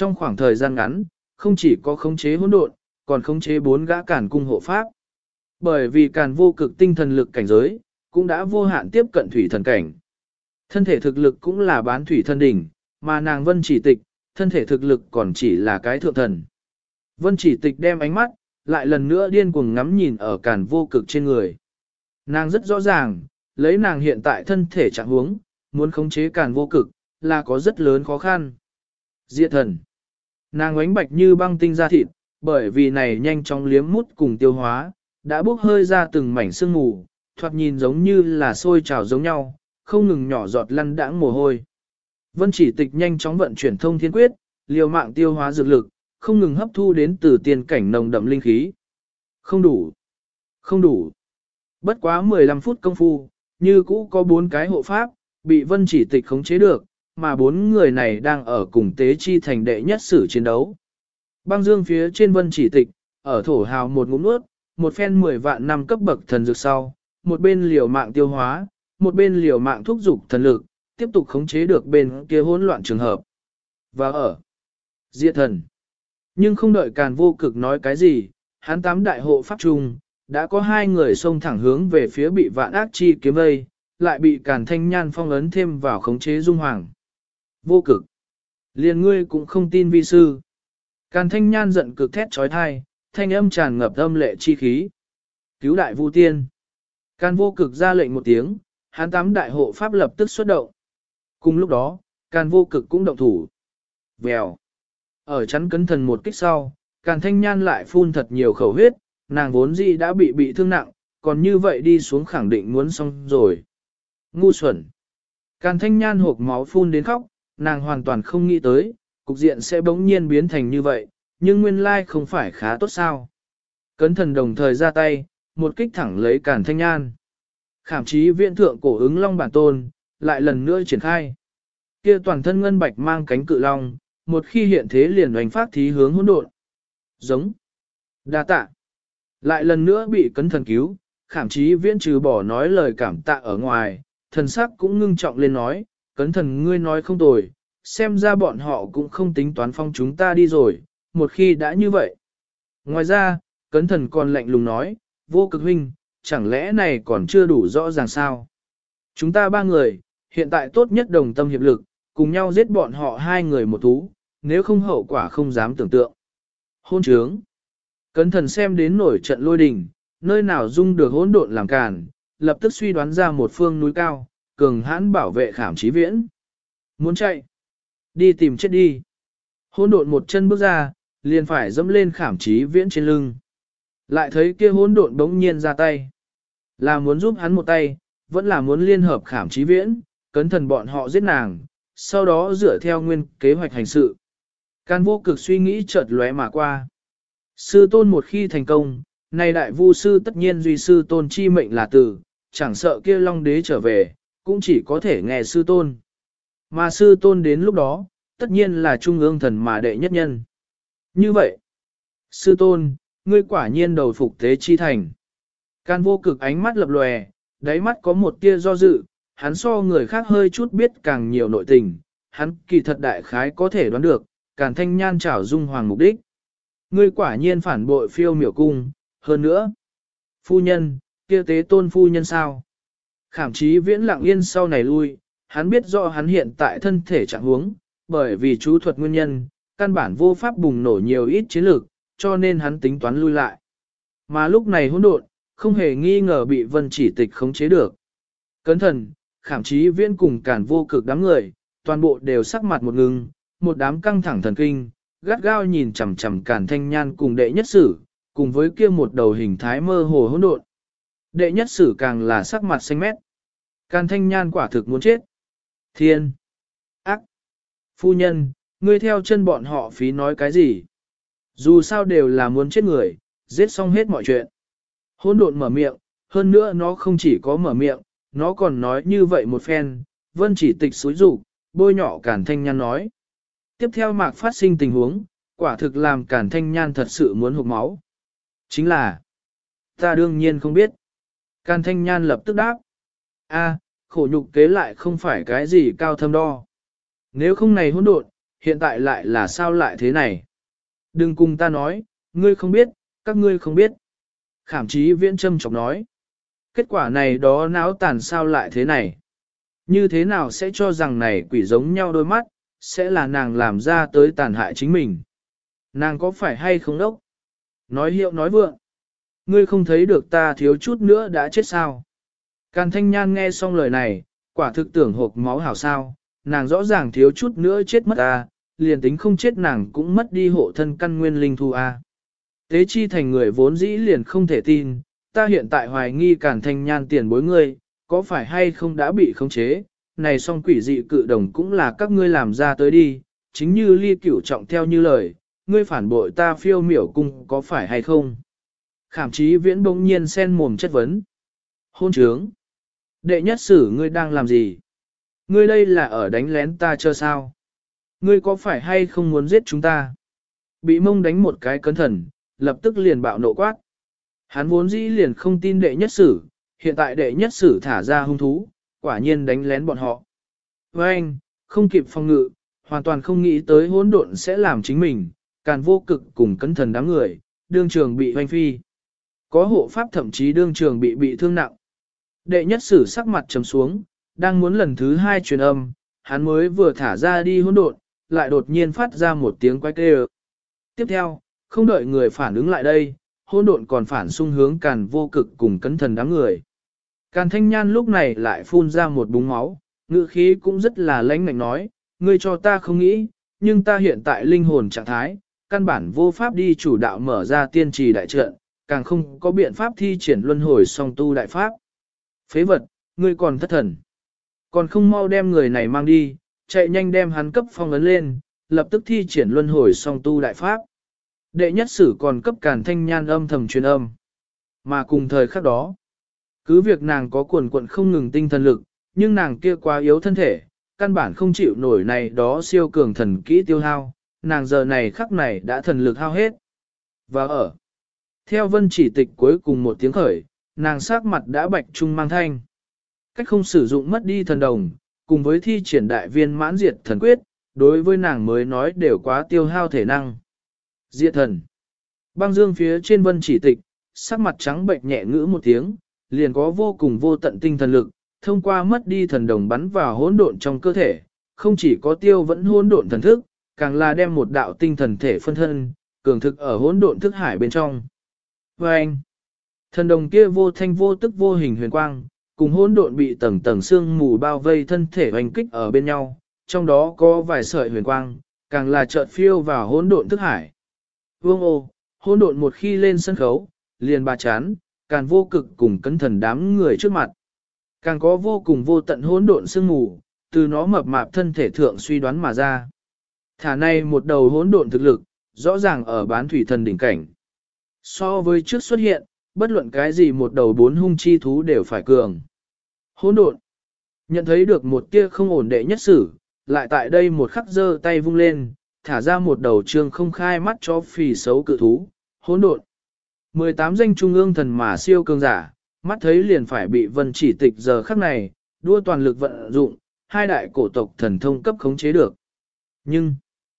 trong khoảng thời gian ngắn, không chỉ có khống chế hỗn độn, còn khống chế 4 gã càn cung hộ pháp. Bởi vì càn vô cực tinh thần lực cảnh giới, cũng đã vô hạn tiếp cận thủy thần cảnh. Thân thể thực lực cũng là bán thủy thần đỉnh, mà nàng Vân Chỉ Tịch, thân thể thực lực còn chỉ là cái thượng thần. Vân Chỉ Tịch đem ánh mắt, lại lần nữa điên cuồng ngắm nhìn ở càn vô cực trên người. Nàng rất rõ ràng, lấy nàng hiện tại thân thể trạng huống, muốn khống chế càn vô cực, là có rất lớn khó khăn. Diệt thần. Nàng ánh bạch như băng tinh ra thịt, bởi vì này nhanh chóng liếm mút cùng tiêu hóa, đã bốc hơi ra từng mảnh sương mù, thoạt nhìn giống như là sôi trào giống nhau, không ngừng nhỏ giọt lăn đãng mồ hôi. Vân Chỉ Tịch nhanh chóng vận chuyển thông thiên quyết, liều mạng tiêu hóa dược lực, không ngừng hấp thu đến từ tiền cảnh nồng đậm linh khí. Không đủ. Không đủ. Bất quá 15 phút công phu, như cũ có 4 cái hộ pháp, bị Vân Chỉ Tịch khống chế được, mà 4 người này đang ở cùng tế chi thành đệ nhất sử chiến đấu. Băng dương phía trên Vân Chỉ Tịch, ở thổ hào một ngụm nuốt, một phen 10 vạn năm cấp bậc thần dược sau, một bên liều mạng tiêu hóa, một bên liều mạng thúc dục thần lực, tiếp tục khống chế được bên kia hỗn loạn trường hợp. Và ở diệt thần. Nhưng không đợi càn vô cực nói cái gì, hắn 8 đại hộ pháp trung, đã có 2 người xông thẳng hướng về phía bị vạn ác chi kiếm vây, lại bị càn thanh nhan phong ấn thêm vào khống chế dung hoàng. Vô cực. Liền ngươi cũng không tin vi sư. Càn thanh nhan giận cực thét trói thai, thanh âm tràn ngập âm lệ chi khí. Cứu đại vu tiên. Càn vô cực ra lệnh một tiếng, hắn 8 đại hộ pháp lập tức xuất động. Cùng lúc đó, càn vô cực cũng động thủ. Vèo. Ở chắn cấn thần một kích sau, càn thanh nhan lại phun thật nhiều khẩu huyết, nàng vốn dĩ đã bị thương nặng, còn như vậy đi xuống khẳng định muốn xong rồi. Ngu xuẩn. Càn thanh nhan hộp máu phun đến khóc, nàng hoàn toàn không nghĩ tới, cục diện sẽ bỗng nhiên biến thành như vậy, nhưng nguyên lai không phải khá tốt sao. Cấn thần đồng thời ra tay, một kích thẳng lấy càn thanh nhan. Khảm chí viện thượng cổ ứng long bản tôn, lại lần nữa triển khai. Kia toàn thân ngân bạch mang cánh cự long, một khi hiện thế liền hoành phát thí hướng hỗn độn. Giống. Đa tạ. Lại lần nữa bị cấn thần cứu, khảm chí viễn trừ bỏ nói lời cảm tạ ở ngoài, thần sắc cũng ngưng trọng lên nói, cấn thần ngươi nói không tồi, xem ra bọn họ cũng không tính toán phong chúng ta đi rồi, một khi đã như vậy. Ngoài ra, cấn thần còn lạnh lùng nói, vô cực huynh, chẳng lẽ này còn chưa đủ rõ ràng sao? Chúng ta 3 người, hiện tại tốt nhất đồng tâm hiệp lực, cùng nhau giết bọn họ 2 người một thú, nếu không hậu quả không dám tưởng tượng. Hôn trướng. Cấn thần xem đến nổi trận lôi đình, nơi nào dung được hỗn độn làm càn, lập tức suy đoán ra một phương núi cao, cường hãn bảo vệ khảm chí viễn. Muốn chạy? Đi tìm chết đi. Hỗn độn một chân bước ra, liền phải dẫm lên khảm chí viễn trên lưng. Lại thấy kia hỗn độn bỗng nhiên ra tay. Là muốn giúp hắn một tay, vẫn là muốn liên hợp khảm chí viễn, cấn thần bọn họ giết nàng, sau đó dựa theo nguyên kế hoạch hành sự. Càn vô cực suy nghĩ chợt lóe mà qua. Sư tôn một khi thành công, này đại vu sư tất nhiên duy sư tôn chi mệnh là tử, chẳng sợ kia long đế trở về, cũng chỉ có thể nghe sư tôn. Mà sư tôn đến lúc đó, tất nhiên là trung ương thần mà đệ nhất nhân. Như vậy, sư tôn, ngươi quả nhiên đầu phục tế chi thành. Càn vô cực ánh mắt lập lòe, đáy mắt có một tia do dự, hắn so người khác hơi chút biết càng nhiều nội tình, hắn kỳ thật đại khái có thể đoán được, Càn thanh nhan trảo dung hoàng mục đích. Ngươi quả nhiên phản bội phiêu miểu cung, hơn nữa. Phu nhân, kia tế tôn phu nhân sao? Khảm chí viễn lặng yên sau này lui, hắn biết rõ hắn hiện tại thân thể trạng huống, bởi vì chú thuật nguyên nhân, căn bản vô pháp bùng nổ nhiều ít chiến lược, cho nên hắn tính toán lui lại. Mà lúc này hỗn độn, không hề nghi ngờ bị Vân Chỉ Tịch khống chế được. Cấn thần, khảm chí viễn cùng càn vô cực đám người, toàn bộ đều sắc mặt một ngừng, một đám căng thẳng thần kinh, gắt gao nhìn chằm chằm Càn thanh nhan cùng đệ nhất sử, cùng với kia một đầu hình thái mơ hồ hỗn độn. Đệ nhất sử càng là sắc mặt xanh mét. Càn thanh nhan quả thực muốn chết. Thiên! Ác! Phu nhân, ngươi theo chân bọn họ phí nói cái gì? Dù sao đều là muốn chết người, giết xong hết mọi chuyện. Hỗn độn mở miệng, hơn nữa nó không chỉ có mở miệng, nó còn nói như vậy một phen, Vân Chỉ Tịch xúi rủ, bôi nhọ Càn thanh nhan nói. Tiếp theo mạc phát sinh tình huống, quả thực làm Càn thanh nhan thật sự muốn hụt máu. Chính là, ta đương nhiên không biết. Càn thanh nhan lập tức đáp. A, khổ nhục kế lại không phải cái gì cao thâm đo. Nếu không này hỗn độn, hiện tại lại là sao lại thế này? Đừng cùng ta nói, ngươi không biết, các ngươi không biết. Khảm Chí Viễn châm chọc nói. Kết quả này đó náo tàn sao lại thế này? Như thế nào sẽ cho rằng này quỷ giống nhau đôi mắt, sẽ là nàng làm ra tới tàn hại chính mình? Nàng có phải hay không đốc? Nói hiệu nói vượng. Ngươi không thấy được ta thiếu chút nữa đã chết sao? Càn Thanh Nhan nghe xong lời này, quả thực tưởng hộp máu hảo sao, nàng rõ ràng thiếu chút nữa chết mất ta, liền tính không chết nàng cũng mất đi hộ thân căn nguyên linh thu a. Tế chi thành người vốn dĩ liền không thể tin, ta hiện tại hoài nghi Càn Thanh Nhan tiền bối ngươi, có phải hay không đã bị khống chế, này song quỷ dị cự đồng cũng là các ngươi làm ra tới đi, chính như Ly Cửu trọng theo như lời, ngươi phản bội ta Phiêu Miểu cung có phải hay không? Khảm Chí Viễn bỗng nhiên sen mồm chất vấn. Hôn trướng! Đệ nhất sử ngươi đang làm gì? Ngươi đây là ở đánh lén ta chờ sao? Ngươi có phải hay không muốn giết chúng ta? Bị mông đánh một cái cấn thần, lập tức liền bạo nộ quát. Hắn vốn dĩ liền không tin đệ nhất sử, hiện tại đệ nhất sử thả ra hung thú, quả nhiên đánh lén bọn họ. Với anh, không kịp phòng ngự, hoàn toàn không nghĩ tới hỗn độn sẽ làm chính mình, Càn Vô Cực cùng cấn thần đám người, đương trường bị hoanh phi. Có hộ pháp thậm chí đương trường bị thương nặng. Đệ nhất sử sắc mặt trầm xuống, đang muốn lần thứ hai truyền âm, hắn mới vừa thả ra đi hỗn độn, lại đột nhiên phát ra một tiếng quái kêu. Tiếp theo, không đợi người phản ứng lại đây, hỗn độn còn phản xung hướng Càn Vô Cực cùng cấn thần đám người. Càn Thanh Nhan lúc này lại phun ra một búng máu, ngữ khí cũng rất là lãnh ngạnh nói, ngươi cho ta không nghĩ, nhưng ta hiện tại linh hồn trạng thái, căn bản vô pháp đi chủ đạo mở ra tiên trì đại trận, càng không có biện pháp thi triển luân hồi song tu đại pháp. Phế vật, ngươi còn thất thần. Còn không mau đem người này mang đi, chạy nhanh đem hắn cấp phong ấn lên, lập tức thi triển luân hồi song tu đại pháp. Đệ nhất sử còn cấp Càn Thanh Nhan âm thầm truyền âm. Mà cùng thời khắc đó, cứ việc nàng có quần quận không ngừng tinh thần lực, nhưng nàng kia quá yếu thân thể, căn bản không chịu nổi này đó siêu cường thần kỹ tiêu hao, nàng giờ này khắc này đã thần lực hao hết. Và ở, theo Vân Chỉ Tịch cuối cùng một tiếng khởi, nàng sắc mặt đã bạch trung mang thanh. Cách không sử dụng mất đi thần đồng, cùng với thi triển đại viên mãn diệt thần quyết, đối với nàng mới nói đều quá tiêu hao thể năng. Diệt thần. Băng dương phía trên Vân Chỉ Tịch, sắc mặt trắng bệnh nhẹ ngữ một tiếng, liền có vô cùng vô tận tinh thần lực, thông qua mất đi thần đồng bắn vào hỗn độn trong cơ thể, không chỉ có tiêu vẫn hỗn độn thần thức, càng là đem một đạo tinh thần thể phân thân, cường thực ở hỗn độn thức hải bên trong. Và anh, thần đồng kia vô thanh vô tức vô hình huyền quang, cùng hỗn độn bị tầng tầng xương mù bao vây thân thể hoành kích ở bên nhau, trong đó có vài sợi huyền quang, càng là chợt phiêu vào hỗn độn thức hải. Vương ô, hỗn độn một khi lên sân khấu, liền bà chán, Càn Vô Cực cùng cấn thần đám người trước mặt. Càng có vô cùng vô tận hỗn độn sương mù, từ nó mập mạp thân thể thượng suy đoán mà ra. Thả này một đầu hỗn độn thực lực, rõ ràng ở bán thủy thần đỉnh cảnh. So với trước xuất hiện, bất luận cái gì một đầu bốn hung chi thú đều phải cường. Hỗn độn. Nhận thấy được một tia không ổn đệ nhất sử, lại tại đây một khắc giơ tay vung lên, thả ra một đầu trương không khai mắt cho phì xấu cự thú, hỗn độn. 18 danh trung ương thần mà siêu cường giả, mắt thấy liền phải bị Vân Chỉ Tịch giờ khắc này, đua toàn lực vận dụng, hai đại cổ tộc thần thông cấp khống chế được. Nhưng,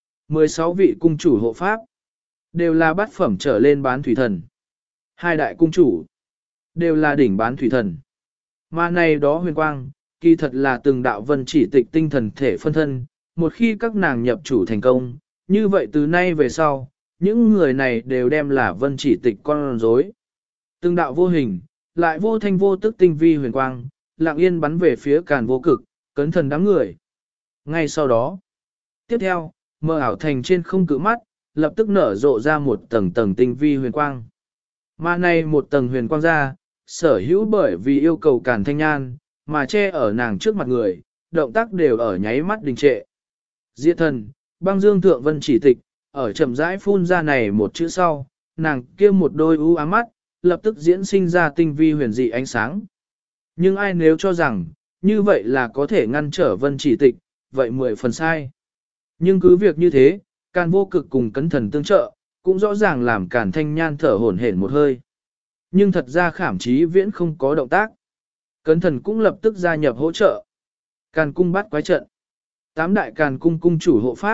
16 vị cung chủ hộ pháp, đều là bát phẩm trở lên bán thủy thần. Hai đại cung chủ, đều là đỉnh bán thủy thần. Mà này đó huyền quang, kỳ thật là từng đạo Vân Chỉ Tịch tinh thần thể phân thân, một khi các nàng nhập chủ thành công, như vậy từ nay về sau, những người này đều đem là Vân Chỉ Tịch con rối. Từng đạo vô hình, lại vô thanh vô tức tinh vi huyền quang, lặng yên bắn về phía Càn Vô Cực, cấn thần đám người. Ngay sau đó, tiếp theo, mơ ảo thành trên không cự mắt, lập tức nở rộ ra một tầng tầng tinh vi huyền quang. Mà này một tầng huyền quang ra, sở hữu bởi vì yêu cầu Càn Thanh Nhan, mà che ở nàng trước mặt người, động tác đều ở nháy mắt đình trệ. Diệt thần, băng dương thượng Vân Chỉ Tịch, ở chậm rãi phun ra này một chữ sau, nàng kia một đôi u ám mắt, lập tức diễn sinh ra tinh vi huyền dị ánh sáng. Nhưng ai nếu cho rằng, như vậy là có thể ngăn trở Vân Chỉ Tịch, vậy 10 phần sai. Nhưng cứ việc như thế, Càn Vô Cực cùng cấn thần tương trợ, cũng rõ ràng làm Càn Thanh Nhan thở hổn hển một hơi. Nhưng thật ra Khảm Chí Viễn không có động tác. Cấn thần cũng lập tức gia nhập hỗ trợ. Càn cung bắt quái trận. 8 đại Càn cung cung chủ hộ pháp,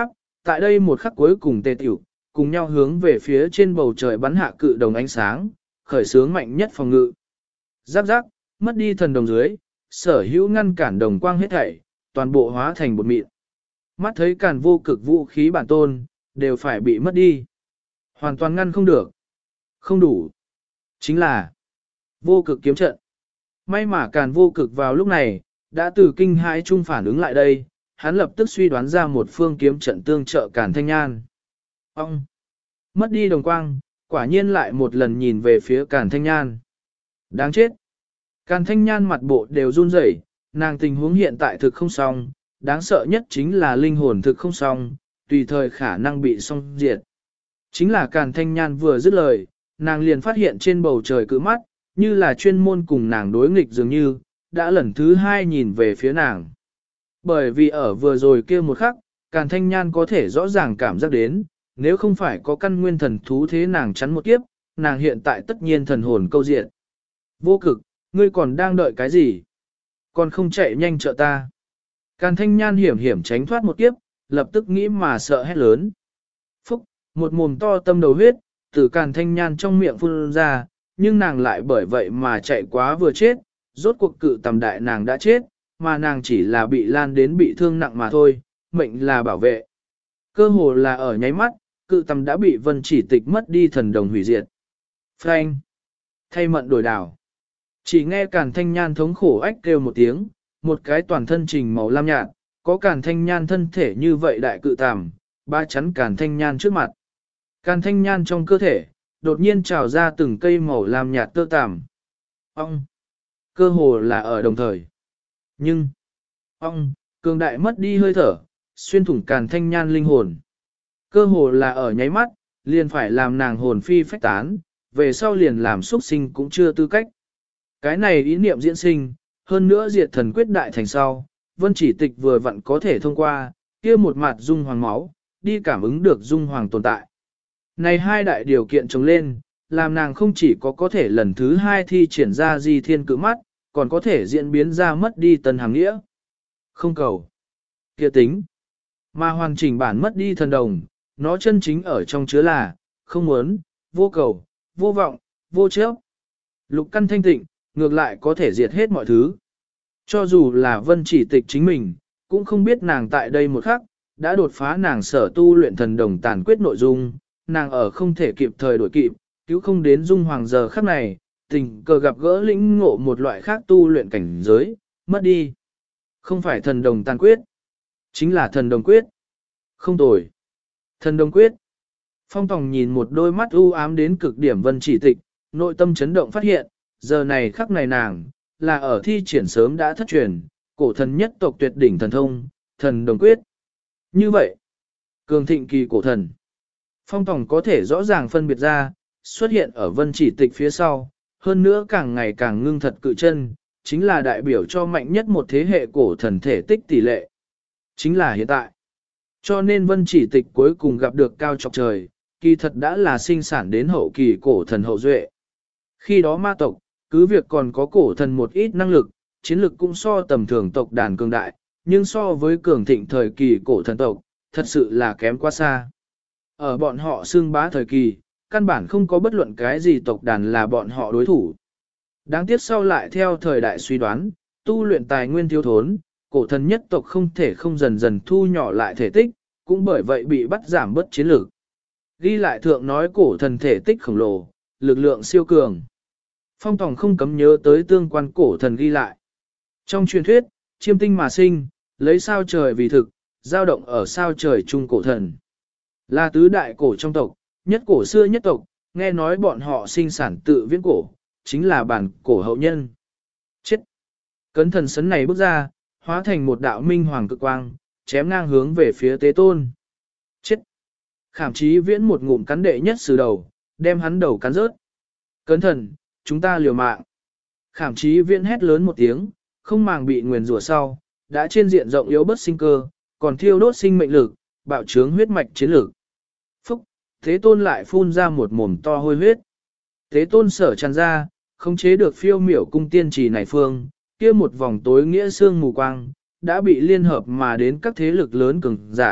tại đây một khắc cuối cùng tề tiểu, cùng nhau hướng về phía trên bầu trời bắn hạ cự đồng ánh sáng, khởi xướng mạnh nhất phòng ngự. Giáp giáp, mất đi thần đồng dưới, sở hữu ngăn cản đồng quang hết thảy, toàn bộ hóa thành bột mịn. Mắt thấy càn vô cực vũ khí bản tôn, đều phải bị mất đi. Hoàn toàn ngăn không được. Không đủ. Chính là vô cực kiếm trận. May mà càn vô cực vào lúc này, đã từ kinh hãi chung phản ứng lại đây, hắn lập tức suy đoán ra một phương kiếm trận tương trợ càn thanh nhan. Ông! Mất đi đồng quang, quả nhiên lại một lần nhìn về phía càn thanh nhan. Đáng chết! Càn thanh nhan mặt bộ đều run rẩy, nàng tình huống hiện tại thực không xong, đáng sợ nhất chính là linh hồn thực không xong, tùy thời khả năng bị xong diệt. Chính là càn thanh nhan vừa dứt lời, nàng liền phát hiện trên bầu trời cự mắt, như là chuyên môn cùng nàng đối nghịch dường như, đã lần thứ hai nhìn về phía nàng. Bởi vì ở vừa rồi kia một khắc, càn thanh nhan có thể rõ ràng cảm giác đến, nếu không phải có căn nguyên thần thú thế nàng chắn một kiếp, nàng hiện tại tất nhiên thần hồn câu diện. Vô cực, ngươi còn đang đợi cái gì? Còn không chạy nhanh trợ ta. Càn thanh nhan hiểm hiểm tránh thoát một kiếp, lập tức nghĩ mà sợ hét lớn. Phúc, một mồm to tâm đầu huyết, từ càn thanh nhan trong miệng phun ra, nhưng nàng lại bởi vậy mà chạy quá vừa chết, rốt cuộc cự tầm đại nàng đã chết, mà nàng chỉ là bị lan đến bị thương nặng mà thôi, mệnh là bảo vệ. Cơ hồ là ở nháy mắt, cự tầm đã bị vân chỉ tịch mất đi thần đồng hủy diệt. Phanh! Thay mận đổi đảo. Chỉ nghe càn thanh nhan thống khổ ách kêu một tiếng, một cái toàn thân trình màu lam nhạt, có càn thanh nhan thân thể như vậy đại cự tàm, ba chắn càn thanh nhan trước mặt. Càn thanh nhan trong cơ thể, đột nhiên trào ra từng cây màu lam nhạt tơ tàm. Ông! Cơ hồ là ở đồng thời. Nhưng! Ông! Cường đại mất đi hơi thở, xuyên thủng càn thanh nhan linh hồn. Cơ hồ là ở nháy mắt, liền phải làm nàng hồn phi phách tán, về sau liền làm xuất sinh cũng chưa tư cách. Cái này ý niệm diễn sinh, hơn nữa diệt thần quyết đại thành sau, vân chỉ tịch vừa vặn có thể thông qua, kia một mặt dung hoàng máu, đi cảm ứng được dung hoàng tồn tại. Này hai đại điều kiện chống lên, làm nàng không chỉ có thể lần thứ hai thi triển ra di thiên cự mắt, còn có thể diễn biến ra mất đi tần hàng nghĩa. Không cầu. Kia tính. Mà hoàn chỉnh bản mất đi thần đồng, nó chân chính ở trong chứa là, không muốn, vô cầu, vô vọng, vô chấp. Lục căn thanh tịnh, ngược lại có thể diệt hết mọi thứ. Cho dù là vân chỉ tịch chính mình, cũng không biết nàng tại đây một khắc, đã đột phá nàng sở tu luyện thần đồng tàn quyết nội dung, nàng ở không thể kịp thời đổi kịp, cứu không đến dung hoàng giờ khắc này, tình cờ gặp gỡ lĩnh ngộ một loại khác tu luyện cảnh giới, mất đi. Không phải thần đồng tàn quyết, chính là thần đồng quyết. Không tồi. Thần đồng quyết. Phong Tòng nhìn một đôi mắt u ám đến cực điểm vân chỉ tịch, nội tâm chấn động phát hiện, giờ này khắc này nàng, là ở thi triển sớm đã thất truyền, cổ thần nhất tộc tuyệt đỉnh thần thông, thần đồng quyết. Như vậy, cường thịnh kỳ cổ thần. Phong Tòng có thể rõ ràng phân biệt ra, xuất hiện ở vân chỉ tịch phía sau, hơn nữa càng ngày càng ngưng thật cự chân, chính là đại biểu cho mạnh nhất một thế hệ cổ thần thể tích tỷ lệ. Chính là hiện tại. Cho nên vân chỉ tịch cuối cùng gặp được cao trọc trời, kỳ thật đã là sinh sản đến hậu kỳ cổ thần hậu duệ. Khi đó ma tộc, cứ việc còn có cổ thần một ít năng lực, chiến lực cũng so tầm thường tộc đàn cường đại, nhưng so với cường thịnh thời kỳ cổ thần tộc, thật sự là kém quá xa. Ở bọn họ xưng bá thời kỳ, căn bản không có bất luận cái gì tộc đàn là bọn họ đối thủ. Đáng tiếc sau lại theo thời đại suy đoán, tu luyện tài nguyên thiếu thốn, cổ thần nhất tộc không thể không dần dần thu nhỏ lại thể tích, cũng bởi vậy bị bắt giảm bớt chiến lược. Ghi lại thượng nói cổ thần thể tích khổng lồ, lực lượng siêu cường. Phong Tòng không cấm nhớ tới tương quan cổ thần ghi lại. Trong truyền thuyết, chiêm tinh mà sinh, lấy sao trời vì thực, dao động ở sao trời trung cổ thần. Là tứ đại cổ trong tộc, nhất cổ xưa nhất tộc, nghe nói bọn họ sinh sản tự viễn cổ, chính là bản cổ hậu nhân. Chết! Cấn thần sấn này bước ra, hóa thành một đạo minh hoàng cực quang, chém ngang hướng về phía Tế Tôn. Chết! Khảm Chí Viễn một ngụm cắn đệ nhất sử đầu, đem hắn đầu cắn rớt. Cấn thần, chúng ta liều mạng. Khảm Chí Viễn hét lớn một tiếng, không màng bị nguyền rủa sau, đã trên diện rộng yếu bớt sinh cơ, còn thiêu đốt sinh mệnh lực, bạo trướng huyết mạch chiến lực. Phúc! Thế Tôn lại phun ra một mồm to hôi huyết. Thế Tôn sở tràn ra, không chế được phiêu miểu cung tiên trì này phương, kia một vòng tối nghĩa xương mù quang, đã bị liên hợp mà đến các thế lực lớn cường giả,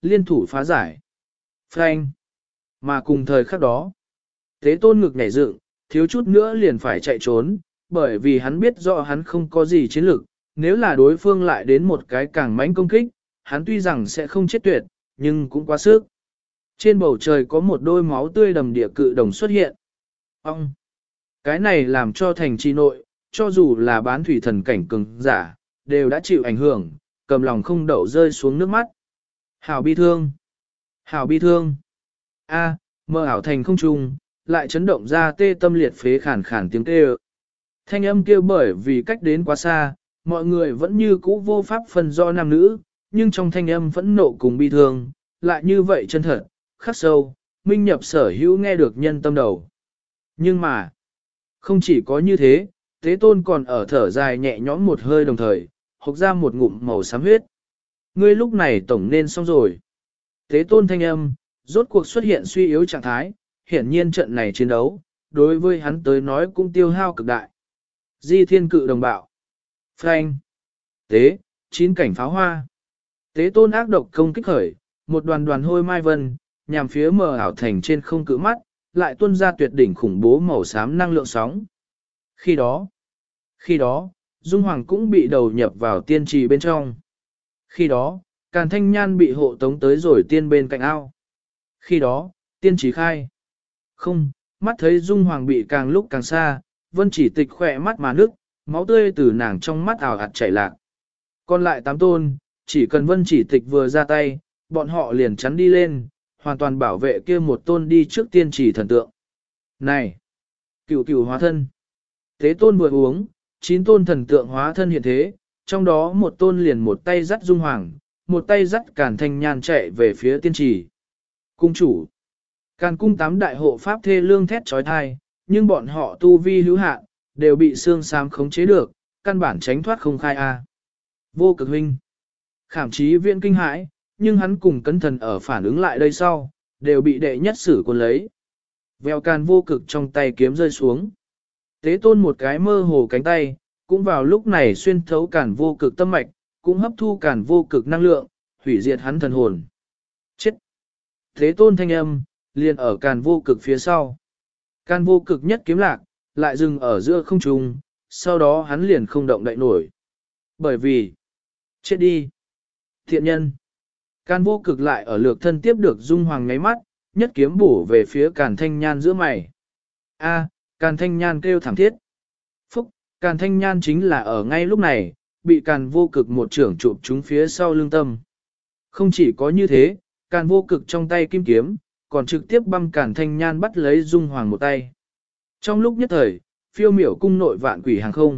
liên thủ phá giải. Phanh. Mà cùng thời khắc đó, Thế Tôn ngực nhảy dựng, thiếu chút nữa liền phải chạy trốn, bởi vì hắn biết rõ hắn không có gì chiến lược, nếu là đối phương lại đến một cái càng mãnh công kích, hắn tuy rằng sẽ không chết tuyệt, nhưng cũng quá sức. Trên bầu trời có một đôi máu tươi đầm địa cự đồng xuất hiện. Ông! Cái này làm cho thành trì nội, cho dù là bán thủy thần cảnh cường giả, đều đã chịu ảnh hưởng, cầm lòng không đậu rơi xuống nước mắt. Hảo bi thương! Hảo bi thương! A, mơ ảo thành không trung, lại chấn động ra tê tâm liệt phế khản khản tiếng kêu. Thanh âm kêu bởi vì cách đến quá xa, mọi người vẫn như cũ vô pháp phân do nam nữ, nhưng trong thanh âm phẫn nộ cùng bi thương, lại như vậy chân thật, khắc sâu, minh nhập sở hữu nghe được nhân tâm đầu. Nhưng mà, không chỉ có như thế, Tế Tôn còn ở thở dài nhẹ nhõm một hơi đồng thời, hộc ra một ngụm màu xám huyết. Ngươi lúc này tổng nên xong rồi. Tế Tôn thanh âm, rốt cuộc xuất hiện suy yếu trạng thái, hiển nhiên trận này chiến đấu, đối với hắn tới nói cũng tiêu hao cực đại. Di thiên cự đồng bạo. Phanh. Tế, 9 cảnh pháo hoa. Tế Tôn ác độc công kích khởi, một đoàn đoàn hôi mai vân, nhằm phía mờ ảo thành trên không cự mắt, lại tuôn ra tuyệt đỉnh khủng bố màu xám năng lượng sóng. Khi đó, Dung Hoàng cũng bị đầu nhập vào tiên trì bên trong. Khi đó, Càn Thanh Nhan bị hộ tống tới rồi tiên bên cạnh ao. Khi đó, tiên trì khai. Không, mắt thấy Dung Hoàng bị càng lúc càng xa, Vân Chỉ Tịch khỏe mắt mà nước, máu tươi từ nàng trong mắt ảo ạt chảy lạc. Còn lại 8 tôn, chỉ cần Vân Chỉ Tịch vừa ra tay, bọn họ liền chắn đi lên, hoàn toàn bảo vệ kia một tôn đi trước tiên trì thần tượng. Này! Cửu cửu hóa thân! Tế Tôn vừa uống, 9 tôn thần tượng hóa thân hiện thế, trong đó một tôn liền một tay dắt Dung Hoàng, một tay dắt Càn Thanh Nhan chạy về phía tiên trì. Cung chủ! Càn cung 8 đại hộ pháp thê lương thét trói thai, nhưng bọn họ tu vi hữu hạn, đều bị xương xám khống chế được, căn bản tránh thoát không khai a. Vô cực huynh! Khảm chí viện kinh hãi, nhưng hắn cùng cẩn thận ở phản ứng lại đây sau, đều bị đệ nhất sử quân lấy. Vèo Càn vô cực trong tay kiếm rơi xuống. Tế Tôn một cái mơ hồ cánh tay, cũng vào lúc này xuyên thấu Càn vô cực tâm mạch, cũng hấp thu Càn vô cực năng lượng, hủy diệt hắn thần hồn. Chết! Tế Tôn thanh âm, liền ở Càn vô cực phía sau. Càn vô cực nhất kiếm lạc, lại dừng ở giữa không trung, sau đó hắn liền không động đậy nổi. Bởi vì, chết đi! Thiện nhân! Càn vô cực lại ở lược thân tiếp được Dung Hoàng ngáy mắt, nhất kiếm bổ về phía Càn Thanh Nhan giữa mày. A, Càn Thanh Nhan kêu thảm thiết. Phúc, Càn Thanh Nhan chính là ở ngay lúc này, bị Càn vô cực một trưởng chụp trúng phía sau lưng tâm. Không chỉ có như thế, Càn vô cực trong tay kim kiếm, còn trực tiếp băm Càn Thanh Nhan bắt lấy Dung Hoàng một tay. Trong lúc nhất thời, phiêu miểu cung nội vạn quỷ hàng không.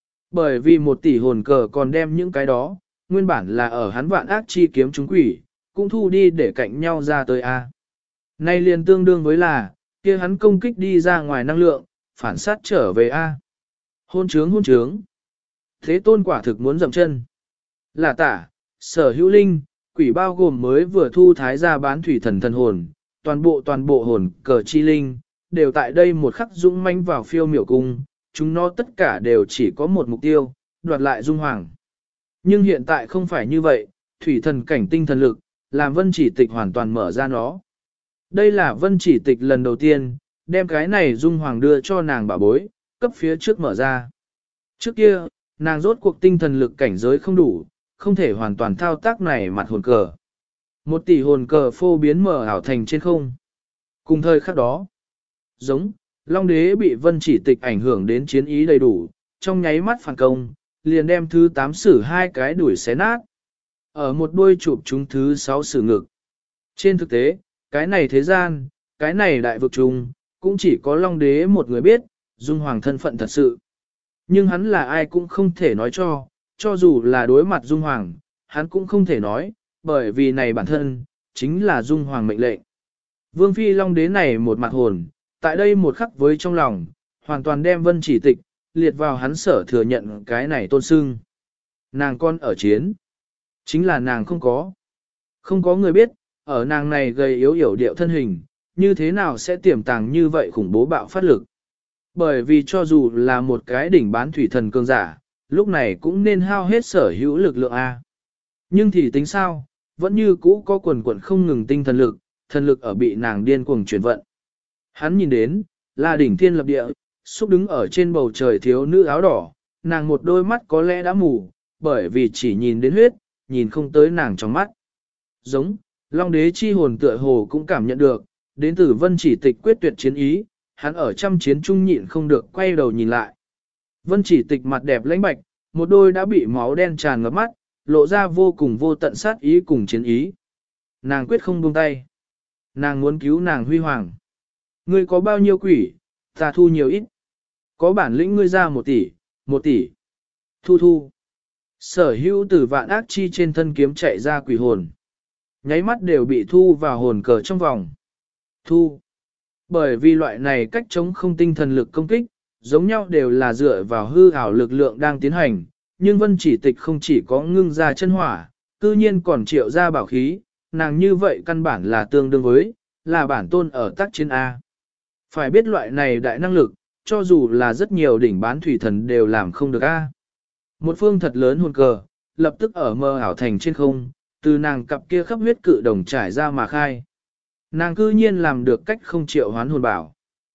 Bởi vì 1 tỷ hồn cờ còn đem những cái đó, nguyên bản là ở hắn vạn ác chi kiếm chúng quỷ, cũng thu đi để cạnh nhau ra tới A. Nay liền tương đương với là, kia hắn công kích đi ra ngoài năng lượng, phản sát trở về A. Hôn trướng. Thế Tôn quả thực muốn dậm chân. Là tả, sở hữu linh, quỷ bao gồm mới vừa thu thái ra bán thủy thần thần hồn, toàn bộ hồn cờ chi linh, đều tại đây một khắc dũng manh vào phiêu miểu cung, chúng nó tất cả đều chỉ có một mục tiêu, đoạt lại Dung Hoàng. Nhưng hiện tại không phải như vậy, thủy thần cảnh tinh thần lực, làm Vân Chỉ Tịch hoàn toàn mở ra nó. Đây là Vân Chỉ Tịch lần đầu tiên, đem cái này Dung Hoàng đưa cho nàng bảo bối, cấp phía trước mở ra. Trước kia, nàng rốt cuộc tinh thần lực cảnh giới không đủ, không thể hoàn toàn thao tác này mặt hồn cờ. 1 tỷ hồn cờ phô biến mở ảo thành trên không. Cùng thời khắc đó, giống, Long Đế bị Vân Chỉ Tịch ảnh hưởng đến chiến ý đầy đủ, trong nháy mắt phản công, liền đem thứ 8 sử 2 cái đuổi xé nát. Ở một đuôi chụp chúng thứ 6 sử ngực. Trên thực tế, cái này thế gian, cái này đại vực trùng, cũng chỉ có Long Đế một người biết, Dung Hoàng thân phận thật sự. Nhưng hắn là ai cũng không thể nói cho dù là đối mặt Dung Hoàng, hắn cũng không thể nói, bởi vì này bản thân, chính là Dung Hoàng mệnh lệnh. Vương Phi Long Đế này một mặt hồn, tại đây một khắc với trong lòng, hoàn toàn đem Vân Chỉ Tịch, liệt vào hắn sở thừa nhận cái này tôn sưng. Nàng con ở chiến, chính là nàng không có. Không có người biết, ở nàng này gầy yếu yểu điệu thân hình, như thế nào sẽ tiềm tàng như vậy khủng bố bạo phát lực. Bởi vì cho dù là một cái đỉnh bán thủy thần cường giả, lúc này cũng nên hao hết sở hữu lực lượng A. Nhưng thì tính sao, vẫn như cũ có quần quần không ngừng tinh thần lực ở bị nàng điên cuồng chuyển vận. Hắn nhìn đến, là đỉnh thiên lập địa, xúc đứng ở trên bầu trời thiếu nữ áo đỏ, nàng một đôi mắt có lẽ đã mù, bởi vì chỉ nhìn đến huyết, nhìn không tới nàng trong mắt. Giống, Long đế chi hồn tựa hồ cũng cảm nhận được, đến từ Vân Chỉ Tịch quyết tuyệt chiến ý, hắn ở trăm chiến trung nhịn không được quay đầu nhìn lại. Vân Chỉ Tịch mặt đẹp lãnh bạch, một đôi đã bị máu đen tràn ngập mắt, lộ ra vô cùng vô tận sát ý cùng chiến ý. Nàng quyết không buông tay. Nàng muốn cứu nàng huy hoàng. Ngươi có bao nhiêu quỷ, ta thu nhiều ít. Có bản lĩnh ngươi ra 1 tỷ, 1 tỷ. Thu thu. Sở hữu từ vạn ác chi trên thân kiếm chạy ra quỷ hồn. Nháy mắt đều bị thu vào hồn cờ trong vòng. Thu. Bởi vì loại này cách chống không tinh thần lực công kích, giống nhau đều là dựa vào hư ảo lực lượng đang tiến hành, nhưng Vân Chỉ Tịch không chỉ có ngưng ra chân hỏa, cư nhiên còn triệu ra bảo khí, nàng như vậy căn bản là tương đương với, là bản tôn ở tác chiến A. Phải biết loại này đại năng lực, cho dù là rất nhiều đỉnh bán thủy thần đều làm không được A. Một phương thật lớn hồn cờ, lập tức ở mơ ảo thành trên không, từ nàng cặp kia khắp huyết cự đồng trải ra mà khai. Nàng cư nhiên làm được cách không triệu hoán hồn bảo.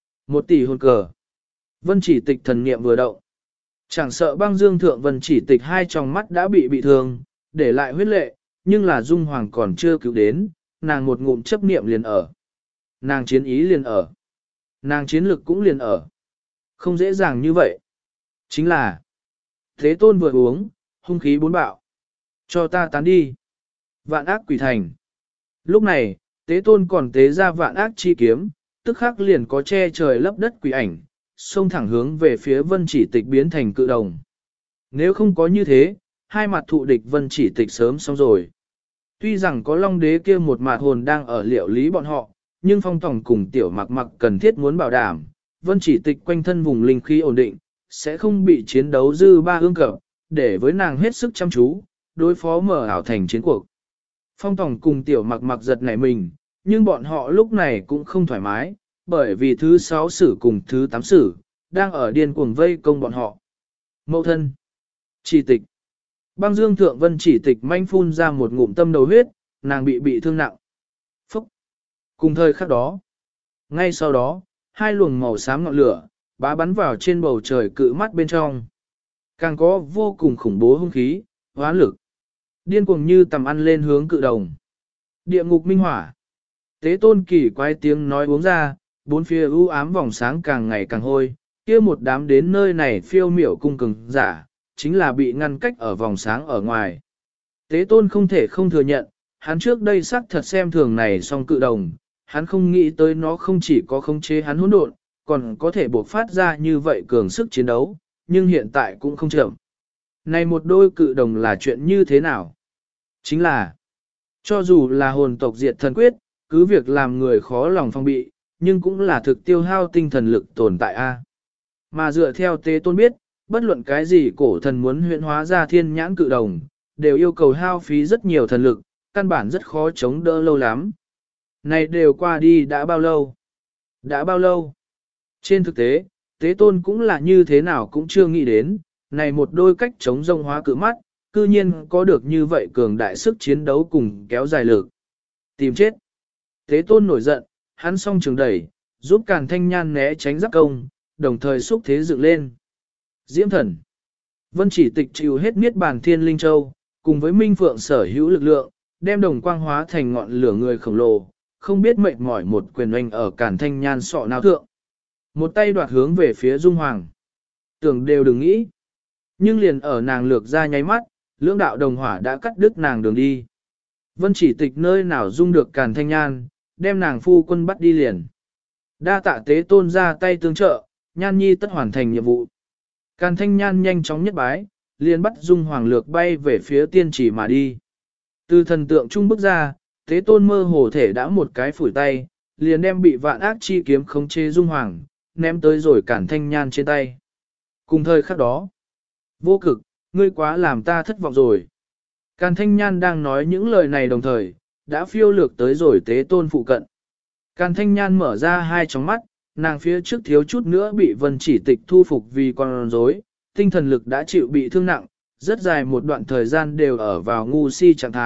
1 tỷ hồn cờ. Vân Chỉ Tịch thần niệm vừa động. Chẳng sợ băng dương thượng Vân Chỉ Tịch hai tròng mắt đã bị thương, để lại huyết lệ, nhưng là Dung Hoàng còn chưa cứu đến, nàng một ngụm chấp niệm liền ở. Nàng chiến ý liền ở. Nàng chiến lực cũng liền ở. Không dễ dàng như vậy. Chính là Thế Tôn vừa uống, hung khí 4 bạo. Cho ta tán đi. Vạn ác quỷ thành. Lúc này, Thế Tôn còn tế ra vạn ác chi kiếm, tức khắc liền có che trời lấp đất quỷ ảnh, xông thẳng hướng về phía Vân Chỉ Tịch biến thành cự đồng. Nếu không có như thế, hai mặt thụ địch Vân Chỉ Tịch sớm xong rồi. Tuy rằng có Long đế kia một mạt hồn đang ở liệu lý bọn họ, nhưng Phong Tổng cùng Tiểu Mặc Mặc cần thiết muốn bảo đảm, Vân Chỉ Tịch quanh thân vùng linh khí ổn định, sẽ không bị chiến đấu dư ba ương cập, để với nàng hết sức chăm chú, đối phó mở ảo thành chiến cuộc. Phong Tổng cùng Tiểu Mặc Mặc giật nảy mình, nhưng bọn họ lúc này cũng không thoải mái, bởi vì thứ 6 sử cùng thứ 8 sử, đang ở điên cuồng vây công bọn họ. Mậu thân. Chỉ Tịch. Băng dương thượng Vân Chỉ Tịch manh phun ra một ngụm tâm đầu huyết, nàng bị thương nặng. Phúc. Cùng thời khắc đó. Ngay sau đó, hai luồng màu xám ngọn lửa, bá bắn vào trên bầu trời cự mắt bên trong. Càng có vô cùng khủng bố hung khí, hóa lực. Điên cuồng như tầm ăn lên hướng cự đồng. Địa ngục minh hỏa. Tế Tôn kỳ quái tiếng nói uống ra, bốn phía u ám vòng sáng càng ngày càng hôi, kia một đám đến nơi này phiêu miểu cung cường giả, chính là bị ngăn cách ở vòng sáng ở ngoài. Tế Tôn không thể không thừa nhận, hắn trước đây xác thật xem thường này song cự đồng, hắn không nghĩ tới nó không chỉ có khống chế hắn hỗn độn, còn có thể bộc phát ra như vậy cường sức chiến đấu, nhưng hiện tại cũng không chậm. Này một đôi cự đồng là chuyện như thế nào? Chính là, cho dù là hồn tộc diệt thần quyết, cứ việc làm người khó lòng phong bị, nhưng cũng là thực tiêu hao tinh thần lực tồn tại a. Mà dựa theo Tế Tôn biết, bất luận cái gì cổ thần muốn huyễn hóa ra thiên nhãn cự đồng, đều yêu cầu hao phí rất nhiều thần lực, căn bản rất khó chống đỡ lâu lắm. Này đều qua đi đã bao lâu? Đã bao lâu? Trên thực tế, Tế Tôn cũng là như thế nào cũng chưa nghĩ đến, này một đôi cách chống rông hóa cự mắt, cư nhiên có được như vậy cường đại sức chiến đấu cùng kéo dài lực. Tìm chết. Tế Tôn nổi giận, hắn song trường đẩy, giúp Càn Thanh Nhan né tránh giáp công, đồng thời xúc thế dựng lên. Diễm thần. Vân Chỉ Tịch chịu hết niết bàn thiên linh châu, cùng với Minh Phượng sở hữu lực lượng, đem đồng quang hóa thành ngọn lửa người khổng lồ, không biết mệt mỏi một quyền oanh ở Càn Thanh Nhan sọ não thượng. Một tay đoạt hướng về phía Dung Hoàng. Tưởng đều đừng nghĩ. Nhưng liền ở nàng lược ra nháy mắt, lưỡng đạo đồng hỏa đã cắt đứt nàng đường đi. Vân Chỉ Tịch nơi nào dung được Càn Thanh Nhan, đem nàng phu quân bắt đi liền. Đa tạ Tế Tôn ra tay tương trợ, Nhan Nhi tất hoàn thành nhiệm vụ. Càn Thanh Nhan nhanh chóng nhất bái, liền bắt Dung Hoàng lược bay về phía tiên chỉ mà đi. Từ thần tượng trung bước ra, Tế Tôn mơ hồ thể đã một cái phủi tay, liền đem bị vạn ác chi kiếm khống chế Dung Hoàng, ném tới rồi Càn Thanh Nhan trên tay. Cùng thời khắc đó, vô cực, ngươi quá làm ta thất vọng rồi. Càn Thanh Nhan đang nói những lời này đồng thời, đã phiêu lược tới rồi Tế Tôn phụ cận. Càn Thanh Nhan mở ra hai tròng mắt, nàng phía trước thiếu chút nữa bị Vân Chỉ Tịch thu phục vì con rối, tinh thần lực đã chịu bị thương nặng, rất dài một đoạn thời gian đều ở vào ngu si trạng thái,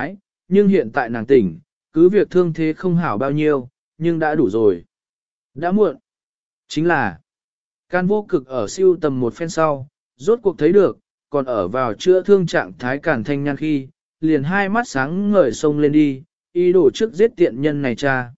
nhưng hiện tại nàng tỉnh, cứ việc thương thế không hảo bao nhiêu, nhưng đã đủ rồi. Đã muộn. Chính là, Can Vô Cực ở siêu tầm một phen sau, rốt cuộc thấy được, còn ở vào chữa thương trạng thái Càn Thanh Nhan khi, liền hai mắt sáng ngời sông lên đi, ý đồ trước giết tiện nhân này cha.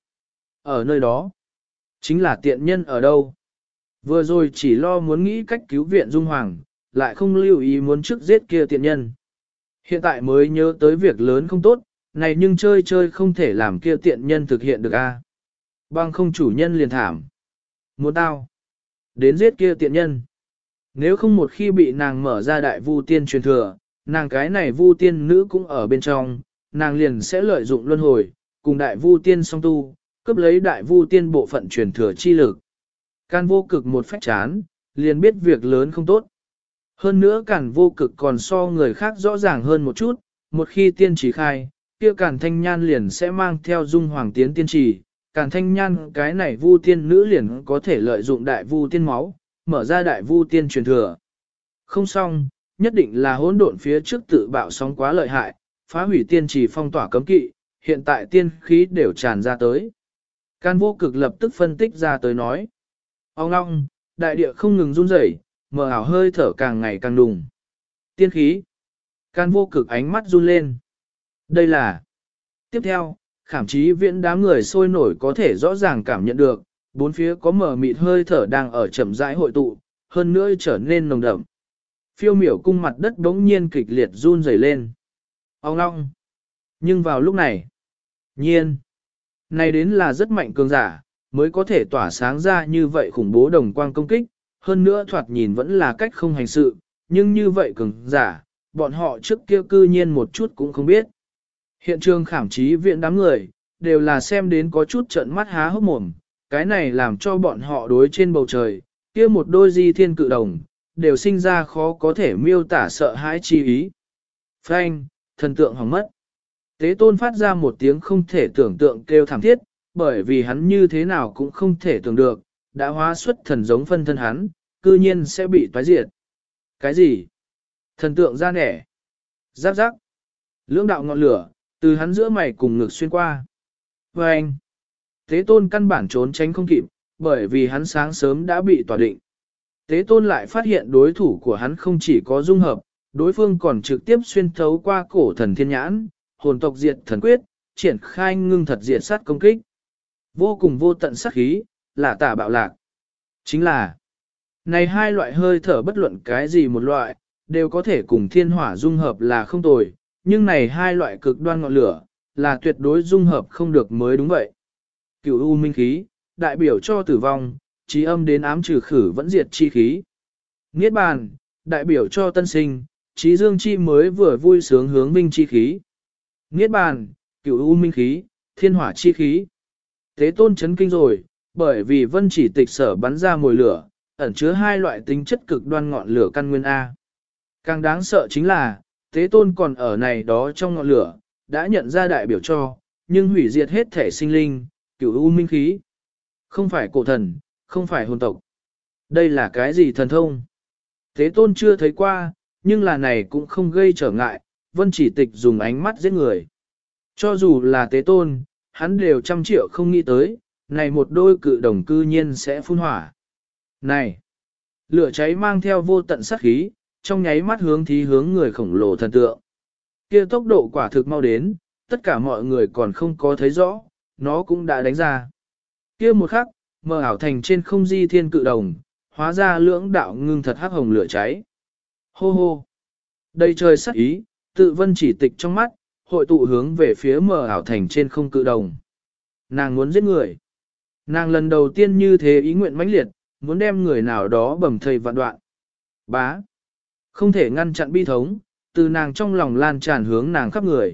Ở nơi đó, chính là tiện nhân ở đâu? Vừa rồi chỉ lo muốn nghĩ cách cứu viện Dung Hoàng, lại không lưu ý muốn trước giết kia tiện nhân. Hiện tại mới nhớ tới việc lớn không tốt, này nhưng chơi chơi không thể làm kia tiện nhân thực hiện được a. Bằng không chủ nhân liền thảm. Muốn tao đến giết kia tiện nhân. Nếu không một khi bị nàng mở ra đại vu tiên truyền thừa, nàng cái này vu tiên nữ cũng ở bên trong, nàng liền sẽ lợi dụng luân hồi, cùng đại vu tiên song tu, cướp lấy đại vu tiên bộ phận truyền thừa chi lực. Can Vô Cực một phách chán, liền biết việc lớn không tốt. Hơn nữa Càn Vô Cực còn so người khác rõ ràng hơn một chút, một khi tiên trì khai, kia Càn Thanh Nhan liền sẽ mang theo Dung Hoàng tiến tiên trì, Càn Thanh Nhan cái này vu tiên nữ liền có thể lợi dụng đại vu tiên máu, mở ra đại vu tiên truyền thừa. Không xong, nhất định là hỗn độn phía trước tự bạo sóng quá lợi hại, phá hủy tiên trì phong tỏa cấm kỵ, hiện tại tiên khí đều tràn ra tới. Can Vô Cực lập tức phân tích ra tới nói. Ông long, đại địa không ngừng run rẩy, mờ ảo hơi thở càng ngày càng đùng. Tiên khí. Can Vô Cực ánh mắt run lên. Đây là. Tiếp theo, Khảm Chí Viễn đám người sôi nổi có thể rõ ràng cảm nhận được, bốn phía có mờ mịt hơi thở đang ở chậm rãi hội tụ, hơn nữa trở nên nồng đậm. Phiêu miểu cung mặt đất bỗng nhiên kịch liệt run rẩy lên. Ông long. Nhưng vào lúc này, nhiên, này đến là rất mạnh cường giả, mới có thể tỏa sáng ra như vậy khủng bố đồng quang công kích, hơn nữa thoạt nhìn vẫn là cách không hành sự, nhưng như vậy cường giả, bọn họ trước kia cư nhiên một chút cũng không biết. Hiện trường Khảm Chí Viện đám người, đều là xem đến có chút trợn mắt há hốc mồm, cái này làm cho bọn họ đối trên bầu trời, kia một đôi di thiên cự đồng, đều sinh ra khó có thể miêu tả sợ hãi chi ý. Phanh, thần tượng hỏng mất. Tế Tôn phát ra một tiếng không thể tưởng tượng kêu thảm thiết, bởi vì hắn như thế nào cũng không thể tưởng được, đã hóa xuất thần giống phân thân hắn, cư nhiên sẽ bị toái diệt. Cái gì? Thần tượng ra nẻ. Giáp giáp. Lưỡng đạo ngọn lửa, từ hắn giữa mày cùng ngực xuyên qua. Và anh, Tế Tôn căn bản trốn tránh không kịp, bởi vì hắn sáng sớm đã bị tỏa định. Tế Tôn lại phát hiện đối thủ của hắn không chỉ có dung hợp, đối phương còn trực tiếp xuyên thấu qua cổ thần thiên nhãn, hồn tộc diệt thần quyết, triển khai ngưng thật diệt sát công kích. Vô cùng vô tận sát khí, là tả bạo lạc. Chính là, này hai loại hơi thở bất luận cái gì một loại, đều có thể cùng thiên hỏa dung hợp là không tồi, nhưng này hai loại cực đoan ngọn lửa, là tuyệt đối dung hợp không được mới đúng vậy. Cửu u minh khí, đại biểu cho tử vong, trí âm đến ám trừ khử vẫn diệt chi khí. Niết bàn, đại biểu cho tân sinh, trí dương chi mới vừa vui sướng hướng vinh chi khí. Niết bàn, cửu u minh khí, thiên hỏa chi khí. Tế Tôn chấn kinh rồi, bởi vì Vân Chỉ Tịch sở bắn ra mồi lửa, ẩn chứa hai loại tính chất cực đoan ngọn lửa căn nguyên A. Càng đáng sợ chính là, Tế Tôn còn ở này đó trong ngọn lửa, đã nhận ra đại biểu cho, nhưng hủy diệt hết thể sinh linh, cửu u minh khí. Không phải cổ thần, không phải hồn tộc. Đây là cái gì thần thông? Tế Tôn chưa thấy qua, nhưng là này cũng không gây trở ngại, Vân Chỉ Tịch dùng ánh mắt giết người. Cho dù là Tế Tôn, hắn đều trăm triệu không nghĩ tới, này một đôi cự đồng cư nhiên sẽ phun hỏa. Này! Lửa cháy mang theo vô tận sát khí, trong nháy mắt hướng người khổng lồ thần tượng. Kia tốc độ quả thực mau đến, tất cả mọi người còn không có thấy rõ, nó cũng đã đánh ra. Kia một khắc, mờ ảo thành trên không di thiên cự đồng, hóa ra lưỡng đạo ngưng thật hắc hồng lửa cháy. Hô hô! Đầy trời sát ý, tự Vân Chỉ Tịch trong mắt, hội tụ hướng về phía mờ ảo thành trên không cự đồng. Nàng muốn giết người. Nàng lần đầu tiên như thế ý nguyện mãnh liệt, muốn đem người nào đó bầm thây vạn đoạn. Bá. Không thể ngăn chặn bi thống, từ nàng trong lòng lan tràn hướng nàng khắp người.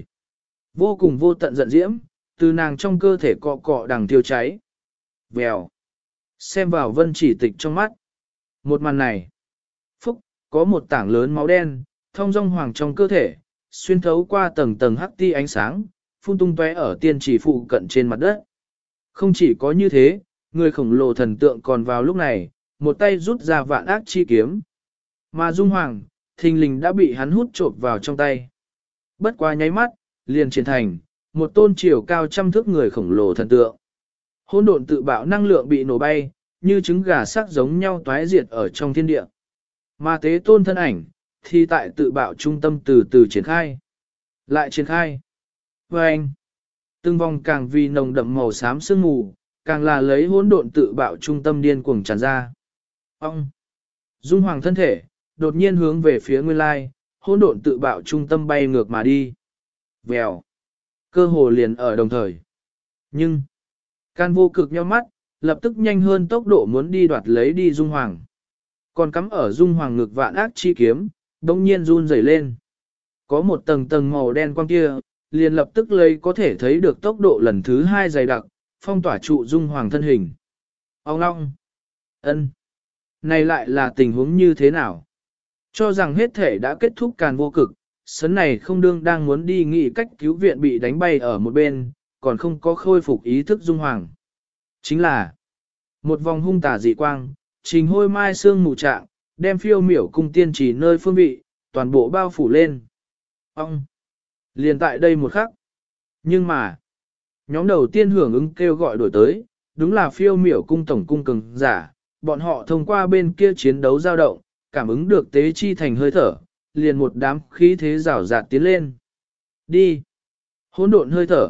Vô cùng vô tận giận diễm, từ nàng trong cơ thể cọ cọ đằng thiêu cháy. Vèo. Xem vào Vân Chỉ Tịch trong mắt. Một màn này. Phúc, có một tảng lớn máu đen, thông dong hoàng trong cơ thể, xuyên thấu qua tầng tầng hắc ti ánh sáng, phun tung tóe ở tiên chỉ phụ cận trên mặt đất. Không chỉ có như thế, người khổng lồ thần tượng còn vào lúc này, một tay rút ra vạn ác chi kiếm. Mà Dung Hoàng, thình lình đã bị hắn hút trộm vào trong tay. Bất quá nháy mắt, liền triển thành, một tôn chiều cao trăm thước người khổng lồ thần tượng. Hỗn độn tự bạo năng lượng bị nổ bay, như trứng gà sắc giống nhau toái diệt ở trong thiên địa. Mà tế tôn thân ảnh, thì tại tự bạo trung tâm từ từ triển khai. Lại triển khai. Và anh, từng vòng càng vì nồng đậm màu xám sương mù, càng là lấy hỗn độn tự bạo trung tâm điên cuồng tràn ra. Ông, Dung Hoàng thân thể, đột nhiên hướng về phía nguyên lai, hỗn độn tự bạo trung tâm bay ngược mà đi. Vèo, cơ hồ liền ở đồng thời. Nhưng, Can Vô Cực nhíu mắt, lập tức nhanh hơn tốc độ muốn đi đoạt lấy đi Dung Hoàng. Còn cắm ở Dung Hoàng ngực vạn ác chi kiếm, đông nhiên run rẩy lên. Có một tầng tầng màu đen quang kia, liền lập tức lấy có thể thấy được tốc độ lần thứ 2 dày đặc, phong tỏa trụ Dung Hoàng thân hình. Ông long, ân, này lại là tình huống như thế nào? Cho rằng hết thể đã kết thúc Càn Vô Cực, sấn này không đương đang muốn đi nghĩ cách cứu viện bị đánh bay ở một bên, còn không có khôi phục ý thức Dung Hoàng. Chính là một vòng hung tà dị quang, trình hôi mai sương mù trạng, đem phiêu miểu cung tiên chỉ nơi phương vị, toàn bộ bao phủ lên. Ông! Liền tại đây một khắc. Nhưng mà, nhóm đầu tiên hưởng ứng kêu gọi đổi tới, đúng là phiêu miểu cung tổng cung cường giả, bọn họ thông qua bên kia chiến đấu dao động, cảm ứng được tế chi thành hơi thở, liền một đám khí thế rào rạt tiến lên. Đi! Hỗn độn hơi thở.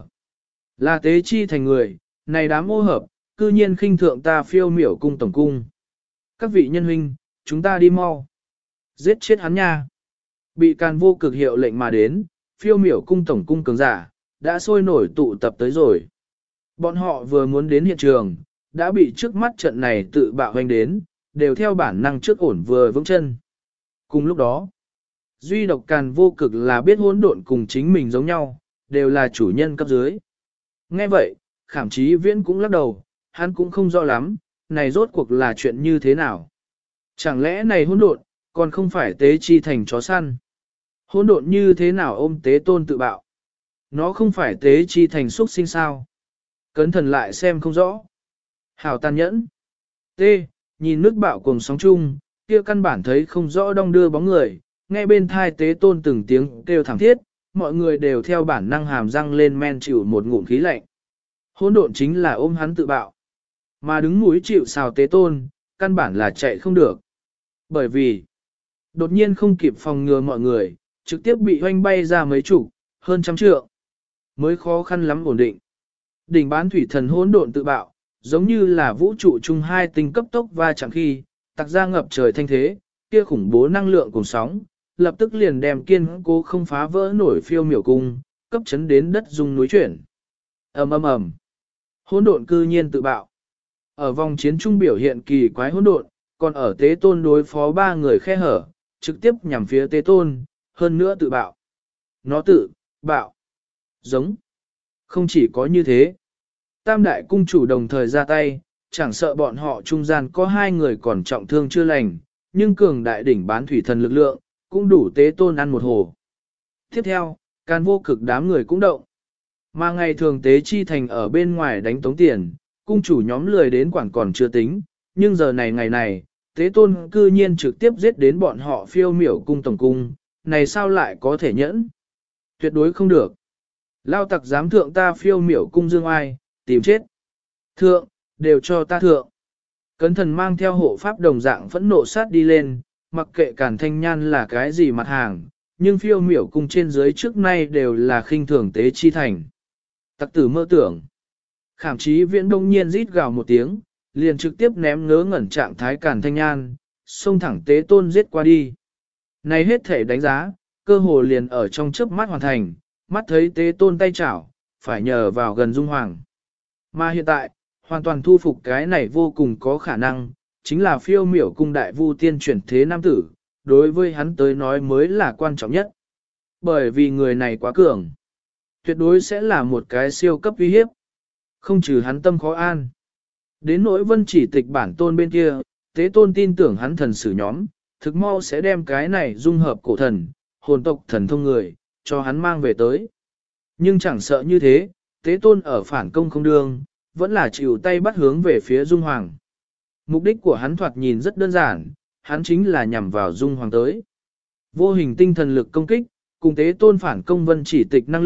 Là tế chi thành người, này đám ô hợp, cư nhiên khinh thượng ta phiêu miểu cung tổng cung. Các vị nhân huynh, chúng ta đi mau. Giết chết hắn nha. Bị Càn Vô Cực hiệu lệnh mà đến, phiêu miểu cung tổng cung cường giả, đã sôi nổi tụ tập tới rồi. Bọn họ vừa muốn đến hiện trường, đã bị trước mắt trận này tự bạo hoành đến, đều theo bản năng trước ổn vừa vững chân. Cùng lúc đó, duy độc Càn Vô Cực là biết hỗn độn cùng chính mình giống nhau, đều là chủ nhân cấp dưới. Nghe vậy, Khảm Chí Viễn cũng lắc đầu, hắn cũng không rõ lắm, này rốt cuộc là chuyện như thế nào. Chẳng lẽ này hỗn độn, còn không phải tế chi thành chó săn. Hỗn độn như thế nào ôm tế tôn tự bạo. Nó không phải tế chi thành xuất sinh sao. Cẩn thận lại xem không rõ. Hảo tàn nhẫn. T. Nhìn nước bạo cùng sóng chung, kia căn bản thấy không rõ đong đưa bóng người, nghe bên thai tế tôn từng tiếng kêu thảm thiết, mọi người đều theo bản năng hàm răng lên men chịu một ngụm khí lạnh. Hỗn độn chính là ôm hắn tự bạo. Mà đứng mũi chịu sào tế tôn, căn bản là chạy không được. Bởi vì, đột nhiên không kịp phòng ngừa mọi người, trực tiếp bị hoanh bay ra mấy chục, hơn trăm trượng. Mới khó khăn lắm ổn định. Đỉnh bán thủy thần hỗn độn tự bạo, giống như là vũ trụ chung hai tinh cấp tốc va chạm khi, tạc ra ngập trời thanh thế, kia khủng bố năng lượng cùng sóng, lập tức liền đem kiên cố không phá vỡ nổi phiêu miểu cung, cấp chấn đến đất rung núi chuyển. Ầm ầm ầm. Hỗn độn cư nhiên tự bạo. Ở vòng chiến trung biểu hiện kỳ quái hỗn độn, còn ở tế tôn đối phó ba người khe hở, trực tiếp nhằm phía tế tôn, hơn nữa tự bạo. Nó tự bạo. Giống. Không chỉ có như thế. Tam đại cung chủ đồng thời ra tay, chẳng sợ bọn họ trung gian có hai người còn trọng thương chưa lành, nhưng cường đại đỉnh bán thủy thần lực lượng, cũng đủ tế tôn ăn một hồ. Tiếp theo, Càn Vô Cực đám người cũng động. Mà ngày thường tế chi thành ở bên ngoài đánh tống tiền, cung chủ nhóm lười đến quản còn chưa tính, nhưng giờ này ngày này, tế tôn cư nhiên trực tiếp giết đến bọn họ phiêu miểu cung tổng cung, này sao lại có thể nhẫn? Tuyệt đối không được. Lao tặc dám thượng ta phiêu miểu cung dương ai, tìm chết. Thượng, đều cho ta thượng. Cấn thần mang theo hộ pháp đồng dạng phẫn nộ sát đi lên, mặc kệ Càn Thanh Nhan là cái gì mặt hàng, nhưng phiêu miểu cung trên dưới trước nay đều là khinh thường tế chi thành. Tặc tử mơ tưởng. Khảm Chí Viễn đông nhiên rít gào một tiếng, liền trực tiếp ném ngớ ngẩn trạng thái Càn Thanh Nhan, xông thẳng tế tôn giết qua đi. Này hết thể đánh giá, cơ hồ liền ở trong chớp mắt hoàn thành, mắt thấy tế tôn tay chảo, phải nhờ vào gần Dung Hoàng. Mà hiện tại, hoàn toàn thu phục cái này vô cùng có khả năng, chính là phiêu miểu cung đại vu tiên chuyển thế nam tử, đối với hắn tới nói mới là quan trọng nhất. Bởi vì người này quá cường, tuyệt đối sẽ là một cái siêu cấp uy hiếp. Không trừ hắn tâm khó an. Đến nỗi Vân Chỉ Tịch bản tôn bên kia, tế tôn tin tưởng hắn thần sử nhóm, thực mau sẽ đem cái này dung hợp cổ thần, hồn tộc thần thông người, cho hắn mang về tới. Nhưng chẳng sợ như thế, tế tôn ở phản công không đương, vẫn là chịu tay bắt hướng về phía Dung Hoàng. Mục đích của hắn thoạt nhìn rất đơn giản, hắn chính là nhằm vào Dung Hoàng tới. Vô hình tinh thần lực công kích, cùng tế tôn phản công Vân Chỉ Tịch năng lượng,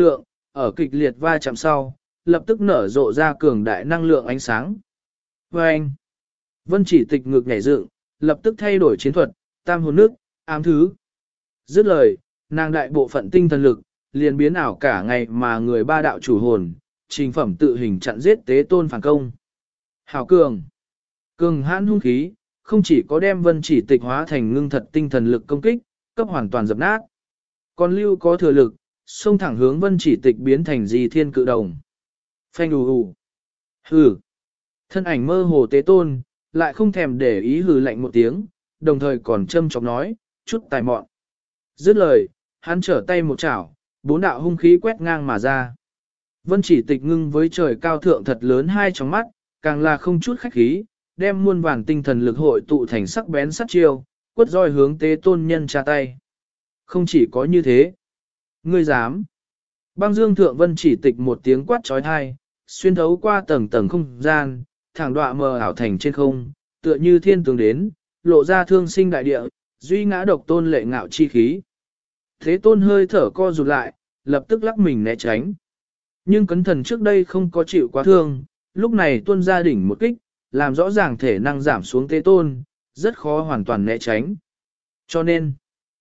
ở kịch liệt va chạm sau, lập tức nở rộ ra cường đại năng lượng ánh sáng. Và anh, Vân Chỉ Tịch ngược nhảy dựng, lập tức thay đổi chiến thuật, tam hồn nước, ám thứ. Dứt lời, nàng đại bộ phận tinh thần lực, liền biến ảo cả ngày mà người ba đạo chủ hồn, trình phẩm tự hình chặn giết Tế Tôn phản công. Hảo cường, cường hãn hung khí, không chỉ có đem Vân Chỉ Tịch hóa thành ngưng thật tinh thần lực công kích, cấp hoàn toàn dập nát. Còn lưu có thừa lực, xông thẳng hướng Vân Chỉ Tịch biến thành Di Thiên Cự Đồng. Phanh ù ù. Hừ. Thân ảnh mơ hồ Tế Tôn, lại không thèm để ý hừ lạnh một tiếng, đồng thời còn châm chọc nói, chút tài mọn. Dứt lời, hắn trở tay một chảo, 4 đạo hung khí quét ngang mà ra. Vân Chỉ Tịch ngưng với trời cao thượng thật lớn hai tròng mắt, càng là không chút khách khí, đem muôn vàn tinh thần lực hội tụ thành sắc bén sát chiêu, quất roi hướng Tế Tôn nhân tra tay. Không chỉ có như thế. Ngươi dám. Băng dương thượng Vân Chỉ Tịch một tiếng quát trói thai, xuyên thấu qua tầng tầng không gian, thẳng đọa mờ ảo thành trên không, tựa như thiên tướng đến, lộ ra thương sinh đại địa, duy ngã độc tôn lệ ngạo chi khí. Thế Tôn hơi thở co rụt lại, lập tức lắc mình né tránh. Nhưng cấn thần trước đây không có chịu quá thương, lúc này tuôn ra đỉnh một kích, làm rõ ràng thể năng giảm xuống Thế Tôn, rất khó hoàn toàn né tránh. Cho nên,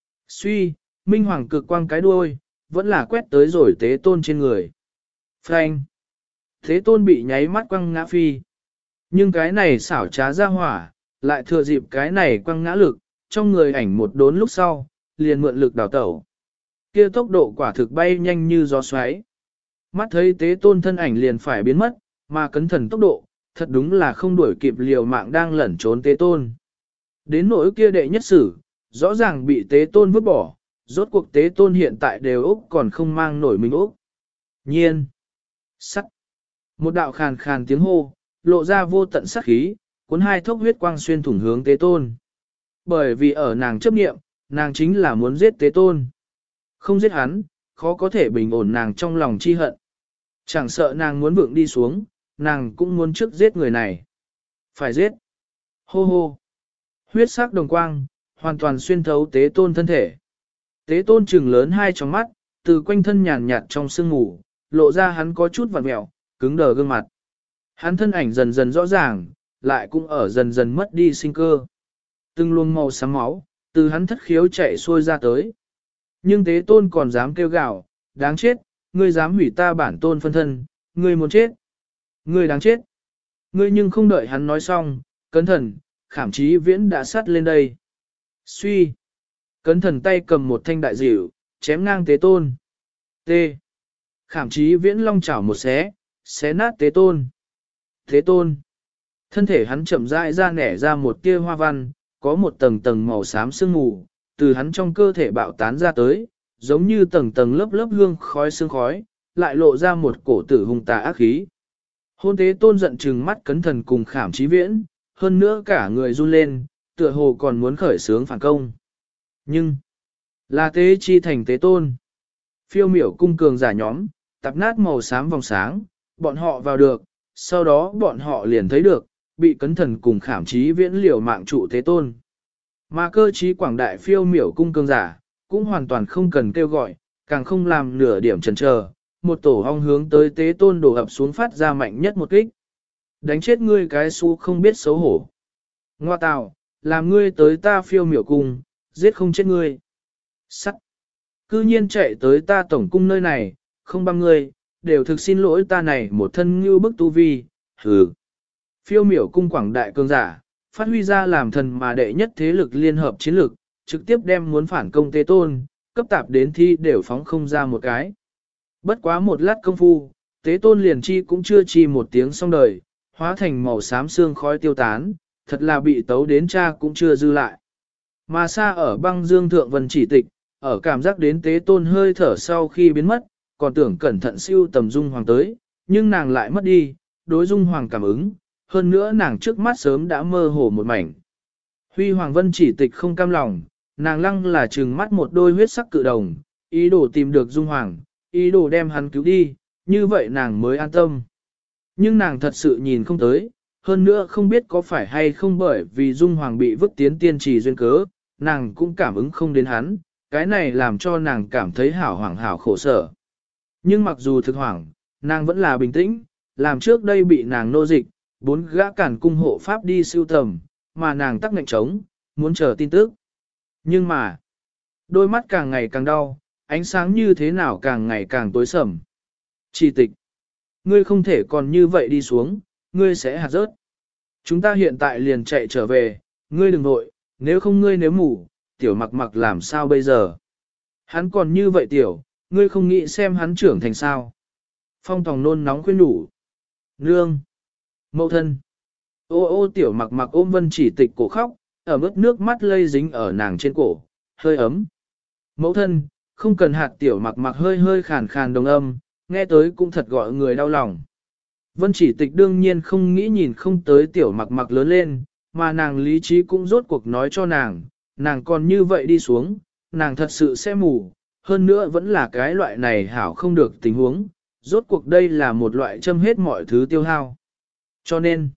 suy, minh hoàng cực quang cái đuôi, vẫn là quét tới rồi Thế Tôn trên người. Phanh! Thế Tôn bị nháy mắt quăng ngã phi. Nhưng cái này xảo trá ra hỏa, lại thừa dịp cái này quăng ngã lực, trong người ảnh một đốn lúc sau, liền mượn lực đào tẩu. Kia tốc độ quả thực bay nhanh như gió xoáy. Mắt thấy Tế Tôn thân ảnh liền phải biến mất, mà cấn thần tốc độ, thật đúng là không đuổi kịp liều mạng đang lẩn trốn Tế Tôn. Đến nỗi kia đệ nhất sử, rõ ràng bị Tế Tôn vứt bỏ, rốt cuộc Tế Tôn hiện tại đều Úc còn không mang nổi mình Úc. Nhiên! Sắt! Một đạo khàn khàn tiếng hô, lộ ra vô tận sát khí, cuốn hai thốc huyết quang xuyên thủng hướng Tế Tôn. Bởi vì ở nàng chấp niệm, nàng chính là muốn giết Tế Tôn. Không giết hắn, khó có thể bình ổn nàng trong lòng chi hận. Chẳng sợ nàng muốn vượng đi xuống, nàng cũng muốn trước giết người này. Phải giết. Hô hô. Huyết sắc đồng quang, hoàn toàn xuyên thấu Tế Tôn thân thể. Tế Tôn trừng lớn hai tròng mắt, từ quanh thân nhàn nhạt trong sương mù, lộ ra hắn có chút vặn mẹo, cứng đờ gương mặt. Hắn thân ảnh dần dần rõ ràng, lại cũng ở dần dần mất đi sinh cơ. Từng luồng màu xám máu, từ hắn thất khiếu chạy xuôi ra tới. Nhưng Tế Tôn còn dám kêu gào, đáng chết, ngươi dám hủy ta bản tôn phân thân, ngươi muốn chết. Ngươi đáng chết. Ngươi nhưng không đợi hắn nói xong, cấn thần, Khảm Chí Viễn đã sát lên đây. Suy. Cấn thần tay cầm một thanh đại dịu, chém ngang Tế Tôn. T. Khảm Chí Viễn long chảo một xé nát Tế Tôn. Tế Tôn. Thân thể hắn chậm rãi ra nẻ ra một tia hoa văn, có một tầng tầng màu xám sương mù, từ hắn trong cơ thể bạo tán ra tới, giống như tầng tầng lớp lớp hương khói sương khói, lại lộ ra một cổ tử hung tà ác khí. Hôn Tế Tôn giận trừng mắt cấn thần cùng Khảm Chí Viễn, hơn nữa cả người run lên, tựa hồ còn muốn khởi sướng phản công. Nhưng, là Tế Chi thành Tế Tôn. Phiêu miểu cung cường giả nhóm, tạp nát màu xám vòng sáng, bọn họ vào được, sau đó bọn họ liền thấy được, bị cấn thần cùng Khảm Chí Viễn liều mạng trụ Tế Tôn. Mà cơ trí quảng đại phiêu miểu cung cường giả, cũng hoàn toàn không cần kêu gọi, càng không làm nửa điểm chần chờ, một tổ ong hướng tới Tế Tôn đổ ập xuống phát ra mạnh nhất một kích. Đánh chết ngươi cái xu không biết xấu hổ. Ngoa tào, làm ngươi tới ta phiêu miểu cung, giết không chết ngươi. Sắt. Cư nhiên chạy tới ta tổng cung nơi này, không băng ngươi, đều thực xin lỗi ta này một thân như bức tu vi, hừ. Phiêu miểu cung quảng đại cường giả, phát huy ra làm thần mà đệ nhất thế lực liên hợp chiến lực, trực tiếp đem muốn phản công Tế Tôn, cấp tạp đến thi đều phóng không ra một cái. Bất quá một lát công phu, Tế Tôn liền chi cũng chưa chi một tiếng xong đời, hóa thành màu xám xương khói tiêu tán, thật là bị tấu đến cha cũng chưa dư lại. Mà xa ở băng dương thượng Vân Chỉ Tịch, ở cảm giác đến Tế Tôn hơi thở sau khi biến mất, còn tưởng cẩn thận siêu tầm Dung Hoàng tới, nhưng nàng lại mất đi, đối Dung Hoàng cảm ứng, hơn nữa nàng trước mắt sớm đã mơ hồ một mảnh. Huy Hoàng Vân Chỉ Tịch không cam lòng, nàng lăng là trừng mắt một đôi huyết sắc cự đồng, ý đồ tìm được Dung Hoàng, ý đồ đem hắn cứu đi, như vậy nàng mới an tâm. Nhưng nàng thật sự nhìn không tới, hơn nữa không biết có phải hay không bởi vì Dung Hoàng bị vứt tiến tiên trì duyên cớ, nàng cũng cảm ứng không đến hắn, cái này làm cho nàng cảm thấy hảo hoàng hảo khổ sở. Nhưng mặc dù thực hoảng, nàng vẫn là bình tĩnh, làm trước đây bị nàng nô dịch, 4 gã cản cung hộ pháp đi siêu tầm, mà nàng tắc ngạnh trống, muốn chờ tin tức. Nhưng mà, đôi mắt càng ngày càng đau, ánh sáng như thế nào càng ngày càng tối sầm. Chỉ tịch, ngươi không thể còn như vậy đi xuống, ngươi sẽ hạt rớt. Chúng ta hiện tại liền chạy trở về, ngươi đừng vội, nếu không ngươi nếu mù, tiểu mặc mặc làm sao bây giờ? Hắn còn như vậy tiểu, ngươi không nghĩ xem hắn trưởng thành sao? Phong Tòng nôn nóng khuyên nhủ. Nương! Mẫu thân! Ô ô tiểu mặc mặc ôm Vân Chỉ Tịch cổ khóc, ở mức nước mắt lây dính ở nàng trên cổ, hơi ấm. Mẫu thân, không cần hạt tiểu mặc mặc hơi hơi khàn khàn đồng âm, nghe tới cũng thật gọi người đau lòng. Vân Chỉ Tịch đương nhiên không nghĩ nhìn không tới tiểu mặc mặc lớn lên, mà nàng lý trí cũng rốt cuộc nói cho nàng còn như vậy đi xuống, nàng thật sự sẽ mù, hơn nữa vẫn là cái loại này hảo không được tình huống, rốt cuộc đây là một loại châm hết mọi thứ tiêu hao. Cho nên,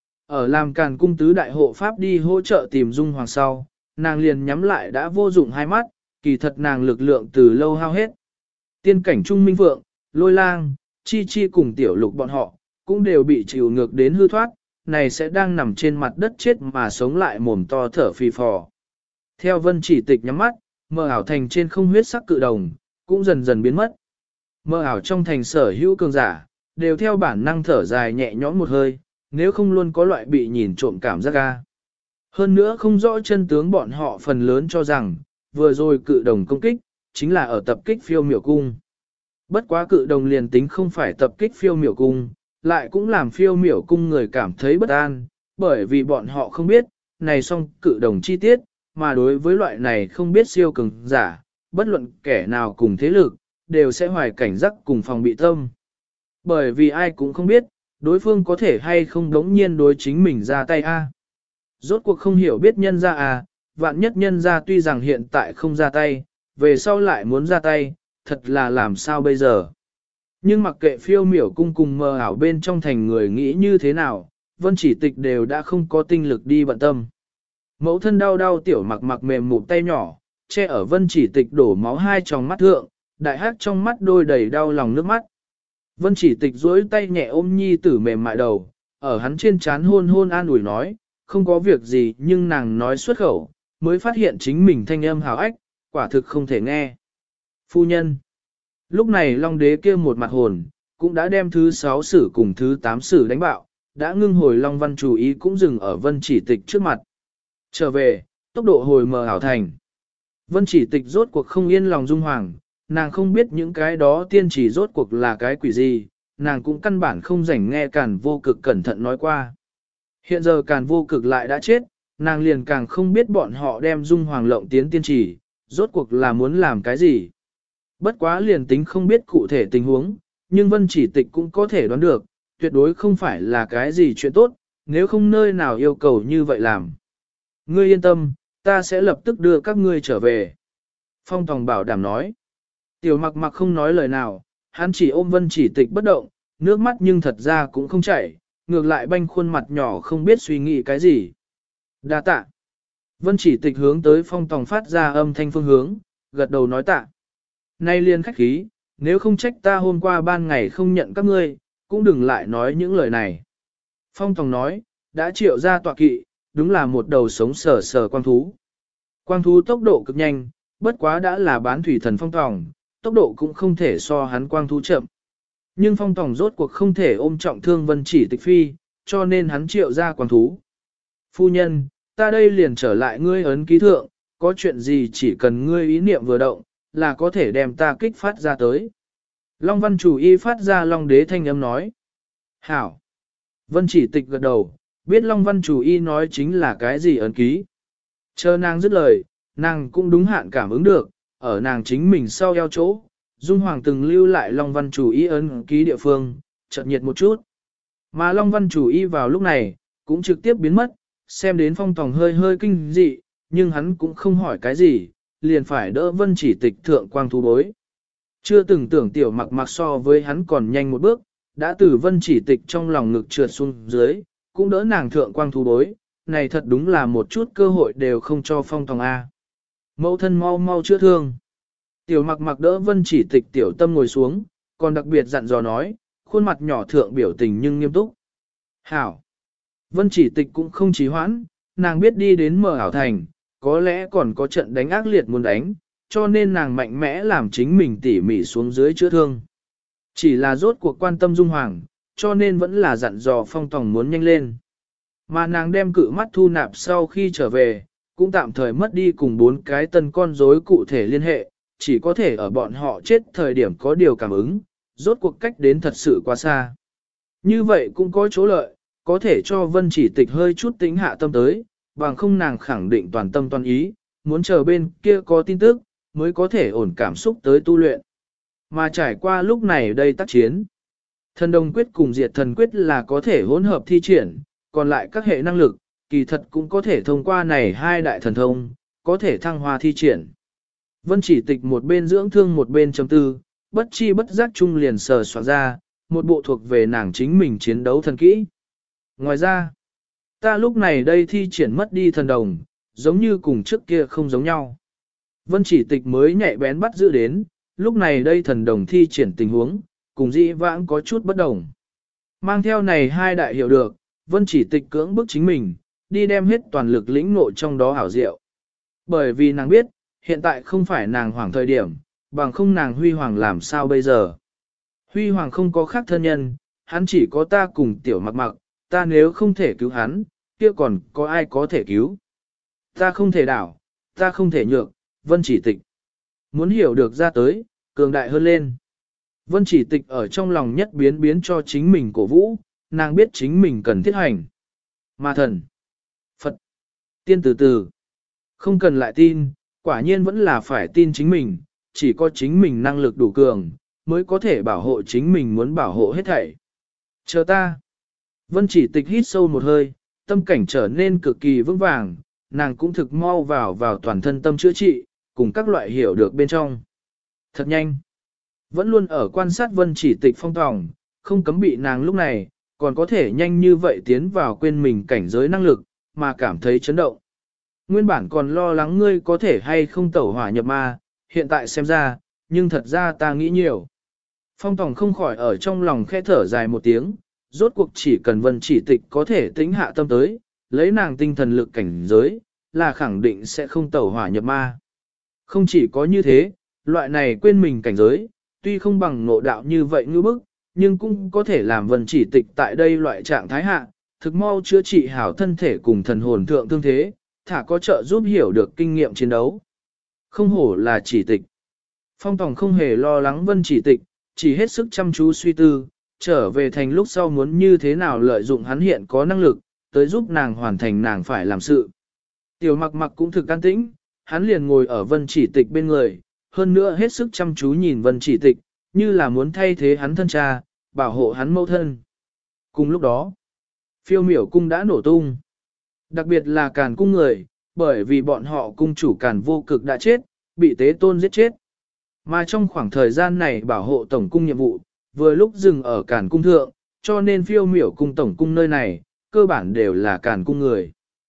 ở làm Càn cung tứ đại hộ pháp đi hỗ trợ tìm Dung Hoàng sau, nàng liền nhắm lại đã vô dụng hai mắt, kỳ thật nàng lực lượng từ lâu hao hết. Tiên cảnh Trung Minh Vượng, Lôi Lang, Chi Chi cùng Tiểu Lục bọn họ, cũng đều bị chịu ngược đến hư thoát, này sẽ đang nằm trên mặt đất chết mà sống lại mồm to thở phì phò. Theo Vân Chỉ Tịch nhắm mắt, mơ ảo thành trên không huyết sắc cự đồng, cũng dần dần biến mất. Mơ ảo trong thành sở hữu cường giả, đều theo bản năng thở dài nhẹ nhõm một hơi, nếu không luôn có loại bị nhìn trộm cảm giác ga. Hơn nữa không rõ chân tướng bọn họ phần lớn cho rằng, vừa rồi cự đồng công kích, chính là ở tập kích phiêu miểu cung. Bất quá cự đồng liền tính không phải tập kích phiêu miểu cung, lại cũng làm phiêu miểu cung người cảm thấy bất an, bởi vì bọn họ không biết, này song cự đồng chi tiết, mà đối với loại này không biết siêu cường giả, bất luận kẻ nào cùng thế lực, đều sẽ hoài cảnh giác cùng phòng bị tâm. Bởi vì ai cũng không biết, đối phương có thể hay không đống nhiên đối chính mình ra tay a. Rốt cuộc không hiểu biết nhân ra à, vạn nhất nhân ra tuy rằng hiện tại không ra tay, về sau lại muốn ra tay, thật là làm sao bây giờ. Nhưng mặc kệ phiêu miểu cung cùng mơ ảo bên trong thành người nghĩ như thế nào, Vân Chỉ Tịch đều đã không có tinh lực đi bận tâm. Mẫu thân đau đau tiểu mặc mặc mềm mụn tay nhỏ, che ở Vân Chỉ Tịch đổ máu hai tròng mắt thượng, đại hát trong mắt đôi đầy đau lòng nước mắt. Vân Chỉ Tịch duỗi tay nhẹ ôm nhi tử mềm mại đầu, ở hắn trên trán hôn hôn an ủi nói, không có việc gì nhưng nàng nói xuất khẩu, mới phát hiện chính mình thanh âm hào ách, quả thực không thể nghe. Phu nhân. Lúc này Long Đế kia một mặt hồn, cũng đã đem thứ 6 sử cùng thứ 8 sử đánh bạo, đã ngưng hồi Long Văn chú ý cũng dừng ở Vân Chỉ Tịch trước mặt. Trở về, tốc độ hồi mờ ảo thành. Vân Chỉ Tịch rốt cuộc không yên lòng Dung Hoàng, nàng không biết những cái đó tiên chỉ rốt cuộc là cái quỷ gì, nàng cũng căn bản không rảnh nghe Càn Vô Cực cẩn thận nói qua. Hiện giờ Càn Vô Cực lại đã chết, nàng liền càng không biết bọn họ đem Dung Hoàng lộng tiến tiên chỉ, rốt cuộc là muốn làm cái gì. Bất quá liền tính không biết cụ thể tình huống, nhưng Vân Chỉ Tịch cũng có thể đoán được, tuyệt đối không phải là cái gì chuyện tốt, nếu không nơi nào yêu cầu như vậy làm. Ngươi yên tâm, ta sẽ lập tức đưa các ngươi trở về. Phong Tòng bảo đảm nói. Tiểu mặc mặc không nói lời nào, hắn chỉ ôm Vân Chỉ Tịch bất động, nước mắt nhưng thật ra cũng không chảy, ngược lại banh khuôn mặt nhỏ không biết suy nghĩ cái gì. Đa tạ. Vân Chỉ Tịch hướng tới Phong Tòng phát ra âm thanh phương hướng, gật đầu nói tạ. Nay liên khách khí, nếu không trách ta hôm qua ban ngày không nhận các ngươi, cũng đừng lại nói những lời này. Phong Tòng nói, đã triệu ra tọa kỵ, đúng là một đầu sống sờ sờ quang thú. Quang thú tốc độ cực nhanh, bất quá đã là bán thủy thần Phong Tòng, tốc độ cũng không thể so hắn quang thú chậm. Nhưng Phong Tòng rốt cuộc không thể ôm trọng thương Vân Chỉ Tịch phi, cho nên hắn triệu ra quang thú. Phu nhân, ta đây liền trở lại ngươi ấn ký thượng, có chuyện gì chỉ cần ngươi ý niệm vừa động, là có thể đem ta kích phát ra tới. Long Văn Chủ y phát ra Long Đế thanh âm nói. Hảo. Vân Chỉ Tịch gật đầu, biết Long Văn Chủ y nói chính là cái gì ấn ký. Chờ nàng dứt lời, nàng cũng đúng hạn cảm ứng được, ở nàng chính mình sau eo chỗ, Dung Hoàng từng lưu lại Long Văn Chủ y ấn ký địa phương, chợt nhiệt một chút. Mà Long Văn Chủ y vào lúc này, cũng trực tiếp biến mất, xem đến Phong Tòng hơi hơi kinh dị, nhưng hắn cũng không hỏi cái gì, liền phải đỡ Vân Chỉ Tịch thượng quang thú bối. Chưa từng tưởng tiểu mặc mặc so với hắn còn nhanh một bước, đã từ Vân Chỉ Tịch trong lòng ngực trượt xuống dưới, cũng đỡ nàng thượng quang thú bối, này thật đúng là một chút cơ hội đều không cho Phong Tòng A. Mẫu thân mau mau chữa thương. Tiểu mặc mặc đỡ Vân Chỉ Tịch tiểu tâm ngồi xuống, còn đặc biệt dặn dò nói, khuôn mặt nhỏ thượng biểu tình nhưng nghiêm túc. Hảo! Vân Chỉ Tịch cũng không trì hoãn, nàng biết đi đến Mở Ảo Thành, có lẽ còn có trận đánh ác liệt muốn đánh, cho nên nàng mạnh mẽ làm chính mình tỉ mỉ xuống dưới chữa thương. Chỉ là rốt cuộc quan tâm Dung Hoàng, cho nên vẫn là dặn dò Phong Tòng muốn nhanh lên. Mà nàng đem cự mắt thu nạp sau khi trở về, cũng tạm thời mất đi cùng 4 cái tân con rối cụ thể liên hệ, chỉ có thể ở bọn họ chết thời điểm có điều cảm ứng, rốt cuộc cách đến thật sự quá xa. Như vậy cũng có chỗ lợi, có thể cho Vân Chỉ Tịch hơi chút tĩnh hạ tâm tới, bằng không nàng khẳng định toàn tâm toàn ý, muốn chờ bên kia có tin tức, mới có thể ổn cảm xúc tới tu luyện. Mà trải qua lúc này đây tác chiến, thần đồng quyết cùng diệt thần quyết là có thể hỗn hợp thi triển, còn lại các hệ năng lực, kỳ thật cũng có thể thông qua này hai đại thần thông, có thể thăng hoa thi triển. Vân Chỉ Tịch một bên dưỡng thương một bên chấm tư, bất chi bất giác chung liền sờ soạn ra, một bộ thuộc về nàng chính mình chiến đấu thần kỹ. Ngoài ra, ta lúc này đây thi triển mất đi thần đồng, giống như cùng trước kia không giống nhau. Vân Chỉ Tịch mới nhạy bén bắt giữ đến, lúc này đây thần đồng thi triển tình huống, cùng dĩ vãng có chút bất đồng. Mang theo này hai đại hiểu được, Vân Chỉ Tịch cưỡng bức chính mình, đi đem hết toàn lực lĩnh ngộ trong đó hảo diệu. Bởi vì nàng biết, hiện tại không phải nàng hoàng thời điểm, bằng không nàng huy hoàng làm sao bây giờ. Huy hoàng không có khác thân nhân, hắn chỉ có ta cùng tiểu mặc mặc, ta nếu không thể cứu hắn, kia còn có ai có thể cứu. Ta không thể đảo, ta không thể nhược, Vân Chỉ Tịch. Muốn hiểu được ra tới, cường đại hơn lên. Vân Chỉ Tịch ở trong lòng nhất biến cho chính mình cổ vũ, nàng biết chính mình cần thiết hành. Ma thần, Phật, tiên từ từ. Không cần lại tin, quả nhiên vẫn là phải tin chính mình, chỉ có chính mình năng lực đủ cường, mới có thể bảo hộ chính mình muốn bảo hộ hết thảy. Chờ ta. Vân Chỉ Tịch hít sâu một hơi, tâm cảnh trở nên cực kỳ vững vàng, nàng cũng thực mau vào toàn thân tâm chữa trị, cùng các loại hiểu được bên trong. Thật nhanh. Vẫn luôn ở quan sát Vân Chỉ Tịch Phong Tòng, không cấm bị nàng lúc này, còn có thể nhanh như vậy tiến vào quên mình cảnh giới năng lực, mà cảm thấy chấn động. Nguyên bản còn lo lắng ngươi có thể hay không tẩu hỏa nhập ma, hiện tại xem ra, nhưng thật ra ta nghĩ nhiều. Phong Tòng không khỏi ở trong lòng khẽ thở dài một tiếng, rốt cuộc chỉ cần Vân Chỉ Tịch có thể tĩnh hạ tâm tới, lấy nàng tinh thần lực cảnh giới, là khẳng định sẽ không tẩu hỏa nhập ma. Không chỉ có như thế, loại này quên mình cảnh giới, tuy không bằng ngộ đạo như vậy ngư bức, nhưng cũng có thể làm Vân Chỉ Tịch tại đây loại trạng thái hạ, thực mau chữa trị hảo thân thể cùng thần hồn thượng thương thế, thả có trợ giúp hiểu được kinh nghiệm chiến đấu. Không hổ là Chỉ Tịch. Phong Tòng không hề lo lắng Vân Chỉ Tịch, chỉ hết sức chăm chú suy tư, trở về thành lúc sau muốn như thế nào lợi dụng hắn hiện có năng lực, tới giúp nàng hoàn thành nàng phải làm sự. Tiểu mặc mặc cũng thực can tĩnh, hắn liền ngồi ở Vân Chỉ Tịch bên người, hơn nữa hết sức chăm chú nhìn Vân Chỉ Tịch, như là muốn thay thế hắn thân cha, bảo hộ hắn mẫu thân. Cùng lúc đó, phiêu miểu cung đã nổ tung. Đặc biệt là Càn cung người, bởi vì bọn họ cung chủ Càn vô cực đã chết, bị Tế Tôn giết chết. Mà trong khoảng thời gian này bảo hộ tổng cung nhiệm vụ, vừa lúc dừng ở Càn cung thượng, cho nên phiêu miểu cung tổng cung nơi này, cơ bản đều là Càn cung người.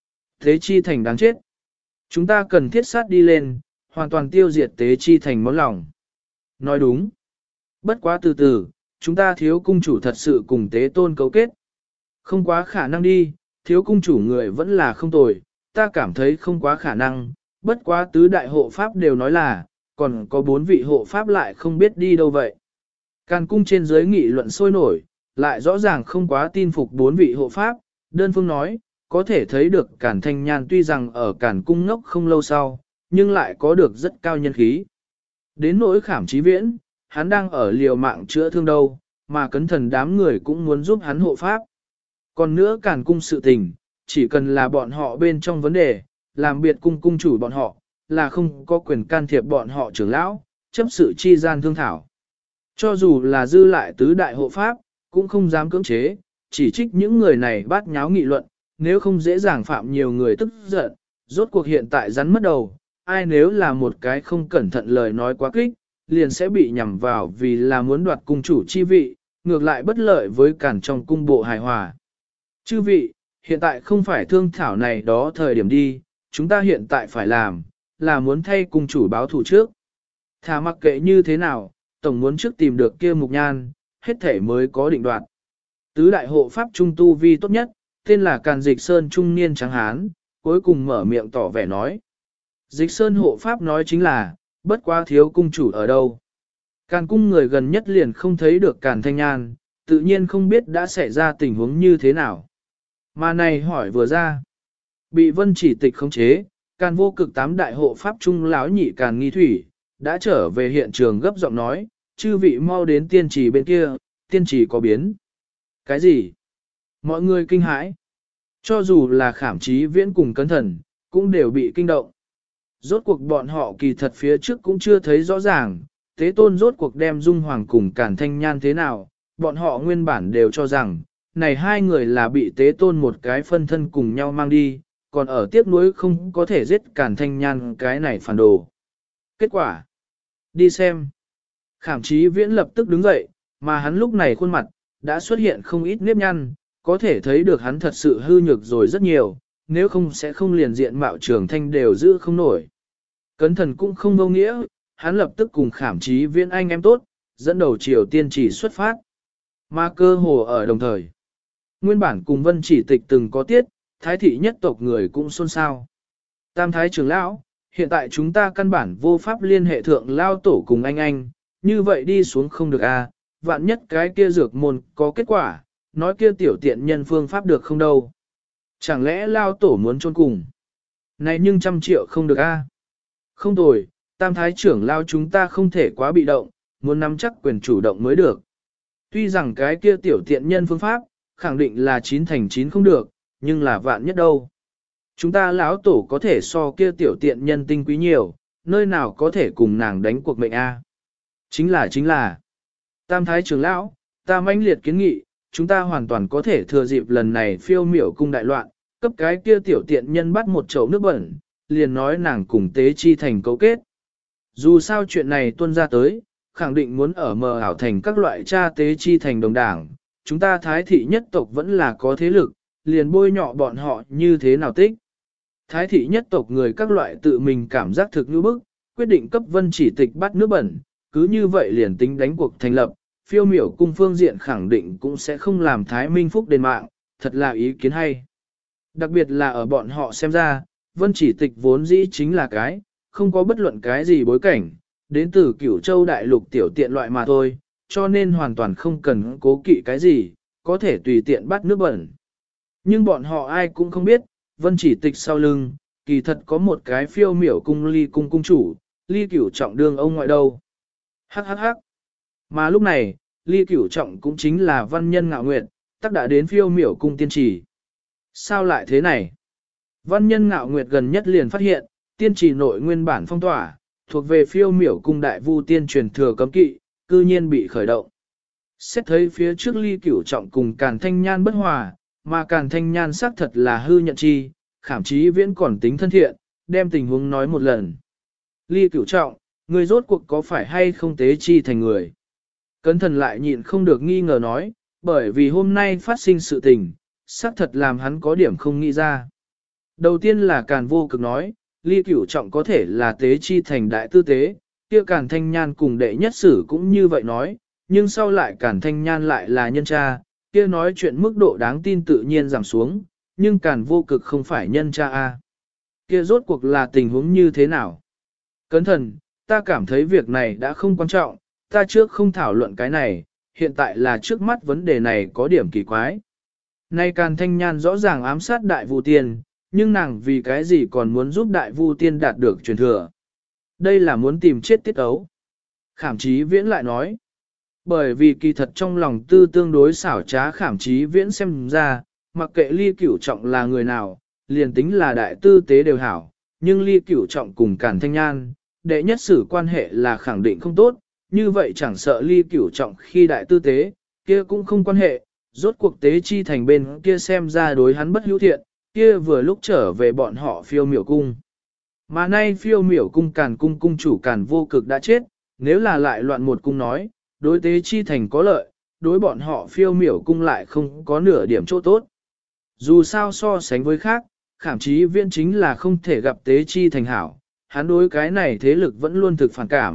Tế Chi Thành đáng chết. Chúng ta cần thiết sát đi lên, hoàn toàn tiêu diệt Tế Chi Thành món lòng. Nói đúng. Bất quá từ từ, chúng ta thiếu cung chủ thật sự cùng Tế Tôn cấu kết. Không quá khả năng đi, thiếu cung chủ người vẫn là không tồi, ta cảm thấy không quá khả năng, bất quá tứ đại hộ pháp đều nói là, còn có 4 vị hộ pháp lại không biết đi đâu vậy. Càn cung trên dưới nghị luận sôi nổi, lại rõ ràng không quá tin phục 4 vị hộ pháp, đơn phương nói, có thể thấy được Càn Thanh Nhan tuy rằng ở Càn cung ngốc không lâu sau, nhưng lại có được rất cao nhân khí. Đến nỗi Khảm Chí Viễn, hắn đang ở liều mạng chữa thương đâu, mà cấn thần đám người cũng muốn giúp hắn hộ pháp. Còn nữa Càn cung sự tình, chỉ cần là bọn họ bên trong vấn đề, làm biệt cung cung chủ bọn họ, là không có quyền can thiệp bọn họ trưởng lão, chấp sự chi gian thương thảo. Cho dù là dư lại tứ đại hộ pháp, cũng không dám cưỡng chế, chỉ trích những người này bát nháo nghị luận, nếu không dễ dàng phạm nhiều người tức giận, rốt cuộc hiện tại rắn mất đầu, ai nếu là một cái không cẩn thận lời nói quá kích, liền sẽ bị nhằm vào vì là muốn đoạt cung chủ chi vị, ngược lại bất lợi với Càn trong cung bộ hài hòa. Chư vị, hiện tại không phải thương thảo này đó thời điểm đi, chúng ta hiện tại phải làm, là muốn thay cung chủ báo thủ trước. Thà mặc kệ như thế nào, tổng muốn trước tìm được kia mục nhan, hết thể mới có định đoạt. Tứ đại hộ pháp trung tu vi tốt nhất, tên là Càn Dịch Sơn trung niên trắng hán, cuối cùng mở miệng tỏ vẻ nói. Dịch Sơn hộ pháp nói chính là, bất quá thiếu cung chủ ở đâu. Càn cung người gần nhất liền không thấy được Càn Thanh Nhan, tự nhiên không biết đã xảy ra tình huống như thế nào. Mà này hỏi vừa ra, bị Vân Chỉ Tịch khống chế, Càn vô cực tám đại hộ pháp trung lão nhị Càn Nghi Thủy, đã trở về hiện trường gấp giọng nói, chư vị mau đến tiên trì bên kia, tiên trì có biến. Cái gì? Mọi người kinh hãi. Cho dù là Khảm Chí Viễn cùng Cấn Thần, cũng đều bị kinh động. Rốt cuộc bọn họ kỳ thật phía trước cũng chưa thấy rõ ràng, Tế Tôn rốt cuộc đem Dung Hoàng cùng Càn Thanh Nhan thế nào, bọn họ nguyên bản đều cho rằng, này hai người là bị Tế Tôn một cái phân thân cùng nhau mang đi, còn ở tiếc nuối không có thể giết Càn Thanh Nhan cái này phản đồ. Kết quả, đi xem. Khảm Chí Viễn lập tức đứng dậy, mà hắn lúc này khuôn mặt, đã xuất hiện không ít nếp nhăn, có thể thấy được hắn thật sự hư nhược rồi rất nhiều, nếu không sẽ không liền diện mạo Trường Thanh đều giữ không nổi. Cấn Thần cũng không vô nghĩa, hắn lập tức cùng Khảm Chí Viễn anh em tốt, dẫn đầu Triều Tiên chỉ xuất phát. Mà cơ hồ ở đồng thời. Nguyên bản cùng Vân Chỉ Tịch từng có tiết, thái thị nhất tộc người cũng xôn xao. Tam thái trưởng lão, hiện tại chúng ta căn bản vô pháp liên hệ thượng lao tổ cùng anh, như vậy đi xuống không được a. Vạn nhất cái kia dược môn có kết quả, nói kia tiểu tiện nhân phương pháp được không đâu. Chẳng lẽ lao tổ muốn chôn cùng? Này nhưng 100 triệu không được a. Không tồi, tam thái trưởng lao chúng ta không thể quá bị động, muốn nắm chắc quyền chủ động mới được. Tuy rằng cái kia tiểu tiện nhân phương pháp, khẳng định là 9 thành 9 không được, nhưng là vạn nhất đâu. Chúng ta lão tổ có thể so kia tiểu tiện nhân tinh quý nhiều, nơi nào có thể cùng nàng đánh cuộc mệnh a? Chính là. Tam thái trưởng lão, ta mãnh liệt kiến nghị, chúng ta hoàn toàn có thể thừa dịp lần này phiêu miểu cung đại loạn, cấp cái kia tiểu tiện nhân bắt một chậu nước bẩn, liền nói nàng cùng tế chi thành cấu kết. Dù sao chuyện này tuân ra tới, khẳng định muốn ở mờ ảo thành các loại cha tế chi thành đồng đảng, chúng ta thái thị nhất tộc vẫn là có thế lực, liền bôi nhọ bọn họ như thế nào tích. Thái thị nhất tộc người các loại tự mình cảm giác thực như bức, quyết định cấp Vân Chỉ Tịch bắt nước bẩn, cứ như vậy liền tính đánh cuộc thành lập, phiêu miểu cung phương diện khẳng định cũng sẽ không làm Thái Minh Phúc đền mạng, thật là ý kiến hay. Đặc biệt là ở bọn họ xem ra, Vân Chỉ Tịch vốn dĩ chính là cái, không có bất luận cái gì bối cảnh, đến từ Cửu Châu đại lục tiểu tiện loại mà thôi, cho nên hoàn toàn không cần cố kỵ cái gì, có thể tùy tiện bắt nước bẩn. Nhưng bọn họ ai cũng không biết, Vân Chỉ Tịch sau lưng, kỳ thật có một cái phiêu miểu cung ly cung cung chủ, ly Cửu Trọng đương ông ngoại đâu. Hắc hắc hắc. Mà lúc này, ly Cửu Trọng cũng chính là văn nhân ngạo nguyệt, tắc đã đến phiêu miểu cung tiên trì. Sao lại thế này? Văn nhân ngạo nguyệt gần nhất liền phát hiện, tiên trì nội nguyên bản phong tỏa, thuộc về phiêu miểu cung đại vu tiên truyền thừa cấm kỵ, cư nhiên bị khởi động. Xét thấy phía trước ly Cửu Trọng cùng Càn Thanh Nhan bất hòa, mà Càn Thanh Nhan xác thật là hư nhận chi, Khảm Chí Viễn còn tính thân thiện, đem tình huống nói một lần. Ly Cửu Trọng, người rốt cuộc có phải hay không tế chi thành người? Cấn Thần lại nhịn không được nghi ngờ nói, bởi vì hôm nay phát sinh sự tình, xác thật làm hắn có điểm không nghĩ ra. Đầu tiên là Càn vô cực nói, Ly Cửu Trọng có thể là tế chi thành đại tư tế, kia Càn Thanh Nhan cùng đệ nhất sử cũng như vậy nói, nhưng sau lại Càn Thanh Nhan lại là nhân cha, kia nói chuyện mức độ đáng tin tự nhiên giảm xuống, nhưng Càn vô cực không phải nhân cha a. Kia rốt cuộc là tình huống như thế nào? Cấn Thần, ta cảm thấy việc này đã không quan trọng, ta trước không thảo luận cái này, hiện tại là trước mắt vấn đề này có điểm kỳ quái. Nay Càn Thanh Nhan rõ ràng ám sát đại vu tiên, nhưng nàng vì cái gì còn muốn giúp đại vu tiên đạt được truyền thừa? Đây là muốn tìm chết tiết ấu. Khảm Chí Viễn lại nói, bởi vì kỳ thật trong lòng tư tương đối xảo trá Khảm Chí Viễn xem ra, mặc kệ Ly Cửu Trọng là người nào, liền tính là đại tư tế đều hảo, nhưng Ly Cửu Trọng cùng Càn Thanh Nhan, đệ nhất sử quan hệ là khẳng định không tốt, như vậy chẳng sợ Ly Cửu Trọng khi đại tư tế, kia cũng không quan hệ, rốt cuộc tế chi thành bên kia xem ra đối hắn bất hữu thiện, kia vừa lúc trở về bọn họ phiêu miểu cung. Mà nay phiêu miểu cung Càn cung cung chủ Càn vô cực đã chết, nếu là lại loạn một cung nói, đối tế chi thành có lợi, đối bọn họ phiêu miểu cung lại không có nửa điểm chỗ tốt. Dù sao so sánh với khác, Khảm Chí Viễn chính là không thể gặp tế chi thành hảo, hắn đối cái này thế lực vẫn luôn thực phản cảm,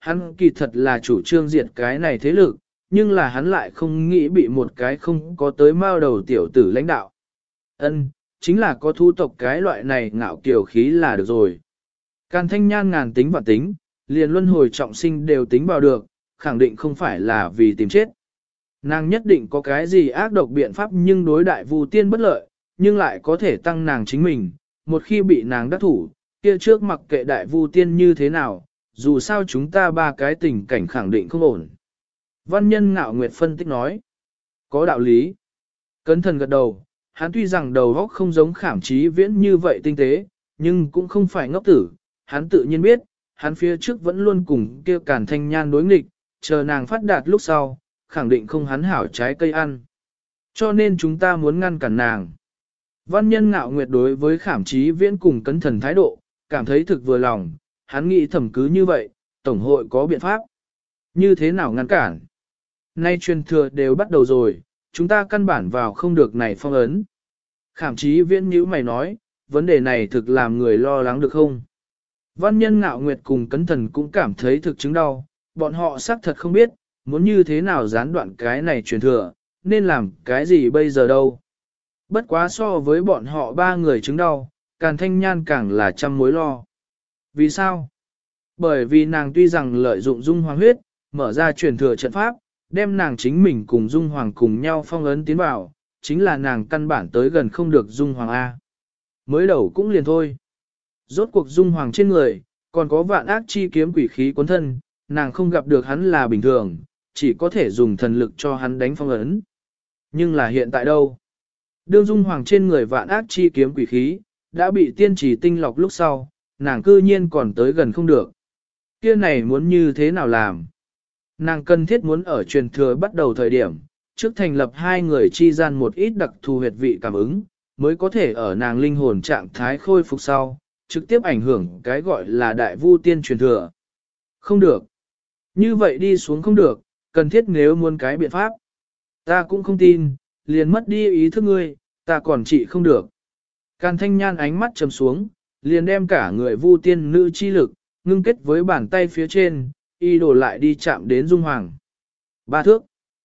hắn kỳ thật là chủ trương diệt cái này thế lực, nhưng là hắn lại không nghĩ bị một cái không có tới mao đầu tiểu tử lãnh đạo. Ân, chính là có thu tộc cái loại này ngạo kiều khí là được rồi. Càn Thanh Nhan ngàn tính và tính, liền luân hồi trọng sinh đều tính vào được, khẳng định không phải là vì tìm chết. Nàng nhất định có cái gì ác độc biện pháp nhưng đối đại Vu Tiên bất lợi, nhưng lại có thể tăng nàng chính mình, một khi bị nàng đắc thủ, kia trước mặc kệ đại Vu Tiên như thế nào, dù sao chúng ta ba cái tình cảnh khẳng định không ổn. Văn nhân Ngạo Nguyệt phân tích nói, có đạo lý. Cẩn thận gật đầu, hắn tuy rằng đầu óc không giống Khảm Chí Viễn như vậy tinh tế, nhưng cũng không phải ngốc tử, hắn tự nhiên biết, hắn phía trước vẫn luôn cùng kia Càn Thanh Nhan đối nghịch, chờ nàng phát đạt lúc sau, khẳng định không hắn hảo trái cây ăn. Cho nên chúng ta muốn ngăn cản nàng. Văn nhân Ngạo Nguyệt đối với Khảm Chí Viễn cùng Cẩn thận thái độ, cảm thấy thực vừa lòng, hắn nghĩ thầm cứ như vậy, Tổng hội có biện pháp. Như thế nào ngăn cản? Nay truyền thừa đều bắt đầu rồi, chúng ta căn bản vào không được này phong ấn. Khảm Chí Viễn nhíu mày nói, vấn đề này thực làm người lo lắng được không? Văn nhân Ngạo Nguyệt cùng Cẩn thận cũng cảm thấy thực chứng đau, bọn họ xác thật không biết, muốn như thế nào gián đoạn cái này truyền thừa, nên làm cái gì bây giờ đâu. Bất quá so với bọn họ ba người chứng đau, Càn Thanh Nhan càng là trăm mối lo. Vì sao? Bởi vì nàng tuy rằng lợi dụng Dung Hoàng huyết, mở ra truyền thừa trận pháp, đem nàng chính mình cùng Dung Hoàng cùng nhau phong ấn tiến vào, chính là nàng căn bản tới gần không được Dung Hoàng A. Mới đầu cũng liền thôi. Rốt cuộc Dung Hoàng trên người, còn có vạn ác chi kiếm quỷ khí cuốn thân, nàng không gặp được hắn là bình thường, chỉ có thể dùng thần lực cho hắn đánh phong ấn. Nhưng là hiện tại đâu? Đương Dung Hoàng trên người vạn ác chi kiếm quỷ khí, đã bị tiên trì tinh lọc lúc sau, nàng cư nhiên còn tới gần không được. Kia này muốn như thế nào làm? Nàng cần thiết muốn ở truyền thừa bắt đầu thời điểm, trước thành lập hai người chi gian một ít đặc thù huyệt vị cảm ứng, mới có thể ở nàng linh hồn trạng thái khôi phục sau, trực tiếp ảnh hưởng cái gọi là đại vu tiên truyền thừa. Không được. Như vậy đi xuống không được, cần thiết nếu muốn cái biện pháp. Ta cũng không tin, liền mất đi ý thức ngươi, ta còn trị không được. Càn Thanh Nhan ánh mắt trầm xuống, liền đem cả người vu tiên nữ chi lực, ngưng kết với bàn tay phía trên, y đổ lại đi chạm đến Dung Hoàng. 3 thước,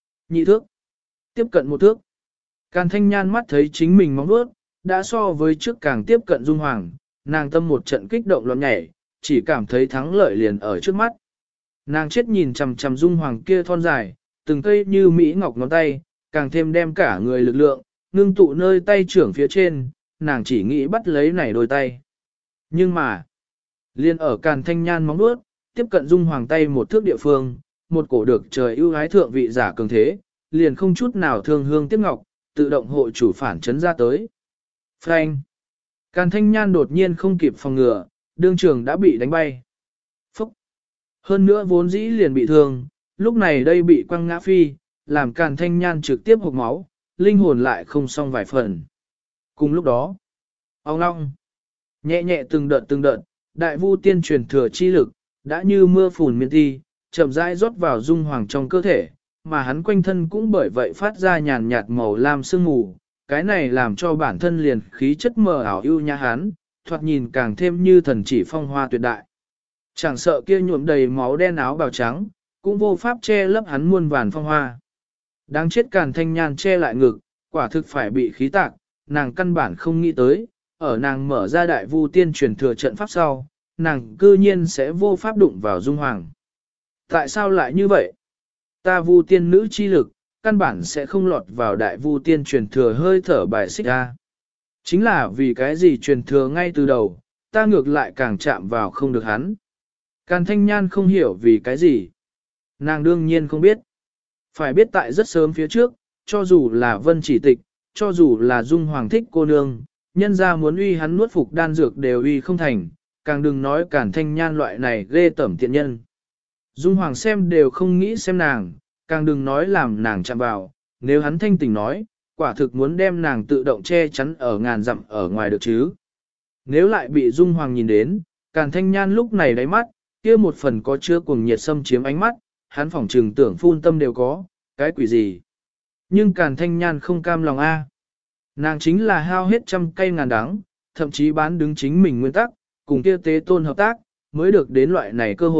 2 thước, tiếp cận 1 thước. Càn Thanh Nhan mắt thấy chính mình móng vuốt, đã so với trước càng tiếp cận Dung Hoàng, nàng tâm một trận kích động loạn nhảy, chỉ cảm thấy thắng lợi liền ở trước mắt. Nàng chết nhìn chằm chằm Dung Hoàng kia thon dài, từng cây như mỹ ngọc ngón tay, càng thêm đem cả người lực lượng, ngưng tụ nơi tay trưởng phía trên, nàng chỉ nghĩ bắt lấy này đôi tay. Nhưng mà, liền ở Càn Thanh Nhan móng vuốt, tiếp cận Dung Hoàng tay 1 thước địa phương, một cổ được trời ưu ái thượng vị giả cường thế, liền không chút nào thương hương tiếc ngọc, tự động hộ chủ phản chấn ra tới. Phanh! Càn Thanh Nhan đột nhiên không kịp phòng ngừa, đương trường đã bị đánh bay. Phúc! Hơn nữa vốn dĩ liền bị thương, lúc này đây bị quăng ngã phi, làm Càn Thanh Nhan trực tiếp hộc máu, linh hồn lại không xong vài phần. Cùng lúc đó, ong long, nhẹ nhẹ từng đợt, đại vu tiên truyền thừa chi lực, đã như mưa phùn miên ti, chậm rãi rót vào Dung Hoàng trong cơ thể, mà hắn quanh thân cũng bởi vậy phát ra nhàn nhạt màu lam sương mù, cái này làm cho bản thân liền khí chất mờ ảo ưu nhã hắn, thoạt nhìn càng thêm như thần chỉ phong hoa tuyệt đại. Chẳng sợ kia nhuộm đầy máu đen áo bào trắng, cũng vô pháp che lấp hắn muôn vàn phong hoa. Đáng chết Càn Thanh Nhan che lại ngực, quả thực phải bị khí tạc, nàng căn bản không nghĩ tới, ở nàng mở ra đại vu tiên truyền thừa trận pháp sau, nàng cư nhiên sẽ vô pháp đụng vào Dung Hoàng. Tại sao lại như vậy? Ta vu tiên nữ chi lực, căn bản sẽ không lọt vào đại vu tiên truyền thừa hơi thở bài xích ra. Chính là vì cái gì truyền thừa ngay từ đầu, ta ngược lại càng chạm vào không được hắn. Càn Thanh Nhan không hiểu vì cái gì. Nàng đương nhiên không biết. Phải biết tại rất sớm phía trước, cho dù là Vân Chỉ Tịch, cho dù là Dung Hoàng thích cô nương, nhân ra muốn uy hắn nuốt phục đan dược đều uy không thành, càng đừng nói Càn Thanh Nhan loại này ghê tẩm tiện nhân. Dung Hoàng xem đều không nghĩ xem nàng, càng đừng nói làm nàng chạm vào, nếu hắn thanh tỉnh nói, quả thực muốn đem nàng tự động che chắn ở ngàn dặm ở ngoài được chứ. Nếu lại bị Dung Hoàng nhìn đến, Càn Thanh Nhan lúc này đáy mắt, kia một phần có chứa cuồng nhiệt xâm chiếm ánh mắt, hắn phỏng trừng tưởng phun tâm đều có, cái quỷ gì. Nhưng Càn Thanh Nhan không cam lòng a. Nàng chính là hao hết trăm cây ngàn đắng, thậm chí bán đứng chính mình nguyên tắc, cùng kia tế tôn hợp tác, mới được đến loại này cơ hội,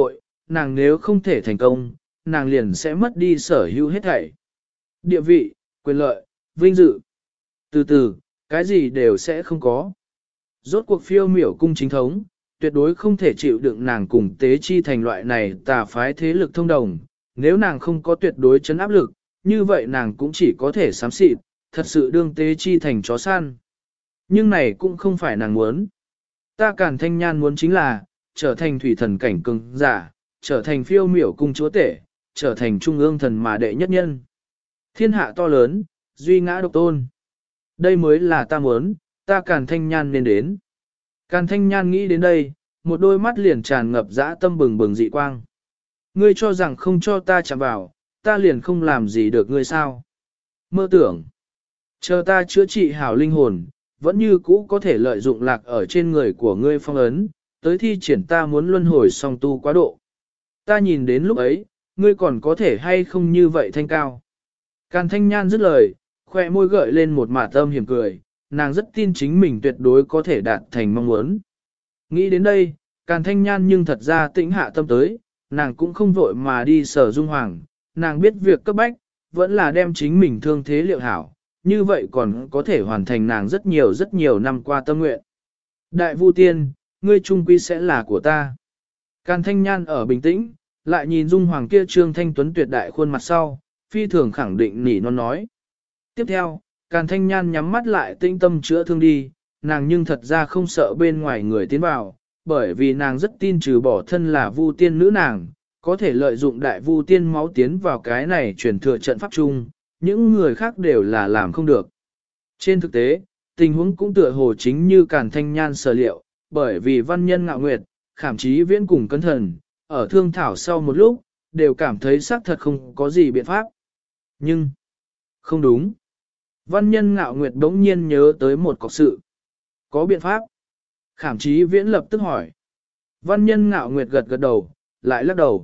nàng nếu không thể thành công, nàng liền sẽ mất đi sở hữu hết thảy. Địa vị, quyền lợi, vinh dự. Từ từ, cái gì đều sẽ không có. Rốt cuộc phiêu miểu cung chính thống, tuyệt đối không thể chịu đựng nàng cùng tế chi thành loại này tà phái thế lực thông đồng. Nếu nàng không có tuyệt đối chấn áp lực, như vậy nàng cũng chỉ có thể xám xịt, thật sự đương tế chi thành chó săn. Nhưng này cũng không phải nàng muốn. Ta Càn Thanh Nhan muốn chính là, trở thành thủy thần cảnh cường giả, trở thành phiêu miểu cung chúa tể, trở thành trung ương thần mà đệ nhất nhân. Thiên hạ to lớn, duy ngã độc tôn. Đây mới là ta muốn, ta Càn Thanh Nhan nên đến. Càn Thanh Nhan nghĩ đến đây, một đôi mắt liền tràn ngập dã tâm bừng bừng dị quang. Ngươi cho rằng không cho ta chạm vào, ta liền không làm gì được ngươi sao? Mơ tưởng, chờ ta chữa trị hảo linh hồn, vẫn như cũ có thể lợi dụng lạc ở trên người của ngươi phong ấn, tới thi triển ta muốn luân hồi song tu quá độ. Ta nhìn đến lúc ấy, ngươi còn có thể hay không như vậy thanh cao. Càn Thanh Nhan dứt lời, khoe môi gợi lên một mả tâm hiểm cười, nàng rất tin chính mình tuyệt đối có thể đạt thành mong muốn. Nghĩ đến đây, Càn Thanh Nhan nhưng thật ra tĩnh hạ tâm tới, nàng cũng không vội mà đi Sở Dung Hoàng, nàng biết việc cấp bách, vẫn là đem chính mình thương thế liệu hảo, như vậy còn có thể hoàn thành nàng rất nhiều năm qua tâm nguyện. Đại Vu Tiên, ngươi trung quy sẽ là của ta. Càn Thanh Nhan ở bình tĩnh, lại nhìn Dung Hoàng kia trương thanh tuấn tuyệt đại khuôn mặt sau, phi thường khẳng định nỉ non nói. Tiếp theo, Càn Thanh Nhan nhắm mắt lại tinh tâm chữa thương đi, nàng nhưng thật ra không sợ bên ngoài người tiến vào, bởi vì nàng rất tin trừ bỏ thân là Vu Tiên nữ nàng, có thể lợi dụng đại Vu Tiên máu tiến vào cái này truyền thừa trận pháp chung, những người khác đều là làm không được. Trên thực tế, tình huống cũng tựa hồ chính như Càn Thanh Nhan sở liệu, bởi vì văn nhân ngạo nguyệt, khảm chí viễn cùng cẩn thần, ở thương thảo sau một lúc, đều cảm thấy xác thật không có gì biện pháp. Nhưng, không đúng. Văn nhân ngạo nguyệt đống nhiên nhớ tới một cọc sự. Có biện pháp? Khảm chí viễn lập tức hỏi. Văn nhân ngạo nguyệt gật gật đầu, lại lắc đầu.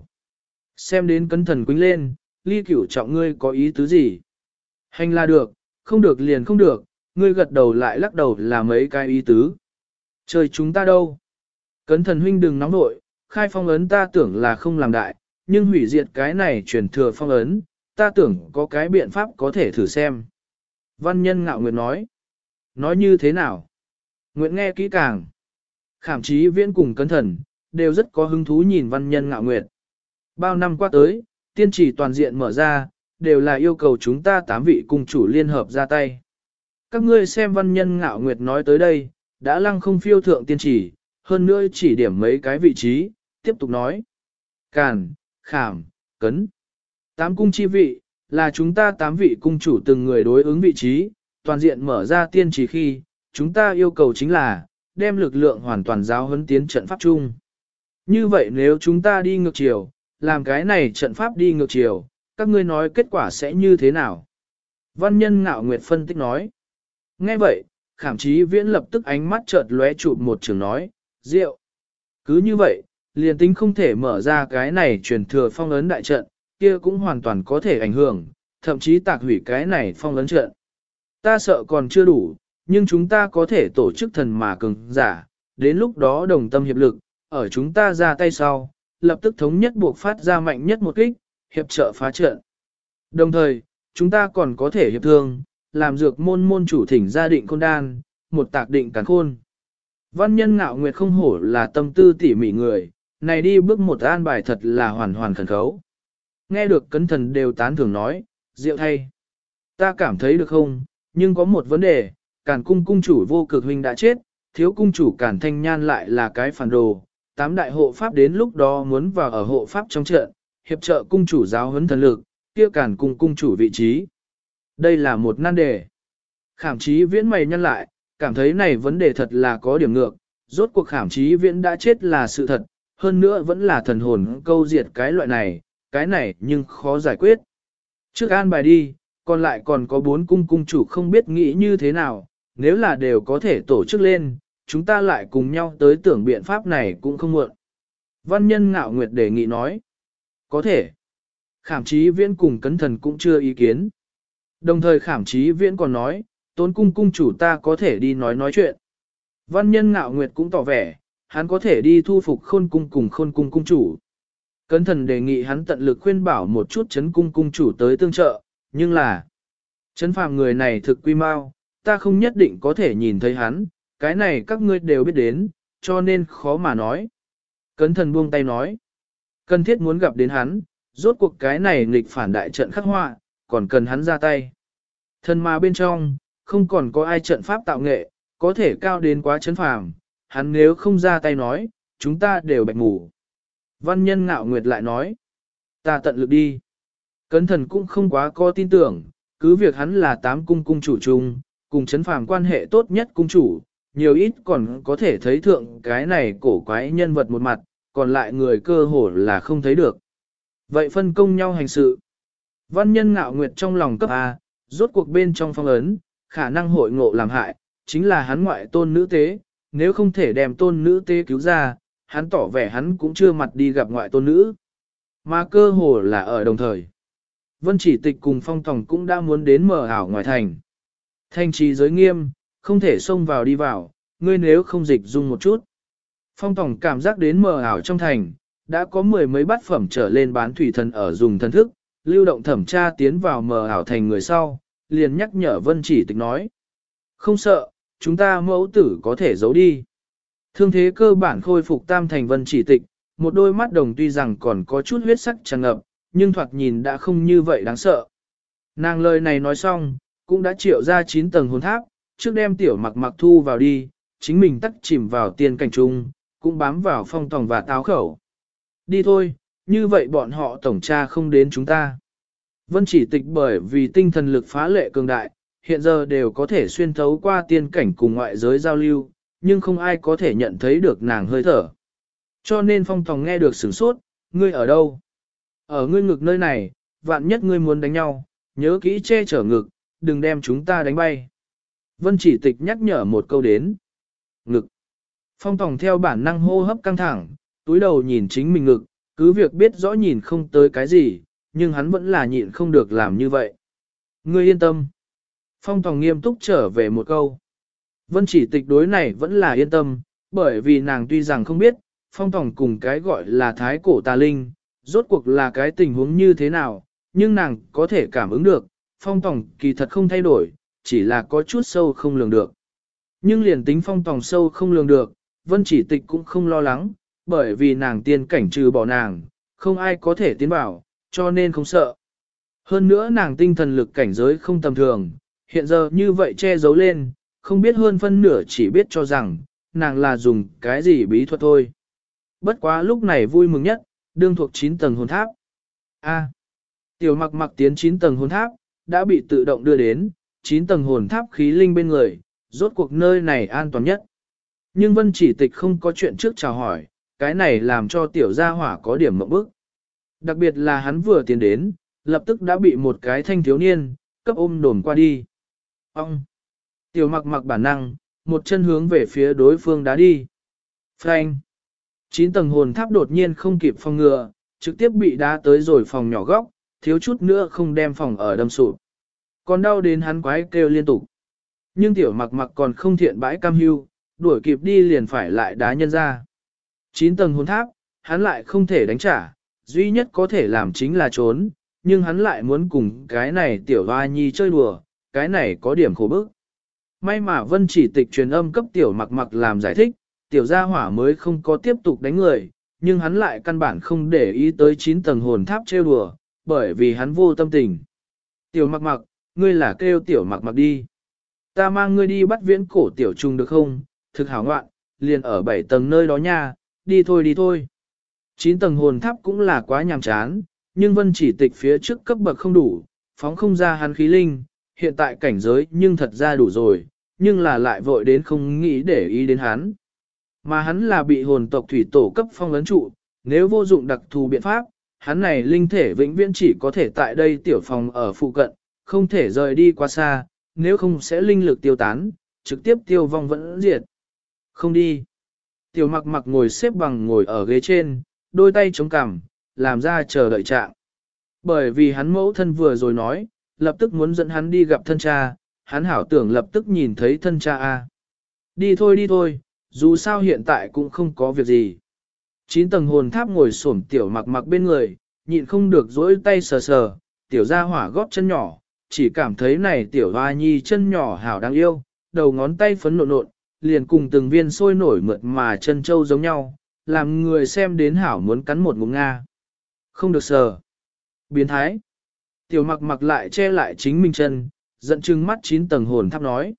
Xem đến cẩn thần quính lên, Ly Cửu Trọng ngươi có ý tứ gì? Hành là được, không được liền không được, ngươi gật đầu lại lắc đầu là mấy cái ý tứ. Trời chúng ta đâu? Cẩn thần huynh đừng nóng nội, khai phong ấn ta tưởng là không làm đại, nhưng hủy diệt cái này truyền thừa phong ấn, ta tưởng có cái biện pháp có thể thử xem. Văn nhân ngạo nguyệt nói. Nói như thế nào? Nguyện nghe kỹ càng. Khảm chí viễn cùng cẩn thần, đều rất có hứng thú nhìn văn nhân ngạo nguyệt. Bao năm qua tới, tiên chỉ toàn diện mở ra, đều là yêu cầu chúng ta 8 vị cung chủ liên hợp ra tay. Các ngươi xem văn nhân ngạo nguyệt nói tới đây, đã lăng không phiêu thượng tiên chỉ, hơn nữa chỉ điểm mấy cái vị trí, tiếp tục nói. Càn, khảm, cấn. 8 cung chi vị, là chúng ta 8 vị cung chủ từng người đối ứng vị trí, toàn diện mở ra tiên chỉ khi, chúng ta yêu cầu chính là, đem lực lượng hoàn toàn giáo huấn tiến trận pháp chung. Như vậy nếu chúng ta đi ngược chiều, làm cái này trận pháp đi ngược chiều, các ngươi nói kết quả sẽ như thế nào? Văn nhân ngạo nguyệt phân tích nói. Nghe vậy, khảm chí viễn lập tức ánh mắt chợt lóe chụp một trường nói, rượu. Cứ như vậy, liền tính không thể mở ra cái này truyền thừa phong ấn đại trận, kia cũng hoàn toàn có thể ảnh hưởng, thậm chí tạc hủy cái này phong ấn trận. Ta sợ còn chưa đủ, nhưng chúng ta có thể tổ chức thần mà cường giả, đến lúc đó đồng tâm hiệp lực, ở chúng ta ra tay sau, lập tức thống nhất buộc phát ra mạnh nhất một kích, hiệp trợ phá trận. Đồng thời, chúng ta còn có thể hiệp thương, làm dược môn môn chủ thỉnh gia định khôn đan, một tạc định càn khôn. Văn nhân ngạo nguyệt không hổ là tâm tư tỉ mỉ người, này đi bước một an bài thật là hoàn hoàn khẩn khấu. Nghe được cấn thần đều tán thưởng nói, diệu thay. Ta cảm thấy được không, nhưng có một vấn đề, Càn cung cung chủ vô cực huynh đã chết, thiếu cung chủ Càn Thanh Nhan lại là cái phản đồ, 8 đại hộ pháp đến lúc đó muốn vào ở hộ pháp trong trận, hiệp trợ cung chủ giáo huấn thần lực, kia Càn cung cung chủ vị trí. Đây là một nan đề. Khảm chí viễn mày nhăn lại, cảm thấy này vấn đề thật là có điểm ngược, rốt cuộc khảm chí viễn đã chết là sự thật, hơn nữa vẫn là thần hồn câu diệt cái loại này nhưng khó giải quyết. Trước an bài đi, còn lại còn có 4 cung cung chủ không biết nghĩ như thế nào, nếu là đều có thể tổ chức lên, chúng ta lại cùng nhau tới tưởng biện pháp này cũng không muộn. Văn nhân ngạo nguyệt đề nghị nói, có thể. Khảm chí viễn cùng cấn thần cũng chưa ý kiến. Đồng thời khảm chí viễn còn nói, Tốn cung cung chủ ta có thể đi nói chuyện. Văn nhân ngạo nguyệt cũng tỏ vẻ, hắn có thể đi thu phục khôn cung cùng khôn cung cung chủ. Cẩn thận đề nghị hắn tận lực khuyên bảo một chút chấn cung cung chủ tới tương trợ, nhưng là chấn phàm người này thực quy mau, ta không nhất định có thể nhìn thấy hắn, cái này các ngươi đều biết đến, cho nên khó mà nói. Cẩn thận buông tay nói, cần thiết muốn gặp đến hắn, rốt cuộc cái này nghịch phản đại trận khắc họa, còn cần hắn ra tay. Thân mà bên trong, không còn có ai trận pháp tạo nghệ, có thể cao đến quá chấn phàm, hắn nếu không ra tay nói, chúng ta đều bạch mù. Văn nhân ngạo nguyệt lại nói, ta tận lực đi. Cẩn thận cũng không quá có tin tưởng, cứ việc hắn là 8 cung cung chủ chung, cùng chấn phàm quan hệ tốt nhất cung chủ, nhiều ít còn có thể thấy thượng cái này cổ quái nhân vật một mặt, còn lại người cơ hồ là không thấy được. Vậy phân công nhau hành sự. Văn nhân ngạo nguyệt trong lòng cấp A, rốt cuộc bên trong phong ấn, khả năng hội ngộ làm hại, chính là hắn ngoại tôn nữ tế, nếu không thể đem tôn nữ tế cứu ra, hắn tỏ vẻ hắn cũng chưa mặt đi gặp ngoại tôn nữ. Mà cơ hồ là ở đồng thời. Vân Chỉ Tịch cùng Phong Tòng cũng đã muốn đến mở ảo ngoài thành. Thành trì giới nghiêm, không thể xông vào đi vào, ngươi nếu không dịch dung một chút. Phong Tòng cảm giác đến mở ảo trong thành, đã có 10 mấy bát phẩm trở lên bán thủy thần ở dùng thần thức, lưu động thẩm tra tiến vào mở ảo thành người sau, liền nhắc nhở Vân Chỉ Tịch nói. Không sợ, chúng ta mẫu tử có thể giấu đi. Thương thế cơ bản khôi phục tam thành Vân Chỉ Tịch, một đôi mắt đồng tuy rằng còn có chút huyết sắc tràn ngập, nhưng thoạt nhìn đã không như vậy đáng sợ. Nàng lời này nói xong, cũng đã triệu ra 9 tầng hồn tháp, trước đem tiểu mặc mặc thu vào đi, chính mình tắt chìm vào tiên cảnh trung, cũng bám vào Phong Tòng và táo khẩu. Đi thôi, như vậy bọn họ tổng tra không đến chúng ta. Vân Chỉ Tịch bởi vì tinh thần lực phá lệ cường đại, hiện giờ đều có thể xuyên thấu qua tiên cảnh cùng ngoại giới giao lưu, nhưng không ai có thể nhận thấy được nàng hơi thở. Cho nên Phong Tòng nghe được sửng sốt, ngươi ở đâu? Ở ngươi ngực nơi này, vạn nhất ngươi muốn đánh nhau, nhớ kỹ che chở ngực, đừng đem chúng ta đánh bay. Vân Chỉ Tịch nhắc nhở một câu đến. Ngực. Phong Tòng theo bản năng hô hấp căng thẳng, túi đầu nhìn chính mình ngực, cứ việc biết rõ nhìn không tới cái gì, nhưng hắn vẫn là nhịn không được làm như vậy. Ngươi yên tâm. Phong Tòng nghiêm túc trở về một câu. Vân Chỉ Tịch đối này vẫn là yên tâm, bởi vì nàng tuy rằng không biết, Phong Tòng cùng cái gọi là thái cổ tà linh, rốt cuộc là cái tình huống như thế nào, nhưng nàng có thể cảm ứng được, Phong Tòng kỳ thật không thay đổi, chỉ là có chút sâu không lường được. Nhưng liền tính Phong Tòng sâu không lường được, Vân Chỉ Tịch cũng không lo lắng, bởi vì nàng tiên cảnh trừ bỏ nàng, không ai có thể tiến vào, cho nên không sợ. Hơn nữa nàng tinh thần lực cảnh giới không tầm thường, hiện giờ như vậy che giấu lên, không biết hơn phân nửa chỉ biết cho rằng, nàng là dùng cái gì bí thuật thôi. Bất quá lúc này vui mừng nhất, đương thuộc 9 tầng hồn tháp. A. Tiểu mặc mặc tiến 9 tầng hồn tháp, đã bị tự động đưa đến, 9 tầng hồn tháp khí linh bên người, rốt cuộc nơi này an toàn nhất. Nhưng Vân Chỉ Tịch không có chuyện trước chào hỏi, cái này làm cho tiểu gia hỏa có điểm mộng bức. Đặc biệt là hắn vừa tiến đến, lập tức đã bị một cái thanh thiếu niên, cấp ôm đồn qua đi. Ông! Tiểu mặc mặc bản năng, một chân hướng về phía đối phương đá đi. Frank! 9 tầng hồn tháp đột nhiên không kịp phòng ngừa, trực tiếp bị đá tới rồi phòng nhỏ góc, thiếu chút nữa không đem phòng ở đâm sụp. Còn đau đến hắn quái kêu liên tục. Nhưng tiểu mặc mặc còn không thiện bãi cam hưu, đuổi kịp đi liền phải lại đá nhân ra. 9 tầng hồn tháp, hắn lại không thể đánh trả, duy nhất có thể làm chính là trốn, nhưng hắn lại muốn cùng cái này tiểu hoa nhi chơi đùa, cái này có điểm khổ bức. May mà Vân Chỉ Tịch truyền âm cấp tiểu mặc mặc làm giải thích, tiểu gia hỏa mới không có tiếp tục đánh người, nhưng hắn lại căn bản không để ý tới 9 tầng hồn tháp trêu đùa, bởi vì hắn vô tâm tình. Tiểu mặc mặc, ngươi là kêu tiểu mặc mặc đi. Ta mang ngươi đi bắt viễn cổ tiểu trùng được không? Thực hảo ngoạn, liền ở 7 tầng nơi đó nha, đi thôi đi thôi. 9 tầng hồn tháp cũng là quá nhàm chán, nhưng Vân Chỉ Tịch phía trước cấp bậc không đủ, phóng không ra hắn khí linh, hiện tại cảnh giới nhưng thật ra đủ rồi, nhưng là lại vội đến không nghĩ để ý đến hắn. Mà hắn là bị hồn tộc thủy tổ cấp phong ấn trụ, nếu vô dụng đặc thù biện pháp, hắn này linh thể vĩnh viễn chỉ có thể tại đây tiểu phòng ở phụ cận, không thể rời đi quá xa, nếu không sẽ linh lực tiêu tán, trực tiếp tiêu vong vẫn diệt. Không đi. Tiểu mặc mặc ngồi xếp bằng ngồi ở ghế trên, đôi tay chống cằm, làm ra chờ đợi trạng. Bởi vì hắn mẫu thân vừa rồi nói, lập tức muốn dẫn hắn đi gặp thân cha, hắn hảo tưởng lập tức nhìn thấy thân cha A. Đi thôi, dù sao hiện tại cũng không có việc gì. 9 tầng hồn tháp ngồi xổm tiểu mặc mặc bên người, nhịn không được dỗi tay sờ sờ, tiểu ra hỏa góp chân nhỏ, chỉ cảm thấy này tiểu hoa nhi chân nhỏ hảo đáng yêu, đầu ngón tay phấn nộn nộn, liền cùng từng viên sôi nổi mượt mà chân châu giống nhau, làm người xem đến hảo muốn cắn một ngụm nga. Không được sờ. Biến thái. Tiểu mặc mặc lại che lại chính mình chân, giận chừng mắt 9 tầng hồn tháp nói.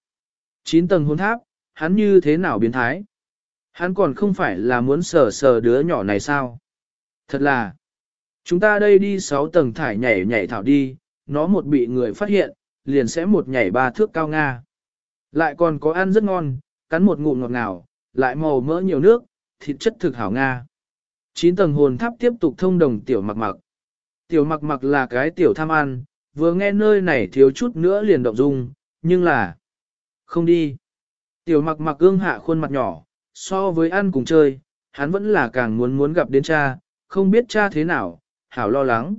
9 tầng hồn tháp, hắn như thế nào biến thái? Hắn còn không phải là muốn sờ sờ đứa nhỏ này sao? Thật là, chúng ta đây đi 6 tầng thải nhảy nhảy thảo đi, nó một bị người phát hiện, liền sẽ một nhảy 3 thước cao nga. Lại còn có ăn rất ngon, cắn một ngụm ngọt ngào, lại màu mỡ nhiều nước, thịt chất thực hảo nga. 9 tầng hồn tháp tiếp tục thông đồng tiểu mặc mặc. Tiểu mặc mặc là cái tiểu tham ăn, vừa nghe nơi này thiếu chút nữa liền động dung, nhưng là không đi. Tiểu mặc mặc gương hạ khuôn mặt nhỏ, so với ăn cùng chơi, hắn vẫn là càng muốn gặp đến cha, không biết cha thế nào, hảo lo lắng.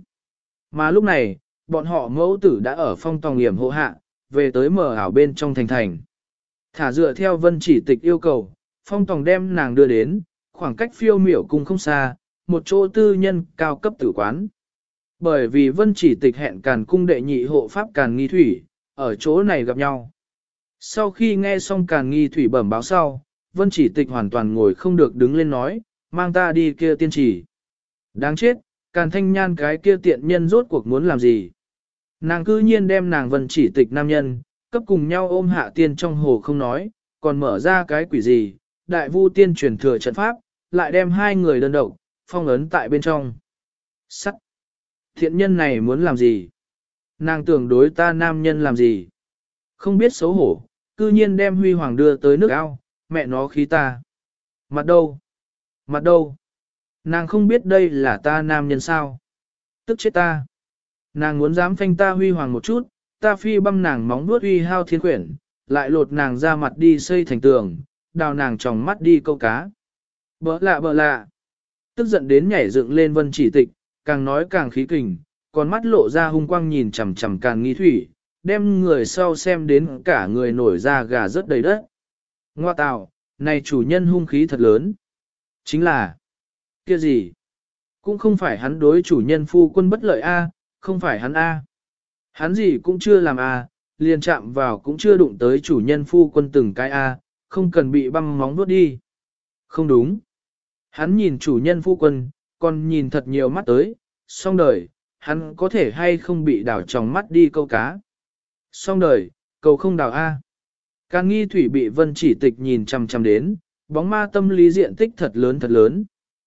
Mà lúc này, bọn họ mẫu tử đã ở phong tòng hiểm hộ hạ, về tới mở ảo bên trong thành. Thả dựa theo vân chỉ tịch yêu cầu, phong tòng đem nàng đưa đến, khoảng cách phiêu miểu cung không xa, một chỗ tư nhân cao cấp tử quán. Bởi vì vân chỉ tịch hẹn Càn cung đệ nhị hộ pháp Càn Nghi Thủy, ở chỗ này gặp nhau. Sau khi nghe xong Càn Nghi Thủy bẩm báo sau, vân chỉ tịch hoàn toàn ngồi không được đứng lên nói, mang ta đi kia tiên chỉ. Đáng chết, Càn Thanh Nhan cái kia tiện nhân rốt cuộc muốn làm gì? Nàng cư nhiên đem nàng vân chỉ tịch nam nhân, cấp cùng nhau ôm hạ tiên trong hồ không nói, còn mở ra cái quỷ gì, đại vu tiên truyền thừa trận pháp, lại đem hai người đơn độc, phong ấn tại bên trong. Sắc! Thiện nhân này muốn làm gì? Nàng tưởng đối ta nam nhân làm gì? Không biết xấu hổ, cư nhiên đem Huy Hoàng đưa tới nước ao, mẹ nó khí ta. Mặt đâu? Mặt đâu? Nàng không biết đây là ta nam nhân sao? Tức chết ta. Nàng muốn dám phanh ta Huy Hoàng một chút, ta phi băm nàng móng vuốt uy hao thiên quyển, lại lột nàng ra mặt đi xây thành tường, đào nàng tròng mắt đi câu cá. Bỡ lạ. Tức giận đến nhảy dựng lên vân chỉ tịch, càng nói càng khí kình, còn mắt lộ ra hung quang nhìn chằm chằm Càn Nghi Thủy, đem người sau xem đến cả người nổi da gà rất đầy đất. Ngoa tào, này chủ nhân hung khí thật lớn. Chính là, kia gì? Cũng không phải hắn đối chủ nhân phu quân bất lợi a, không phải hắn a. Hắn gì cũng chưa làm a, liền chạm vào cũng chưa đụng tới chủ nhân phu quân từng cái a, không cần bị băm móng vuốt đi. Không đúng. Hắn nhìn chủ nhân phu quân, còn nhìn thật nhiều mắt tới, xong đời, hắn có thể hay không bị đảo tròng mắt đi câu cá. Xong đời, cầu không đào A. Càn Nghi Thủy bị vân chỉ tịch nhìn chằm chằm đến, bóng ma tâm lý diện tích thật lớn.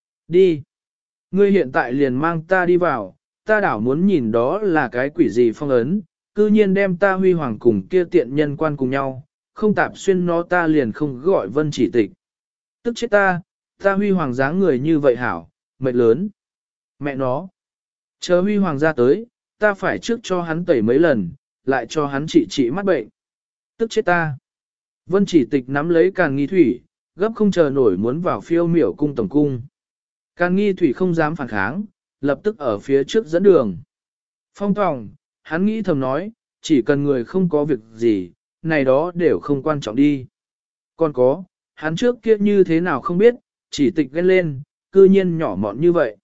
Đi. Ngươi hiện tại liền mang ta đi vào, ta đảo muốn nhìn đó là cái quỷ gì phong ấn, cư nhiên đem ta Huy Hoàng cùng kia tiện nhân quan cùng nhau, không tạp xuyên nó ta liền không gọi vân chỉ tịch. Tức chết ta Huy Hoàng dáng người như vậy hảo, mệt lớn. Mẹ nó. Chờ Huy Hoàng ra tới, ta phải trước cho hắn tẩy mấy lần, lại cho hắn trị mắt bệnh. Tức chết ta. Vân chỉ tịch nắm lấy Càn Nghi Thủy, gấp không chờ nổi muốn vào phiêu miểu cung tổng cung. Càn Nghi Thủy không dám phản kháng, lập tức ở phía trước dẫn đường. Phong Tòng, hắn nghĩ thầm nói, chỉ cần người không có việc gì, này đó đều không quan trọng đi. Còn có, hắn trước kia như thế nào không biết, chỉ tịch ghen lên, cư nhiên nhỏ mọn như vậy.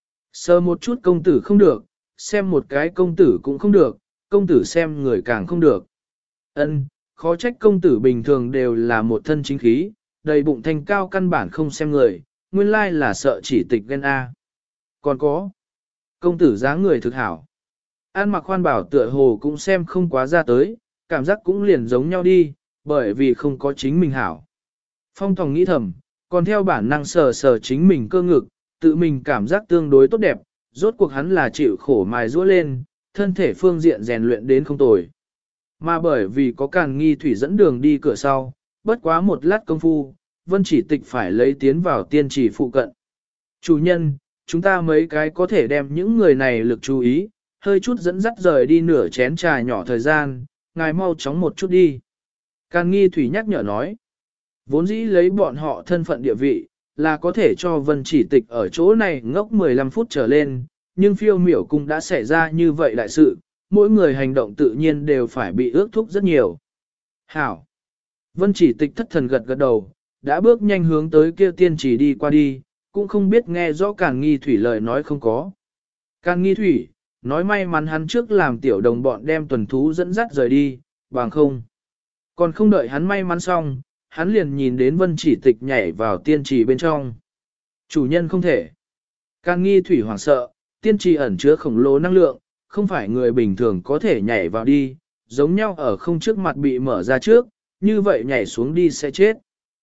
Sờ một chút công tử không được, xem một cái công tử cũng không được, công tử xem người càng không được. Ân, khó trách công tử bình thường đều là một thân chính khí, đầy bụng thanh cao căn bản không xem người, nguyên lai là sợ chỉ tịch ghen A. Còn có, công tử dáng người thực hảo. An Mặc Khoan bảo tựa hồ cũng xem không quá ra tới, cảm giác cũng liền giống nhau đi, bởi vì không có chính mình hảo. Phong Tòng nghĩ thầm, còn theo bản năng sờ sờ chính mình cơ ngực, tự mình cảm giác tương đối tốt đẹp, rốt cuộc hắn là chịu khổ mài giũa lên, thân thể phương diện rèn luyện đến không tồi. Mà bởi vì có Càn Nghi Thủy dẫn đường đi cửa sau, bất quá một lát công phu, Vân chỉ tịch phải lấy tiến vào tiên trì phụ cận. Chủ nhân, chúng ta mấy cái có thể đem những người này lực chú ý, hơi chút dẫn dắt rời đi nửa chén trà nhỏ thời gian, ngài mau chóng một chút đi. Càn Nghi Thủy nhắc nhở nói, vốn dĩ lấy bọn họ thân phận địa vị, là có thể cho Vân chỉ tịch ở chỗ này ngốc 15 phút trở lên, nhưng phiêu miểu cung đã xảy ra như vậy đại sự, mỗi người hành động tự nhiên đều phải bị ước thúc rất nhiều. Hảo! Vân chỉ tịch thất thần gật gật đầu, đã bước nhanh hướng tới kia tiên chỉ đi qua đi, cũng không biết nghe rõ Càn Nghi Thủy lời nói không có. Càn Nghi Thủy, nói may mắn hắn trước làm tiểu đồng bọn đem tuần thú dẫn dắt rời đi, bằng không. Còn không đợi hắn may mắn xong, hắn liền nhìn đến Vân Chỉ Tịch nhảy vào tiên trì bên trong. Chủ nhân không thể. Càn Nghi Thủy hoảng sợ, tiên trì ẩn chứa khổng lồ năng lượng, không phải người bình thường có thể nhảy vào đi, giống nhau ở không trước mặt bị mở ra trước, như vậy nhảy xuống đi sẽ chết.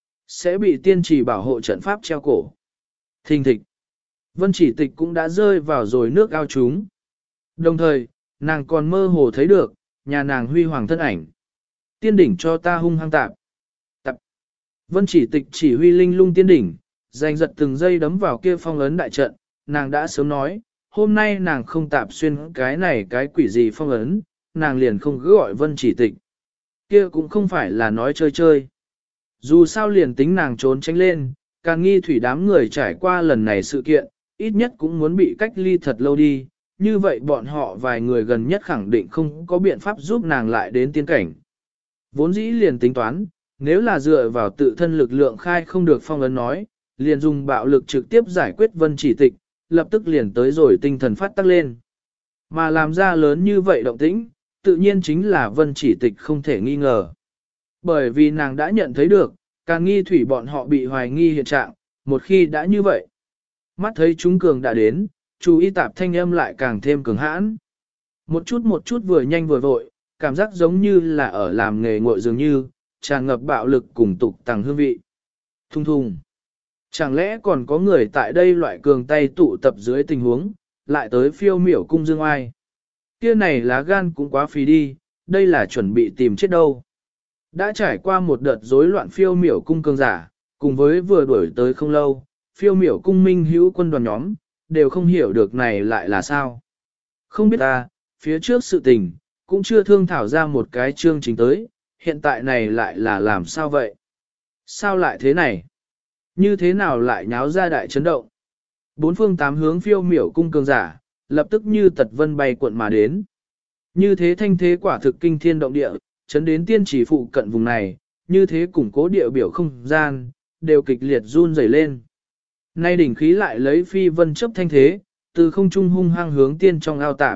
Sẽ bị tiên trì bảo hộ trận pháp treo cổ. Thình thịch. Vân Chỉ Tịch cũng đã rơi vào rồi nước ao chúng. Đồng thời, nàng còn mơ hồ thấy được, nhà nàng huy hoàng thân ảnh. Tiên đỉnh cho ta hung hăng tạp. Tạp. Vân Chỉ Tịch chỉ huy linh lung tiên đỉnh, giành giật từng giây đấm vào kia phong ấn đại trận, nàng đã sớm nói, hôm nay nàng không tạp xuyên cái này cái quỷ gì phong ấn, nàng liền không cứ gọi Vân Chỉ Tịch. Kia cũng không phải là nói chơi chơi. Dù sao liền tính nàng trốn tránh lên, Càn Nghi Thủy đám người trải qua lần này sự kiện, ít nhất cũng muốn bị cách ly thật lâu đi, như vậy bọn họ vài người gần nhất khẳng định không có biện pháp giúp nàng lại đến tiên cảnh. Vốn dĩ liền tính toán, nếu là dựa vào tự thân lực lượng khai không được phong ấn nói, liền dùng bạo lực trực tiếp giải quyết Vân Chỉ Tịch, lập tức liền tới rồi tinh thần phát tắc lên. Mà làm ra lớn như vậy động tĩnh, tự nhiên chính là Vân Chỉ Tịch không thể nghi ngờ. Bởi vì nàng đã nhận thấy được, Càn Nghi Thủy bọn họ bị hoài nghi hiện trạng, một khi đã như vậy. Mắt thấy chúng cường đã đến, chú y tạp thanh âm lại càng thêm cường hãn. Một chút vừa nhanh vừa vội, cảm giác giống như là ở làm nghề ngội dường như, tràn ngập bạo lực cùng tục tàng hương vị. Thung thùng. Chẳng lẽ còn có người tại đây loại cường tay tụ tập dưới tình huống, lại tới phiêu miểu cung dương ai. Kia này lá gan cũng quá phí đi, đây là chuẩn bị tìm chết đâu. Đã trải qua một đợt rối loạn phiêu miểu cung cường giả, cùng với vừa đuổi tới không lâu, phiêu miểu cung minh hữu quân đoàn nhóm, đều không hiểu được này lại là sao. Không biết ta, phía trước sự tình, cũng chưa thương thảo ra một cái chương trình tới, hiện tại này lại là làm sao vậy? Sao lại thế này? Như thế nào lại nháo ra đại chấn động? Bốn phương tám hướng phiêu miểu cung cường giả, lập tức như tật vân bay cuộn mà đến. Như thế thanh thế quả thực kinh thiên động địa, chấn đến tiên chỉ phụ cận vùng này, như thế củng cố địa biểu không gian, đều kịch liệt run rẩy lên. Nay đỉnh khí lại lấy phi vân chấp thanh thế, từ không trung hung hăng hướng tiên trong ao tạp.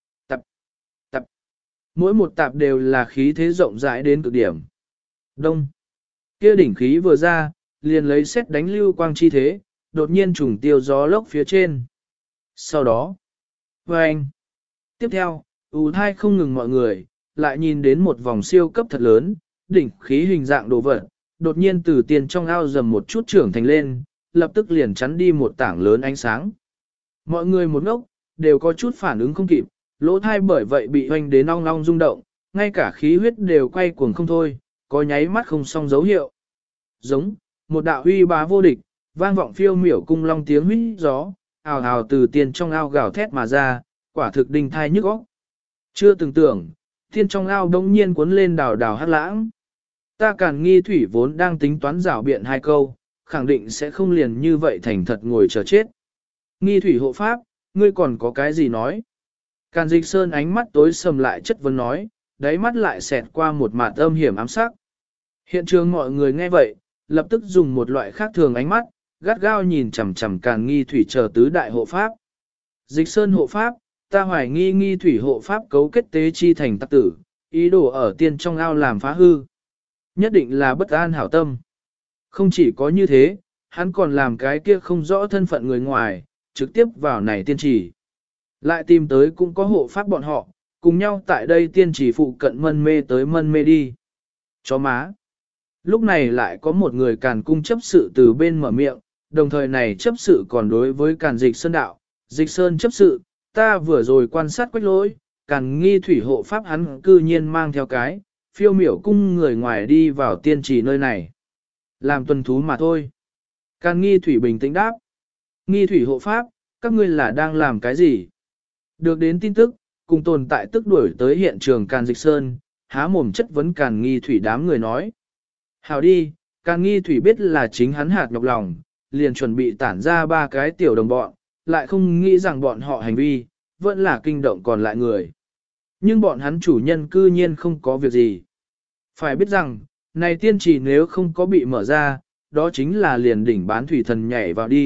Tập. Mỗi một tạp đều là khí thế rộng rãi đến cực điểm. Đông. Kia đỉnh khí vừa ra, liền lấy xét đánh lưu quang chi thế, đột nhiên trùng tiêu gió lốc phía trên. Sau đó, vâng. Tiếp theo, ù thai không ngừng mọi người, lại nhìn đến một vòng siêu cấp thật lớn, đỉnh khí hình dạng đồ vật, đột nhiên từ tiền trong ao dầm một chút trưởng thành lên, lập tức liền chắn đi một tảng lớn ánh sáng. Mọi người một ngốc, đều có chút phản ứng không kịp, lỗ thai bởi vậy bị hoành đến ong ong rung động, ngay cả khí huyết đều quay cuồng không thôi, có nháy mắt không xong dấu hiệu. Giống, một đạo huy bá vô địch, vang vọng phiêu miểu cung long tiếng huýt gió, ào ào từ tiền trong ao gào thét mà ra, quả thực đinh thai nhức óc. Chưa từng tưởng, tiên trong ao đông nhiên cuốn lên đào đào hát lãng. Ta Càn Nghi Thủy vốn đang tính toán rảo biện hai câu, khẳng định sẽ không liền như vậy thành thật ngồi chờ chết. Nghi Thủy hộ pháp, ngươi còn có cái gì nói? Càn Dịch Sơn ánh mắt tối sầm lại chất vấn nói, đáy mắt lại xẹt qua một mạt âm hiểm ám sắc. Hiện trường mọi người nghe vậy, lập tức dùng một loại khác thường ánh mắt, gắt gao nhìn chằm chằm Càn Nghi Thủy chờ tứ đại hộ pháp. Dịch Sơn hộ pháp, ta hoài nghi Nghi Thủy hộ pháp cấu kết tế chi thành tặc tử, ý đồ ở tiên trong ao làm phá hư. Nhất định là bất an hảo tâm. Không chỉ có như thế, hắn còn làm cái kia không rõ thân phận người ngoài, trực tiếp vào này tiên trì. Lại tìm tới cũng có hộ pháp bọn họ, cùng nhau tại đây tiên trì phụ cận mân mê tới mân mê đi. Chó má. Lúc này lại có một người Càn cung chấp sự từ bên mở miệng, đồng thời này chấp sự còn đối với Càn Dịch Sơn đạo. Dịch Sơn chấp sự, ta vừa rồi quan sát quách lỗi, Càn Nghi Thủy hộ pháp hắn cư nhiên mang theo cái, phiêu miểu cung người ngoài đi vào tiên trì nơi này. Làm tuần thú mà thôi. Càn Nghi Thủy bình tĩnh đáp. Nghi Thủy hộ pháp, các ngươi là đang làm cái gì? Được đến tin tức, cùng tồn tại tức đuổi tới hiện trường Càn Dịch Sơn, há mồm chất vấn Càn Nghi Thủy đám người nói. Hào đi, Càn Nghi Thủy biết là chính hắn hạt nhọc lòng, liền chuẩn bị tản ra ba cái tiểu đồng bọn, lại không nghĩ rằng bọn họ hành vi, vẫn là kinh động còn lại người. Nhưng bọn hắn chủ nhân cư nhiên không có việc gì. Phải biết rằng, này tiên trì nếu không có bị mở ra, đó chính là liền đỉnh bán thủy thần nhảy vào đi,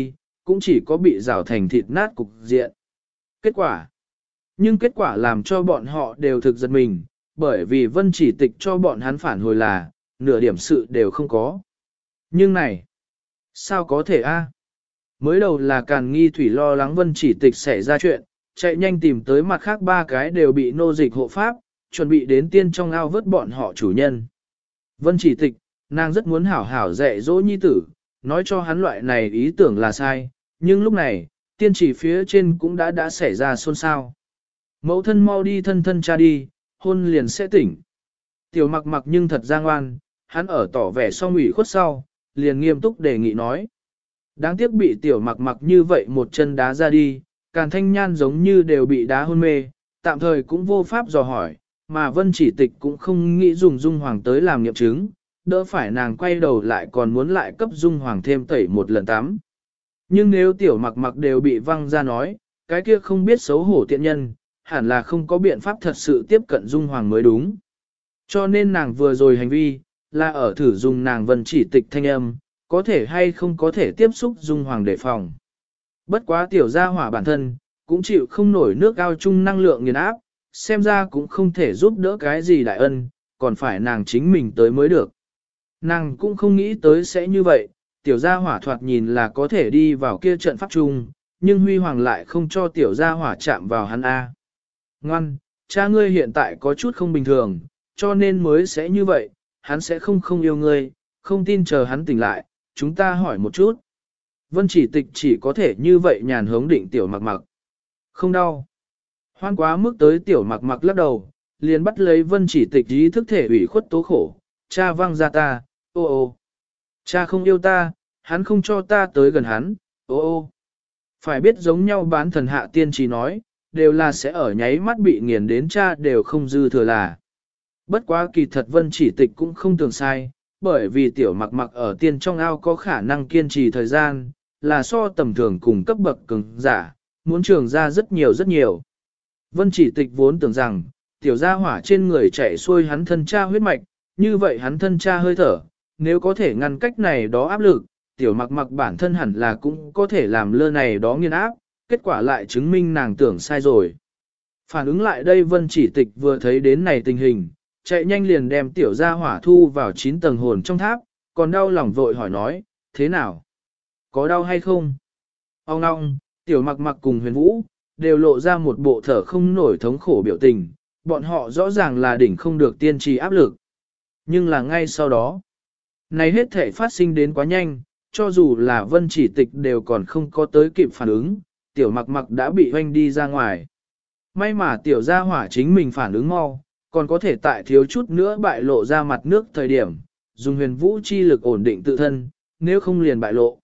cũng chỉ có bị rào thành thịt nát cục diện. Nhưng kết quả làm cho bọn họ đều thực giật mình, bởi vì Vân Chỉ Tịch cho bọn hắn phản hồi là, nửa điểm sự đều không có. Nhưng này, sao có thể a? Mới đầu là Càn Nghi Thủy lo lắng Vân Chỉ Tịch xảy ra chuyện, chạy nhanh tìm tới mặt khác ba cái đều bị nô dịch hộ pháp, chuẩn bị đến tiên trong ao vớt bọn họ chủ nhân. Vân Chỉ Tịch, nàng rất muốn hảo hảo dạy dỗ nhi tử, nói cho hắn loại này ý tưởng là sai, nhưng lúc này, tiên chỉ phía trên cũng đã xảy ra xôn xao. Mẫu thân mau đi thân thân cha đi, hôn liền sẽ tỉnh. Tiểu Mặc Mặc nhưng thật ra ngoan, hắn ở tỏ vẻ xong ủy khuất sau, liền nghiêm túc đề nghị nói. Đáng tiếc bị Tiểu Mặc Mặc như vậy một chân đá ra đi, Càn Thanh Nhan giống như đều bị đá hôn mê, tạm thời cũng vô pháp dò hỏi, mà Vân Chỉ Tịch cũng không nghĩ dùng Dung Hoàng tới làm nghiệm chứng, đỡ phải nàng quay đầu lại còn muốn lại cấp Dung Hoàng thêm tẩy một lần tắm. Nhưng nếu Tiểu Mặc Mặc đều bị văng ra nói, cái kia không biết xấu hổ tiện nhân, hẳn là không có biện pháp thật sự tiếp cận Dung Hoàng mới đúng. Cho nên nàng vừa rồi hành vi, là ở thử dùng nàng Vân Chỉ Tịch thanh âm, có thể hay không có thể tiếp xúc Dung Hoàng đề phòng. Bất quá tiểu gia hỏa bản thân, cũng chịu không nổi nước ao chung năng lượng nghiền áp, xem ra cũng không thể giúp đỡ cái gì đại ân, còn phải nàng chính mình tới mới được. Nàng cũng không nghĩ tới sẽ như vậy, tiểu gia hỏa thoạt nhìn là có thể đi vào kia trận pháp chung, nhưng Huy Hoàng lại không cho tiểu gia hỏa chạm vào hắn A. Ngoan, cha ngươi hiện tại có chút không bình thường, cho nên mới sẽ như vậy, hắn sẽ không yêu ngươi, không tin chờ hắn tỉnh lại, chúng ta hỏi một chút. Vân Chỉ Tịch chỉ có thể như vậy nhàn hống định Tiểu Mặc Mặc. Không đau. Hoan quá mức tới Tiểu Mặc Mặc lắc đầu, liền bắt lấy Vân Chỉ Tịch ý thức thể ủy khuất tố khổ, cha văng ra ta, ô ô. Cha không yêu ta, hắn không cho ta tới gần hắn, ô ô. Phải biết giống nhau bán thần hạ tiên chỉ nói, đều là sẽ ở nháy mắt bị nghiền đến cha đều không dư thừa là. Bất quá kỳ thật Vân Chỉ Tịch cũng không tưởng sai, bởi vì Tiểu Mặc Mặc ở tiên trong ao có khả năng kiên trì thời gian, là so tầm thường cùng cấp bậc cường giả, muốn trường ra rất nhiều. Vân Chỉ Tịch vốn tưởng rằng, tiểu gia hỏa trên người chạy xuôi hắn thân cha huyết mạch, như vậy hắn thân cha hơi thở, nếu có thể ngăn cách này đó áp lực, Tiểu Mặc Mặc bản thân hẳn là cũng có thể làm lơ này đó nghiên áp, kết quả lại chứng minh nàng tưởng sai rồi. Phản ứng lại đây Vân Chỉ Tịch vừa thấy đến này tình hình, chạy nhanh liền đem tiểu gia hỏa thu vào 9 tầng hồn trong tháp, còn đau lòng vội hỏi nói, thế nào? Có đau hay không? Ông ngong, Tiểu Mặc Mặc cùng Huyền Vũ, đều lộ ra một bộ thở không nổi thống khổ biểu tình, bọn họ rõ ràng là đỉnh không được tiên trì áp lực. Nhưng là ngay sau đó, này hết thể phát sinh đến quá nhanh, cho dù là Vân Chỉ Tịch đều còn không có tới kịp phản ứng, Tiểu Mặc Mặc đã bị hoanh đi ra ngoài. May mà tiểu gia hỏa chính mình phản ứng mau, còn có thể tại thiếu chút nữa bại lộ ra mặt nước thời điểm, dùng Huyền Vũ chi lực ổn định tự thân, nếu không liền bại lộ.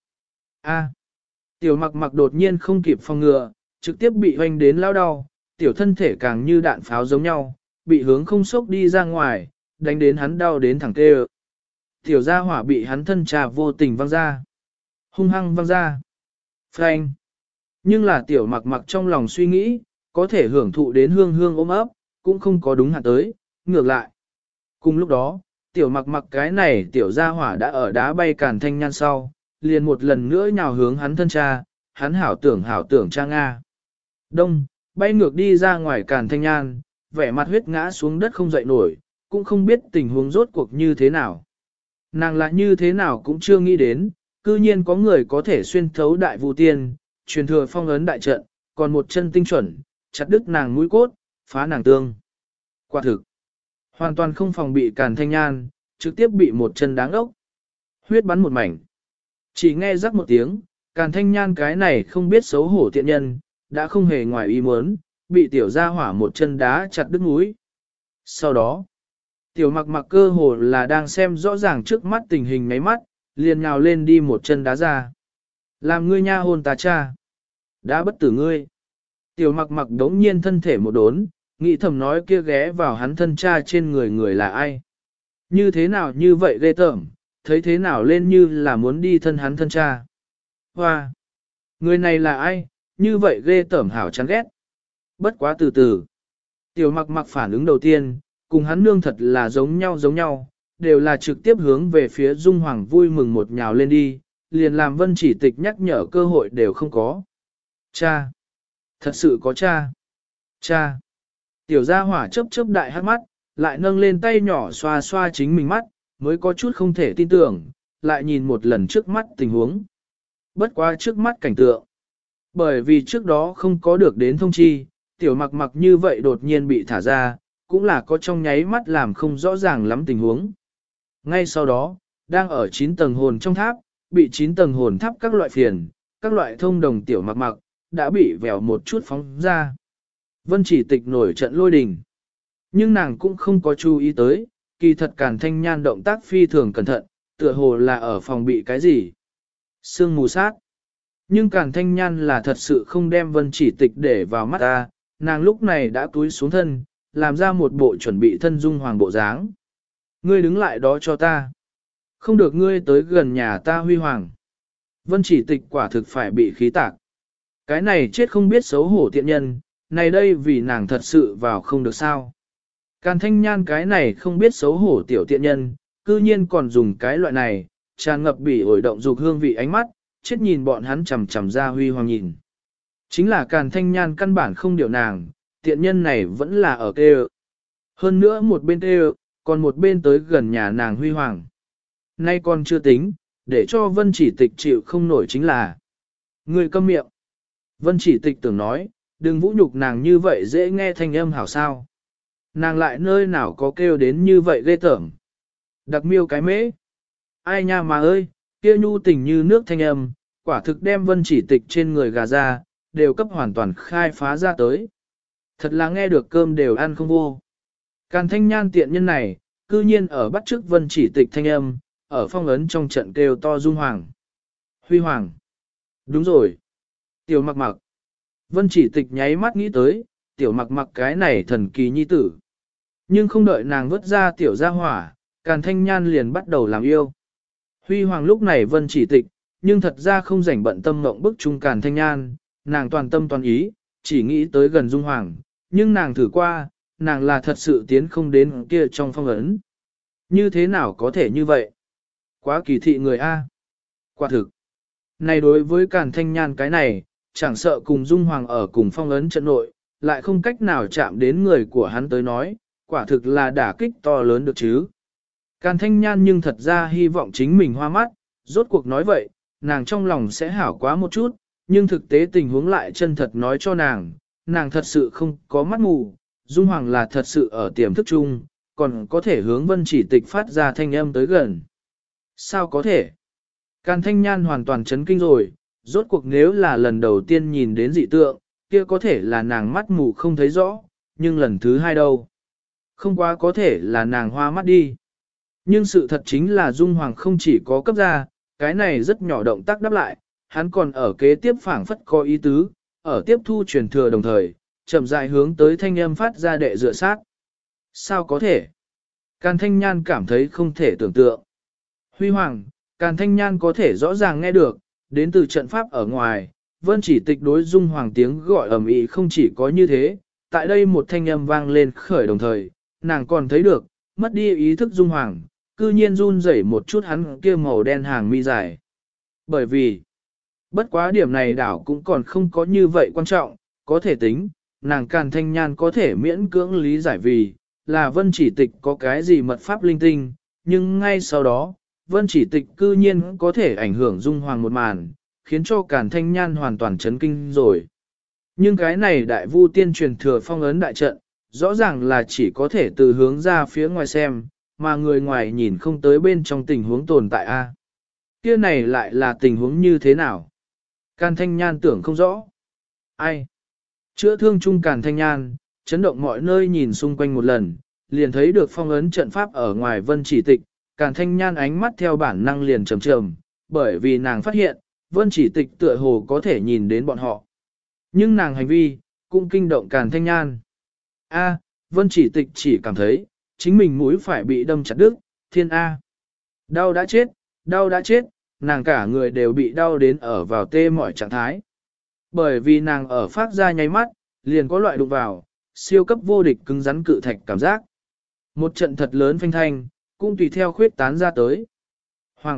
Tiểu Mặc Mặc đột nhiên không kịp phòng ngừa, trực tiếp bị hoanh đến lao đau, tiểu thân thể càng như đạn pháo giống nhau, bị hướng không sốc đi ra ngoài, đánh đến hắn đau đến thẳng tê. Tiểu gia hỏa bị hắn thân trà vô tình văng ra, hung hăng văng ra. Phanh. Nhưng là Tiểu Mặc Mặc trong lòng suy nghĩ, có thể hưởng thụ đến hương hương ôm ấp, cũng không có đúng hạn tới, ngược lại. Cùng lúc đó, Tiểu Mặc Mặc cái này tiểu gia hỏa đã ở đá bay Càn Thanh Nhan sau, liền một lần nữa nhào hướng hắn thân cha, hắn hảo tưởng cha Nga. Đông, bay ngược đi ra ngoài Càn Thanh Nhan, vẻ mặt huyết ngã xuống đất không dậy nổi, cũng không biết tình huống rốt cuộc như thế nào. Nàng lại như thế nào cũng chưa nghĩ đến, cư nhiên có người có thể xuyên thấu đại vũ tiên, truyền thừa phong ấn đại trận, còn một chân tinh chuẩn, chặt đứt nàng mũi cốt, phá nàng tương. Quả thực, hoàn toàn không phòng bị Càn Thanh Nhan, trực tiếp bị một chân đáng ốc. Huyết bắn một mảnh. Chỉ nghe rắc một tiếng, Càn Thanh Nhan cái này không biết xấu hổ tiện nhân, đã không hề ngoài ý muốn, bị tiểu gia hỏa một chân đá chặt đứt mũi. Sau đó, Tiểu Mặc Mặc cơ hồ là đang xem rõ ràng trước mắt tình hình ngáy mắt, liền nhào lên đi một chân đá ra. Làm ngươi nha hôn ta cha. Đã bất tử ngươi. Tiểu Mặc Mặc đống nhiên thân thể một đốn, nghĩ thầm nói kia ghé vào hắn thân cha trên người là ai. Như thế nào như vậy ghê tởm, thấy thế nào lên như là muốn đi thân hắn thân cha. Hoa! Người này là ai, như vậy ghê tởm hảo chán ghét. Bất quá từ từ. Tiểu Mặc Mặc phản ứng đầu tiên, cùng hắn nương thật là giống nhau, đều là trực tiếp hướng về phía Dung Hoàng vui mừng một nhào lên đi, liền làm Vân Chỉ Tịch nhắc nhở cơ hội đều không có. Cha! Thật sự có cha! Cha! Tiểu gia hỏa chớp chớp đại hát mắt, lại nâng lên tay nhỏ xoa xoa chính mình mắt, mới có chút không thể tin tưởng, lại nhìn một lần trước mắt tình huống. Bất quá trước mắt cảnh tượng. Bởi vì trước đó không có được đến thông chi, tiểu mặc mặc như vậy đột nhiên bị thả ra, cũng là có trong nháy mắt làm không rõ ràng lắm tình huống. Ngay sau đó, đang ở 9 tầng hồn trong tháp, bị 9 tầng hồn tháp các loại phiền, các loại thông đồng tiểu mặc mặc, đã bị vèo một chút phóng ra. Vân Chỉ Tịch nổi trận lôi đình. Nhưng nàng cũng không có chú ý tới, kỳ thật Càn Thanh Nhan động tác phi thường cẩn thận, tựa hồ là ở phòng bị cái gì. Sương mù sát. Nhưng Càn Thanh Nhan là thật sự không đem Vân Chỉ Tịch để vào mắt ta, nàng lúc này đã túi xuống thân, làm ra một bộ chuẩn bị thân dung hoàng bộ dáng. Ngươi đứng lại đó cho ta. Không được ngươi tới gần nhà ta huy hoàng. Vân Chỉ Tịch quả thực phải bị khí tạc. Cái này chết không biết xấu hổ tiện nhân, này đây vì nàng thật sự vào không được sao. Càn Thanh Nhan cái này không biết xấu hổ tiểu tiện nhân, cư nhiên còn dùng cái loại này, tràn ngập bị ổi động dục hương vị ánh mắt, chết nhìn bọn hắn chầm chầm ra huy hoàng nhìn. Chính là Càn Thanh Nhan căn bản không điều nàng, tiện nhân này vẫn là ở kêu. Hơn nữa một bên kêu, còn một bên tới gần nhà nàng huy hoàng. Nay còn chưa tính, để cho Vân Chỉ Tịch chịu không nổi chính là người câm miệng. Vân Chỉ Tịch tưởng nói, đừng vũ nhục nàng như vậy dễ nghe thanh âm hảo sao. Nàng lại nơi nào có kêu đến như vậy ghê tởm. Đặc miêu cái mễ. Ai nha mà ơi, kia nhu tình như nước thanh âm, quả thực đem Vân Chỉ Tịch trên người gà ra, đều cấp hoàn toàn khai phá ra tới. Thật là nghe được cơm đều ăn không vô. Càn Thanh Nhan tiện nhân này, cư nhiên ở bắt chước Vân Chỉ Tịch thanh âm, ở phong ấn trong trận kêu to dung hoàng. Huy hoàng. Đúng rồi. Tiểu mặc mặc. Vân Chỉ Tịch nháy mắt nghĩ tới, tiểu mặc mặc cái này thần kỳ nhi tử. Nhưng không đợi nàng vớt ra tiểu gia hỏa, Càn Thanh Nhan liền bắt đầu làm yêu. Huy hoàng lúc này Vân Chỉ Tịch, nhưng thật ra không rảnh bận tâm ngộng bức chung Càn Thanh Nhan, nàng toàn tâm toàn ý, chỉ nghĩ tới gần dung hoàng, nhưng nàng thử qua, nàng là thật sự tiến không đến kia trong phong ấn. Như thế nào có thể như vậy? Quá kỳ thị người A. Quả thực. Này đối với Càn Thanh Nhan cái này, chẳng sợ cùng dung hoàng ở cùng phong ấn trận nội, lại không cách nào chạm đến người của hắn tới nói, quả thực là đả kích to lớn được chứ. Càn Thanh Nhan nhưng thật ra hy vọng chính mình hoa mắt, rốt cuộc nói vậy, nàng trong lòng sẽ hảo quá một chút, nhưng thực tế tình huống lại chân thật nói cho nàng thật sự không có mắt mù, Dung Hoàng là thật sự ở tiềm thức chung, còn có thể hướng Vân Chỉ Tịch phát ra thanh âm tới gần. Sao có thể? Càn Thanh Nhan hoàn toàn chấn kinh rồi, rốt cuộc nếu là lần đầu tiên nhìn đến dị tượng, kia có thể là nàng mắt mù không thấy rõ, nhưng lần thứ hai đâu? Không quá có thể là nàng hoa mắt đi. Nhưng sự thật chính là Dung Hoàng không chỉ có cấp ra, cái này rất nhỏ động tác đáp lại, hắn còn ở kế tiếp phảng phất có ý tứ, ở tiếp thu truyền thừa đồng thời, chậm rãi hướng tới thanh âm phát ra đệ dựa sát. Sao có thể? Càn Thanh Nhan cảm thấy không thể tưởng tượng. Huy Hoàng, Càn Thanh Nhan có thể rõ ràng nghe được, đến từ trận pháp ở ngoài, Vân Chỉ Tịch đối Dung Hoàng tiếng gọi ầm ĩ không chỉ có như thế, tại đây một thanh âm vang lên khởi đồng thời, nàng còn thấy được, mất đi ý thức Dung Hoàng, cư nhiên run rẩy một chút hắn kia màu đen hàng mi dài. Bởi vì, bất quá điểm này đảo cũng còn không có như vậy quan trọng, có thể tính, nàng Càn Thanh Nhan có thể miễn cưỡng lý giải vì, là Vân Chỉ Tịch có cái gì mật pháp linh tinh, nhưng ngay sau đó, Vân Chỉ Tịch cư nhiên có thể ảnh hưởng Dung Hoàng một màn, khiến cho Càn Thanh Nhan hoàn toàn chấn kinh rồi. Nhưng cái này đại vu tiên truyền thừa phong ấn đại trận, rõ ràng là chỉ có thể từ hướng ra phía ngoài xem, mà người ngoài nhìn không tới bên trong tình huống tồn tại a. Kia này lại là tình huống như thế nào? Càn Thanh Nhan tưởng không rõ. Ai? Chữa thương chung Càn Thanh Nhan, chấn động mọi nơi nhìn xung quanh một lần, liền thấy được phong ấn trận pháp ở ngoài Vân Chỉ Tịch, Càn Thanh Nhan ánh mắt theo bản năng liền trầm trầm, bởi vì nàng phát hiện, Vân Chỉ Tịch tựa hồ có thể nhìn đến bọn họ. Nhưng nàng hành vi, cũng kinh động Càn Thanh Nhan. A, Vân Chỉ Tịch chỉ cảm thấy, chính mình mũi phải bị đâm chặt đứt, thiên A. Đau đã chết, nàng cả người đều bị đau đến ở vào tê mọi trạng thái. Bởi vì nàng ở phát ra nháy mắt, liền có loại đụng vào, siêu cấp vô địch cứng rắn cự thạch cảm giác. Một trận thật lớn phanh thanh, cũng tùy theo khuyết tán ra tới. Hoàng,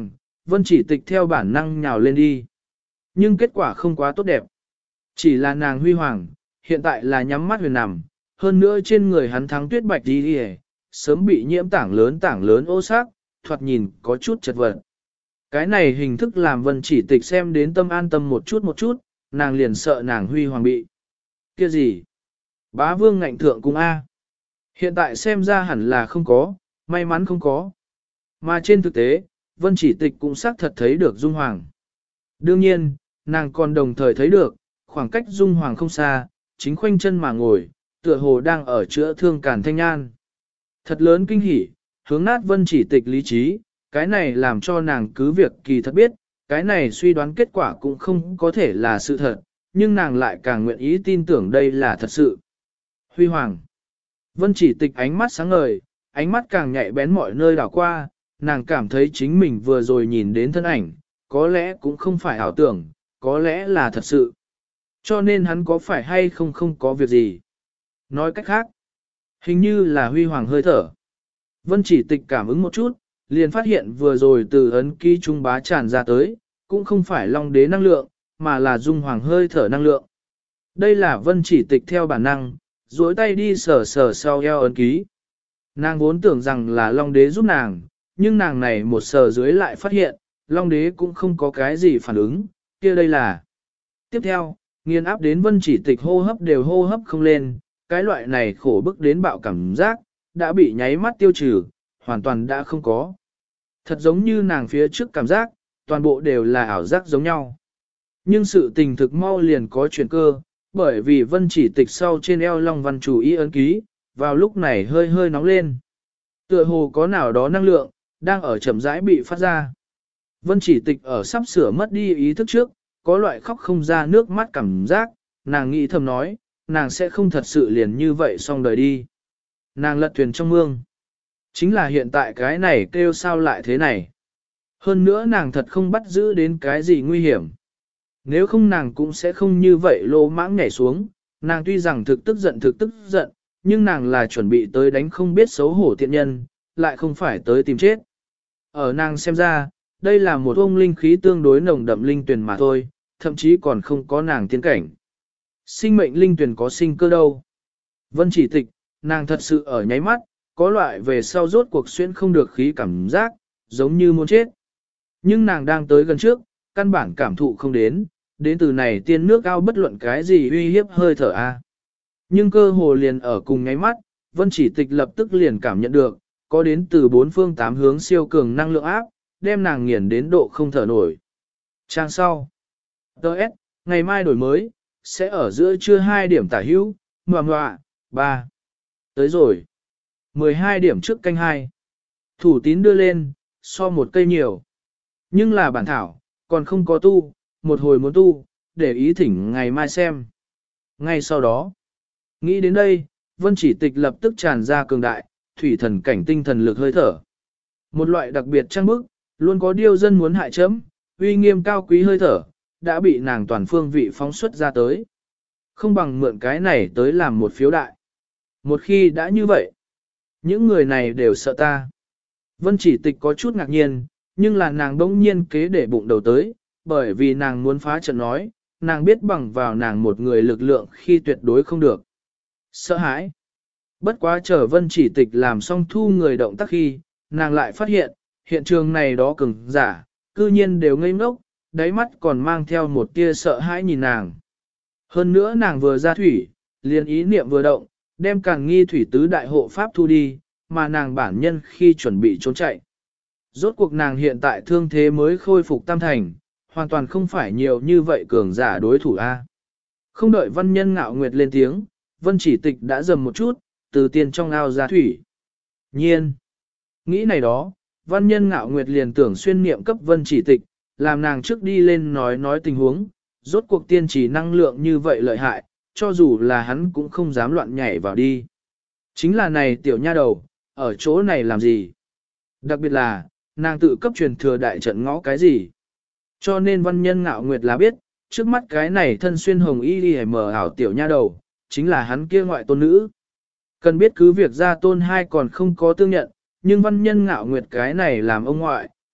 Vân Chỉ Tịch theo bản năng nhào lên đi. Nhưng kết quả không quá tốt đẹp. Chỉ là nàng huy hoàng, hiện tại là nhắm mắt huyền nằm, hơn nữa trên người hắn thắng tuyết bạch đi sớm bị nhiễm tảng lớn ô xác, thoạt nhìn có chút chật vật. Cái này hình thức làm Vân Chỉ Tịch xem đến tâm an tâm một chút, nàng liền sợ nàng huy hoàng bị. Kia gì? Bá vương ngạnh thượng cung A. Hiện tại xem ra hẳn là không có, may mắn không có. Mà trên thực tế, Vân Chỉ Tịch cũng xác thật thấy được Dung Hoàng. Đương nhiên, nàng còn đồng thời thấy được, khoảng cách Dung Hoàng không xa, chính khoanh chân mà ngồi, tựa hồ đang ở chữa thương Càn Thanh Nhan. Thật lớn kinh hỉ, hướng nát Vân Chỉ Tịch lý trí, cái này làm cho nàng cứ việc kỳ thật biết, cái này suy đoán kết quả cũng không có thể là sự thật, nhưng nàng lại càng nguyện ý tin tưởng đây là thật sự. Huy Hoàng. Vân Chỉ Tịch ánh mắt sáng ngời, ánh mắt càng nhạy bén mọi nơi đảo qua, nàng cảm thấy chính mình vừa rồi nhìn đến thân ảnh, có lẽ cũng không phải ảo tưởng, có lẽ là thật sự. Cho nên hắn có phải hay không có việc gì. Nói cách khác, hình như là Huy Hoàng hơi thở. Vân Chỉ Tịch cảm ứng một chút, liền phát hiện vừa rồi từ ấn ký trung bá tràn ra tới, cũng không phải Long Đế năng lượng, mà là Dung Hoàng hơi thở năng lượng. Đây là Vân Chỉ Tịch theo bản năng, duỗi tay đi sờ sờ sau eo ấn ký. Nàng vốn tưởng rằng là Long Đế giúp nàng, nhưng nàng này một sờ dưới lại phát hiện, Long Đế cũng không có cái gì phản ứng, kia đây là. Tiếp theo, nghiền áp đến Vân Chỉ Tịch hô hấp đều hô hấp không lên, cái loại này khổ bức đến bạo cảm giác, đã bị nháy mắt tiêu trừ, hoàn toàn đã không có. Thật giống như nàng phía trước cảm giác, toàn bộ đều là ảo giác giống nhau. Nhưng sự tình thực mau liền có chuyển cơ, bởi vì Vân Chỉ Tịch sau trên eo Long Văn chủ ý ấn ký, vào lúc này hơi hơi nóng lên. Tựa hồ có nào đó năng lượng, đang ở chậm rãi bị phát ra. Vân Chỉ Tịch ở sắp sửa mất đi ý thức trước, có loại khóc không ra nước mắt cảm giác, nàng nghĩ thầm nói, nàng sẽ không thật sự liền như vậy xong đời đi. Nàng lật thuyền trong mương. Chính là hiện tại cái này kêu sao lại thế này. Hơn nữa nàng thật không bắt giữ đến cái gì nguy hiểm. Nếu không nàng cũng sẽ không như vậy lô mãng nhảy xuống, nàng tuy rằng thực tức giận, nhưng nàng là chuẩn bị tới đánh không biết xấu hổ thiện nhân, lại không phải tới tìm chết. Ở nàng xem ra, đây là một ông linh khí tương đối nồng đậm linh tuyển mà thôi, thậm chí còn không có nàng tiến cảnh. Sinh mệnh linh tuyển có sinh cơ đâu. Vân Chỉ Tịch, nàng thật sự ở nháy mắt, có loại về sau rốt cuộc xuyên không được khí cảm giác, giống như muốn chết. Nhưng nàng đang tới gần trước, căn bản cảm thụ không đến từ này tiên nước ao bất luận cái gì uy hiếp hơi thở a. Nhưng cơ hồ liền ở cùng nháy mắt, Vân Chỉ Tịch lập tức liền cảm nhận được, có đến từ bốn phương tám hướng siêu cường năng lượng áp, đem nàng nghiền đến độ không thở nổi. Trang sau. Đợt, ngày mai đổi mới, sẽ ở giữa trưa 2 điểm tả hữu, ngoạ, 3. Tới rồi. 12 điểm trước canh 2. Thủ tín đưa lên, so một cây nhiều. Nhưng là bản thảo, còn không có tu, một hồi muốn tu, để ý thỉnh ngày mai xem. Ngay sau đó, nghĩ đến đây, Vân Chỉ Tịch lập tức tràn ra cường đại, thủy thần cảnh tinh thần lực hơi thở. Một loại đặc biệt trang bức, luôn có điêu dân muốn hại chấm, uy nghiêm cao quý hơi thở, đã bị nàng toàn phương vị phóng xuất ra tới. Không bằng mượn cái này tới làm một phiếu đại. Một khi đã như vậy, những người này đều sợ ta. Vân Chỉ Tịch có chút ngạc nhiên, nhưng là nàng đỗng nhiên kế để bụng đầu tới, bởi vì nàng muốn phá trận nói, nàng biết bằng vào nàng một người lực lượng khi tuyệt đối không được. Sợ hãi. Bất quá chờ Vân Chỉ Tịch làm xong thu người động tác khi, nàng lại phát hiện, hiện trường này đó cứng, giả, cư nhiên đều ngây ngốc, đáy mắt còn mang theo một tia sợ hãi nhìn nàng. Hơn nữa nàng vừa ra thủy, liền ý niệm vừa động, đem Càn Nghi thủy tứ đại hộ pháp thu đi, mà nàng bản nhân khi chuẩn bị trốn chạy. Rốt cuộc nàng hiện tại thương thế mới khôi phục tam thành, hoàn toàn không phải nhiều như vậy cường giả đối thủ A. Không đợi Văn Nhân Ngạo Nguyệt lên tiếng, Vân Chỉ Tịch đã dầm một chút, từ tiền trong ao ra thủy. Nhiên! Nghĩ này đó, Văn Nhân Ngạo Nguyệt liền tưởng xuyên niệm cấp Vân Chỉ Tịch, làm nàng trước đi lên nói tình huống, rốt cuộc tiên chỉ năng lượng như vậy lợi hại, cho dù là hắn cũng không dám loạn nhảy vào đi. Chính là này tiểu nha đầu, ở chỗ này làm gì? Đặc biệt là, nàng tự cấp truyền thừa đại trận ngõ cái gì? Cho nên Văn Nhân Ngạo Nguyệt là biết, trước mắt cái này thân xuyên hồng y đi mờ ảo tiểu nha đầu, chính là hắn kia ngoại tôn nữ. Cần biết cứ việc gia tôn hai còn không có tương nhận, nhưng Văn Nhân Ngạo Nguyệt cái này làm ông ngoại,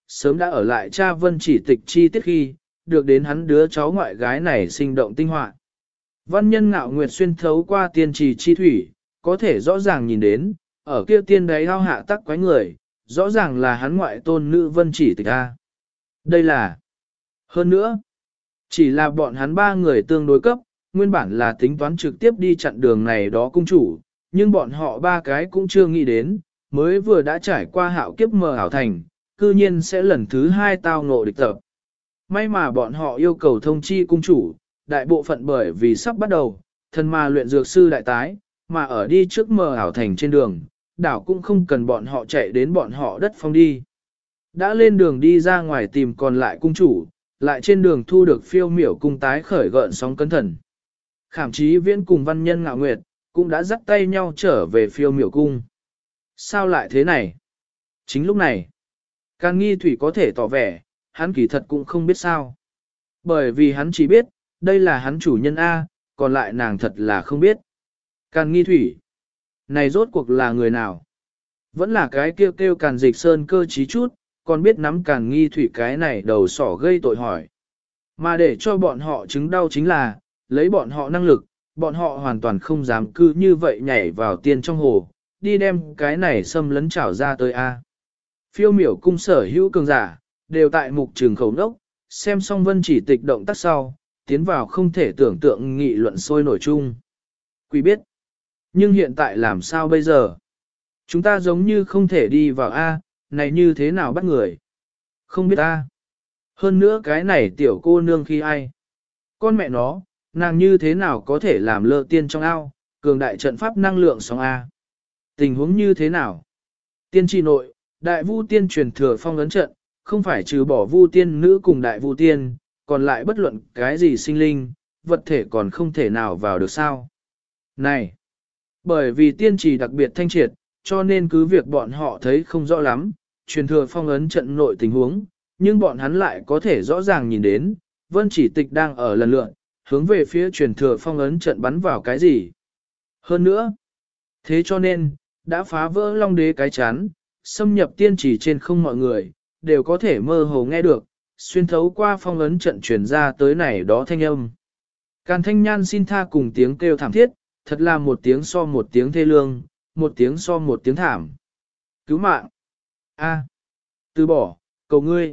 sớm đã ở lại cha Vân Chỉ Tịch chi tiết khi, được đến hắn đứa cháu ngoại gái này sinh động tinh họa. Văn nhân Ngạo Nguyệt xuyên thấu qua tiên trì chi thủy, có thể rõ ràng nhìn đến, ở kia tiên đáy ao hạ tắc quái người, rõ ràng là hắn ngoại tôn nữ Vân Chỉ Tịch A. Đây là... Hơn nữa, chỉ là bọn hắn ba người tương đối cấp, nguyên bản là tính toán trực tiếp đi chặn đường này đó cung chủ, nhưng bọn họ ba cái cũng chưa nghĩ đến, mới vừa đã trải qua hạo kiếp mờ ảo thành, cư nhiên sẽ lần thứ hai tao ngộ địch tập. May mà bọn họ yêu cầu thông chi cung chủ, đại bộ phận bởi vì sắp bắt đầu, thần ma luyện dược sư đại tái, mà ở đi trước mờ ảo thành trên đường, đảo cũng không cần bọn họ chạy đến bọn họ đất phong đi. Đã lên đường đi ra ngoài tìm còn lại cung chủ, lại trên đường thu được phiêu miểu cung tái khởi gợn sóng cẩn thận. Khảm Chí Viễn cùng văn nhân Ngạo Nguyệt, cũng đã dắt tay nhau trở về phiêu miểu cung. Sao lại thế này? Chính lúc này, Càn Nghi Thủy có thể tỏ vẻ, hắn kỳ thật cũng không biết sao. Bởi vì hắn chỉ biết, đây là hắn chủ nhân A, còn lại nàng thật là không biết. Càn Nghi Thủy, này rốt cuộc là người nào? Vẫn là cái kêu Càn Dịch Sơn cơ trí chút, còn biết nắm Càn Nghi Thủy cái này đầu sỏ gây tội hỏi. Mà để cho bọn họ chứng đau chính là, lấy bọn họ năng lực, bọn họ hoàn toàn không dám cứ như vậy nhảy vào tiên trong hồ, đi đem cái này xâm lấn trảo ra tới A. Phiêu miểu cung sở hữu cường giả, đều tại mục trường khẩu nốc, xem xong Vân Chỉ Tịch động tác sau, tiến vào không thể tưởng tượng nghị luận sôi nổi chung. Quý biết, nhưng hiện tại làm sao bây giờ? Chúng ta giống như không thể đi vào A, này như thế nào bắt người? Không biết A. Hơn nữa cái này tiểu cô nương khi ai? Con mẹ nó, nàng như thế nào có thể làm lơ tiên trong ao, cường đại trận pháp năng lượng sóng A? Tình huống như thế nào? Tiên tri nội, đại vu tiên truyền thừa phong ấn trận, không phải trừ bỏ vu tiên nữ cùng đại vu tiên, còn lại bất luận cái gì sinh linh, vật thể còn không thể nào vào được sao. Này! Bởi vì tiên trì đặc biệt thanh triệt, cho nên cứ việc bọn họ thấy không rõ lắm, truyền thừa phong ấn trận nội tình huống, nhưng bọn hắn lại có thể rõ ràng nhìn đến, Vân Chỉ Tịch đang ở lần lượn, hướng về phía truyền thừa phong ấn trận bắn vào cái gì. Hơn nữa, thế cho nên, đã phá vỡ Long Đế cái chán, xâm nhập tiên trì trên không mọi người, đều có thể mơ hồ nghe được, xuyên thấu qua phong ấn trận truyền ra tới này đó thanh âm. Càn Thanh Nhan xin tha cùng tiếng kêu thảm thiết, thật là một tiếng so một tiếng thê lương, một tiếng so một tiếng thảm. Cứu mạng! A! Từ bỏ, cầu ngươi!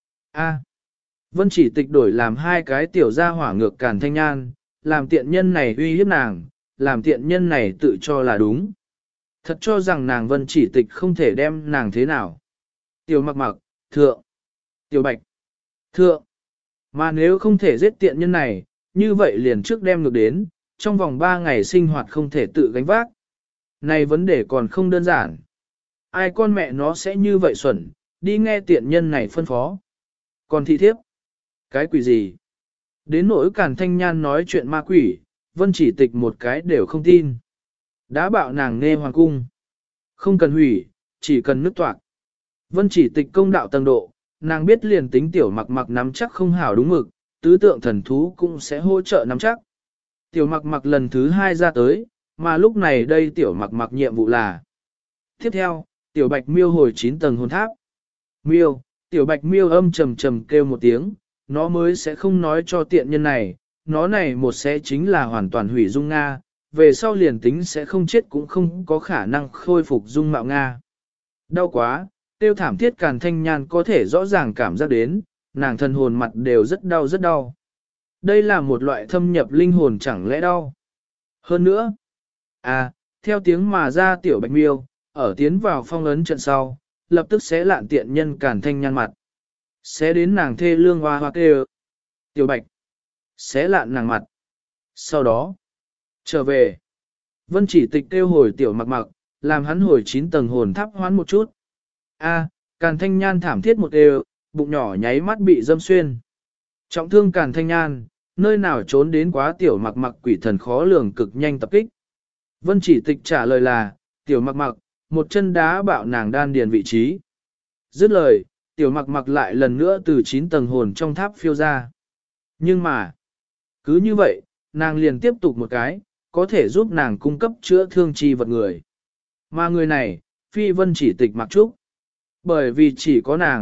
A! Vân Chỉ Tịch đổi làm hai cái tiểu gia hỏa ngược Càn Thanh Nhan, làm tiện nhân này uy hiếp nàng, làm tiện nhân này tự cho là đúng. Thật cho rằng nàng Vân Chỉ Tịch không thể đem nàng thế nào. Tiểu Mặc Mặc, thượng. Tiểu Bạch, thượng. Mà nếu không thể giết tiện nhân này, như vậy liền trước đem ngược đến, trong vòng 3 ngày sinh hoạt không thể tự gánh vác. Này vấn đề còn không đơn giản. Ai con mẹ nó sẽ như vậy xuẩn, đi nghe tiện nhân này phân phó. Còn thị thiếp, cái quỷ gì? Đến nỗi Càn Thanh Nhan nói chuyện ma quỷ, Vân Chỉ Tịch một cái đều không tin. Đã bạo nàng nghe hoàng cung. Không cần hủy, chỉ cần nứt toạc. Vân Chỉ Tịch công đạo tầng độ, nàng biết liền tính Tiểu Mặc Mặc nắm chắc không hảo đúng mực, tứ tượng thần thú cũng sẽ hỗ trợ nắm chắc. Tiểu Mặc Mặc lần thứ 2 ra tới, mà lúc này đây Tiểu Mặc Mặc nhiệm vụ là. Tiếp theo, Tiểu Bạch Miêu hồi 9 tầng hồn tháp. Miêu, Tiểu Bạch Miêu âm trầm trầm kêu một tiếng, nó mới sẽ không nói cho tiện nhân này, nó này một sẽ chính là hoàn toàn hủy dung Nga, về sau liền tính sẽ không chết cũng không có khả năng khôi phục dung mạo Nga. Đau quá, tiêu thảm thiết Càn Thanh Nhan có thể rõ ràng cảm giác đến, nàng thân hồn mặt đều rất đau rất đau. Đây là một loại thâm nhập linh hồn chẳng lẽ đau. Hơn nữa, theo tiếng mà ra Tiểu Bạch Miêu, ở tiến vào phong ấn trận sau, lập tức sẽ lạn tiện nhân Càn Thanh Nhan mặt. Sẽ đến nàng thê lương hoa hoa kêu. Tiểu Bạch, sẽ lạn nàng mặt. Sau đó, trở về. Vân Chỉ Tịch kêu hồi Tiểu Mặc Mặc, làm hắn hồi 9 tầng hồn tháp hoán một chút. Càn Thanh Nhan thảm thiết một đều, bụng nhỏ nháy mắt bị dâm xuyên. Trọng thương Càn Thanh Nhan, nơi nào trốn đến quá Tiểu Mặc Mặc quỷ thần khó lường cực nhanh tập kích. Vân Chỉ Tịch trả lời là, Tiểu Mặc Mặc, một chân đá bạo nàng đan điền vị trí. Dứt lời, Tiểu Mặc Mặc lại lần nữa từ 9 tầng hồn trong tháp phiêu ra. Nhưng mà, cứ như vậy, nàng liền tiếp tục một cái, có thể giúp nàng cung cấp chữa thương chi vật người. Mà người này, phi Vân Chỉ Tịch Mặc Trúc. Bởi vì chỉ có nàng,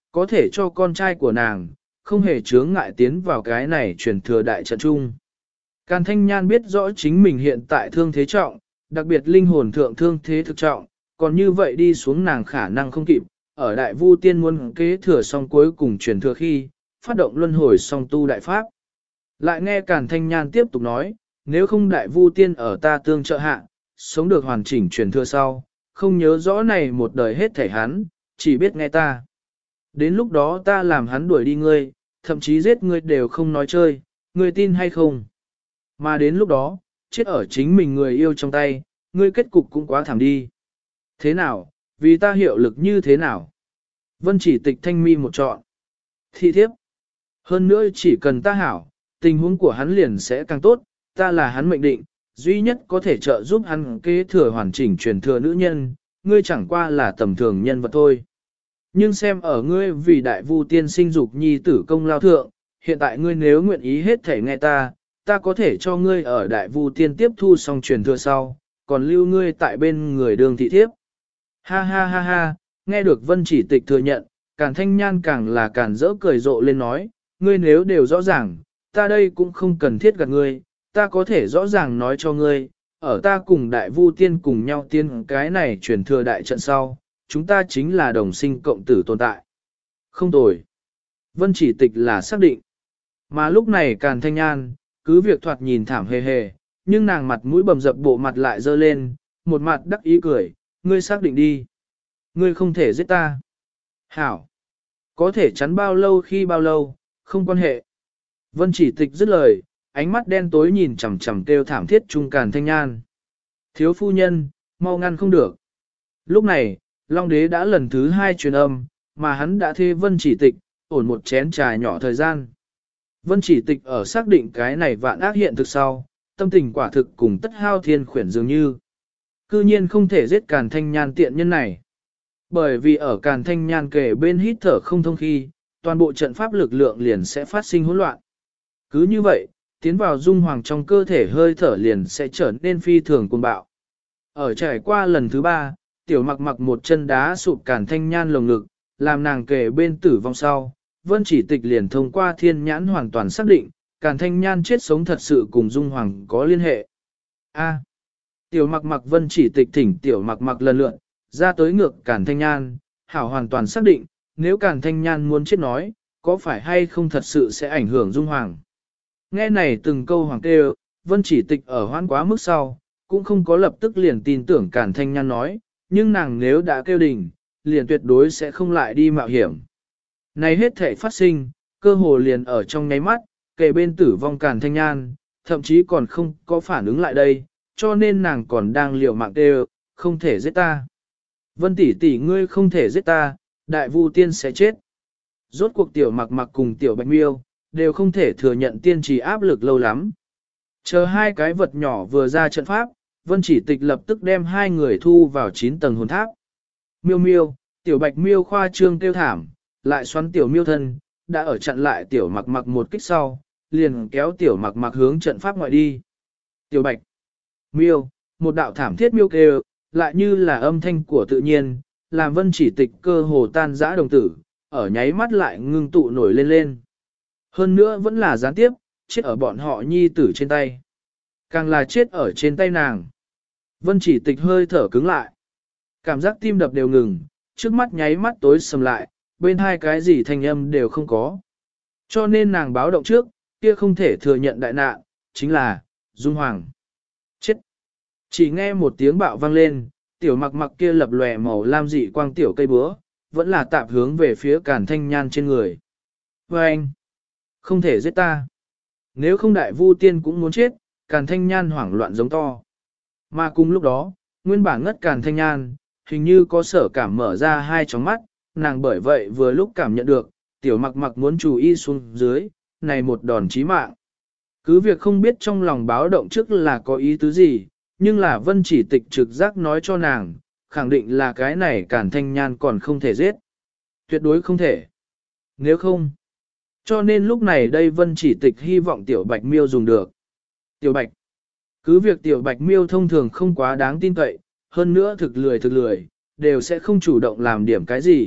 có thể cho con trai của nàng, không hề chướng ngại tiến vào cái này truyền thừa đại trận chung. Càn Thanh Nhan biết rõ chính mình hiện tại thương thế trọng, đặc biệt linh hồn thượng thương thế thực trọng, còn như vậy đi xuống nàng khả năng không kịp, ở đại vu tiên muốn kế thừa xong cuối cùng truyền thừa khi, phát động luân hồi song tu đại pháp. Lại nghe Càn Thanh Nhan tiếp tục nói, nếu không đại vu tiên ở ta tương trợ hạ, sống được hoàn chỉnh truyền thừa sau, không nhớ rõ này một đời hết thảy hắn, chỉ biết nghe ta. Đến lúc đó ta làm hắn đuổi đi ngươi, thậm chí giết ngươi đều không nói chơi, ngươi tin hay không? Mà đến lúc đó, chết ở chính mình người yêu trong tay, ngươi kết cục cũng quá thảm đi. Thế nào, vì ta hiệu lực như thế nào? Vân chỉ tịch thanh mi một chọn. Thị thiếp. Hơn nữa chỉ cần ta hảo, tình huống của hắn liền sẽ càng tốt, ta là hắn mệnh định, duy nhất có thể trợ giúp hắn kế thừa hoàn chỉnh truyền thừa nữ nhân, ngươi chẳng qua là tầm thường nhân vật thôi. Nhưng xem ở ngươi vì đại vu tiên sinh dục nhi tử công lao thượng, hiện tại ngươi nếu nguyện ý hết thể nghe ta, ta có thể cho ngươi ở đại vu tiên tiếp thu xong truyền thừa sau, còn lưu ngươi tại bên người đường thị thiếp. Ha ha ha ha, nghe được Vân chỉ tịch thừa nhận, Càn Thanh Nhan càng là càng rỡ cười rộ lên nói, ngươi nếu đều rõ ràng, ta đây cũng không cần thiết gạt ngươi, ta có thể rõ ràng nói cho ngươi, ở ta cùng đại vu tiên cùng nhau tiên cái này truyền thừa đại trận sau, chúng ta chính là đồng sinh cộng tử tồn tại. Không tồi. Vân chỉ tịch là xác định. Mà lúc này Càn Thanh Nhan, cứ việc thoạt nhìn thảm hề hề, nhưng nàng mặt mũi bầm dập bộ mặt lại dơ lên, một mặt đắc ý cười, ngươi xác định đi. Ngươi không thể giết ta. Hảo. Có thể chắn bao lâu khi bao lâu, không quan hệ. Vân chỉ tịch dứt lời, ánh mắt đen tối nhìn chằm chằm kêu thảm thiết trung Càn Thanh Nhan. Thiếu phu nhân, mau ngăn không được. Lúc này, Long Đế đã lần thứ 2 truyền âm, mà hắn đã thê Vân chỉ tịch, ổn một chén trà nhỏ thời gian. Vân chỉ tịch ở xác định cái này vạn ác hiện thực sau, tâm tình quả thực cùng tất hao thiên khuyển dường như. Cư nhiên không thể giết Càn Thanh Nhan tiện nhân này. Bởi vì ở Càn Thanh Nhan kề bên hít thở không thông khi, toàn bộ trận pháp lực lượng liền sẽ phát sinh hỗn loạn. Cứ như vậy, tiến vào dung hoàng trong cơ thể hơi thở liền sẽ trở nên phi thường cuồng bạo. Ở trải qua lần thứ 3, tiểu mặc mặc một chân đá sụp Càn Thanh Nhan lồng ngực, làm nàng kề bên tử vong sau. Vân chỉ tịch liền thông qua thiên nhãn hoàn toàn xác định, Càn Thanh Nhan chết sống thật sự cùng dung hoàng có liên hệ. A. Tiểu mặc mặc Vân chỉ tịch thỉnh tiểu mặc mặc lần lượt, ra tới ngược Càn Thanh Nhan, hảo hoàn toàn xác định, nếu Càn Thanh Nhan muốn chết nói, có phải hay không thật sự sẽ ảnh hưởng dung hoàng. Nghe này từng câu hoàng kêu, Vân chỉ tịch ở hoãn quá mức sau, cũng không có lập tức liền tin tưởng Càn Thanh Nhan nói, nhưng nàng nếu đã kêu đình, liền tuyệt đối sẽ không lại đi mạo hiểm. Này hết thể phát sinh, cơ hồ liền ở trong nháy mắt, kề bên tử vong Càn Thanh Nhan, thậm chí còn không có phản ứng lại đây, cho nên nàng còn đang liều mạng kêu, không thể giết ta. Vân tỷ tỷ ngươi không thể giết ta, đại vu tiên sẽ chết. Rốt cuộc tiểu mặc mặc cùng tiểu bạch miêu, đều không thể thừa nhận tiên trì áp lực lâu lắm. Chờ hai cái vật nhỏ vừa ra trận pháp, Vân chỉ tịch lập tức đem hai người thu vào 9 tầng hồn tháp. Miêu miêu, tiểu bạch miêu khoa trương kêu thảm, lại xoắn tiểu miêu thân, đã ở chặn lại tiểu mặc mặc một kích sau, liền kéo tiểu mặc mặc hướng trận pháp ngoại đi. Tiểu bạch, miêu, một đạo thảm thiết miêu kêu, lại như là âm thanh của tự nhiên, làm Vân chỉ tịch cơ hồ tan rã đồng tử, ở nháy mắt lại ngưng tụ nổi lên lên. Hơn nữa vẫn là gián tiếp, chết ở bọn họ nhi tử trên tay. Càng là chết ở trên tay nàng. Vân chỉ tịch hơi thở cứng lại. Cảm giác tim đập đều ngừng, trước mắt nháy mắt tối sầm lại, bên hai cái gì thanh âm đều không có. Cho nên nàng báo động trước, kia không thể thừa nhận đại nạn, chính là, Dung Hoàng. Chết! Chỉ nghe một tiếng bạo vang lên, tiểu mặc mặc kia lập lòe màu lam dị quang tiểu cây búa, vẫn là tạp hướng về phía Càn Thanh Nhan trên người. Và anh! Không thể giết ta! Nếu không đại vu tiên cũng muốn chết, Càn Thanh Nhan hoảng loạn giống to. Mà cùng lúc đó, nguyên bản ngất Càn Thanh Nhan, hình như có sở cảm mở ra hai tròng mắt, nàng bởi vậy vừa lúc cảm nhận được, tiểu mặc mặc muốn chú ý xuống dưới, này một đòn chí mạng. Cứ việc không biết trong lòng báo động trước là có ý tứ gì, nhưng là Vân chỉ tịch trực giác nói cho nàng, khẳng định là cái này Càn Thanh Nhan còn không thể giết. Tuyệt đối không thể. Nếu không. Cho nên lúc này đây Vân chỉ tịch hy vọng tiểu bạch miêu dùng được. Tiểu bạch. Cứ việc tiểu bạch miêu thông thường không quá đáng tin cậy, hơn nữa thực lười, đều sẽ không chủ động làm điểm cái gì,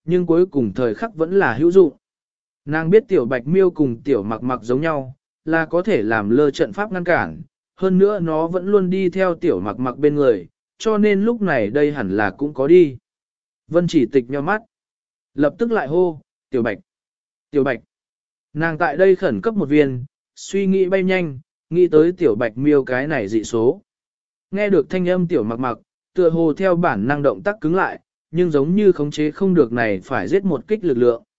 nhưng cuối cùng thời khắc vẫn là hữu dụng. Nàng biết tiểu bạch miêu cùng tiểu mặc mặc giống nhau, là có thể làm lơ trận pháp ngăn cản, hơn nữa nó vẫn luôn đi theo tiểu mặc mặc bên người, cho nên lúc này đây hẳn là cũng có đi. Vân chỉ tịch nhíu mắt, lập tức lại hô, tiểu bạch, tiểu bạch. Nàng tại đây khẩn cấp một viên, suy nghĩ bay nhanh, nghĩ tới tiểu bạch miêu cái này dị số. Nghe được thanh âm tiểu mặc mặc, tựa hồ theo bản năng động tác cứng lại, nhưng giống như khống chế không được này phải giết một kích lực lượng.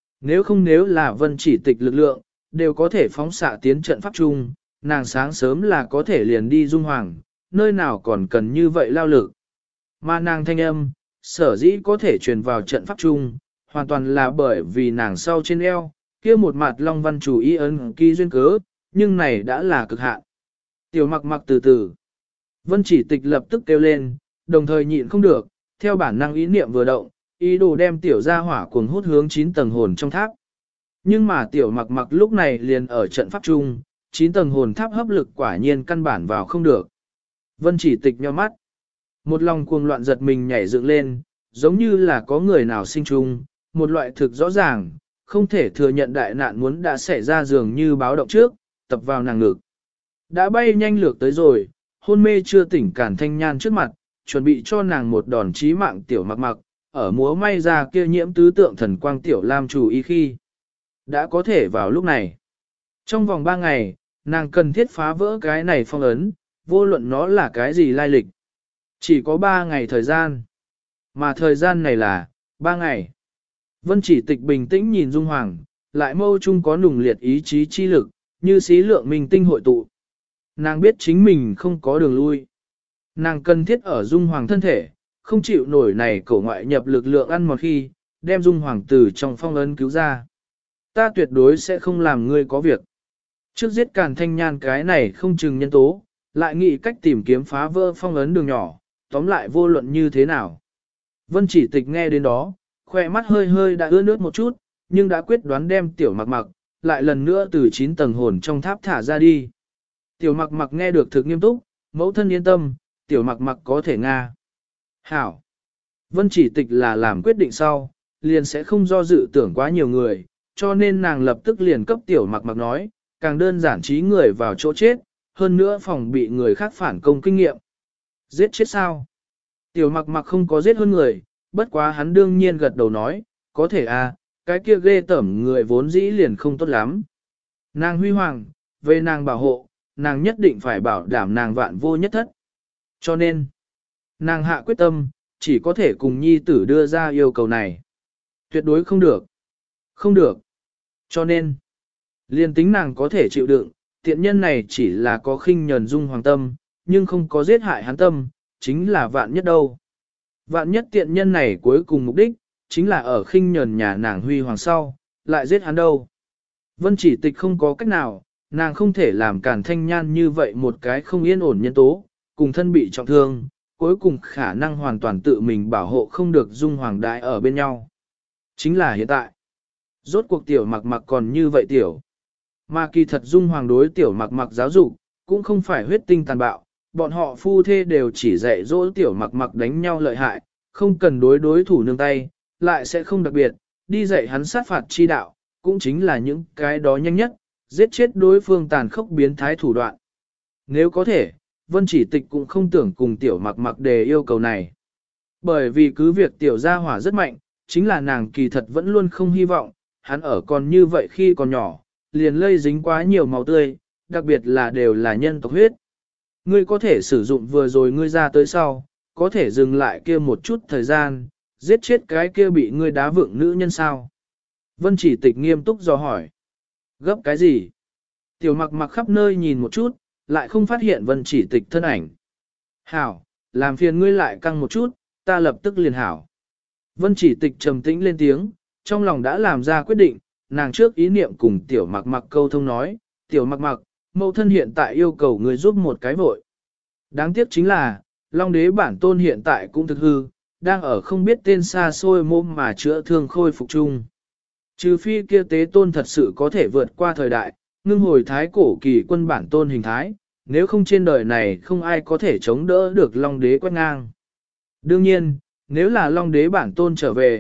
Nếu là vân chỉ tịch lực lượng, đều có thể phóng xạ tiến trận pháp chung, nàng sáng sớm là có thể liền đi dung hoàng, nơi nào còn cần như vậy lao lực. Mà nàng thanh âm, sở dĩ có thể truyền vào trận pháp chung, hoàn toàn là bởi vì nàng sau trên eo, kia một mặt long văn chủ ý ấn ký duyên cớ, nhưng này đã là cực hạn. Tiểu mặc mặc từ từ. Vân chỉ tịch lập tức kêu lên, đồng thời nhịn không được, theo bản năng ý niệm vừa động, ý đồ đem tiểu gia hỏa cuồng hút hướng 9 tầng hồn trong tháp. Nhưng mà tiểu mặc mặc lúc này liền ở trận pháp chung, 9 tầng hồn tháp hấp lực quả nhiên căn bản vào không được. Vân chỉ tịch nhíu mắt. Một lòng cuồng loạn giật mình nhảy dựng lên, giống như là có người nào sinh chung, một loại thực rõ ràng, không thể thừa nhận đại nạn muốn đã xảy ra dường như báo động trước, tập vào nàng ngực. Đã bay nhanh lược tới rồi, hôn mê chưa tỉnh Càn Thanh Nhan trước mặt, chuẩn bị cho nàng một đòn chí mạng tiểu mặc mặc, ở múa may ra kia nhiễm tứ tượng thần quang tiểu lam chủ y khi. Đã có thể vào lúc này. Trong vòng 3 ngày, nàng cần thiết phá vỡ cái này phong ấn, vô luận nó là cái gì lai lịch. Chỉ có 3 ngày thời gian. Mà thời gian này là 3 ngày. Vân chỉ tịch bình tĩnh nhìn Dung Hoàng, lại mâu chung có nùng liệt ý chí chi lực, như xí lượng minh tinh hội tụ. Nàng biết chính mình không có đường lui. Nàng cần thiết ở Dung Hoàng thân thể, không chịu nổi này cổ ngoại nhập lực lượng ăn một khi, đem Dung Hoàng từ trong phong ấn cứu ra. Ta tuyệt đối sẽ không làm ngươi có việc. Trước giết Càn Thanh Nhan cái này không chừng nhân tố, lại nghĩ cách tìm kiếm phá vỡ phong ấn đường nhỏ, tóm lại vô luận như thế nào. Vân chỉ tịch nghe đến đó, khoe mắt hơi hơi đã ướt nước một chút, nhưng đã quyết đoán đem tiểu mặc mặc, lại lần nữa từ 9 tầng hồn trong tháp thả ra đi. Tiểu mặc mặc nghe được thực nghiêm túc, mẫu thân yên tâm, tiểu mặc mặc có thể nga. Hảo. Vân chỉ tịch là làm quyết định sau, liền sẽ không do dự tưởng quá nhiều người, cho nên nàng lập tức liền cấp tiểu mặc mặc nói, càng đơn giản trí người vào chỗ chết, hơn nữa phòng bị người khác phản công kinh nghiệm. Giết chết sao? Tiểu mặc mặc không có giết hơn người, bất quá hắn đương nhiên gật đầu nói, có thể à, cái kia ghê tởm người vốn dĩ liền không tốt lắm. Nàng huy hoàng, về nàng bảo hộ, nàng nhất định phải bảo đảm nàng vạn vô nhất thất. Cho nên, nàng hạ quyết tâm, chỉ có thể cùng nhi tử đưa ra yêu cầu này. Tuyệt đối không được. Không được. Cho nên, liền tính nàng có thể chịu đựng, tiện nhân này chỉ là có khinh nhẫn Dung Hoàng tâm, nhưng không có giết hại hắn tâm, chính là vạn nhất đâu. Vạn nhất tiện nhân này cuối cùng mục đích, chính là ở khinh nhẫn nhà nàng huy hoàng sau, lại giết hắn đâu. Vân chỉ tịch không có cách nào, nàng không thể làm Càn Thanh Nhan như vậy một cái không yên ổn nhân tố, cùng thân bị trọng thương, cuối cùng khả năng hoàn toàn tự mình bảo hộ không được Dung Hoàng đại ở bên nhau. Chính là hiện tại. Rốt cuộc tiểu mặc mặc còn như vậy tiểu. Mà kỳ thật Dung Hoàng đối tiểu mặc mặc giáo dục, cũng không phải huyết tinh tàn bạo, bọn họ phu thê đều chỉ dạy dỗ tiểu mặc mặc đánh nhau lợi hại, không cần đối thủ nương tay, lại sẽ không đặc biệt, đi dạy hắn sát phạt chi đạo, cũng chính là những cái đó nhanh nhất, giết chết đối phương tàn khốc biến thái thủ đoạn. Nếu có thể, Vân chỉ tịch cũng không tưởng cùng tiểu mặc mặc đề yêu cầu này. Bởi vì cứ việc tiểu gia hỏa rất mạnh, chính là nàng kỳ thật vẫn luôn không hy vọng, hắn ở còn như vậy khi còn nhỏ, liền lây dính quá nhiều máu tươi, đặc biệt là đều là nhân tộc huyết. Ngươi có thể sử dụng vừa rồi ngươi ra tới sau, có thể dừng lại kia một chút thời gian, giết chết cái kia bị ngươi đá vượng nữ nhân sao. Vân chỉ tịch nghiêm túc dò hỏi. Gấp cái gì? Tiểu mặc mặc khắp nơi nhìn một chút, lại không phát hiện vân chỉ tịch thân ảnh. Hảo, làm phiền ngươi lại căng một chút, ta lập tức liền hảo. Vân chỉ tịch trầm tĩnh lên tiếng, trong lòng đã làm ra quyết định, nàng trước ý niệm cùng tiểu mặc mặc câu thông nói, tiểu mặc mặc, mẫu thân hiện tại yêu cầu ngươi giúp một cái vội. Đáng tiếc chính là, Long đế bản tôn hiện tại cũng thực hư, đang ở không biết tên xa xôi môm mà chữa thương khôi phục chung. Trừ phi kia tế tôn thật sự có thể vượt qua thời đại, ngưng hồi thái cổ kỳ quân bản tôn hình thái, nếu không trên đời này không ai có thể chống đỡ được Long đế quét ngang. Đương nhiên, nếu là Long đế bản tôn trở về,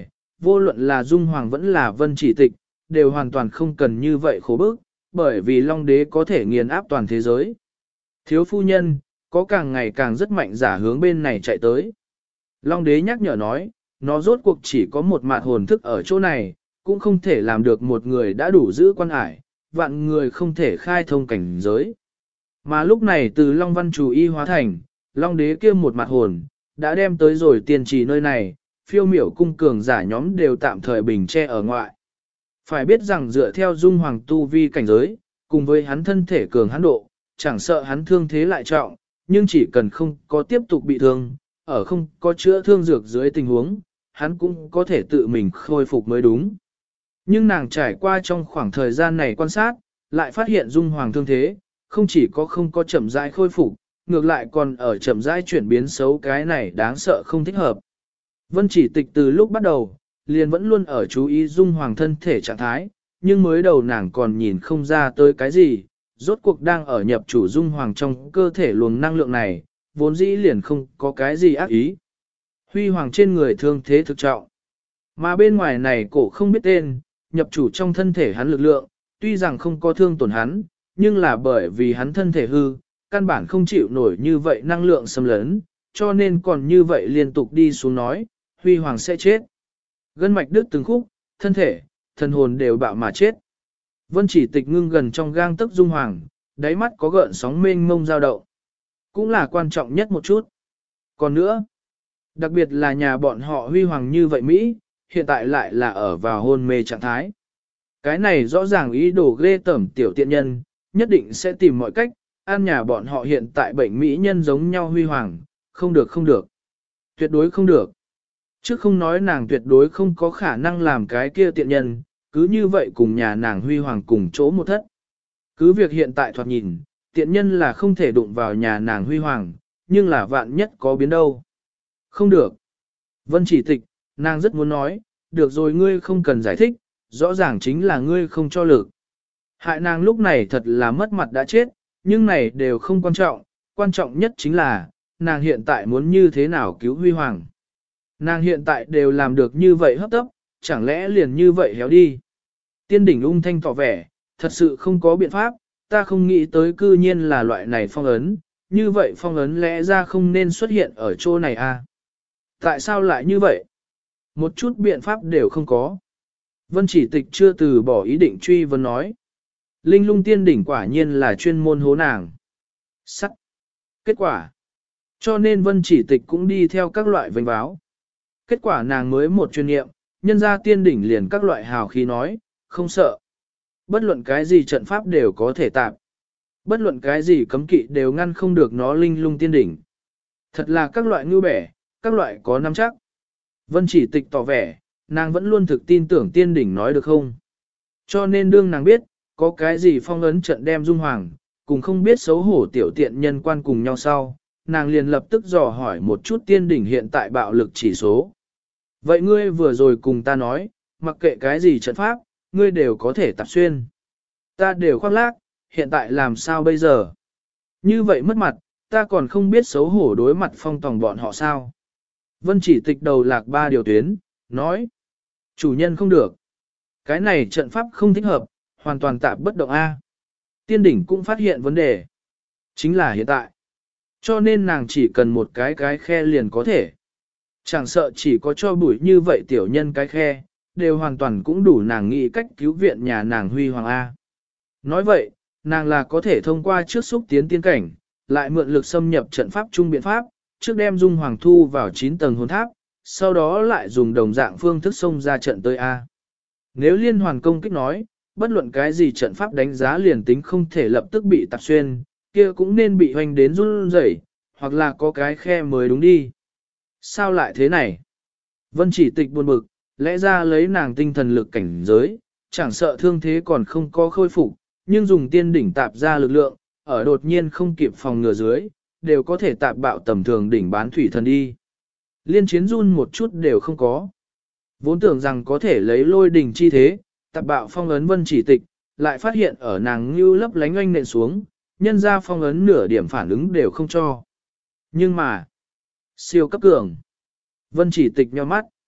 vô luận là Dung Hoàng vẫn là Vân Chỉ Tịch, đều hoàn toàn không cần như vậy khổ bức, bởi vì Long Đế có thể nghiền áp toàn thế giới. Thiếu phu nhân, có càng ngày càng rất mạnh giả hướng bên này chạy tới. Long Đế nhắc nhở nói, nó rốt cuộc chỉ có một mạt hồn thức ở chỗ này, cũng không thể làm được một người đã đủ giữ quan ải, vạn người không thể khai thông cảnh giới. Mà lúc này từ Long Văn Chủ Y hóa thành, Long Đế kia một mặt hồn, đã đem tới rồi tiên trì nơi này, phiêu miểu cung cường giả nhóm đều tạm thời bình che ở ngoại. Phải biết rằng dựa theo Dung Hoàng tu vi cảnh giới, cùng với hắn thân thể cường hắn độ, chẳng sợ hắn thương thế lại trọng, nhưng chỉ cần không có tiếp tục bị thương, ở không có chữa thương dược dưới tình huống, hắn cũng có thể tự mình khôi phục mới đúng. Nhưng nàng trải qua trong khoảng thời gian này quan sát, lại phát hiện Dung Hoàng thương thế, không chỉ có không có chậm rãi khôi phục, ngược lại còn ở chậm rãi chuyển biến xấu, cái này đáng sợ không thích hợp. Vân Chỉ Tịch từ lúc bắt đầu, liền vẫn luôn ở chú ý Dung Hoàng thân thể trạng thái, nhưng mới đầu nàng còn nhìn không ra tới cái gì, rốt cuộc đang ở nhập chủ Dung Hoàng trong cơ thể luồng năng lượng này, vốn dĩ liền không có cái gì ác ý. Huy Hoàng trên người thương thế thực trọng, mà bên ngoài này cổ không biết tên, nhập chủ trong thân thể hắn lực lượng, tuy rằng không có thương tổn hắn, nhưng là bởi vì hắn thân thể hư, căn bản không chịu nổi như vậy năng lượng xâm lấn, cho nên còn như vậy liên tục đi xuống nói, Huy Hoàng sẽ chết. Gân mạch đứt từng khúc, thân thể, thần hồn đều bạo mà chết. Vân Chỉ Tịch ngưng gần trong gang tấc Dung Hoàng, đáy mắt có gợn sóng mênh mông dao động. Cũng là quan trọng nhất một chút. Còn nữa, đặc biệt là nhà bọn họ Huy Hoàng như vậy Mỹ, hiện tại lại là ở vào hôn mê trạng thái. Cái này rõ ràng ý đồ ghê tởm tiểu tiện nhân, nhất định sẽ tìm mọi cách, ăn nhà bọn họ hiện tại bệnh Mỹ nhân giống nhau Huy Hoàng, không được không được. Tuyệt đối không được. Chứ không nói nàng tuyệt đối không có khả năng làm cái kia tiện nhân, cứ như vậy cùng nhà nàng Huy Hoàng cùng chỗ một thất. Cứ việc hiện tại thoạt nhìn, tiện nhân là không thể đụng vào nhà nàng Huy Hoàng, nhưng là vạn nhất có biến đâu. Không được. Vân Chỉ Tịch, nàng rất muốn nói, được rồi ngươi không cần giải thích, rõ ràng chính là ngươi không cho lực. Hại nàng lúc này thật là mất mặt đã chết, nhưng này đều không quan trọng nhất chính là, nàng hiện tại muốn như thế nào cứu Huy Hoàng. Nàng hiện tại đều làm được như vậy hấp tấp, chẳng lẽ liền như vậy héo đi. Tiên đỉnh ung thanh tỏ vẻ, thật sự không có biện pháp, ta không nghĩ tới cư nhiên là loại này phong ấn, như vậy phong ấn lẽ ra không nên xuất hiện ở chỗ này à. Tại sao lại như vậy? Một chút biện pháp đều không có. Vân Chỉ Tịch chưa từ bỏ ý định truy vấn nói. Linh lung tiên đỉnh quả nhiên là chuyên môn hố nàng. Sắc. Kết quả. Cho nên Vân Chỉ Tịch cũng đi theo các loại vênh báo. Kết quả nàng mới một chuyên nghiệm, nhân ra tiên đỉnh liền các loại hào khí nói, không sợ. Bất luận cái gì trận pháp đều có thể tạp. Bất luận cái gì cấm kỵ đều ngăn không được nó linh lung tiên đỉnh. Thật là các loại ngưu bẻ, các loại có nắm chắc. Vân Chỉ Tịch tỏ vẻ, nàng vẫn luôn thực tin tưởng tiên đỉnh nói được không. Cho nên đương nàng biết, có cái gì phong ấn trận đem Dung Hoàng, cùng không biết xấu hổ tiểu tiện nhân quan cùng nhau sau, nàng liền lập tức dò hỏi một chút tiên đỉnh hiện tại bạo lực chỉ số. Vậy ngươi vừa rồi cùng ta nói, mặc kệ cái gì trận pháp, ngươi đều có thể tạp xuyên. Ta đều khoác lác, hiện tại làm sao bây giờ? Như vậy mất mặt, ta còn không biết xấu hổ đối mặt phong tòng bọn họ sao? Vân Chỉ Tịch đầu lạc 3 điều tuyến, nói. Chủ nhân không được. Cái này trận pháp không thích hợp, hoàn toàn tạp bất động A. Tiên đỉnh cũng phát hiện vấn đề. Chính là hiện tại. Cho nên nàng chỉ cần một cái khe liền có thể. Chẳng sợ chỉ có cho bụi như vậy tiểu nhân cái khe, đều hoàn toàn cũng đủ nàng nghĩ cách cứu viện nhà nàng Huy Hoàng A. Nói vậy, nàng là có thể thông qua trước xúc tiến tiên cảnh, lại mượn lực xâm nhập trận pháp trung biện pháp, trước đem Dung Hoàng thu vào 9 tầng hồn tháp, sau đó lại dùng đồng dạng phương thức xông ra trận tới A. Nếu liên hoàn công kích nói, bất luận cái gì trận pháp đánh giá liền tính không thể lập tức bị tạp xuyên, kia cũng nên bị hoành đến run rẩy, hoặc là có cái khe mới đúng đi. Sao lại thế này? Vân Chỉ Tịch buồn bực, lẽ ra lấy nàng tinh thần lực cảnh giới, chẳng sợ thương thế còn không có khôi phục, nhưng dùng tiên đỉnh tạp ra lực lượng, ở đột nhiên không kịp phòng ngừa dưới, đều có thể tạp bạo tầm thường đỉnh bán thủy thần đi. Liên chiến run một chút đều không có. Vốn tưởng rằng có thể lấy lôi đỉnh chi thế, tạp bạo phong ấn Vân Chỉ Tịch, lại phát hiện ở nàng như lấp lánh oanh nện xuống, nhân ra phong ấn nửa điểm phản ứng đều không cho. Nhưng mà, siêu cấp cường. Vân Chỉ Tịch nhíu mắt.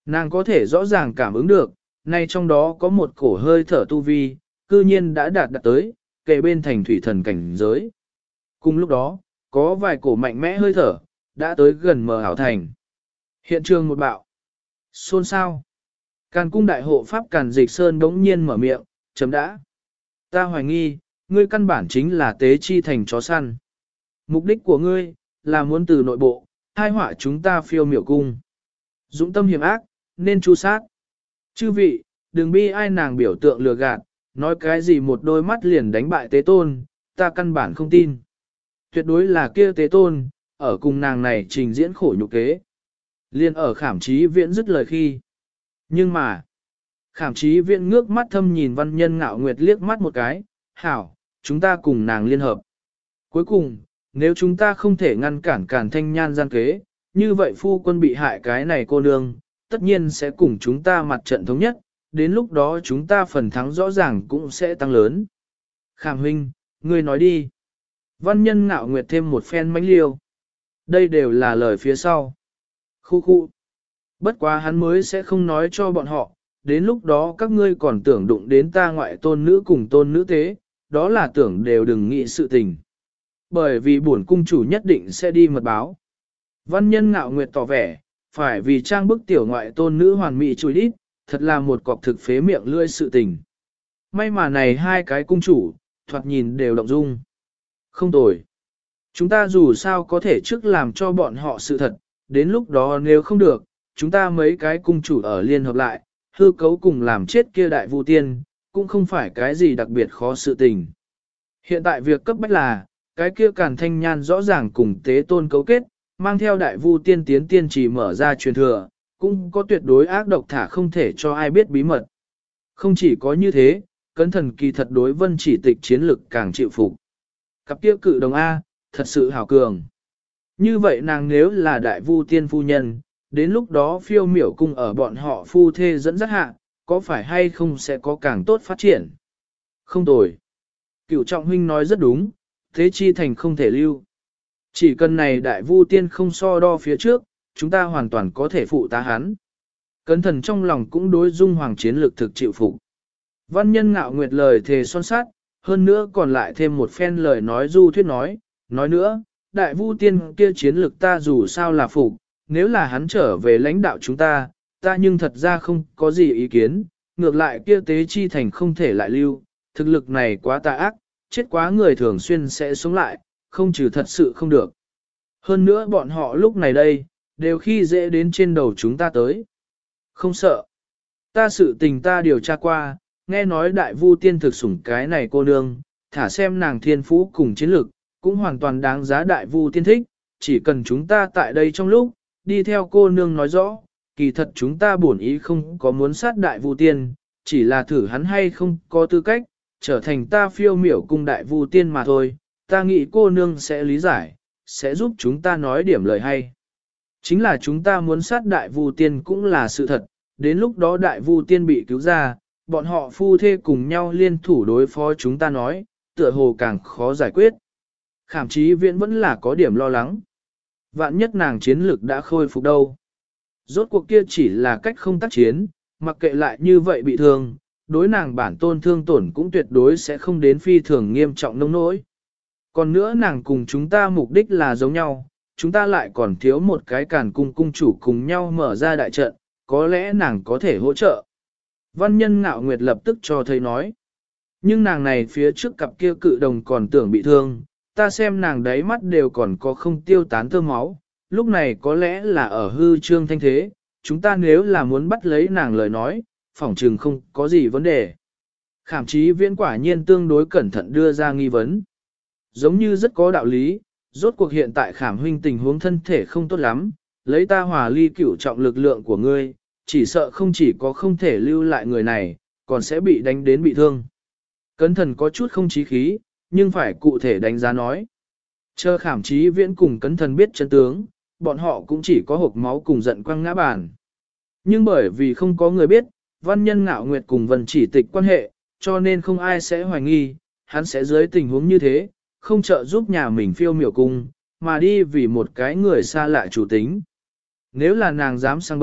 Nàng có thể rõ ràng cảm ứng được, nay trong đó có một cổ hơi thở tu vi, cư nhiên đã đạt tới, kề bên thành thủy thần cảnh giới. Cùng lúc đó, có vài cổ mạnh mẽ hơi thở, đã tới gần mờ ảo thành. Hiện trường một bạo. Xôn xao. Càn cung đại hộ pháp Càn Dịch Sơn đống nhiên mở miệng, chấm đã. Ta hoài nghi, ngươi căn bản chính là tế chi thành chó săn. Mục đích của ngươi, là muốn từ nội bộ, hai họa chúng ta phiêu miểu cung. Dũng tâm hiểm ác, nên tru sát. Chư vị, đừng bi ai nàng biểu tượng lừa gạt, nói cái gì một đôi mắt liền đánh bại tế tôn, ta căn bản không tin. Tuyệt đối là kia tế tôn, ở cùng nàng này trình diễn khổ nhục kế. Liên ở khảm trí viễn dứt lời khi. Nhưng mà, khảm trí viễn ngước mắt thâm nhìn văn nhân ngạo nguyệt liếc mắt một cái, hảo, chúng ta cùng nàng liên hợp. Cuối cùng, nếu chúng ta không thể ngăn cản Càn Thanh Nhan gian kế, như vậy phu quân bị hại cái này cô nương, tất nhiên sẽ cùng chúng ta mặt trận thống nhất, đến lúc đó chúng ta phần thắng rõ ràng cũng sẽ tăng lớn. Khảm huynh, ngươi nói đi. Văn nhân ngạo nguyệt thêm một phen mánh liêu. Đây đều là lời phía sau. Khu khu. Bất quá hắn mới sẽ không nói cho bọn họ, đến lúc đó các ngươi còn tưởng đụng đến ta ngoại tôn nữ cùng tôn nữ tế, đó là tưởng đều đừng nghĩ sự tình. Bởi vì bổn cung chủ nhất định sẽ đi mật báo. Văn nhân ngạo nguyệt tỏ vẻ, phải vì trang bức tiểu ngoại tôn nữ hoàn mỹ chùi đít, thật là một cọc thực phế miệng lươi sự tình. May mà này hai cái cung chủ, thoạt nhìn đều động dung. Không tồi. Chúng ta dù sao có thể trước làm cho bọn họ sự thật, đến lúc đó nếu không được, chúng ta mấy cái cung chủ ở liên hợp lại, hư cấu cùng làm chết kia đại vu tiên, cũng không phải cái gì đặc biệt khó sự tình. Hiện tại việc cấp bách là, cái kia Càn Thanh Nhan rõ ràng cùng tế tôn cấu kết, mang theo đại vu tiên tiến tiên chỉ mở ra truyền thừa, cũng có tuyệt đối ác độc thả không thể cho ai biết bí mật. Không chỉ có như thế, cẩn thần kỳ thật đối vân chỉ tịch chiến lực càng chịu phục. Cặp kia cự đồng A, thật sự hảo cường. Như vậy nàng nếu là đại vu tiên phu nhân, đến lúc đó phiêu miểu cung ở bọn họ phu thê dẫn dắt hạ, có phải hay không sẽ có càng tốt phát triển? Không tồi. Cựu trọng huynh nói rất đúng, thế chi thành không thể lưu. Chỉ cần này đại vu tiên không so đo phía trước, chúng ta hoàn toàn có thể phụ tá hắn. Cẩn thần trong lòng cũng đối dung hoàng chiến lược thực chịu phục. Văn nhân ngạo nguyệt lời thề son sát, hơn nữa còn lại thêm một phen lời nói du thuyết nói nữa, đại vu tiên kia chiến lược ta dù sao là phục, nếu là hắn trở về lãnh đạo chúng ta nhưng thật ra không có gì ý kiến, ngược lại kia tế chi thành không thể lại lưu, thực lực này quá tà ác, chết quá người thường xuyên sẽ sống lại, không trừ thật sự không được. Hơn nữa bọn họ lúc này đây, đều khi dễ đến trên đầu chúng ta tới. Không sợ. Ta sự tình ta điều tra qua, nghe nói đại vu tiên thực sủng cái này cô nương, thả xem nàng thiên phú cùng chiến lực, cũng hoàn toàn đáng giá đại vu tiên thích, chỉ cần chúng ta tại đây trong lúc, đi theo cô nương nói rõ, kỳ thật chúng ta bổn ý không có muốn sát đại vu tiên, chỉ là thử hắn hay không có tư cách, trở thành ta phiêu miểu cung đại vu tiên mà thôi, ta nghĩ cô nương sẽ lý giải, sẽ giúp chúng ta nói điểm lời hay. Chính là chúng ta muốn sát đại vu tiên cũng là sự thật, đến lúc đó đại vu tiên bị cứu ra, bọn họ phu thê cùng nhau liên thủ đối phó chúng ta nói, tựa hồ càng khó giải quyết. Khảm trí viễn vẫn là có điểm lo lắng. Vạn nhất nàng chiến lực đã khôi phục đâu. Rốt cuộc kia chỉ là cách không tác chiến, mặc kệ lại như vậy bị thương, đối nàng bản tôn thương tổn cũng tuyệt đối sẽ không đến phi thường nghiêm trọng nông nỗi. Còn nữa nàng cùng chúng ta mục đích là giống nhau, chúng ta lại còn thiếu một cái Càn cung cung chủ cùng nhau mở ra đại trận, có lẽ nàng có thể hỗ trợ. Văn nhân ngạo nguyệt lập tức cho thấy nói. Nhưng nàng này phía trước cặp kia cự đồng còn tưởng bị thương, ta xem nàng đáy mắt đều còn có không tiêu tán thơ máu, lúc này có lẽ là ở hư trương thanh thế, chúng ta nếu là muốn bắt lấy nàng lời nói, phỏng chừng không có gì vấn đề. Khảm trí viễn quả nhiên tương đối cẩn thận đưa ra nghi vấn. Giống như rất có đạo lý, rốt cuộc hiện tại khảm huynh tình huống thân thể không tốt lắm, lấy ta hòa ly cửu trọng lực lượng của ngươi, chỉ sợ không chỉ có không thể lưu lại người này, còn sẽ bị đánh đến bị thương. Cẩn thần có chút không chí khí, nhưng phải cụ thể đánh giá nói. Chờ khảm trí viễn cùng cẩn thần biết chân tướng, bọn họ cũng chỉ có hộp máu cùng giận quăng ngã bàn. Nhưng bởi vì không có người biết, văn nhân ngạo nguyệt cùng vân chỉ tịch quan hệ, cho nên không ai sẽ hoài nghi, hắn sẽ dưới tình huống như thế, không trợ giúp nhà mình phiêu miểu cung, mà đi vì một cái người xa lạ chủ tính. Nếu là nàng dám sang bậy,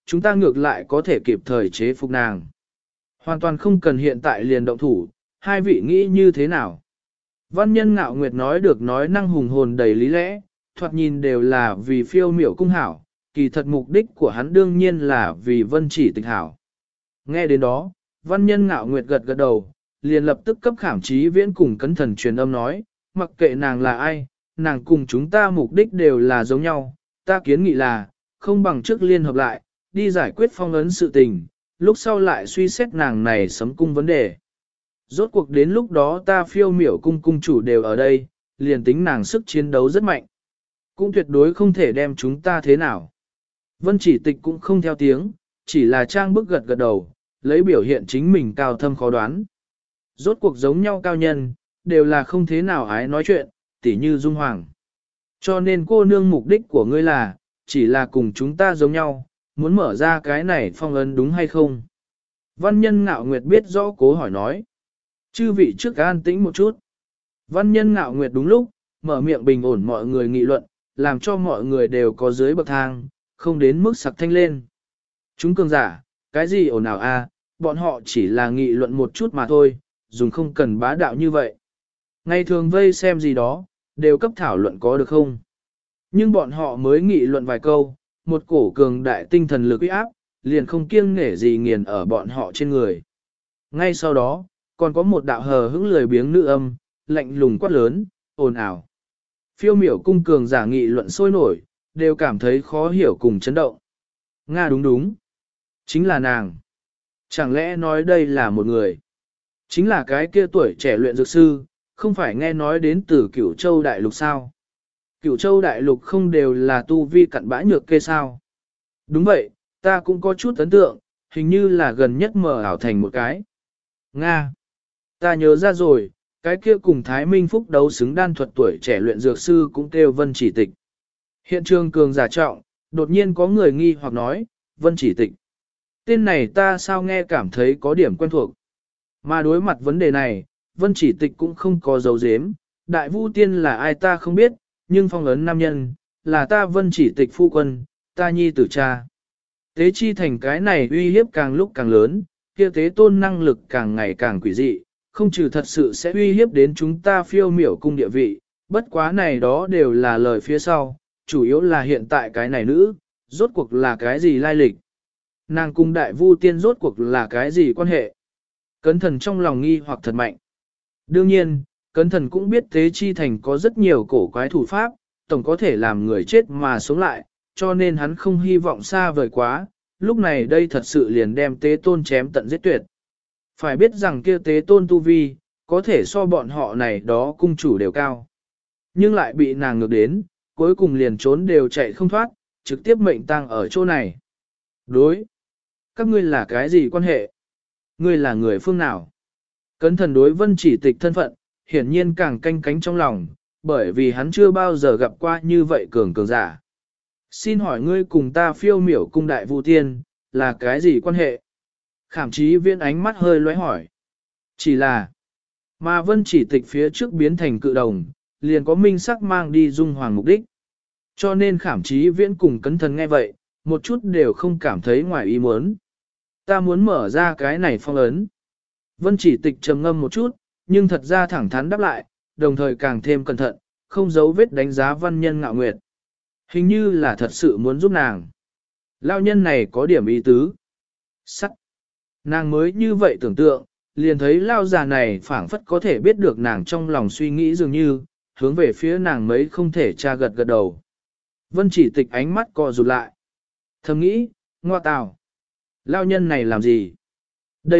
chúng ta ngược lại có thể kịp thời chế phục nàng. Hoàn toàn không cần hiện tại liền động thủ, hai vị nghĩ như thế nào? Văn nhân ngạo nguyệt nói được nói năng hùng hồn đầy lý lẽ, thoạt nhìn đều là vì phiêu miểu cung hảo, kỳ thật mục đích của hắn đương nhiên là vì vân chỉ tịch hảo. Nghe đến đó, văn nhân ngạo nguyệt gật gật đầu, liền lập tức cấp khảm trí viễn cùng cấn thần truyền âm nói, mặc kệ nàng là ai, nàng cùng chúng ta mục đích đều là giống nhau, ta kiến nghị là, không bằng trước liên hợp lại, đi giải quyết phong ấn sự tình, lúc sau lại suy xét nàng này sấm cung vấn đề. Rốt cuộc đến lúc đó ta phiêu miểu cung cung chủ đều ở đây, liền tính nàng sức chiến đấu rất mạnh. Cũng tuyệt đối không thể đem chúng ta thế nào. Vân chỉ tịch cũng không theo tiếng, chỉ là trang bức gật gật đầu, lấy biểu hiện chính mình cao thâm khó đoán. Rốt cuộc giống nhau cao nhân, đều là không thế nào ái nói chuyện, tỉ như Dung Hoàng. Cho nên cô nương mục đích của ngươi là, chỉ là cùng chúng ta giống nhau, muốn mở ra cái này phong ấn đúng hay không? Văn nhân ngạo nguyệt biết rõ cố hỏi nói. Chư vị trước an tĩnh một chút. Văn nhân ngạo nguyệt đúng lúc, mở miệng bình ổn mọi người nghị luận, làm cho mọi người đều có dưới bậc thang, không đến mức sặc thanh lên. Chúng cường giả, cái gì ồn ào a? Bọn họ chỉ là nghị luận một chút mà thôi, dùng không cần bá đạo như vậy. Ngày thường vây xem gì đó, đều cấp thảo luận có được không? Nhưng bọn họ mới nghị luận vài câu, một cổ cường đại tinh thần lực uy áp, liền không kiêng nể gì nghiền ở bọn họ trên người. Ngay sau đó, còn có một đạo hờ hững lười biếng nữ âm, lạnh lùng quát lớn, ồn ào. Phiêu miểu cung cường giả nghị luận sôi nổi, đều cảm thấy khó hiểu cùng chấn động. Nga đúng đúng. Chính là nàng. Chẳng lẽ nói đây là một người? Chính là cái kia tuổi trẻ luyện dược sư, không phải nghe nói đến từ Cửu Châu Đại Lục sao? Cửu Châu Đại Lục không đều là tu vi cặn bã nhược kê sao? Đúng vậy, ta cũng có chút ấn tượng, hình như là gần nhất mở ảo thành một cái. Nga. Ta nhớ ra rồi, cái kia cùng Thái Minh Phúc đấu xứng đan thuật tuổi trẻ luyện dược sư cũng kêu Vân Chỉ Tịch. Hiện trường cường giả trọng, đột nhiên có người nghi hoặc nói, Vân Chỉ Tịch. Tên này ta sao nghe cảm thấy có điểm quen thuộc. Mà đối mặt vấn đề này, Vân Chỉ Tịch cũng không có dấu dếm, Đại Vu Tiên là ai ta không biết, nhưng phong ấn nam nhân, là ta Vân Chỉ Tịch phu quân, ta nhi tử cha. Tế chi thành cái này uy hiếp càng lúc càng lớn, kia tế tôn năng lực càng ngày càng quỷ dị, không trừ thật sự sẽ uy hiếp đến chúng ta phiêu miểu cung địa vị, bất quá này đó đều là lời phía sau, chủ yếu là hiện tại cái này nữ, rốt cuộc là cái gì lai lịch. Nàng cung Đại Vu Tiên rốt cuộc là cái gì quan hệ. Cấn thần trong lòng nghi hoặc thật mạnh. Đương nhiên, cấn thần cũng biết tế chi thành có rất nhiều cổ quái thủ pháp, tổng có thể làm người chết mà sống lại, cho nên hắn không hy vọng xa vời quá, lúc này đây thật sự liền đem tế tôn chém tận giết tuyệt. Phải biết rằng kia tế tôn tu vi, có thể so bọn họ này đó cung chủ đều cao. Nhưng lại bị nàng ngược đến, cuối cùng liền trốn đều chạy không thoát, trực tiếp mệnh tang ở chỗ này. Đối. Các ngươi là cái gì quan hệ? Ngươi là người phương nào? Cấn thần đối Vân Chỉ Tịch thân phận, hiển nhiên càng canh cánh trong lòng, bởi vì hắn chưa bao giờ gặp qua như vậy cường giả. Xin hỏi ngươi cùng ta phiêu miểu cung Đại Vu Tiên, là cái gì quan hệ? Khảm Chí Viễn ánh mắt hơi lóe hỏi. Chỉ là, mà Vân Chỉ Tịch phía trước biến thành cự đồng, liền có minh sắc mang đi Dung Hoàng mục đích. Cho nên Khảm Chí Viễn cùng cấn thần nghe vậy, một chút đều không cảm thấy ngoài ý muốn. Ta muốn mở ra cái này phong ấn. Vân Chỉ Tịch trầm ngâm một chút, nhưng thật ra thẳng thắn đáp lại, đồng thời càng thêm cẩn thận, không giấu vết đánh giá văn nhân ngạo nguyệt. Hình như là thật sự muốn giúp nàng. Lao nhân này có điểm ý tứ. Sắc. Nàng mới như vậy tưởng tượng, liền thấy lao già này phảng phất có thể biết được nàng trong lòng suy nghĩ dường như, hướng về phía nàng mấy không thể tra gật gật đầu. Vân Chỉ Tịch ánh mắt co rụt lại. Thầm nghĩ, ngoa tào. Lao nhân này làm gì? Đây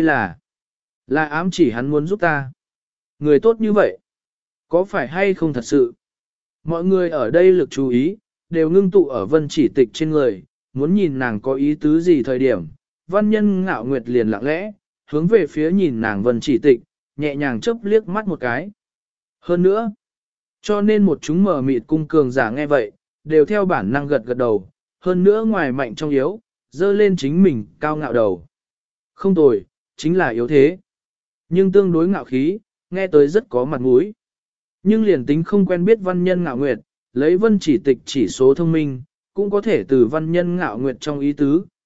là ám chỉ hắn muốn giúp ta. Người tốt như vậy. Có phải hay không thật sự? Mọi người ở đây lực chú ý, đều ngưng tụ ở Vân Chỉ Tịch trên người, muốn nhìn nàng có ý tứ gì thời điểm. Văn nhân ngạo nguyệt liền lặng lẽ, hướng về phía nhìn nàng Vân Chỉ Tịch, nhẹ nhàng chớp liếc mắt một cái. Hơn nữa, cho nên một chúng mở mịt cung cường giả nghe vậy, đều theo bản năng gật gật đầu, hơn nữa ngoài mạnh trong yếu, dơ lên chính mình cao ngạo đầu. Không tồi, chính là yếu thế. Nhưng tương đối ngạo khí, nghe tới rất có mặt mũi. Nhưng liền tính không quen biết văn nhân ngạo nguyệt, lấy Vân Chỉ Tịch chỉ số thông minh, cũng có thể từ văn nhân ngạo nguyệt trong ý tứ,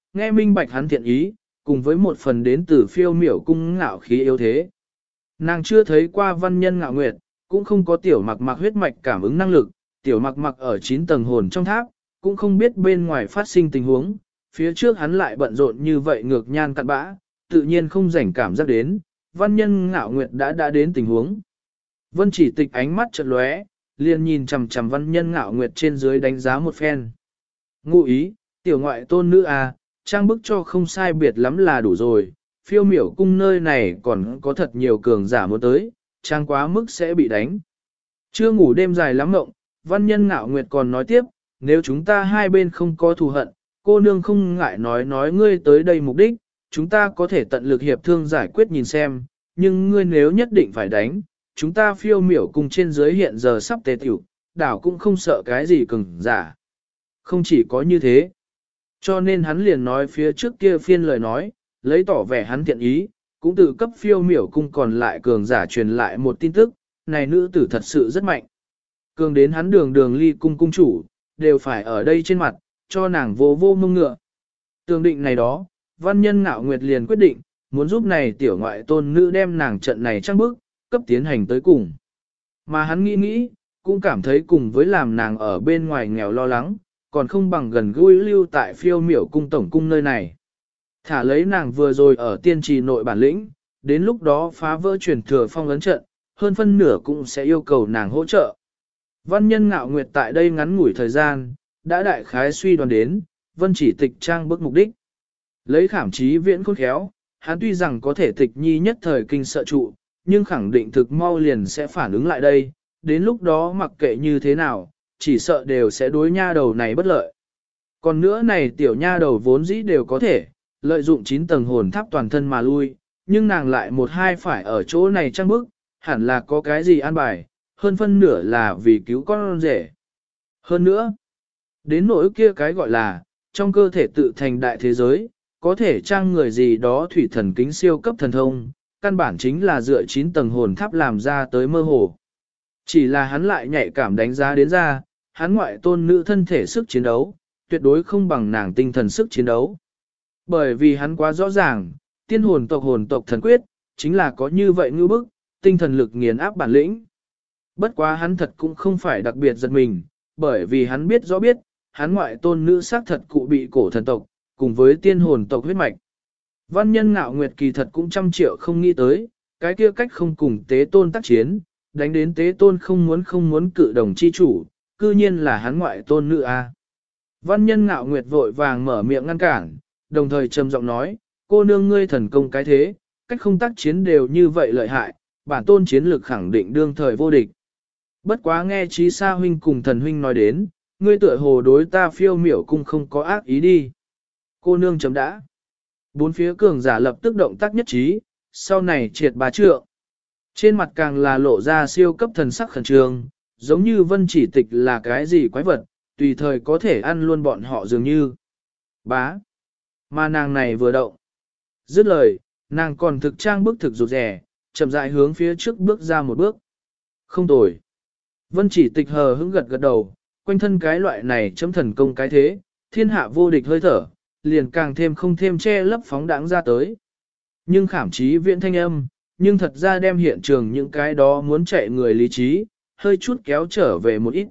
nghe minh bạch hắn thiện ý, cùng với một phần đến từ phiêu miểu cung ngạo khí yếu thế. Nàng chưa thấy qua văn nhân ngạo nguyệt, cũng không có tiểu mặc mặc huyết mạch cảm ứng năng lực, tiểu mặc mặc ở 9 tầng hồn trong tháp, cũng không biết bên ngoài phát sinh tình huống, phía trước hắn lại bận rộn như vậy ngược nhan cặn bã, tự nhiên không rảnh cảm giác đến, văn nhân ngạo nguyệt đã đến tình huống. Vân chỉ tịch ánh mắt chợt lóe, liền nhìn chằm chằm văn nhân ngạo nguyệt trên dưới đánh giá một phen. Ngụ ý, tiểu ngoại tôn nữ à, trang bức cho không sai biệt lắm là đủ rồi, phiêu miểu cung nơi này còn có thật nhiều cường giả muốn tới, trang quá mức sẽ bị đánh. Chưa ngủ đêm dài lắm mộng, văn nhân ngạo nguyệt còn nói tiếp, nếu chúng ta hai bên không có thù hận, cô nương không ngại nói ngươi tới đây mục đích, chúng ta có thể tận lực hiệp thương giải quyết nhìn xem, nhưng ngươi nếu nhất định phải đánh, chúng ta phiêu miểu cùng trên dưới hiện giờ sắp tề tiểu, đảo cũng không sợ cái gì cường giả. Không chỉ có như thế, cho nên hắn liền nói phía trước kia phiên lời nói, lấy tỏ vẻ hắn thiện ý, cũng tự cấp phiêu miểu cung còn lại cường giả truyền lại một tin tức, này nữ tử thật sự rất mạnh. Cường đến hắn đường đường ly cung cung chủ, đều phải ở đây trên mặt, cho nàng vô vô mông ngựa. Tường định này đó, văn nhân ngạo nguyệt liền quyết định, muốn giúp này tiểu ngoại tôn nữ đem nàng trận này trăng bức, cấp tiến hành tới cùng. Mà hắn nghĩ, cũng cảm thấy cùng với làm nàng ở bên ngoài nghèo lo lắng, còn không bằng gần gũi lưu tại phiêu miểu cung tổng cung nơi này. Thả lấy nàng vừa rồi ở tiên trì nội bản lĩnh, đến lúc đó phá vỡ truyền thừa phong ấn trận, hơn phân nửa cũng sẽ yêu cầu nàng hỗ trợ. Văn nhân ngạo nguyệt tại đây ngắn ngủi thời gian, đã đại khái suy đoán đến, vân chỉ tịch trang bức mục đích. Lấy khảm trí viễn khôn khéo, hắn tuy rằng có thể tịch nhi nhất thời kinh sợ trụ, nhưng khẳng định thực mau liền sẽ phản ứng lại đây, đến lúc đó mặc kệ như thế nào, chỉ sợ đều sẽ đối nha đầu này bất lợi. Còn nữa này tiểu nha đầu vốn dĩ đều có thể, lợi dụng 9 tầng hồn tháp toàn thân mà lui, nhưng nàng lại một hai phải ở chỗ này trang bức, hẳn là có cái gì an bài, hơn phân nửa là vì cứu con rể. Hơn nữa, đến nỗi kia cái gọi là, trong cơ thể tự thành đại thế giới, có thể trang người gì đó thủy thần kính siêu cấp thần thông, căn bản chính là dựa 9 tầng hồn tháp làm ra tới mơ hồ. Chỉ là hắn lại nhạy cảm đánh giá đến ra, hắn ngoại tôn nữ thân thể sức chiến đấu, tuyệt đối không bằng nàng tinh thần sức chiến đấu. Bởi vì hắn quá rõ ràng, tiên hồn tộc thần quyết, chính là có như vậy ngư bức, tinh thần lực nghiền áp bản lĩnh. Bất quá hắn thật cũng không phải đặc biệt giật mình, bởi vì hắn biết rõ biết, hắn ngoại tôn nữ xác thật cụ bị cổ thần tộc, cùng với tiên hồn tộc huyết mạch. Văn nhân ngạo nguyệt kỳ thật cũng trăm triệu không nghĩ tới, cái kia cách không cùng tế tôn tác chiến, đánh đến tế tôn không muốn cự đồng chi chủ, cư nhiên là hắn ngoại tôn nữ a. Văn nhân ngạo nguyệt vội vàng mở miệng ngăn cản, đồng thời trầm giọng nói, cô nương ngươi thần công cái thế, cách không tác chiến đều như vậy lợi hại, bản tôn chiến lược khẳng định đương thời vô địch. Bất quá nghe Chí Sa huynh cùng thần huynh nói đến, ngươi tựa hồ đối ta phiêu miểu cung không có ác ý đi. Cô nương chấm đã. Bốn phía cường giả lập tức động tác nhất trí, sau này triệt bá trượng. Trên mặt càng là lộ ra siêu cấp thần sắc khẩn trương, giống như vân chỉ tịch là cái gì quái vật, tùy thời có thể ăn luôn bọn họ dường như. Bá. Mà nàng này vừa động. Dứt lời, nàng còn thực trang bước thực rụt rẻ, chậm rãi hướng phía trước bước ra một bước. Không tồi. Vân chỉ tịch hờ hững gật gật đầu, quanh thân cái loại này chấm thần công cái thế, thiên hạ vô địch hơi thở, liền càng thêm không thêm che lấp phóng đãng ra tới. Nhưng khảm trí viễn thanh âm, nhưng thật ra đem hiện trường những cái đó muốn chạy người lý trí, hơi chút kéo trở về một ít.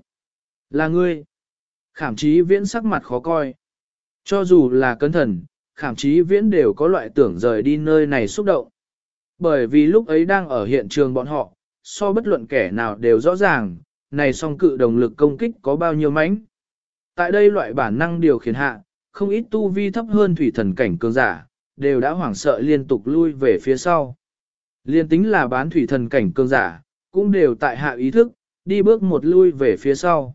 Là ngươi. Khảm trí viễn sắc mặt khó coi. Cho dù là cẩn thận, khảm trí viễn đều có loại tưởng rời đi nơi này xúc động. Bởi vì lúc ấy đang ở hiện trường bọn họ, so bất luận kẻ nào đều rõ ràng, này song cự đồng lực công kích có bao nhiêu mãnh. Tại đây loại bản năng điều khiển hạ, không ít tu vi thấp hơn thủy thần cảnh cường giả, đều đã hoảng sợ liên tục lui về phía sau. Liên tính là bán thủy thần cảnh cường giả, cũng đều tại hạ ý thức, đi bước một lui về phía sau.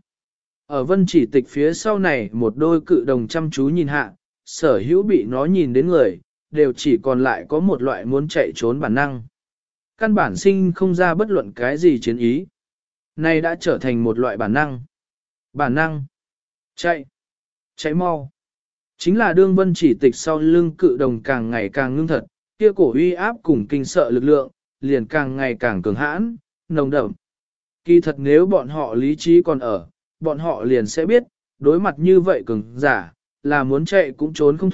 Ở vân chỉ tịch phía sau này một đôi cự đồng chăm chú nhìn hạ, sở hữu bị nó nhìn đến người, đều chỉ còn lại có một loại muốn chạy trốn bản năng. Căn bản sinh không ra bất luận cái gì chiến ý. Này đã trở thành một loại bản năng. Bản năng. Chạy. Chạy mau. Chính là đương vân chỉ tịch sau lưng cự đồng càng ngày càng ngưng thật, kia cổ uy áp cùng kinh sợ lực lượng, liền càng ngày càng cường hãn, nồng đậm. Kỳ thật nếu bọn họ lý trí còn ở, bọn họ liền sẽ biết, đối mặt như vậy cường giả, là muốn chạy cũng trốn không thoát,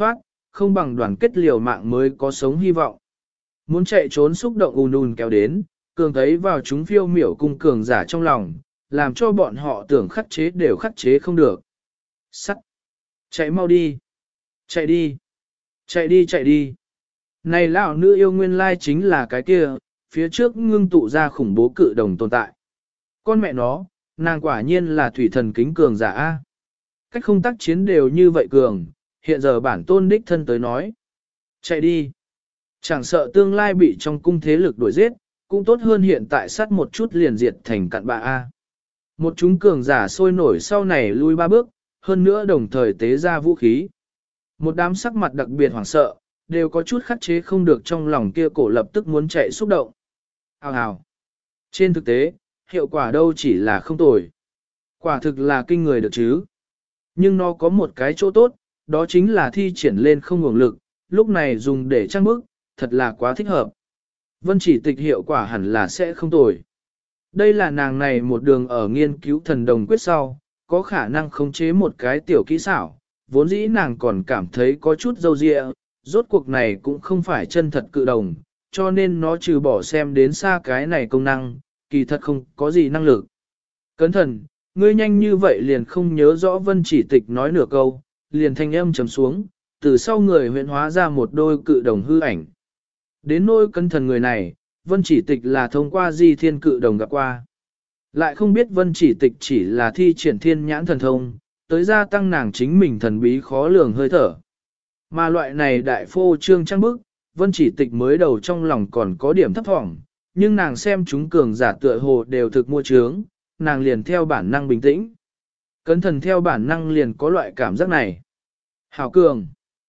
không bằng đoàn kết liều mạng mới có sống hy vọng. Muốn chạy trốn xúc động ùn ùn kéo đến, cường thấy vào chúng phiêu miểu cung cường giả trong lòng, làm cho bọn họ tưởng khắc chế đều khắc chế không được. Sắt! Chạy mau đi! Chạy đi! Chạy đi chạy đi! Này lão nữ yêu nguyên lai chính là cái kia, phía trước ngưng tụ ra khủng bố cự đồng tồn tại. Con mẹ nó, nàng quả nhiên là thủy thần kính cường giả A. Cách không tác chiến đều như vậy cường, hiện giờ bản tôn đích thân tới nói. Chạy đi! Chẳng sợ tương lai bị trong cung thế lực đuổi giết, cũng tốt hơn hiện tại sát một chút liền diệt thành cặn bạ A. Một chúng cường giả sôi nổi sau này lui 3 bước, hơn nữa đồng thời tế ra vũ khí. Một đám sắc mặt đặc biệt hoảng sợ, đều có chút khắc chế không được trong lòng kia cổ lập tức muốn chạy xúc động. Hào hào. Trên thực tế, hiệu quả đâu chỉ là không tồi. Quả thực là kinh người được chứ. Nhưng nó có một cái chỗ tốt, đó chính là thi triển lên không ngủng lực, lúc này dùng để trang bức, thật là quá thích hợp. Vân chỉ tịch hiệu quả hẳn là sẽ không tồi. Đây là nàng này một đường ở nghiên cứu thần đồng quyết sau, có khả năng khống chế một cái tiểu kỹ xảo, vốn dĩ nàng còn cảm thấy có chút dâu dịa, rốt cuộc này cũng không phải chân thật cự đồng, cho nên nó trừ bỏ xem đến xa cái này công năng, kỳ thật không có gì năng lực. Cẩn thận, ngươi nhanh như vậy liền không nhớ rõ vân chỉ tịch nói nửa câu, liền thanh âm trầm xuống, từ sau người huyện hóa ra một đôi cự đồng hư ảnh. Đến nỗi cẩn thận người này, vân chỉ tịch là thông qua di thiên cự đồng gặp qua. Lại không biết vân chỉ tịch chỉ là thi triển thiên nhãn thần thông, tới gia tăng nàng chính mình thần bí khó lường hơi thở. Mà loại này đại phô trương trang bức, vân chỉ tịch mới đầu trong lòng còn có điểm thấp thỏm, nhưng nàng xem chúng cường giả tựa hồ đều thực mua trướng, nàng liền theo bản năng bình tĩnh. Cẩn thận theo bản năng liền có loại cảm giác này. Hảo cường.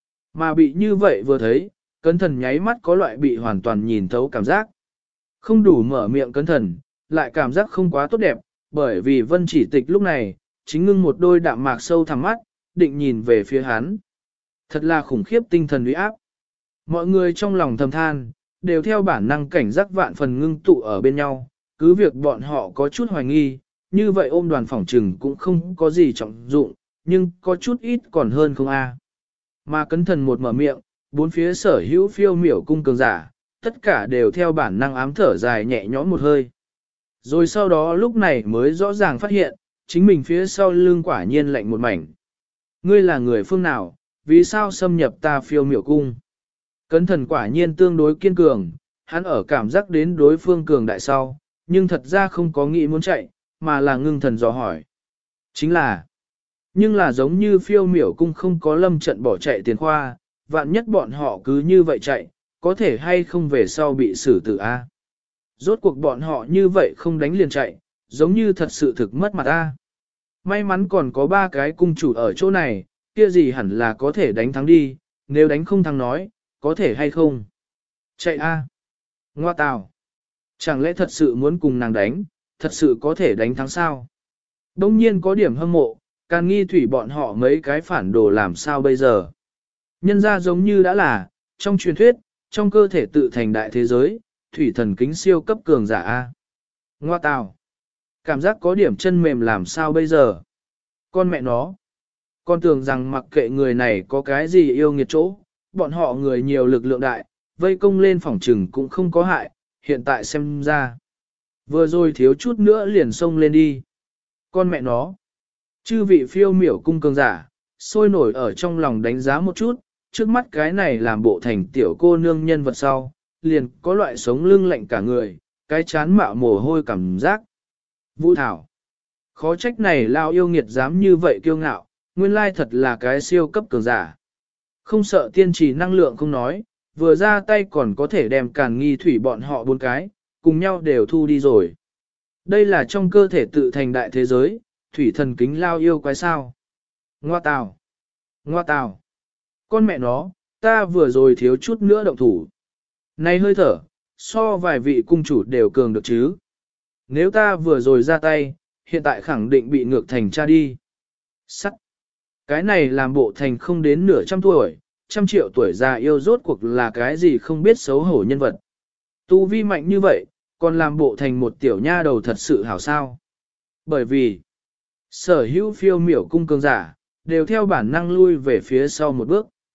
Mà bị như vậy vừa thấy, cẩn thận nháy mắt có loại bị hoàn toàn nhìn thấu cảm giác. Không đủ mở miệng cẩn thận, lại cảm giác không quá tốt đẹp, bởi vì vân chỉ tịch lúc này, chính ngưng một đôi đạm mạc sâu thẳm mắt, định nhìn về phía hắn. Thật là khủng khiếp tinh thần uy áp. Mọi người trong lòng thầm than, đều theo bản năng cảnh giác vạn phần ngưng tụ ở bên nhau, cứ việc bọn họ có chút hoài nghi, như vậy ôm đoàn phỏng trừng cũng không có gì trọng dụng, nhưng có chút ít còn hơn không a. Mà cẩn thận một mở miệng, bốn phía sở hữu phiêu miểu cung cường giả, tất cả đều theo bản năng ám thở dài nhẹ nhõm một hơi. Rồi sau đó lúc này mới rõ ràng phát hiện, chính mình phía sau lưng quả nhiên lạnh một mảnh. Ngươi là người phương nào, vì sao xâm nhập ta phiêu miểu cung? Cẩn thận quả nhiên tương đối kiên cường, hắn ở cảm giác đến đối phương cường đại sau, nhưng thật ra không có nghĩ muốn chạy, mà là ngưng thần dò hỏi. Chính là, nhưng là giống như phiêu miểu cung không có lâm trận bỏ chạy tiền khoa, vạn nhất bọn họ cứ như vậy chạy, có thể hay không về sau bị xử tử A. Rốt cuộc bọn họ như vậy không đánh liền chạy, giống như thật sự thực mất mặt A. May mắn còn có 3 cái cung chủ ở chỗ này, kia gì hẳn là có thể đánh thắng đi, nếu đánh không thắng nói, có thể hay không. Chạy A. Ngoa tào. Chẳng lẽ thật sự muốn cùng nàng đánh, thật sự có thể đánh thắng sao? Đông nhiên có điểm hâm mộ, Càn Nghi Thủy bọn họ mấy cái phản đồ làm sao bây giờ? Nhân ra giống như đã là, trong truyền thuyết, trong cơ thể tự thành đại thế giới, thủy thần kính siêu cấp cường giả A. Ngoa tào. Cảm giác có điểm chân mềm làm sao bây giờ? Con mẹ nó. Con tưởng rằng mặc kệ người này có cái gì yêu nghiệt chỗ, bọn họ người nhiều lực lượng đại, vây công lên phòng trừng cũng không có hại, hiện tại xem ra. Vừa rồi thiếu chút nữa liền xông lên đi. Con mẹ nó. Chư vị phiêu miểu cung cường giả, sôi nổi ở trong lòng đánh giá một chút, trước mắt cái này làm bộ thành tiểu cô nương nhân vật sau, liền có loại sống lưng lạnh cả người, cái chán mạo mồ hôi cảm giác. Vũ Thảo. Khó trách này lao yêu nghiệt dám như vậy kiêu ngạo, nguyên lai thật là cái siêu cấp cường giả. Không sợ tiên trì năng lượng không nói, vừa ra tay còn có thể đem Càn Nghi Thủy bọn họ 4 cái, cùng nhau đều thu đi rồi. Đây là trong cơ thể tự thành đại thế giới, thủy thần kính lao yêu quái sao. Ngoa tào. Ngoa tào. Con mẹ nó, ta vừa rồi thiếu chút nữa động thủ. Này hơi thở, so vài vị cung chủ đều cường được chứ. Nếu ta vừa rồi ra tay, hiện tại khẳng định bị ngược thành cha đi. Sắt. Cái này làm bộ thành không đến nửa trăm tuổi, 100 triệu tuổi già yêu rốt cuộc là cái gì không biết xấu hổ nhân vật. Tu vi mạnh như vậy, còn làm bộ thành một tiểu nha đầu thật sự hảo sao. Bởi vì, sở hữu phiêu miểu cung cường giả, đều theo bản năng lui về phía sau một bước.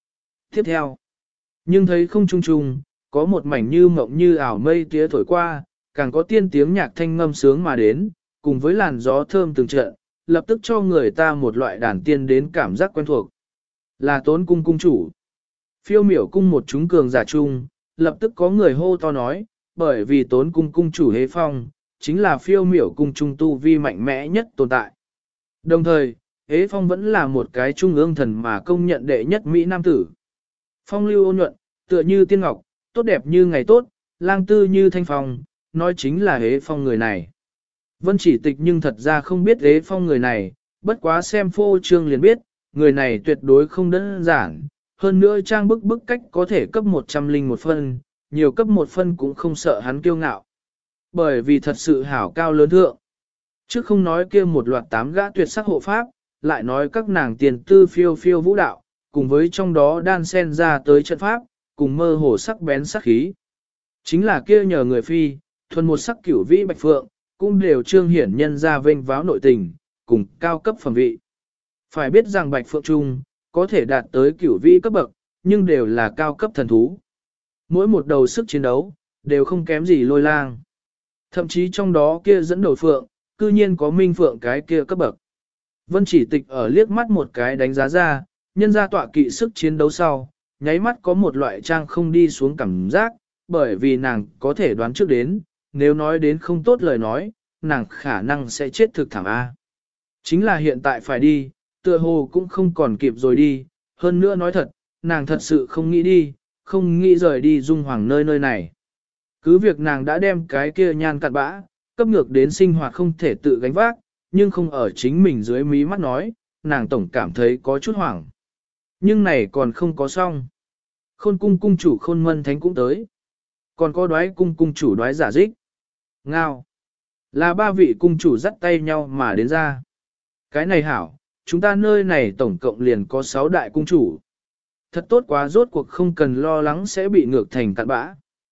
Tiếp theo, nhưng thấy không trung trung, có một mảnh như mộng như ảo mây tía thổi qua, càng có tiên tiếng nhạc thanh ngâm sướng mà đến, cùng với làn gió thơm từng trận, lập tức cho người ta một loại đàn tiên đến cảm giác quen thuộc. Là Tốn cung cung chủ. Phiêu miểu cung một chúng cường giả chung, lập tức có người hô to nói, bởi vì Tốn cung cung chủ Hế Phong, chính là phiêu miểu cung trung tu vi mạnh mẽ nhất tồn tại. Đồng thời, Hế Phong vẫn là một cái trung ương thần mà công nhận đệ nhất Mỹ Nam tử. Phong lưu ôn nhuận, tựa như tiên ngọc, tốt đẹp như ngày tốt, lang tư như thanh phong, nói chính là Hế Phong người này. Vân Chỉ Tịch nhưng thật ra không biết Hế Phong người này, bất quá xem phô trương liền biết, người này tuyệt đối không đơn giản, hơn nữa trang bức cách có thể cấp 101 phân, nhiều cấp 1 phân cũng không sợ hắn kiêu ngạo. Bởi vì thật sự hảo cao lớn thượng. Chứ không nói kia một loạt 8 gã tuyệt sắc hộ pháp, lại nói các nàng tiền tư phiêu phiêu vũ đạo, cùng với trong đó đan sen ra tới trận pháp, cùng mơ hồ sắc bén sắc khí. Chính là kia nhờ người phi, thuần một sắc cửu vĩ bạch phượng, cũng đều trương hiển nhân ra vênh váo nội tình, cùng cao cấp phẩm vị. Phải biết rằng bạch phượng trung, có thể đạt tới cửu vĩ cấp bậc, nhưng đều là cao cấp thần thú. Mỗi một đầu sức chiến đấu, đều không kém gì lôi lang. Thậm chí trong đó kia dẫn đầu phượng, cư nhiên có minh phượng cái kia cấp bậc. Vân Chỉ Tịch ở liếc mắt một cái đánh giá ra, nhân ra tọa kỵ sức chiến đấu sau, nháy mắt có một loại trang không đi xuống cảm giác, bởi vì nàng có thể đoán trước đến, nếu nói đến không tốt lời nói, nàng khả năng sẽ chết thực thảm A. Chính là hiện tại phải đi, tựa hồ cũng không còn kịp rồi đi, hơn nữa nói thật, nàng thật sự không nghĩ đi, không nghĩ rời đi Dung Hoàng nơi này. Cứ việc nàng đã đem cái kia nhan cặn bã, cấp ngược đến sinh hoạt không thể tự gánh vác, nhưng không ở chính mình dưới mí mắt nói, nàng tổng cảm thấy có chút hoảng. Nhưng này còn không có xong. Khôn cung cung chủ Khôn Mân Thánh cũng tới. Còn có đoái cung cung chủ đoái giả dích. Ngao. Là 3 vị cung chủ dắt tay nhau mà đến ra. Cái này hảo, chúng ta nơi này tổng cộng liền có 6 đại cung chủ. Thật tốt quá, rốt cuộc không cần lo lắng sẽ bị ngược thành cặn bã.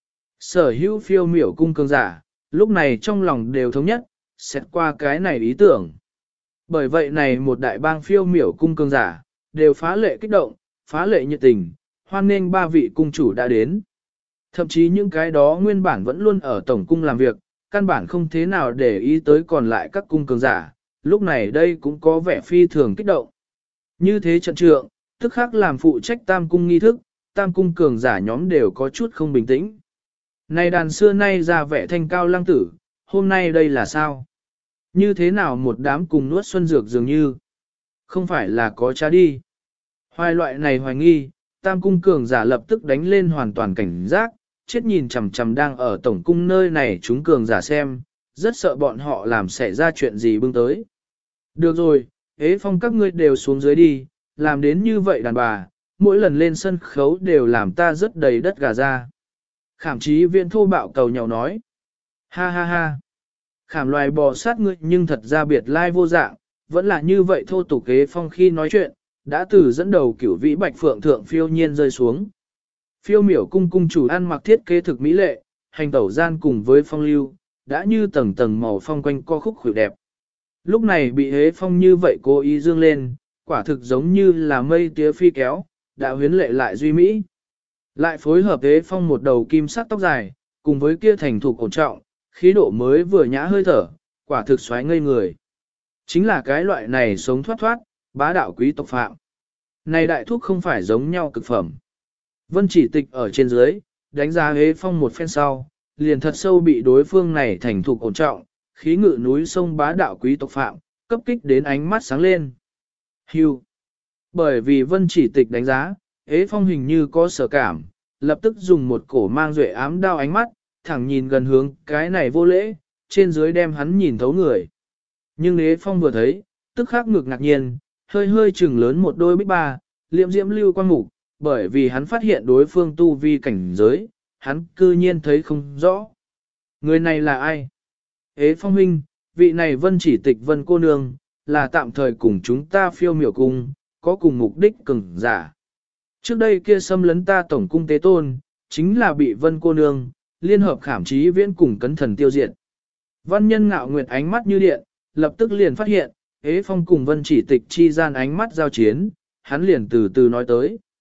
Sở hữu phiêu miểu cung cường giả, lúc này trong lòng đều thống nhất, xét qua cái này ý tưởng. Bởi vậy này một đại bang phiêu miểu cung cường giả, đều phá lệ kích động, phá lệ nhiệt tình, hoan nghênh 3 vị cung chủ đã đến. Thậm chí những cái đó nguyên bản vẫn luôn ở tổng cung làm việc, căn bản không thế nào để ý tới còn lại các cung cường giả, lúc này đây cũng có vẻ phi thường kích động. Như thế trận trượng, tức khắc làm phụ trách tam cung nghi thức, tam cung cường giả nhóm đều có chút không bình tĩnh. Này đàn xưa nay ra vẻ thanh cao lăng tử, hôm nay đây là sao? Như thế nào một đám cùng nuốt xuân dược dường như? Không phải là có cha đi. Hoài loại này hoài nghi, tam cung cường giả lập tức đánh lên hoàn toàn cảnh giác, chết nhìn chằm chằm đang ở tổng cung nơi này chúng cường giả xem, rất sợ bọn họ làm xảy ra chuyện gì bưng tới. Được rồi, Hế Phong các ngươi đều xuống dưới đi, làm đến như vậy đàn bà, mỗi lần lên sân khấu đều làm ta rất đầy đất gà ra. Khảm Chí Viễn thô bạo cầu nhào nói. Ha ha ha. Khảm loài bò sát ngươi nhưng thật ra biệt lai vô dạng, vẫn là như vậy thô tục. Hế Phong khi nói chuyện, đã từ dẫn đầu cửu vĩ bạch phượng thượng phiêu nhiên rơi xuống. Phiêu miểu cung cung chủ ăn mặc thiết kế thực mỹ lệ, hành tẩu gian cùng với phong lưu, đã như tầng tầng màu phong quanh co khúc khuỷu đẹp. Lúc này bị Hế Phong như vậy cố ý dương lên, quả thực giống như là mây tía phi kéo, đã huyến lệ lại duy mỹ. Lại phối hợp Hế Phong một đầu kim sắc tóc dài, cùng với kia thành thục ổn trọng, khí độ mới vừa nhã hơi thở, quả thực xoáy ngây người. Chính là cái loại này sống thoát thoát, bá đạo quý tộc phạm. Này đại thúc không phải giống nhau cực phẩm. Vân Chỉ Tịch ở trên dưới, đánh giá Hế Phong một phen sau, liền thật sâu bị đối phương này thành thục ổn trọng, khí ngự núi sông bá đạo quý tộc phạm, cấp kích đến ánh mắt sáng lên. Hưu. Bởi vì Vân Chỉ Tịch đánh giá, Hế Phong hình như có sở cảm, lập tức dùng một cổ mang duệ ám đao ánh mắt, thẳng nhìn gần hướng cái này vô lễ, trên dưới đem hắn nhìn thấu người. Nhưng Hế Phong vừa thấy, tức khắc ngược ngạc nhiên, hơi hơi chừng lớn một đôi bích ba, liệm diễm lưu quan mục, bởi vì hắn phát hiện đối phương tu vi cảnh giới, hắn cư nhiên thấy không rõ. Người này là ai? Hế Phong huynh, vị này Vân Chỉ Tịch Vân cô nương, là tạm thời cùng chúng ta phiêu miểu cung, có cùng mục đích cường giả. Trước đây kia xâm lấn ta tổng cung tế tôn, chính là bị Vân cô nương, liên hợp Khảm Chí Viễn cùng cấn thần tiêu diệt. Văn Nhân Ngạo Nguyệt ánh mắt như điện, lập tức liền phát hiện, Hế Phong cùng Vân Chỉ Tịch chi gian ánh mắt giao chiến, hắn liền từ từ nói tới.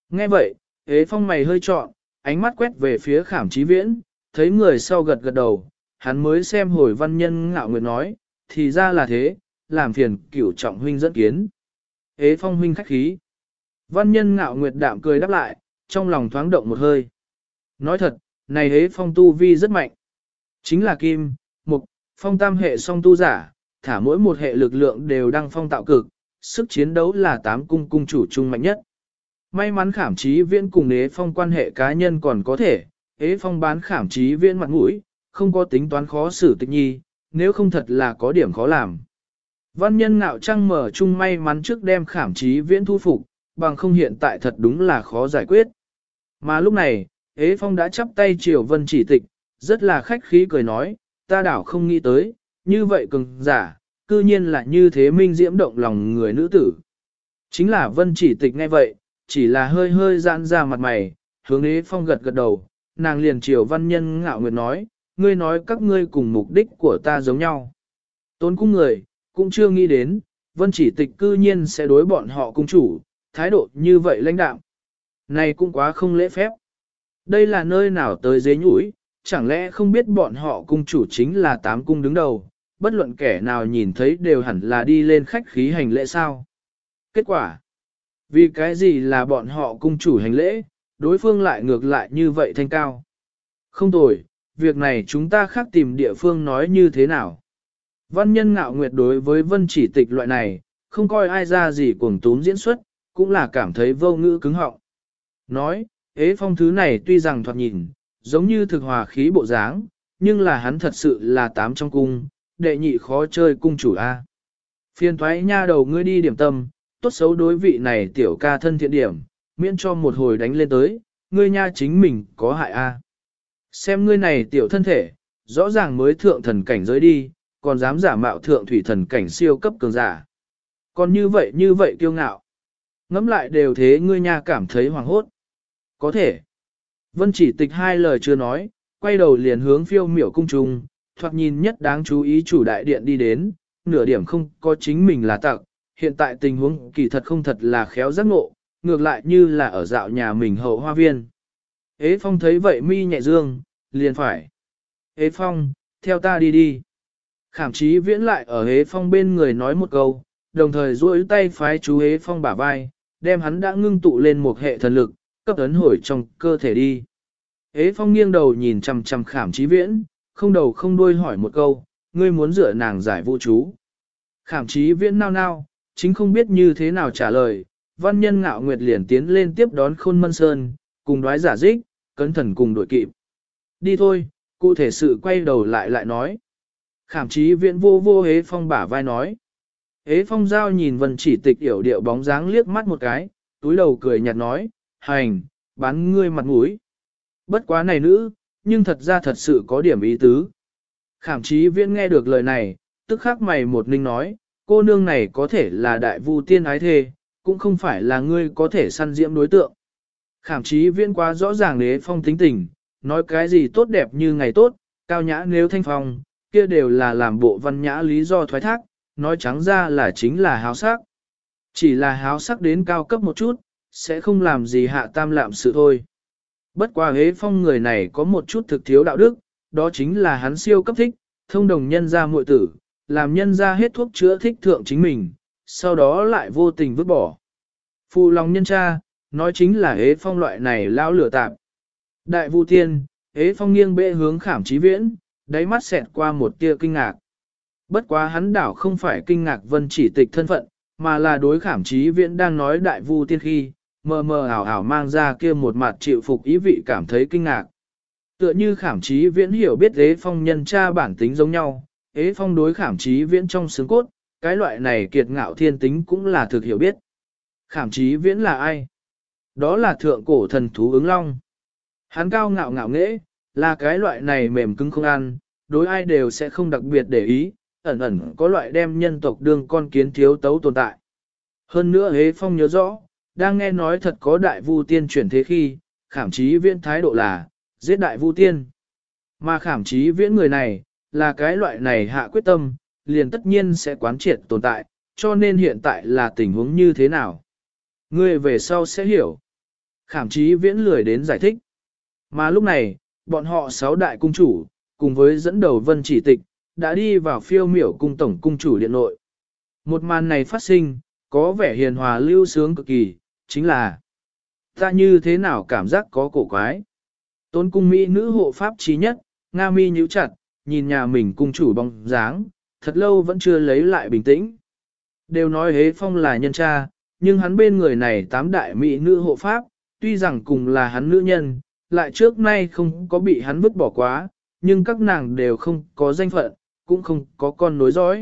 Nghe vậy, Hế Phong mày hơi trọn, ánh mắt quét về phía Khảm Chí Viễn, thấy người sau gật gật đầu, hắn mới xem hồi Văn Nhân Ngạo Nguyệt nói, thì ra là thế, làm phiền Cửu Trọng huynh dẫn kiến. Hế Phong huynh khách khí. Văn Nhân Ngạo Nguyệt đạm cười đáp lại, trong lòng thoáng động một hơi. Nói thật, này Hế Phong tu vi rất mạnh. Chính là kim, mục, phong tam hệ song tu giả, thả mỗi một hệ lực lượng đều đăng phong tạo cực, sức chiến đấu là 8 cung cung chủ chung mạnh nhất. May mắn Khảm Chí Viễn cùng Hế Phong quan hệ cá nhân còn có thể, Hế Phong bán Khảm Chí Viễn mặt mũi, không có tính toán khó xử Tịch Nhi, nếu không thật là có điểm khó làm. Văn Nhân Ngạo Trăng mở chung may mắn trước đem Khảm Chí Viễn thu phục, bằng không hiện tại thật đúng là khó giải quyết. Mà lúc này, Hế Phong đã chắp tay chiều Vân Chỉ Tịch, rất là khách khí cười nói, ta đảo không nghĩ tới, như vậy cường giả, cư nhiên là như thế minh diễm động lòng người nữ tử. Chính là Vân Chỉ Tịch nghe vậy, chỉ là hơi hơi giãn ra mặt mày, hướng Hế Phong gật gật đầu, nàng liền chiều Văn Nhân Ngạo Nguyệt nói, ngươi nói các ngươi cùng mục đích của ta giống nhau. Tốn cung người, cũng chưa nghĩ đến, Vân Chỉ Tịch cư nhiên sẽ đối bọn họ cung chủ, thái độ như vậy lãnh đạm. Này cũng quá không lễ phép. Đây là nơi nào tới dế nhũi, chẳng lẽ không biết bọn họ cung chủ chính là 8 cung đứng đầu, bất luận kẻ nào nhìn thấy đều hẳn là đi lên khách khí hành lễ sao. Kết quả, vì cái gì là bọn họ cung chủ hành lễ, đối phương lại ngược lại như vậy thanh cao. Không tồi, việc này chúng ta khác tìm địa phương nói như thế nào. Văn Nhân Ngạo Nguyệt đối với Vân Chỉ Tịch loại này, không coi ai ra gì cuồng túm diễn xuất, cũng là cảm thấy vô ngữ cứng họng. Nói, Hế Phong thứ này tuy rằng thoạt nhìn, giống như thực hòa khí bộ dáng, nhưng là hắn thật sự là 8 trong cung, đệ nhị khó chơi cung chủ A. Phiền thoái nha đầu ngươi đi điểm tâm, tốt xấu đối vị này tiểu ca thân thiện điểm, miễn cho một hồi đánh lên tới, ngươi nha chính mình có hại A. Xem ngươi này tiểu thân thể, rõ ràng mới thượng thần cảnh giới đi, còn dám giả mạo thượng thủy thần cảnh siêu cấp cường giả. Còn như vậy kiêu ngạo. Ngẫm lại đều thế ngươi nha cảm thấy hoàng hốt. Có thể. Vân Chỉ Tịch hai lời chưa nói, quay đầu liền hướng Phiêu Miểu cung trung, thoạt nhìn nhất đáng chú ý chủ đại điện đi đến, nửa điểm không có chính mình là tặc, hiện tại tình huống kỳ thật không thật là khéo giác ngộ, ngược lại như là ở dạo nhà mình hậu hoa viên. Hế Phong thấy vậy mi nhẹ dương, liền phải. Hế Phong, theo ta đi đi. Khảm Chí Viễn lại ở Hế Phong bên người nói một câu, đồng thời duỗi tay phái chú Hế Phong bả vai, đem hắn đã ngưng tụ lên một hệ thần lực, cấp ấn hồi trong cơ thể đi. Hế Phong nghiêng đầu nhìn chằm chằm Khảm Chí Viễn, không đầu không đuôi hỏi một câu, ngươi muốn rửa nàng giải vũ chú. Khảm Chí Viễn nao nao, chính không biết như thế nào trả lời, Văn Nhân Ngạo Nguyệt liền tiến lên tiếp đón Khôn Mân Sơn, cùng đoái giả dích, cẩn thận cùng đội kịp. Đi thôi, cụ thể sự quay đầu lại nói. Khảm Chí Viễn vô Hế Phong bả vai nói. Hế Phong giao nhìn Vân Chỉ Tịch yểu điệu bóng dáng liếc mắt một cái, túi đầu cười nhạt nói, hành, bán ngươi mặt mũi. Bất quá này nữ, nhưng thật ra thật sự có điểm ý tứ. Khảm Chí Viễn nghe được lời này, tức khắc mày một ninh nói, cô nương này có thể là đại vu tiên ái thê, cũng không phải là ngươi có thể săn diễm đối tượng. Khảm Chí Viễn quá rõ ràng Hế Phong tính tình, nói cái gì tốt đẹp như ngày tốt, cao nhã nếu thanh phong, kia đều là làm bộ văn nhã lý do thoái thác, nói trắng ra là chính là háo sắc. Chỉ là háo sắc đến cao cấp một chút, sẽ không làm gì hạ tam lạm sự thôi. Bất quá Hế Phong người này có một chút thực thiếu đạo đức, đó chính là hắn siêu cấp thích, thông đồng nhân ra muội tử, làm nhân ra hết thuốc chữa thích thượng chính mình, sau đó lại vô tình vứt bỏ. Phụ lòng nhân cha, nói chính là Hế Phong loại này lao lửa tạp. Đại Vu Tiên, Hế Phong nghiêng bệ hướng Khảm Chí Viễn, đáy mắt xẹt qua một tia kinh ngạc. Bất quá hắn đảo không phải kinh ngạc Vân Chỉ Tịch thân phận, mà là đối Khảm Chí Viễn đang nói Đại Vu Tiên khi, mờ mờ ảo ảo mang ra kia một mặt chịu phục ý vị cảm thấy kinh ngạc. Tựa như Khảm Chí Viễn hiểu biết Hế Phong nhân cha bản tính giống nhau, Hế Phong đối Khảm Chí Viễn trong xương cốt, cái loại này kiệt ngạo thiên tính cũng là thực hiểu biết. Khảm Chí Viễn là ai? Đó là thượng cổ thần thú ứng long. Hắn cao ngạo ngạo nghễ, là cái loại này mềm cứng không ăn, đối ai đều sẽ không đặc biệt để ý, ẩn ẩn có loại đem nhân tộc đương con kiến thiếu tấu tồn tại. Hơn nữa Hế Phong nhớ rõ, đang nghe nói thật có đại vu tiên chuyển thế khi, Khảm Chí Viễn thái độ là, giết đại vu tiên. Mà Khảm Chí Viễn người này, là cái loại này hạ quyết tâm, liền tất nhiên sẽ quán triệt tồn tại, cho nên hiện tại là tình huống như thế nào. Ngươi về sau sẽ hiểu. Khảm Chí Viễn lười đến giải thích. Mà lúc này, bọn họ 6 đại cung chủ, cùng với dẫn đầu Vân Chỉ Tịch, đã đi vào Phiêu Miểu cung tổng cung chủ điện nội. Một màn này phát sinh, có vẻ hiền hòa lưu sướng cực kỳ, chính là ta như thế nào cảm giác có cổ quái. Tốn cung mỹ nữ hộ pháp trí nhất, Nga mi nhíu chặt, nhìn nhà mình cung chủ bóng dáng, thật lâu vẫn chưa lấy lại bình tĩnh. Đều nói Hế Phong là nhân cha, nhưng hắn bên người này 8 đại mỹ nữ hộ pháp, tuy rằng cùng là hắn nữ nhân, lại trước nay không có bị hắn vứt bỏ quá, nhưng các nàng đều không có danh phận, cũng không có con nối dõi.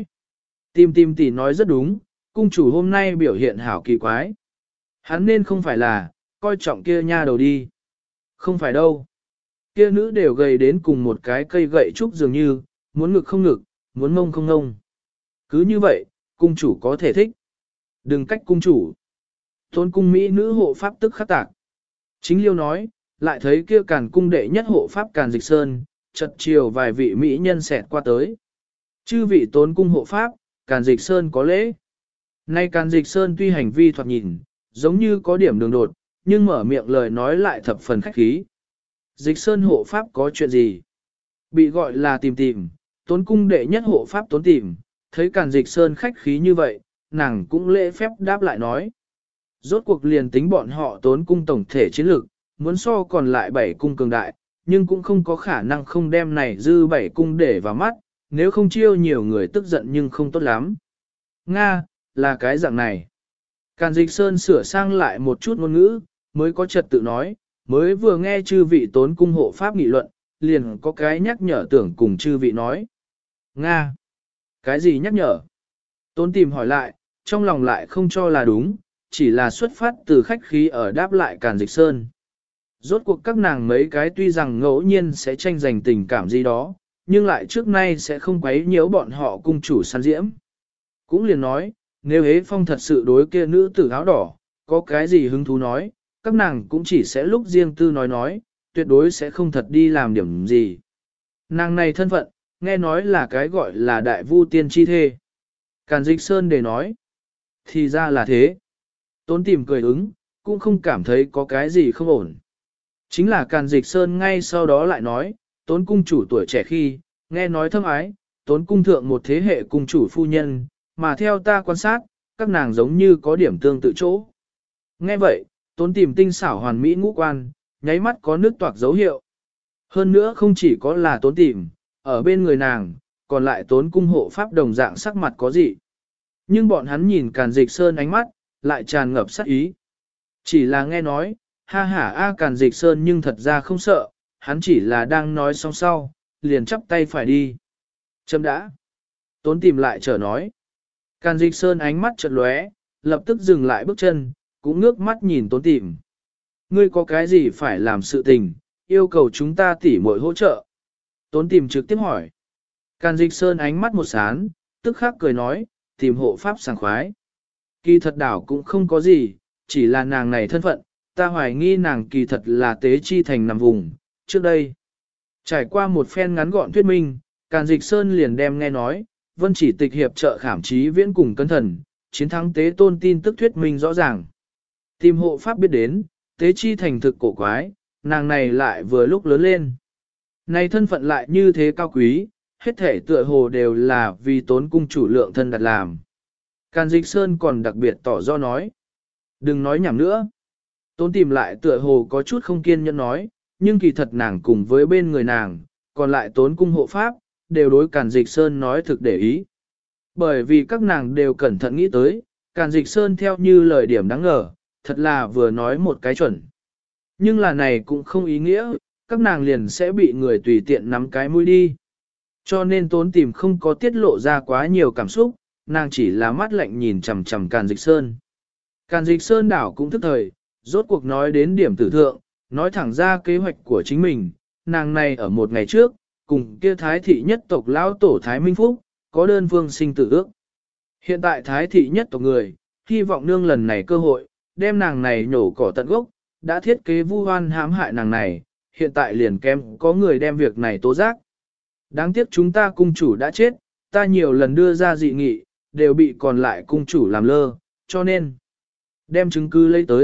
Tim tỷ nói rất đúng, cung chủ hôm nay biểu hiện hảo kỳ quái. Hắn nên không phải là, coi trọng kia nha đầu đi. Không phải đâu. Kia nữ đều gầy đến cùng một cái cây gậy trúc dường như, muốn ngực không ngực, muốn mông không ngông. Cứ như vậy, cung chủ có thể thích. Đừng cách cung chủ. Tôn cung mỹ nữ hộ pháp tức khắc tạc. Chính liêu nói, lại thấy kia Càn cung đệ nhất hộ pháp Càn Dịch Sơn, chợt chiều vài vị mỹ nhân xẹt qua tới. Chư vị Tốn cung hộ pháp, Càn Dịch Sơn có lễ. Nay Càn Dịch Sơn tuy hành vi thoạt nhìn, giống như có điểm đường đột, nhưng mở miệng lời nói lại thập phần khách khí. Dịch Sơn hộ pháp có chuyện gì? Bị gọi là tìm, Tốn cung đệ nhất hộ pháp Tốn tìm, thấy Càn Dịch Sơn khách khí như vậy, nàng cũng lễ phép đáp lại nói. Rốt cuộc liền tính bọn họ Tốn cung tổng thể chiến lược, muốn so còn lại 7 cung cường đại, nhưng cũng không có khả năng không đem này dư 7 cung để vào mắt, nếu không chiêu nhiều người tức giận nhưng không tốt lắm. Nga, là cái dạng này. Càn Dịch Sơn sửa sang lại một chút ngôn ngữ, mới có trật tự nói, mới vừa nghe chư vị Tốn cung hộ pháp nghị luận, liền có cái nhắc nhở tưởng cùng chư vị nói. Nga, cái gì nhắc nhở? Tốn tìm hỏi lại, trong lòng lại không cho là đúng, chỉ là xuất phát từ khách khí ở đáp lại Càn Dịch Sơn. Rốt cuộc các nàng mấy cái tuy rằng ngẫu nhiên sẽ tranh giành tình cảm gì đó, nhưng lại trước nay sẽ không quấy nhiễu bọn họ cung chủ săn diễm. Cũng liền nói, nếu Hế Phong thật sự đối kia nữ tử áo đỏ, có cái gì hứng thú nói, các nàng cũng chỉ sẽ lúc riêng tư nói, tuyệt đối sẽ không thật đi làm điểm gì. Nàng này thân phận, nghe nói là cái gọi là đại vu tiên chi thê. Càn Dịch Sơn để nói, thì ra là thế. Tốn tìm cười ứng, cũng không cảm thấy có cái gì không ổn. Chính là Càn Dịch Sơn ngay sau đó lại nói, Tốn cung chủ tuổi trẻ khi, nghe nói thâm ái, Tốn cung thượng một thế hệ cung chủ phu nhân, mà theo ta quan sát, các nàng giống như có điểm tương tự chỗ. Nghe vậy, Tốn tìm tinh xảo hoàn mỹ ngũ quan, nháy mắt có nước toạc dấu hiệu. Hơn nữa không chỉ có là Tốn tìm, ở bên người nàng, còn lại Tốn cung hộ pháp đồng dạng sắc mặt có gì. Nhưng bọn hắn nhìn Càn Dịch Sơn ánh mắt, lại tràn ngập sát ý. Chỉ là nghe nói, ha ha a Càn Dịch Sơn nhưng thật ra không sợ, hắn chỉ là đang nói xong sau, liền chắp tay phải đi. Chấm đã. Tốn tìm lại trở nói. Càn Dịch Sơn ánh mắt chợt lóe, lập tức dừng lại bước chân, cũng ngước mắt nhìn Tốn tìm. Ngươi có cái gì phải làm sự tình, yêu cầu chúng ta tỉ muội hỗ trợ. Tốn tìm trực tiếp hỏi. Càn Dịch Sơn ánh mắt một sán, tức khắc cười nói, tìm hộ pháp sảng khoái. Kỳ thật đảo cũng không có gì, chỉ là nàng này thân phận, ta hoài nghi nàng kỳ thật là tế chi thành nằm vùng. Trước đây, trải qua một phen ngắn gọn thuyết minh, Càn Dịch Sơn liền đem nghe nói, Vân Chỉ Tịch hiệp trợ Khảm Chí Viễn cùng cân thần, chiến thắng tế tôn tin tức thuyết minh rõ ràng. Tìm hộ pháp biết đến, tế chi thành thực cổ quái, nàng này lại vừa lúc lớn lên. Này thân phận lại như thế cao quý, hết thể tựa hồ đều là vì Tốn cung chủ lượng thân đặt làm. Càn Dịch Sơn còn đặc biệt tỏ do nói. Đừng nói nhảm nữa. Tốn tìm lại tựa hồ có chút không kiên nhẫn nói, nhưng kỳ thật nàng cùng với bên người nàng, còn lại Tốn cung hộ pháp, đều đối Càn Dịch Sơn nói thực để ý. Bởi vì các nàng đều cẩn thận nghĩ tới, Càn Dịch Sơn theo như lời điểm đáng ngờ, thật là vừa nói một cái chuẩn. Nhưng là này cũng không ý nghĩa, các nàng liền sẽ bị người tùy tiện nắm cái mũi đi. Cho nên Tốn tìm không có tiết lộ ra quá nhiều cảm xúc, nàng chỉ là mắt lạnh nhìn chằm chằm Càn Dịch Sơn. Càn Dịch Sơn đảo cũng thức thời, rốt cuộc nói đến điểm tử thượng, nói thẳng ra kế hoạch của chính mình, nàng này ở một ngày trước, cùng kia Thái thị nhất tộc lão tổ Thái Minh Phúc, có đơn phương sinh tử ước. Hiện tại Thái thị nhất tộc người, hy vọng nương lần này cơ hội, đem nàng này nhổ cỏ tận gốc, đã thiết kế vu oan hãm hại nàng này, hiện tại liền kém có người đem việc này tố giác. Đáng tiếc chúng ta cung chủ đã chết, ta nhiều lần đưa ra dị nghị, đều bị còn lại cung chủ làm lơ, cho nên đem chứng cứ lấy tới,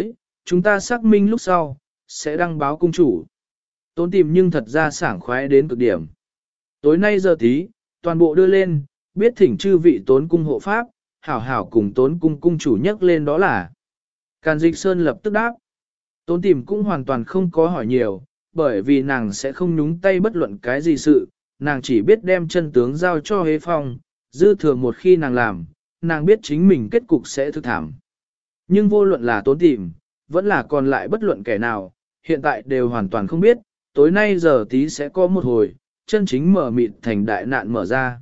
chúng ta xác minh lúc sau, sẽ đăng báo cung chủ. Tốn tìm nhưng thật ra sảng khoái đến cực điểm. Tối nay giờ tí, toàn bộ đưa lên, biết thỉnh chư vị tốn cung hộ pháp, hảo hảo cùng tốn cung cung chủ nhắc lên đó là. Càn Dịch Sơn lập tức đáp. Tốn tìm cũng hoàn toàn không có hỏi nhiều, bởi vì nàng sẽ không nhúng tay bất luận cái gì sự, nàng chỉ biết đem chân tướng giao cho Hế Phong, dư thừa một khi nàng làm, nàng biết chính mình kết cục sẽ thực thảm. Nhưng vô luận là tốn tìm, vẫn là còn lại bất luận kẻ nào, hiện tại đều hoàn toàn không biết, tối nay giờ tí sẽ có một hồi, chân chính mở mịt thành đại nạn mở ra.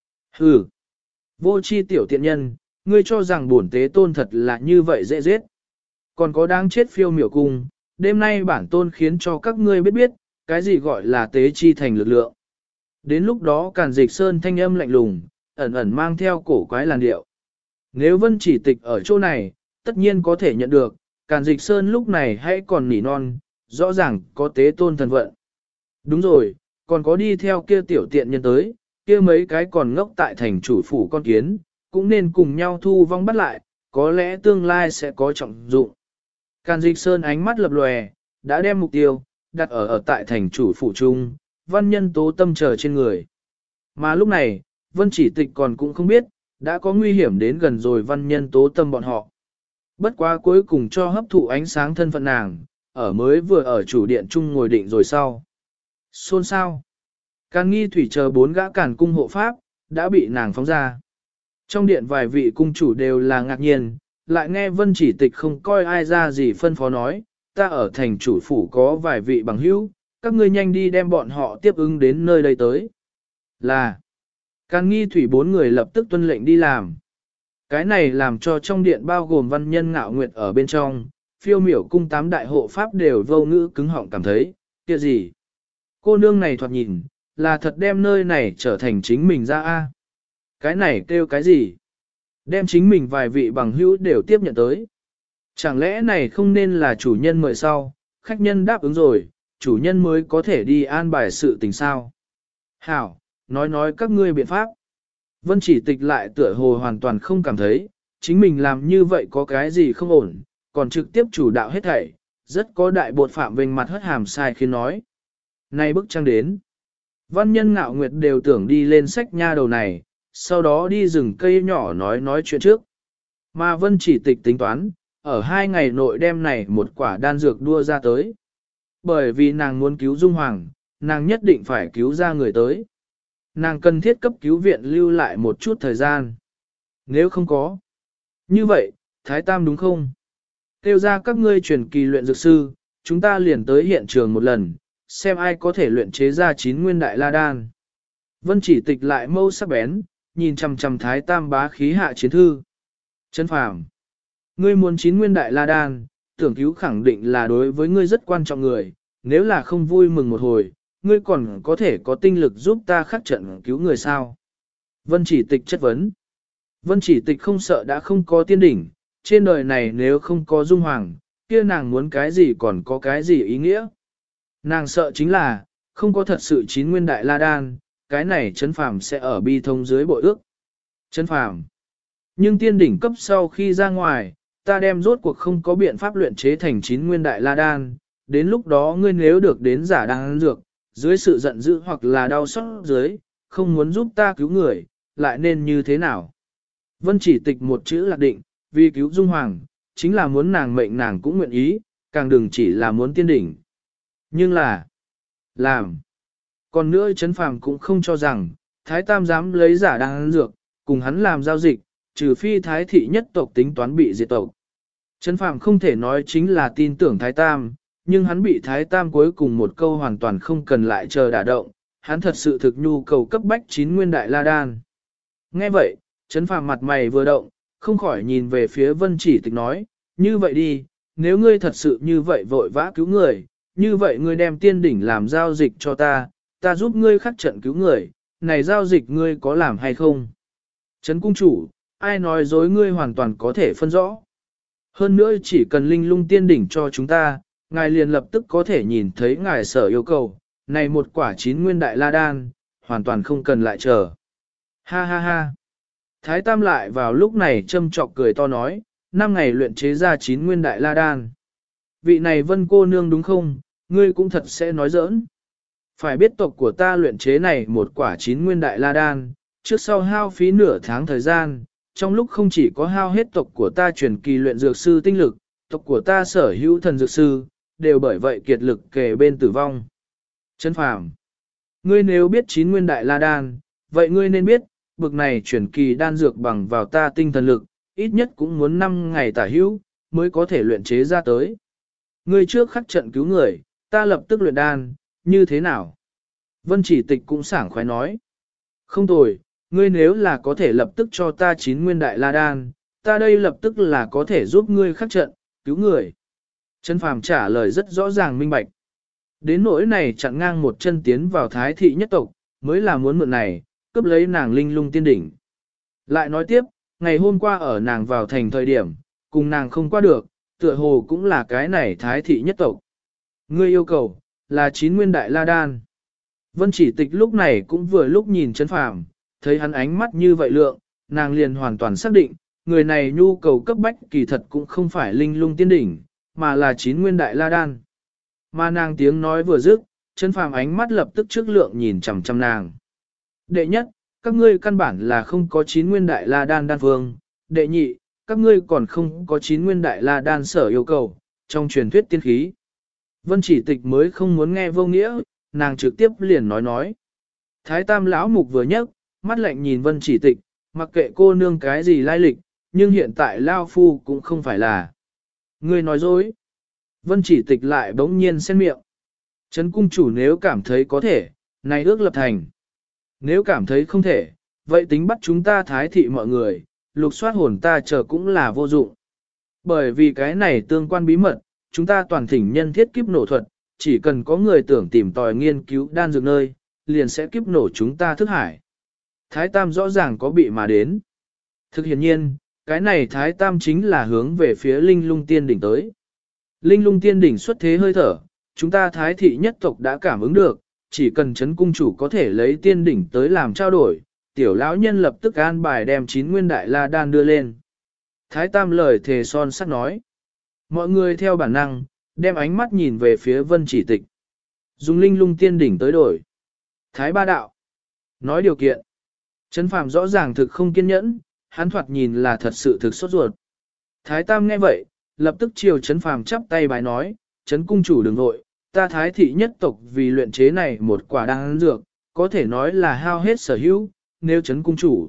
Hừ, vô chi tiểu tiện nhân, ngươi cho rằng bổn tế tôn thật là như vậy dễ giết. Còn có đáng chết phiêu miểu cung, đêm nay bản tôn khiến cho các ngươi biết biết, cái gì gọi là tế chi thành lực lượng. Đến lúc đó Càn Dịch Sơn thanh âm lạnh lùng, ẩn ẩn mang theo cổ quái làn điệu. Nếu Vân Chỉ Tịch ở chỗ này, tất nhiên có thể nhận được, Càn Dịch Sơn lúc này hãy còn nỉ non, rõ ràng có tế tôn thần vận. Đúng rồi, còn có đi theo kia tiểu tiện nhân tới, kia mấy cái còn ngốc tại thành chủ phủ con kiến, cũng nên cùng nhau thu vong bắt lại, có lẽ tương lai sẽ có trọng dụng. Càn Dịch Sơn ánh mắt lập lòe, đã đem mục tiêu, đặt ở tại thành chủ phủ trung, văn nhân tố tâm chờ trên người. Mà lúc này, Vân Chỉ Tịch còn cũng không biết, đã có nguy hiểm đến gần rồi văn nhân tố tâm bọn họ. Bất quá cuối cùng cho hấp thụ ánh sáng thân phận nàng, ở mới vừa ở chủ điện chung ngồi định rồi sau. Xôn sao? Càn Nghi Thủy chờ 4 gã Càn cung hộ pháp, đã bị nàng phóng ra. Trong điện vài vị cung chủ đều là ngạc nhiên, lại nghe Vân Chỉ Tịch không coi ai ra gì phân phó nói, ta ở thành chủ phủ có vài vị bằng hữu, các ngươi nhanh đi đem bọn họ tiếp ứng đến nơi đây tới. Là, Càn Nghi Thủy 4 người lập tức tuân lệnh đi làm. Cái này làm cho trong điện bao gồm văn nhân Ngạo Nguyệt ở bên trong, phiêu miểu cung 8 đại hộ pháp đều vô ngữ cứng họng cảm thấy, kia gì? Cô nương này thoạt nhìn, là thật đem nơi này trở thành chính mình ra a. Cái này kêu cái gì? Đem chính mình vài vị bằng hữu đều tiếp nhận tới. Chẳng lẽ này không nên là chủ nhân mời sau, khách nhân đáp ứng rồi, chủ nhân mới có thể đi an bài sự tình sao? Hảo, nói các ngươi biện pháp. Vân Chỉ Tịch lại tựa hồ hoàn toàn không cảm thấy, chính mình làm như vậy có cái gì không ổn, còn trực tiếp chủ đạo hết thảy, rất có đại bột phạm vênh mặt hất hàm sai khi nói. Nay bức trang đến. Văn nhân Ngạo Nguyệt đều tưởng đi lên sách nha đầu này, sau đó đi rừng cây nhỏ nói chuyện trước. Mà Vân Chỉ Tịch tính toán, ở 2 ngày nội đem này một quả đan dược đua ra tới. Bởi vì nàng muốn cứu Dung Hoàng, nàng nhất định phải cứu ra người tới. Nàng cần thiết cấp cứu viện lưu lại một chút thời gian. Nếu không có. Như vậy, Thái Tam đúng không? Kêu ra các ngươi truyền kỳ luyện dược sư, chúng ta liền tới hiện trường một lần, xem ai có thể luyện chế ra 9 nguyên đại la đan. Vân Chỉ Tịch lại mâu sắc bén, nhìn chằm chằm Thái Tam bá khí hạ chiến thư. Chân phàm, ngươi muốn 9 nguyên đại la đan, tưởng cứu khẳng định là đối với ngươi rất quan trọng người, nếu là không vui mừng một hồi, ngươi còn có thể có tinh lực giúp ta khắc trận cứu người sao? Vân Chỉ Tịch chất vấn. Vân Chỉ Tịch không sợ đã không có tiên đỉnh, trên đời này nếu không có Dung Hoàng, kia nàng muốn cái gì còn có cái gì ý nghĩa? Nàng sợ chính là, không có thật sự 9 nguyên đại la đan, cái này Trấn Phàm sẽ ở bi thông dưới bội ước. Trấn Phàm. Nhưng tiên đỉnh cấp sau khi ra ngoài, ta đem rốt cuộc không có biện pháp luyện chế thành 9 nguyên đại la đan, đến lúc đó ngươi nếu được đến giả đan dược, dưới sự giận dữ hoặc là đau xót dưới, không muốn giúp ta cứu người, lại nên như thế nào? Vân Chỉ Tịch một chữ lạc định, vì cứu Dung Hoàng, chính là muốn nàng mệnh nàng cũng nguyện ý, càng đừng chỉ là muốn tiên đỉnh. Nhưng là, làm. Còn nữa Trấn Phàm cũng không cho rằng, Thái Tam dám lấy giả đan dược, cùng hắn làm giao dịch, trừ phi Thái thị nhất tộc tính toán bị diệt tộc. Trấn Phàm không thể nói chính là tin tưởng Thái Tam, nhưng hắn bị Thái Tam cuối cùng một câu hoàn toàn không cần lại chờ đả động, hắn thật sự thực nhu cầu cấp bách 9 nguyên đại la đan. Nghe vậy, Trấn Phàm mặt mày vừa động, không khỏi nhìn về phía Vân Chỉ Tịch nói, như vậy đi, nếu ngươi thật sự như vậy vội vã cứu người, như vậy ngươi đem tiên đỉnh làm giao dịch cho ta, ta giúp ngươi khắc trận cứu người, này giao dịch ngươi có làm hay không? Trấn cung chủ, ai nói dối ngươi hoàn toàn có thể phân rõ. Hơn nữa chỉ cần linh lung tiên đỉnh cho chúng ta, ngài liền lập tức có thể nhìn thấy ngài sở yêu cầu, này một quả 9 nguyên đại la đan, hoàn toàn không cần lại chờ. Ha ha ha. Thái Tam lại vào lúc này châm chọc cười to nói, 5 ngày luyện chế ra 9 nguyên đại la đan. vị này Vân cô nương đúng không, ngươi cũng thật sẽ nói giỡn. Phải biết tộc của ta luyện chế này một quả 9 nguyên đại la đan, trước sau hao phí nửa tháng thời gian, trong lúc không chỉ có hao hết tộc của ta truyền kỳ luyện dược sư tinh lực, tộc của ta sở hữu thần dược sư, đều bởi vậy kiệt lực kề bên tử vong. Trấn Phàm, ngươi nếu biết 9 nguyên đại la đan, vậy ngươi nên biết, bực này truyền kỳ đan dược bằng vào ta tinh thần lực, ít nhất cũng muốn 5 ngày tả hữu, mới có thể luyện chế ra tới. Ngươi trước khắc trận cứu người, ta lập tức luyện đan, như thế nào? Vân Chỉ Tịch cũng sảng khoái nói. Không tồi, ngươi nếu là có thể lập tức cho ta 9 nguyên đại la đan, ta đây lập tức là có thể giúp ngươi khắc trận, cứu người. Trấn Phàm trả lời rất rõ ràng minh bạch. Đến nỗi này chặn ngang một chân tiến vào thái thị nhất tộc, mới là muốn mượn này, cướp lấy nàng linh lung tiên đỉnh. Lại nói tiếp, ngày hôm qua ở nàng vào thành thời điểm, cùng nàng không qua được, tựa hồ cũng là cái này thái thị nhất tộc. Ngươi yêu cầu, là 9 nguyên đại la đan. Vân Chỉ Tịch lúc này cũng vừa lúc nhìn Trấn Phàm, thấy hắn ánh mắt như vậy lượng, nàng liền hoàn toàn xác định, người này nhu cầu cấp bách kỳ thật cũng không phải linh lung tiên đỉnh, mà là 9 nguyên đại la đan. Mà nàng tiếng nói vừa dứt, Trấn Phàm ánh mắt lập tức trước lượng nhìn chằm chằm nàng. Đệ nhất, các ngươi căn bản là không có 9 nguyên đại la đan đan phương. Đệ nhị, các ngươi còn không có 9 nguyên đại la đan sở yêu cầu, trong truyền thuyết tiên khí. Vân Chỉ Tịch mới không muốn nghe vô nghĩa, nàng trực tiếp liền nói. Thái Tam lão mục vừa nhấc, mắt lạnh nhìn Vân Chỉ Tịch, mặc kệ cô nương cái gì lai lịch, nhưng hiện tại Lao Phu cũng không phải là. Ngươi nói dối. Vân Chỉ Tịch lại bỗng nhiên xen miệng. Trấn cung chủ nếu cảm thấy có thể, này ước lập thành. Nếu cảm thấy không thể, vậy tính bắt chúng ta thái thị mọi người, lục soát hồn ta chờ cũng là vô dụng. Bởi vì cái này tương quan bí mật, chúng ta toàn thỉnh nhân thiết kiếp nổ thuật, chỉ cần có người tưởng tìm tòi nghiên cứu đan dược nơi, liền sẽ kiếp nổ chúng ta thức hải. Thái Tam rõ ràng có bị mà đến. Thực hiện nhiên, cái này Thái Tam chính là hướng về phía Linh Lung Tiên Đỉnh tới. Linh Lung Tiên Đỉnh xuất thế hơi thở, chúng ta Thái thị nhất tộc đã cảm ứng được, chỉ cần Trấn cung chủ có thể lấy Tiên Đỉnh tới làm trao đổi, tiểu lão nhân lập tức an bài đem 9 nguyên đại la đan đưa lên. Thái Tam lời thề son sắt nói. Mọi người theo bản năng, đem ánh mắt nhìn về phía Vân Chỉ Tịch. Dùng Linh Lung Tiên Đỉnh tới đổi. Thái Ba đạo. Nói điều kiện. Trấn Phàm rõ ràng thực không kiên nhẫn, hắn thoạt nhìn là thật sự thực sốt ruột. Thái Tam nghe vậy, lập tức chiều Trấn Phàm chắp tay bái nói, Trấn cung chủ đừng vội, ta thái thị nhất tộc vì luyện chế này một quả đan dược, có thể nói là hao hết sở hữu, nếu Trấn cung chủ.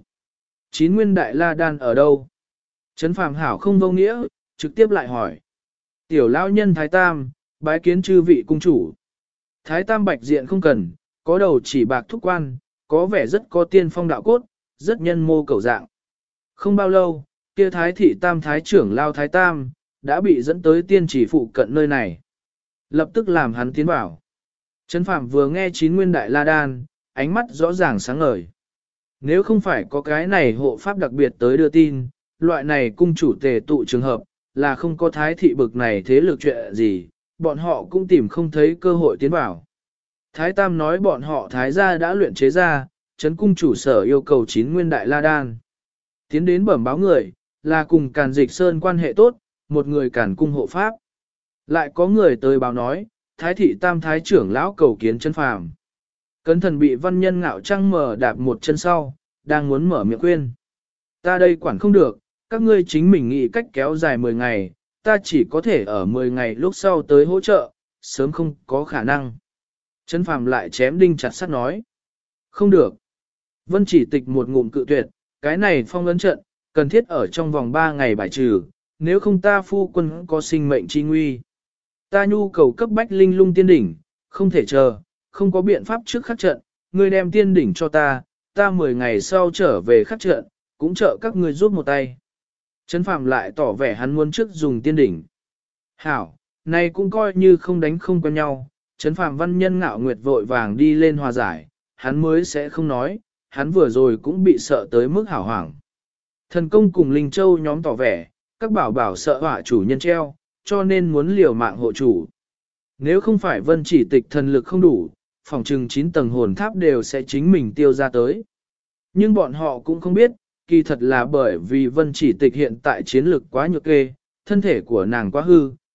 9 nguyên đại la đan ở đâu? Trấn Phàm hảo không vô nghĩa, trực tiếp lại hỏi. Tiểu lão nhân Thái Tam, bái kiến chư vị cung chủ. Thái Tam bạch diện không cần, có đầu chỉ bạc thúc quan, có vẻ rất có tiên phong đạo cốt, rất nhân mô cầu dạng. Không bao lâu, kia Thái thị Tam Thái trưởng lao Thái Tam, đã bị dẫn tới tiên chỉ phụ cận nơi này. Lập tức làm hắn tiến vào. Trấn Phàm vừa nghe 9 nguyên đại la đan, ánh mắt rõ ràng sáng ngời. Nếu không phải có cái này hộ pháp đặc biệt tới đưa tin, loại này cung chủ tề tụ trường hợp, là không có thái thị bực này thế lực chuyện gì, bọn họ cũng tìm không thấy cơ hội tiến vào. Thái Tam nói bọn họ thái gia đã luyện chế ra, Trấn cung chủ sở yêu cầu 9 nguyên đại la đan. Tiến đến bẩm báo người, là cùng Càn Dịch Sơn quan hệ tốt, một người Càn cung hộ pháp. Lại có người tới báo nói, thái thị Tam thái trưởng lão cầu kiến Trấn Phàm. Cẩn thận bị văn nhân ngạo trăng mở đạp một chân sau, đang muốn mở miệng khuyên. Ta đây quản không được, các ngươi chính mình nghĩ cách kéo dài 10 ngày, ta chỉ có thể ở 10 ngày lúc sau tới hỗ trợ, sớm không có khả năng. Trấn Phàm lại chém đinh chặt sắt nói. Không được. Vân Chỉ Tịch một ngụm cự tuyệt, cái này phong ấn trận, cần thiết ở trong vòng 3 ngày bài trừ, nếu không ta phu quân có sinh mệnh chi nguy. Ta nhu cầu cấp bách Linh Lung Tiên Đỉnh, không thể chờ, không có biện pháp trước khắc trận, ngươi đem tiên đỉnh cho ta 10 ngày sau trở về khắc trận, cũng trợ các ngươi giúp một tay. Trấn Phàm lại tỏ vẻ hắn muốn trước dùng tiên đỉnh. Hảo, này cũng coi như không đánh không quen nhau, Trấn Phàm văn nhân ngạo nguyệt vội vàng đi lên hòa giải, hắn mới sẽ không nói, hắn vừa rồi cũng bị sợ tới mức hảo hoảng. Thần công cùng Linh Châu nhóm tỏ vẻ, các bảo bảo sợ hỏa chủ nhân treo, cho nên muốn liều mạng hộ chủ. Nếu không phải Vân Chỉ Tịch thần lực không đủ, phòng trừng 9 tầng hồn tháp đều sẽ chính mình tiêu ra tới. Nhưng bọn họ cũng không biết, kỳ thật là bởi vì Vân Chỉ Tịch hiện tại chiến lực quá nhược kê, thân thể của nàng quá hư,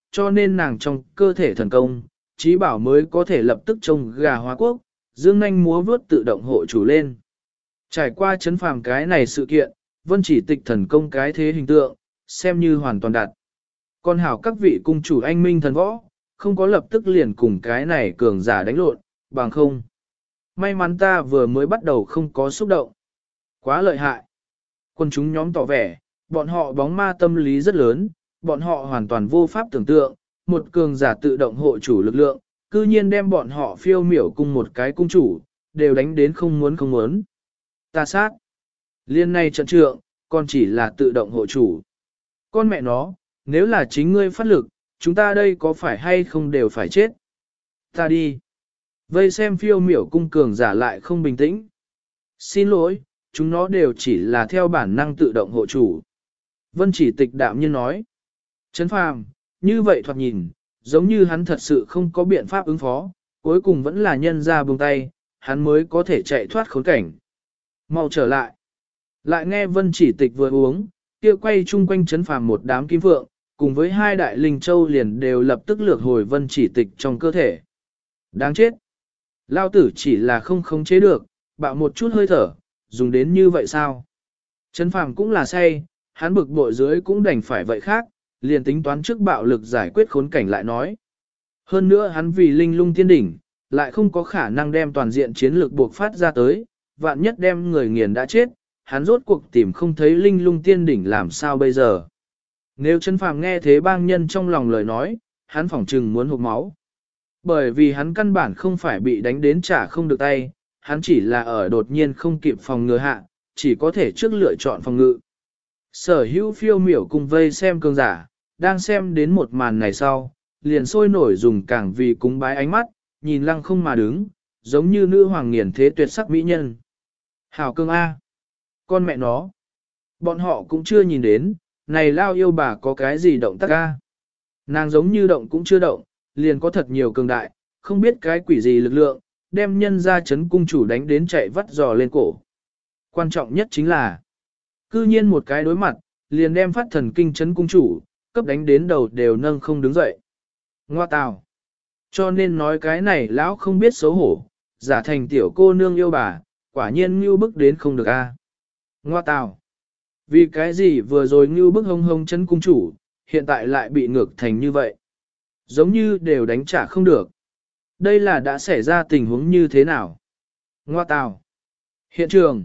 cho nên nàng trong cơ thể thần công, trí bảo mới có thể lập tức trông gà hóa quốc, dương nhanh múa vướt tự động hộ chủ lên. Trải qua chấn phàm cái này sự kiện, Vân Chỉ Tịch thần công cái thế hình tượng, xem như hoàn toàn đạt. Còn hảo các vị cung chủ anh minh thần võ, không có lập tức liền cùng cái này cường giả đánh lộn, bằng không. May mắn ta vừa mới bắt đầu không có xúc động. Quá lợi hại. Quân chúng nhóm tỏ vẻ, bọn họ bóng ma tâm lý rất lớn, bọn họ hoàn toàn vô pháp tưởng tượng, một cường giả tự động hộ chủ lực lượng, cư nhiên đem bọn họ phiêu miểu cùng một cái cung chủ, đều đánh đến không muốn không muốn. Ta sát. Liên này trận trượng, còn chỉ là tự động hộ chủ. Con mẹ nó, nếu là chính ngươi phát lực, chúng ta đây có phải hay không đều phải chết. Ta đi. Vây xem phiêu miểu cung cường giả lại không bình tĩnh. Xin lỗi, chúng nó đều chỉ là theo bản năng tự động hộ chủ. Vân Chỉ Tịch đạm nhiên nói. Trấn Phàm, như vậy thoạt nhìn, giống như hắn thật sự không có biện pháp ứng phó, cuối cùng vẫn là nhân ra buông tay, hắn mới có thể chạy thoát khốn cảnh. Mau trở lại. Lại nghe Vân Chỉ Tịch vừa uống, kia quay chung quanh Trấn Phàm một đám kim phượng, cùng với hai đại linh châu liền đều lập tức lược hồi Vân Chỉ Tịch trong cơ thể. Đáng chết. Lao tử chỉ là không khống chế được, bạo một chút hơi thở, dùng đến như vậy sao? Trấn Phàm cũng là say, hắn bực bội dưới cũng đành phải vậy khác, liền tính toán trước bạo lực giải quyết khốn cảnh lại nói. Hơn nữa hắn vì linh lung tiên đỉnh, lại không có khả năng đem toàn diện chiến lược buộc phát ra tới, vạn nhất đem người nghiền đã chết, hắn rốt cuộc tìm không thấy linh lung tiên đỉnh làm sao bây giờ. Nếu Trấn Phàm nghe thế bang nhân trong lòng lời nói, hắn phỏng trừng muốn hụt máu. Bởi vì hắn căn bản không phải bị đánh đến trả không được tay, hắn chỉ là ở đột nhiên không kịp phòng ngừa hạ, chỉ có thể trước lựa chọn phòng ngự. Sở hữu phiêu miểu cùng vây xem cường giả, đang xem đến một màn này sau, liền sôi nổi dùng càng vì cúng bái ánh mắt, nhìn lăng không mà đứng, giống như nữ hoàng nghiền thế tuyệt sắc mỹ nhân. Hảo cương A. Con mẹ nó. Bọn họ cũng chưa nhìn đến, này lao yêu bà có cái gì động tác A. Nàng giống như động cũng chưa động, liền có thật nhiều cường đại, không biết cái quỷ gì lực lượng, đem nhân ra chấn cung chủ đánh đến chạy vắt giò lên cổ. Quan trọng nhất chính là, cư nhiên một cái đối mặt, liền đem phát thần kinh chấn cung chủ, cấp đánh đến đầu đều nâng không đứng dậy. Ngoa tào. Cho nên nói cái này lão không biết xấu hổ, giả thành tiểu cô nương yêu bà, quả nhiên ngưu bức đến không được a. Ngoa tào. Vì cái gì vừa rồi ngưu bức hông hông chấn cung chủ, hiện tại lại bị ngược thành như vậy. Giống như đều đánh trả không được. Đây là đã xảy ra tình huống như thế nào? Ngoa tào. Hiện trường.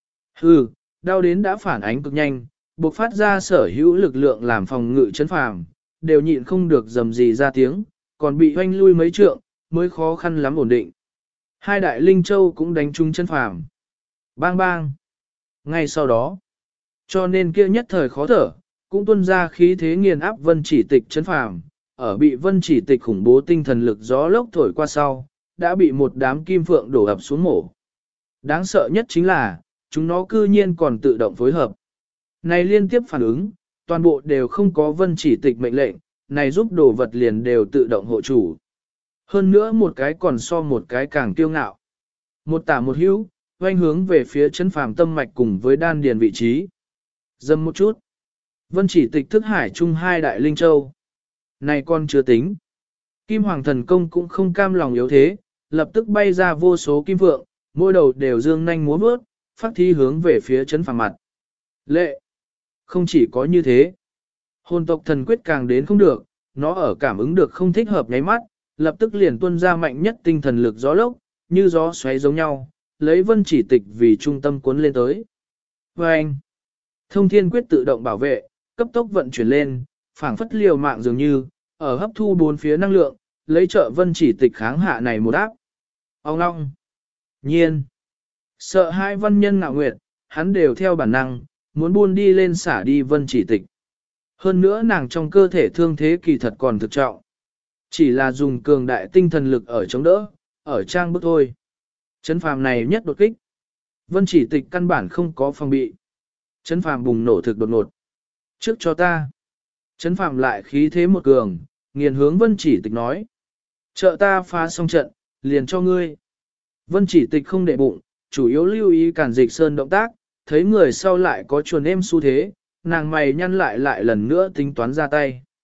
Hừ, đau đến đã phản ánh cực nhanh, buộc phát ra sở hữu lực lượng làm phòng ngự chấn phàm, đều nhịn không được dầm gì ra tiếng, còn bị hoanh lui mấy trượng, mới khó khăn lắm ổn định. Hai đại linh châu cũng đánh trúng chấn phàm. Bang bang. Ngay sau đó, cho nên kia nhất thời khó thở, cũng tuôn ra khí thế nghiền áp Vân Chỉ Tịch chấn phàm, ở bị Vân Chỉ Tịch khủng bố tinh thần lực gió lốc thổi qua sau, đã bị một đám kim phượng đổ ập xuống mổ. Đáng sợ nhất chính là, chúng nó cư nhiên còn tự động phối hợp. Này liên tiếp phản ứng, toàn bộ đều không có Vân Chỉ Tịch mệnh lệnh, này giúp đồ vật liền đều tự động hộ chủ. Hơn nữa một cái còn so một cái càng kiêu ngạo. Một tả một hữu, oanh hướng về phía chấn phàm tâm mạch cùng với đan điền vị trí. Dâm một chút. Vân Chỉ Tịch thức hải chung hai đại linh châu. Này con chưa tính. Kim Hoàng thần công cũng không cam lòng yếu thế, lập tức bay ra vô số kim phượng, mỗi đầu đều dương nhanh múa bước, phát thi hướng về phía chấn phàm mặt. Lệ. Không chỉ có như thế. Hồn tộc thần quyết càng đến không được, nó ở cảm ứng được không thích hợp nháy mắt, lập tức liền tuôn ra mạnh nhất tinh thần lực gió lốc, như gió xoáy giống nhau, lấy Vân Chỉ Tịch vì trung tâm cuốn lên tới. Và anh, thông thiên quyết tự động bảo vệ, cấp tốc vận chuyển lên, phảng phất liều mạng dường như, ở hấp thu bốn phía năng lượng, lấy trợ Vân Chỉ Tịch kháng hạ này một áp. Ông long, nhiên, sợ hai văn nhân ngạo nguyệt, hắn đều theo bản năng, muốn buôn đi lên xả đi Vân Chỉ Tịch. Hơn nữa nàng trong cơ thể thương thế kỳ thật còn thực trọng. Chỉ là dùng cường đại tinh thần lực ở chống đỡ, ở trang bức thôi. Chấn phàm này nhất đột kích. Vân Chỉ Tịch căn bản không có phòng bị. Chấn phàm bùng nổ thực đột ngột. Trước cho ta. Chấn phàm lại khí thế một cường, nghiền hướng Vân Chỉ Tịch nói. Trợ ta phá xong trận, liền cho ngươi. Vân Chỉ Tịch không để bụng, chủ yếu lưu ý cản dịch sơn động tác, thấy người sau lại có chuồn êm xu thế, nàng mày nhăn lại lần nữa tính toán ra tay.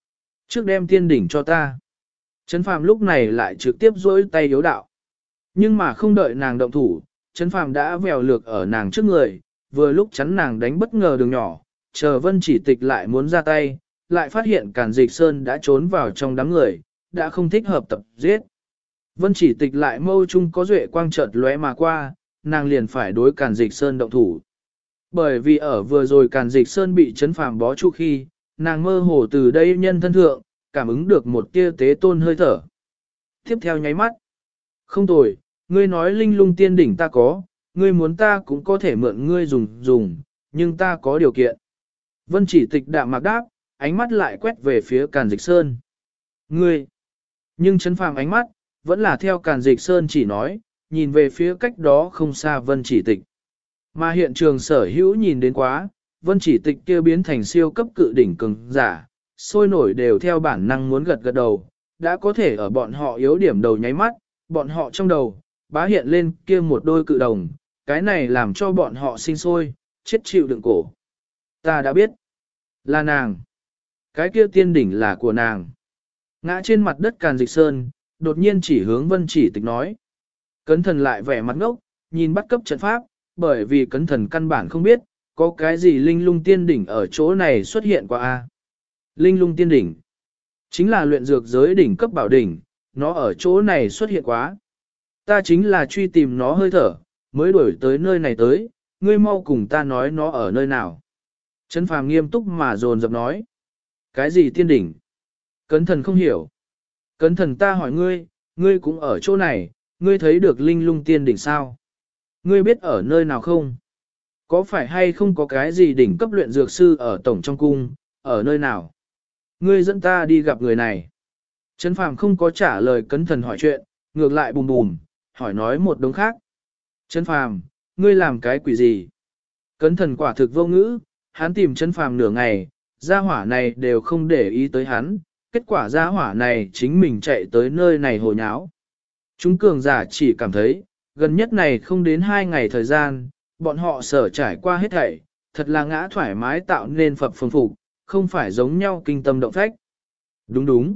Trước đem tiên đỉnh cho ta. Trấn Phàm lúc này lại trực tiếp duỗi tay yếu đạo. Nhưng mà không đợi nàng động thủ, Trấn Phàm đã vèo lược ở nàng trước người, vừa lúc chắn nàng đánh bất ngờ đường nhỏ, chờ Vân Chỉ Tịch lại muốn ra tay, lại phát hiện Càn Dịch Sơn đã trốn vào trong đám người, đã không thích hợp tập giết. Vân Chỉ Tịch lại mâu chung có duệ quang chợt lóe mà qua, nàng liền phải đối Càn Dịch Sơn động thủ. Bởi vì ở vừa rồi Càn Dịch Sơn bị Trấn Phàm bó trụ khi, nàng mơ hồ từ đây nhân thân thượng, cảm ứng được một tia tế tôn hơi thở. Tiếp theo nháy mắt. Không tồi, ngươi nói linh lung tiên đỉnh ta có, ngươi muốn ta cũng có thể mượn ngươi dùng, nhưng ta có điều kiện. Vân Chỉ Tịch đạm mạc đáp, ánh mắt lại quét về phía Càn Dịch Sơn. Ngươi! Nhưng Trấn Phàm ánh mắt, vẫn là theo Càn Dịch Sơn chỉ nói, nhìn về phía cách đó không xa Vân Chỉ Tịch. Mà hiện trường sở hữu nhìn đến quá, Vân Chỉ Tịch kia biến thành siêu cấp cự đỉnh cường giả, sôi nổi đều theo bản năng muốn gật gật đầu, đã có thể ở bọn họ yếu điểm đầu nháy mắt, bọn họ trong đầu, bá hiện lên kia một đôi cự đồng, cái này làm cho bọn họ sinh sôi, chết chịu đựng cổ. Ta đã biết, là nàng. Cái kia tiên đỉnh là của nàng. Ngã trên mặt đất Càn Dịch Sơn, đột nhiên chỉ hướng Vân Chỉ Tịch nói. Cấn Thần lại vẻ mặt ngốc, nhìn bắt cấp trận pháp, bởi vì Cấn Thần căn bản không biết, có cái gì linh lung tiên đỉnh ở chỗ này xuất hiện qua a. Linh lung tiên đỉnh, chính là luyện dược giới đỉnh cấp bảo đỉnh, nó ở chỗ này xuất hiện quá. Ta chính là truy tìm nó hơi thở, mới đuổi tới nơi này tới, ngươi mau cùng ta nói nó ở nơi nào. Trấn Phàm nghiêm túc mà dồn dập nói. Cái gì tiên đỉnh? Cấn Thần không hiểu. Cấn Thần ta hỏi ngươi, ngươi cũng ở chỗ này, ngươi thấy được linh lung tiên đỉnh sao? Ngươi biết ở nơi nào không? Có phải hay không có cái gì đỉnh cấp luyện dược sư ở tổng trong cung, ở nơi nào? Ngươi dẫn ta đi gặp người này. Trấn Phàm không có trả lời Cấn Thần hỏi chuyện, ngược lại bùm bùm, hỏi nói một đống khác. Trấn Phàm, ngươi làm cái quỷ gì? Cấn Thần quả thực vô ngữ, hắn tìm Trấn Phàm nửa ngày, gia hỏa này đều không để ý tới hắn, kết quả gia hỏa này chính mình chạy tới nơi này hồ nháo. Chúng cường giả chỉ cảm thấy, gần nhất này không đến 2 ngày thời gian, bọn họ sở trải qua hết thảy, thật là ngã thoải mái tạo nên phập phồng phục, không phải giống nhau kinh tâm động phách. Đúng đúng.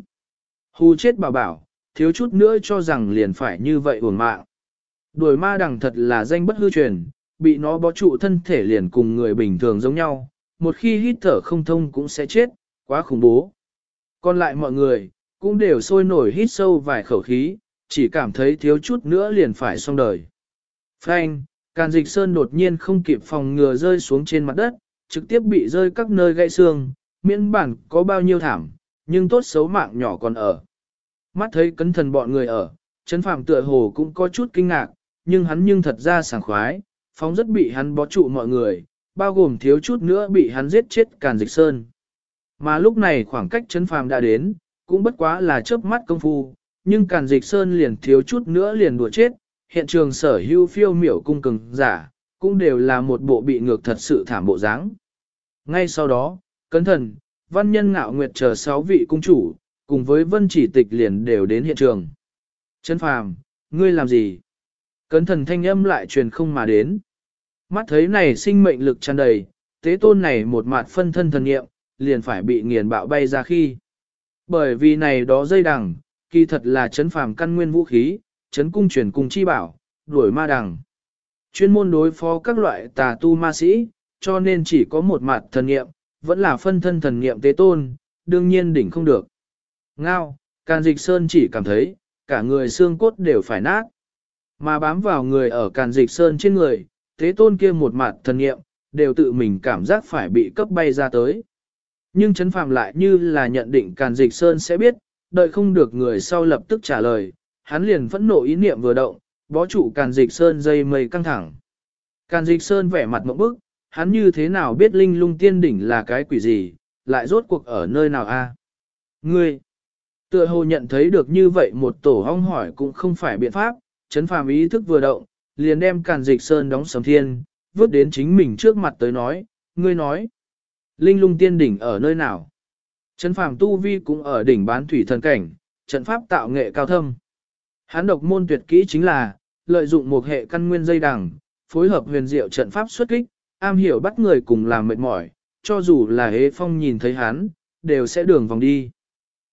Hù chết bảo bảo, thiếu chút nữa cho rằng liền phải như vậy uổng mạng. Đuổi ma đằng thật là danh bất hư truyền, bị nó bó trụ thân thể liền cùng người bình thường giống nhau, một khi hít thở không thông cũng sẽ chết, quá khủng bố. Còn lại mọi người, cũng đều sôi nổi hít sâu vài khẩu khí, chỉ cảm thấy thiếu chút nữa liền phải xong đời. Phanh, Càn Dịch Sơn đột nhiên không kịp phòng ngừa rơi xuống trên mặt đất, trực tiếp bị rơi các nơi gãy xương, miễn bản có bao nhiêu thảm, nhưng tốt xấu mạng nhỏ còn ở. Mắt thấy Cấn Thần bọn người ở, Trấn Phàm tựa hồ cũng có chút kinh ngạc, nhưng hắn nhưng thật ra sảng khoái, phóng rất bị hắn bó trụ mọi người, bao gồm thiếu chút nữa bị hắn giết chết Càn Dịch Sơn. Mà lúc này khoảng cách Trấn Phàm đã đến, cũng bất quá là chớp mắt công phu, nhưng Càn Dịch Sơn liền thiếu chút nữa liền đùa chết, hiện trường sở hữu phiêu miểu cung cường giả, cũng đều là một bộ bị ngược thật sự thảm bộ dáng. Ngay sau đó, Cấn Thần, Văn Nhân Ngạo Nguyệt chờ 6 vị cung chủ, cùng với Vân Chỉ Tịch liền đều đến hiện trường. Trấn Phàm, ngươi làm gì? Cấn Thần thanh âm lại truyền không mà đến. Mắt thấy này sinh mệnh lực tràn đầy, tế tôn này một mặt phân thân thần nghiệm, liền phải bị nghiền bạo bay ra khi. Bởi vì này đó dây đằng, kỳ thật là Trấn Phàm căn nguyên vũ khí, Trấn cung truyền cung chi bảo, đuổi ma đằng. Chuyên môn đối phó các loại tà tu ma sĩ, cho nên chỉ có một mặt thần nghiệm, vẫn là phân thân thần nghiệm tế tôn, đương nhiên đỉnh không được. Ngao, Càn Dịch Sơn chỉ cảm thấy, cả người xương cốt đều phải nát. Mà bám vào người ở Càn Dịch Sơn trên người, tế tôn kia một mặt thần nghiệm, đều tự mình cảm giác phải bị cấp bay ra tới. Nhưng Trấn Phàm lại như là nhận định Càn Dịch Sơn sẽ biết, đợi không được người sau lập tức trả lời, hắn liền phẫn nộ ý niệm vừa động, bó trụ Càn Dịch Sơn dây mây căng thẳng. Càn Dịch Sơn vẻ mặt ngộp bức, hắn như thế nào biết linh lung tiên đỉnh là cái quỷ gì, lại rốt cuộc ở nơi nào a? Ngươi, tựa hồ nhận thấy được như vậy một tổ hong hỏi cũng không phải biện pháp, Trấn Phàm ý thức vừa động, liền đem Càn Dịch Sơn đóng sầm thiên, vứt đến chính mình trước mặt tới nói, ngươi nói, linh lung tiên đỉnh ở nơi nào? Trấn Phàm tu vi cũng ở đỉnh bán thủy thần cảnh, trận pháp tạo nghệ cao thâm. Hắn độc môn tuyệt kỹ chính là, lợi dụng một hệ căn nguyên dây đằng, phối hợp huyền diệu trận pháp xuất kích, am hiểu bắt người cùng làm mệt mỏi, cho dù là hế phong nhìn thấy hắn, đều sẽ đường vòng đi.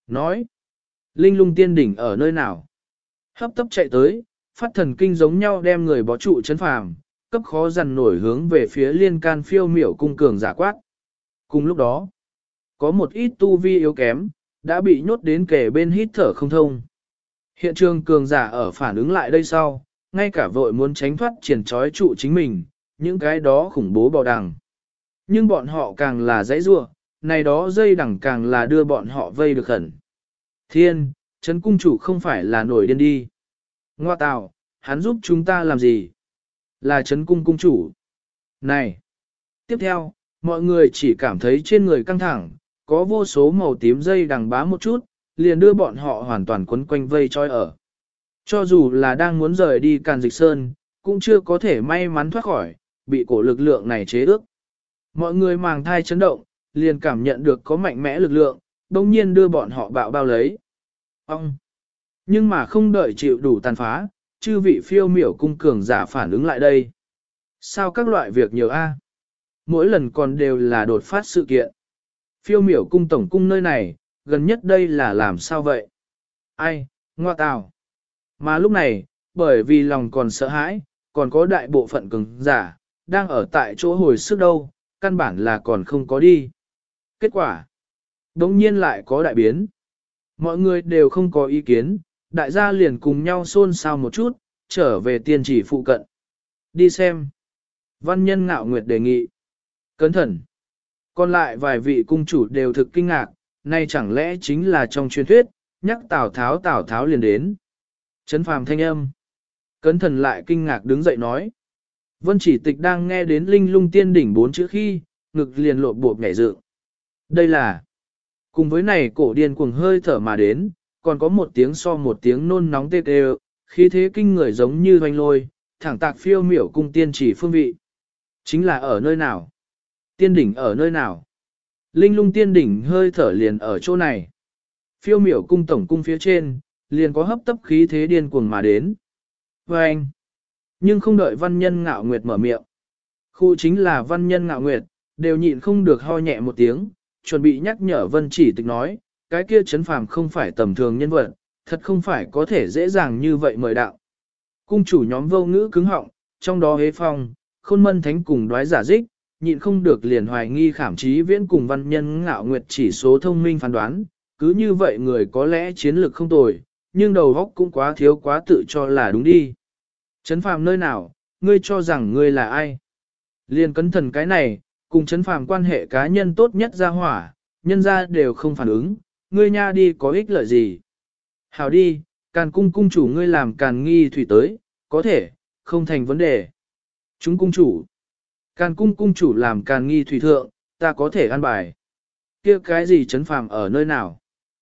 nói, linh lung tiên đỉnh ở nơi nào? Hấp tấp chạy tới, phát thần kinh giống nhau đem người bó trụ chấn phàm, cấp khó dằn nổi hướng về phía liên can phiêu miểu cung cường giả quát. Cùng lúc đó, có một ít tu vi yếu kém, đã bị nhốt đến kề bên hít thở không thông. Hiện trường cường giả ở phản ứng lại đây sau, ngay cả vội muốn tránh thoát triển trói trụ chính mình, những cái đó khủng bố bò đằng. Nhưng bọn họ càng là dãy rua, này đó dây đằng càng là đưa bọn họ vây được khẩn. Thiên, Trấn cung chủ không phải là nổi điên đi. Ngoa tào, hắn giúp chúng ta làm gì? Là Trấn cung cung chủ. Này! Tiếp theo, mọi người chỉ cảm thấy trên người căng thẳng, có vô số màu tím dây đằng bá một chút, liền đưa bọn họ hoàn toàn quấn quanh vây trói ở. Cho dù là đang muốn rời đi Càn Dịch Sơn, cũng chưa có thể may mắn thoát khỏi, bị cổ lực lượng này chế ước. Mọi người màng thai chấn động, liền cảm nhận được có mạnh mẽ lực lượng, đồng nhiên đưa bọn họ bạo bao lấy. Ông! Nhưng mà không đợi chịu đủ tàn phá, chư vị phiêu miểu cung cường giả phản ứng lại đây. Sao các loại việc nhiều a? Mỗi lần còn đều là đột phát sự kiện. Phiêu miểu cung tổng cung nơi này, gần nhất đây là làm sao vậy? Ai, ngoa tào. Mà lúc này, bởi vì lòng còn sợ hãi, còn có đại bộ phận cường giả, đang ở tại chỗ hồi sức đâu, căn bản là còn không có đi. Kết quả, đống nhiên lại có đại biến. Mọi người đều không có ý kiến, đại gia liền cùng nhau xôn xao một chút, trở về tiên chỉ phụ cận. Đi xem. Văn nhân ngạo nguyệt đề nghị. Cẩn thận. Còn lại vài vị cung chủ đều thực kinh ngạc, nay chẳng lẽ chính là trong truyền thuyết, nhắc Tào Tháo liền đến. Trấn phàm thanh âm. Cẩn thận lại kinh ngạc đứng dậy nói. Vân Chỉ Tịch đang nghe đến linh lung tiên đỉnh 4 chữ khi, ngực liền lộn bột nhảy dựng. Đây là, cùng với này cổ điên cuồng hơi thở mà đến, còn có một tiếng so một tiếng nôn nóng tê tê, khí thế kinh người giống như hoành lôi, thẳng tạc phiêu miểu cung tiên chỉ phương vị. Chính là ở nơi nào? Tiên đỉnh ở nơi nào? Linh lung tiên đỉnh hơi thở liền ở chỗ này. Phiêu miểu cung tổng cung phía trên, liền có hấp tấp khí thế điên cuồng mà đến. Và anh, nhưng không đợi văn nhân ngạo nguyệt mở miệng. Khu chính là văn nhân ngạo nguyệt, đều nhịn không được ho nhẹ một tiếng, chuẩn bị nhắc nhở Vân Chỉ Tịch nói, cái kia Trấn phàm không phải tầm thường nhân vật, thật không phải có thể dễ dàng như vậy mời đạo. Cung chủ nhóm vô ngữ cứng họng, trong đó Hế Phong, Khôn Mân Thánh cùng Đoái Giả Dích, nhịn không được liền hoài nghi Khảm Chí Viễn cùng văn nhân ngạo nguyệt chỉ số thông minh phán đoán, cứ như vậy người có lẽ chiến lược không tồi, nhưng đầu óc cũng quá thiếu quá tự cho là đúng đi. Trấn phàm nơi nào, ngươi cho rằng ngươi là ai? Liền cẩn thận cái này, cùng Trấn phàm quan hệ cá nhân tốt nhất ra hỏa, nhân ra đều không phản ứng, ngươi nha đi có ích lợi gì? Hảo đi, Càn cung cung chủ ngươi làm Càn nghi thủy tới, có thể, không thành vấn đề. Chúng cung chủ. Càn cung cung chủ làm Càn nghi thủy thượng, ta có thể ăn bài. Kia cái gì Trấn phàm ở nơi nào?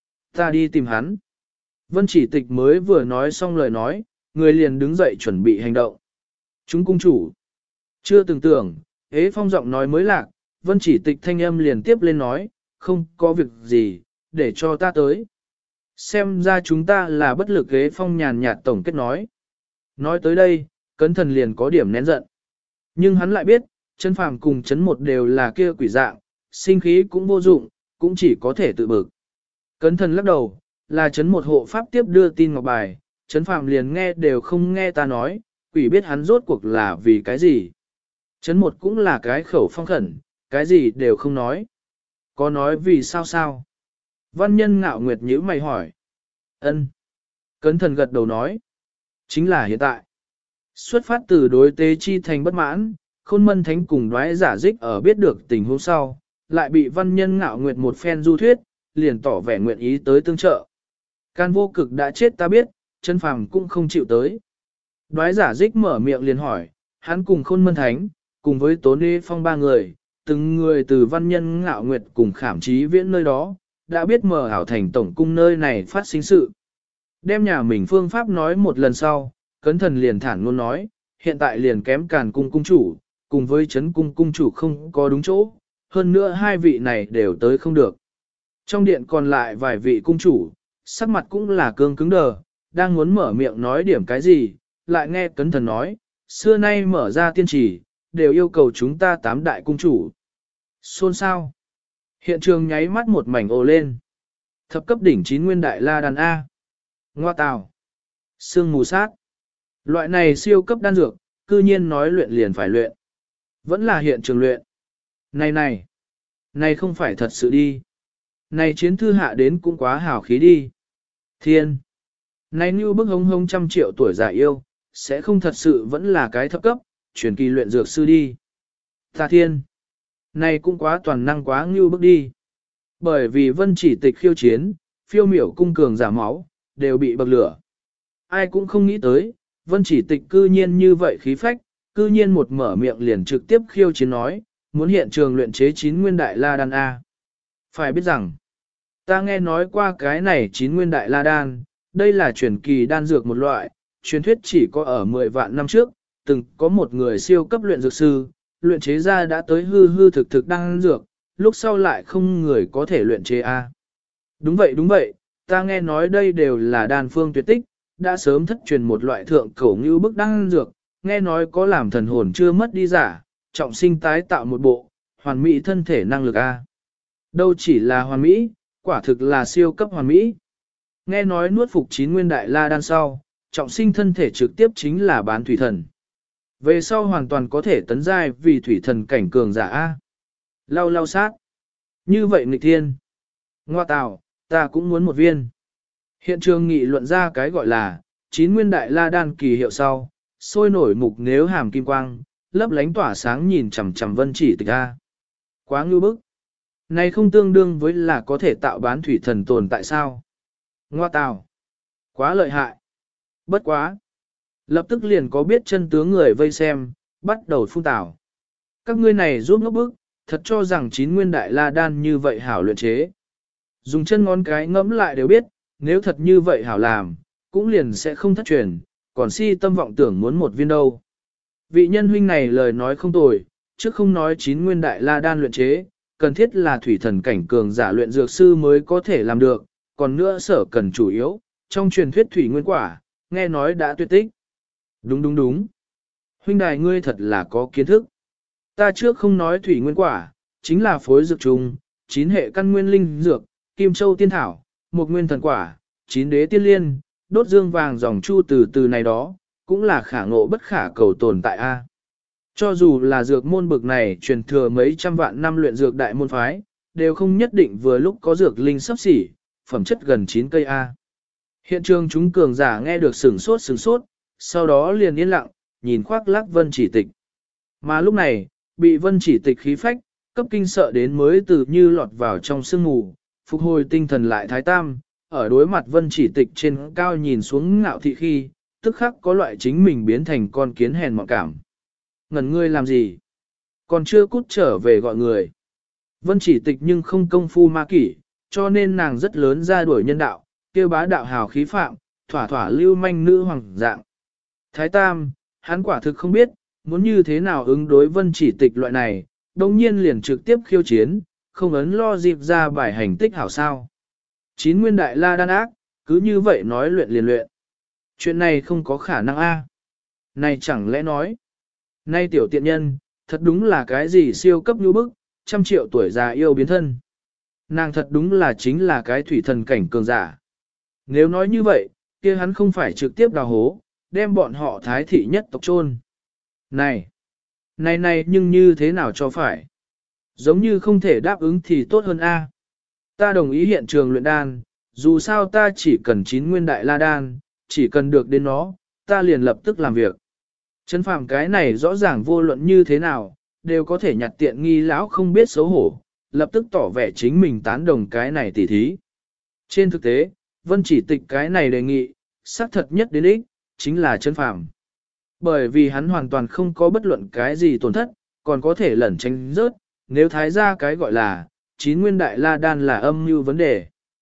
Ta đi tìm hắn. Vân Chỉ Tịch mới vừa nói xong lời nói, người liền đứng dậy chuẩn bị hành động. Chúng cung chủ. Chưa từng tưởng, Hế Phong giọng nói mới lạc, Vân Chỉ Tịch thanh âm liền tiếp lên nói, không có việc gì, để cho ta tới. Xem ra chúng ta là bất lực. Hế Phong nhàn nhạt tổng kết nói. Nói tới đây, Cẩn Thần liền có điểm nén giận. Nhưng hắn lại biết, Trấn phàm cùng Trấn một đều là kia quỷ dạng, sinh khí cũng vô dụng, cũng chỉ có thể tự bực. Cẩn Thần lắc đầu, là Trấn một hộ pháp tiếp đưa tin ngọc bài, Trấn phàm liền nghe đều không nghe ta nói, quỷ biết hắn rốt cuộc là vì cái gì. Trấn một cũng là cái khẩu phong khẩn, cái gì đều không nói. Có nói vì sao sao? Văn nhân ngạo nguyệt nhíu mày hỏi. Ân. Cẩn Thần gật đầu nói. Chính là hiện tại. Xuất phát từ đối tế chi thành bất mãn, Khôn Mân Thánh cùng Đoái Giả Dích ở biết được tình huống sau, lại bị văn nhân ngạo nguyệt một phen du thuyết, liền tỏ vẻ nguyện ý tới tương trợ. Can vô cực đã chết ta biết, Trấn phàm cũng không chịu tới. Đoái Giả Dích mở miệng liền hỏi, hắn cùng Khôn Mân Thánh, cùng với Tố Nê Phong ba người, từng người từ văn nhân ngạo nguyệt cùng Khảm Chí Viễn nơi đó, đã biết mở ảo thành tổng cung nơi này phát sinh sự. Đem nhà mình phương pháp nói một lần sau, Cẩn Thần liền thản luôn nói, hiện tại liền kém Càn cung cung chủ, cùng với Trấn cung cung chủ không có đúng chỗ, hơn nữa hai vị này đều tới không được. Trong điện còn lại vài vị cung chủ, sắc mặt cũng là cương cứng đờ, đang muốn mở miệng nói điểm cái gì, lại nghe Cẩn Thần nói, xưa nay mở ra tiên chỉ, đều yêu cầu chúng ta 8 đại cung chủ. Xôn sao? Hiện trường nháy mắt một mảnh ồ lên. Thập cấp đỉnh 9 nguyên đại la đan A. Ngoa tào. Sương mù sát. Loại này siêu cấp đan dược, cư nhiên nói luyện liền phải luyện. Vẫn là hiện trường luyện. Này không phải thật sự đi. Này chiến thư hạ đến cũng quá hào khí đi. Thiên. Này như bức hống hống 100 triệu tuổi già yêu, sẽ không thật sự vẫn là cái thấp cấp, truyền kỳ luyện dược sư đi. Ta thiên. Này cũng quá toàn năng quá ngưu bức đi. Bởi vì vân chỉ tịch khiêu chiến, phiêu miểu cung cường giả máu, đều bị bậc lửa. Ai cũng không nghĩ tới, vân chỉ tịch cư nhiên như vậy khí phách, cư nhiên một mở miệng liền trực tiếp khiêu chiến nói, muốn hiện trường luyện chế 9 nguyên đại la đan A. Phải biết rằng, ta nghe nói qua cái này 9 nguyên đại la đan, đây là truyền kỳ đan dược một loại, truyền thuyết chỉ có ở 10 vạn năm trước, từng có một người siêu cấp luyện dược sư, luyện chế ra đã tới hư hư thực thực đan dược, lúc sau lại không người có thể luyện chế A. Đúng vậy, ta nghe nói đây đều là đan phương tuyệt tích, đã sớm thất truyền một loại thượng cổ như bức đan dược, nghe nói có làm thần hồn chưa mất đi giả, trọng sinh tái tạo một bộ, hoàn mỹ thân thể năng lực A. Đâu chỉ là hoàn mỹ, quả thực là siêu cấp hoàn mỹ. Nghe nói nuốt phục 9 nguyên đại la đan sau, trọng sinh thân thể trực tiếp chính là bán thủy thần. Về sau hoàn toàn có thể tấn giai vì thủy thần cảnh cường giả A. Lau sát. Như vậy nghịch thiên. Ngoa tào, ta cũng muốn một viên. Hiện trường nghị luận ra cái gọi là 9 nguyên đại la đan kỳ hiệu sau, sôi nổi mục nếu hàm kim quang, lấp lánh tỏa sáng nhìn chằm chằm vân chỉ tịch A. Quá ngưu bức. Này không tương đương với là có thể tạo bán thủy thần tồn tại sao? Ngoa tào. Quá lợi hại. Bất quá. Lập tức liền có biết chân tướng người vây xem, bắt đầu phun tảo. Các ngươi này giúp ngốc bức, thật cho rằng 9 nguyên đại la đan như vậy hảo luyện chế. Dùng chân ngón cái ngẫm lại đều biết, nếu thật như vậy hảo làm, cũng liền sẽ không thất truyền, còn si tâm vọng tưởng muốn một viên đâu. Vị nhân huynh này lời nói không tồi, chứ không nói 9 nguyên đại la đan luyện chế, cần thiết là thủy thần cảnh cường giả luyện dược sư mới có thể làm được, còn nữa sở cần chủ yếu, trong truyền thuyết thủy nguyên quả, nghe nói đã tuyệt tích. Đúng. Huynh đài ngươi thật là có kiến thức. Ta trước không nói thủy nguyên quả, chính là phối dược trùng, 9 hệ căn nguyên linh dược, kim châu tiên thảo, một nguyên thần quả, 9 đế tiên liên, đốt dương vàng dòng chu từ này đó, cũng là khả ngộ bất khả cầu tồn tại A. Cho dù là dược môn bực này truyền thừa mấy trăm vạn năm luyện dược đại môn phái, đều không nhất định vừa lúc có dược linh sắp xỉ, phẩm chất gần 9 cây A. Hiện trường chúng cường giả nghe được sửng sốt, sau đó liền yên lặng, nhìn khoác lác vân chỉ tịch. Mà lúc này, bị vân chỉ tịch khí phách, cấp kinh sợ đến mới từ như lọt vào trong sương mù, phục hồi tinh thần lại thái tam, ở đối mặt vân chỉ tịch trên cao nhìn xuống ngạo thị khi, tức khắc có loại chính mình biến thành con kiến hèn mọn cảm. Ngẩn ngươi làm gì? Còn chưa cút trở về gọi người. Vân chỉ tịch nhưng không công phu ma kỷ, cho nên nàng rất lớn ra đuổi nhân đạo, kêu bá đạo hào khí phạm, thỏa lưu manh nữ hoàng dạng. Thái tam, hắn quả thực không biết, muốn như thế nào ứng đối vân chỉ tịch loại này, đồng nhiên liền trực tiếp khiêu chiến, không ấn lo dịp ra bài hành tích hảo sao. 9 nguyên đại la đan ác, cứ như vậy nói luyện liền luyện. Chuyện này không có khả năng a. Này chẳng lẽ nói, nay tiểu tiện nhân, thật đúng là cái gì siêu cấp nhu bức, 100 triệu tuổi già yêu biến thân. Nàng thật đúng là chính là cái thủy thần cảnh cường giả. Nếu nói như vậy, kia hắn không phải trực tiếp đào hố, đem bọn họ thái thị nhất tộc chôn. Này nhưng như thế nào cho phải? Giống như không thể đáp ứng thì tốt hơn a. Ta đồng ý hiện trường luyện đan, dù sao ta chỉ cần 9 nguyên đại la đan, chỉ cần được đến nó, ta liền lập tức làm việc. Trấn Phàm cái này rõ ràng vô luận như thế nào, đều có thể nhặt tiện nghi lão không biết xấu hổ, lập tức tỏ vẻ chính mình tán đồng cái này tỉ thí. Trên thực tế, Vân chỉ tịch cái này đề nghị, xác thật nhất đến ích, chính là Trấn Phàm. Bởi vì hắn hoàn toàn không có bất luận cái gì tổn thất, còn có thể lẩn tránh rớt, nếu thái ra cái gọi là 9 nguyên đại la đan là âm mưu vấn đề.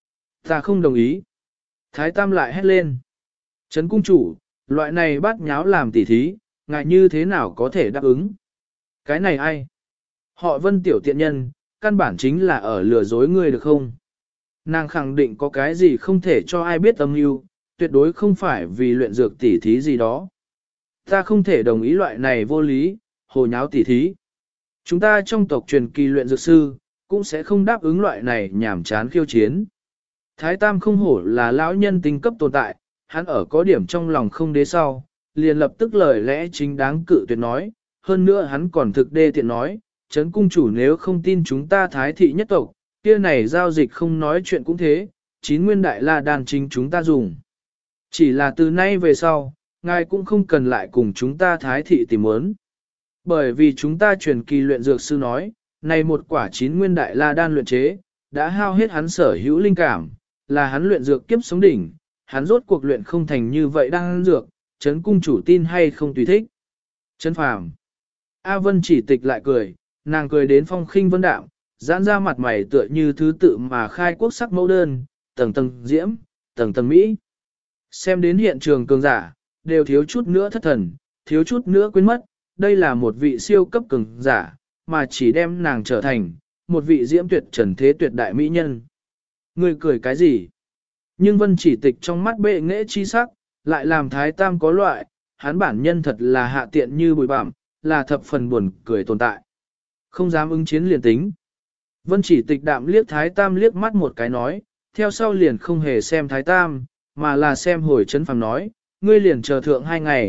Ta không đồng ý. Thái Tam lại hét lên. Trấn cung chủ, loại này bát nháo làm tỉ thí, ngại như thế nào có thể đáp ứng? Cái này ai? Họ Vân tiểu tiện nhân, căn bản chính là ở lừa dối ngươi được không? Nàng khẳng định có cái gì không thể cho ai biết âm mưu, tuyệt đối không phải vì luyện dược tỉ thí gì đó. Ta không thể đồng ý loại này vô lý, hồ nháo tỉ thí. Chúng ta trong tộc truyền kỳ luyện dược sư, cũng sẽ không đáp ứng loại này nhảm chán khiêu chiến. Thái Tam không hổ là lão nhân tính cấp tồn tại, hắn ở có điểm trong lòng không đế sau, liền lập tức lời lẽ chính đáng cự tuyệt nói, hơn nữa hắn còn thực đê tiện nói, Trấn cung chủ nếu không tin chúng ta Thái thị nhất tộc, kia này giao dịch không nói chuyện cũng thế, 9 nguyên đại la đan chính chúng ta dùng. Chỉ là từ nay về sau, ngài cũng không cần lại cùng chúng ta Thái thị tìm muốn. Bởi vì chúng ta truyền kỳ luyện dược sư nói, này một quả 9 nguyên đại la đan luyện chế, đã hao hết hắn sở hữu linh cảm, là hắn luyện dược kiếp sống đỉnh, hắn rốt cuộc luyện không thành như vậy đang dược, Trấn cung chủ tin hay không tùy thích. Trấn Phàm. A Vân chỉ tịch lại cười, nàng cười đến phong khinh vân đạm, giãn ra mặt mày tựa như thứ tự mà khai quốc sắc mẫu đơn, tầng tầng diễm, tầng tầng mỹ. Xem đến hiện trường cường giả, đều thiếu chút nữa thất thần, thiếu chút nữa quên mất, đây là một vị siêu cấp cường giả, mà chỉ đem nàng trở thành một vị diễm tuyệt trần thế tuyệt đại mỹ nhân. Người cười cái gì? Nhưng Vân chỉ tịch trong mắt bệ nghệ chi sắc, lại làm Thái Tam có loại, hắn bản nhân thật là hạ tiện như bụi bặm, là thập phần buồn cười tồn tại. Không dám ứng chiến liền tính. Vân chỉ tịch đạm liếc Thái Tam liếc mắt một cái nói, theo sau liền không hề xem Thái Tam, mà là xem hồi Trấn Phàm nói, ngươi liền chờ thượng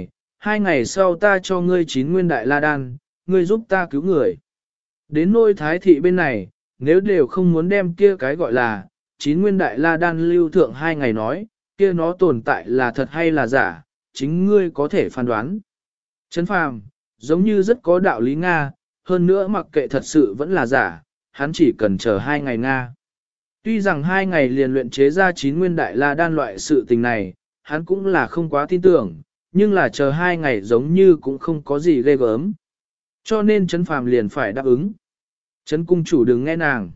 2 ngày sau ta cho ngươi 9 nguyên đại la đan, ngươi giúp ta cứu người. Đến nôi Thái thị bên này, nếu đều không muốn đem kia cái gọi là 9 nguyên đại la đan lưu thượng 2 ngày nói, kia nó tồn tại là thật hay là giả, chính ngươi có thể phán đoán. Trấn Phàm, giống như rất có đạo lý Nga, hơn nữa mặc kệ thật sự vẫn là giả, hắn chỉ cần chờ 2 ngày Nga. Tuy rằng 2 ngày liền luyện chế ra 9 nguyên đại la đan loại sự tình này, hắn cũng là không quá tin tưởng, nhưng là chờ 2 ngày giống như cũng không có gì ghê gớm. Cho nên Trấn Phàm liền phải đáp ứng. Trấn cung chủ đừng nghe nàng.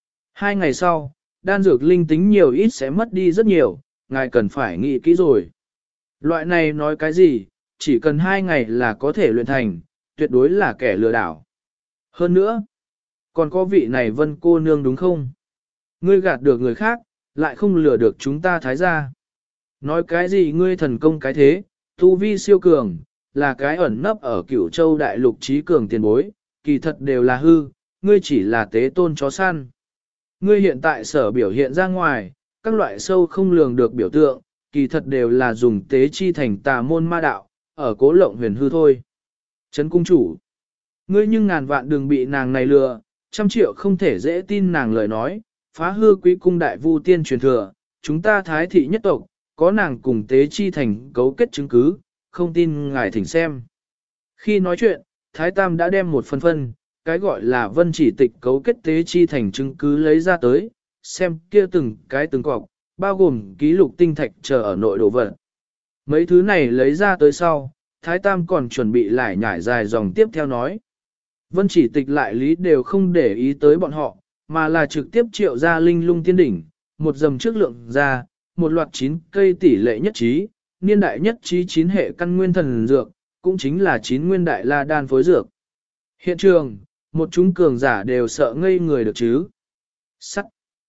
2 ngày sau, đan dược linh tính nhiều ít sẽ mất đi rất nhiều, ngài cần phải nghĩ kỹ rồi. Loại này nói cái gì, chỉ cần 2 ngày là có thể luyện thành, tuyệt đối là kẻ lừa đảo. Hơn nữa, còn có vị này Vân cô nương đúng không? Ngươi gạt được người khác, lại không lừa được chúng ta Thái gia. Nói cái gì ngươi thần công cái thế, tu vi siêu cường, là cái ẩn nấp ở Cửu Châu đại lục trí cường tiền bối, kỳ thật đều là hư, ngươi chỉ là tế tôn chó săn. Ngươi hiện tại sở biểu hiện ra ngoài, các loại sâu không lường được biểu tượng, kỳ thật đều là dùng tế chi thành tà môn ma đạo, ở cố lộng huyền hư thôi. Trấn cung chủ, ngươi nhưng ngàn vạn đừng bị nàng này lừa, 100 triệu không thể dễ tin nàng lời nói, phá hư quý cung đại vu tiên truyền thừa, chúng ta Thái thị nhất tộc, có nàng cùng tế chi thành cấu kết chứng cứ, không tin ngài thỉnh xem. Khi nói chuyện, Thái Tam đã đem một phân, cái gọi là Vân chỉ tịch cấu kết tế chi thành chứng cứ lấy ra tới, xem kia từng cái từng cọc, bao gồm ký lục tinh thạch chờ ở nội đồ vật. Mấy thứ này lấy ra tới sau, Thái Tam còn chuẩn bị lại nhải dài dòng tiếp theo nói. Vân chỉ tịch lại lý đều không để ý tới bọn họ, mà là trực tiếp triệu ra linh lung tiên đỉnh, một dầm trước lượng ra, một loạt 9 cây tỷ lệ nhất trí, niên đại nhất trí 9 hệ căn nguyên thần dược, cũng chính là 9 nguyên đại la đan phối dược. Hiện trường, một chúng cường giả đều sợ ngây người được chứ. Sắt.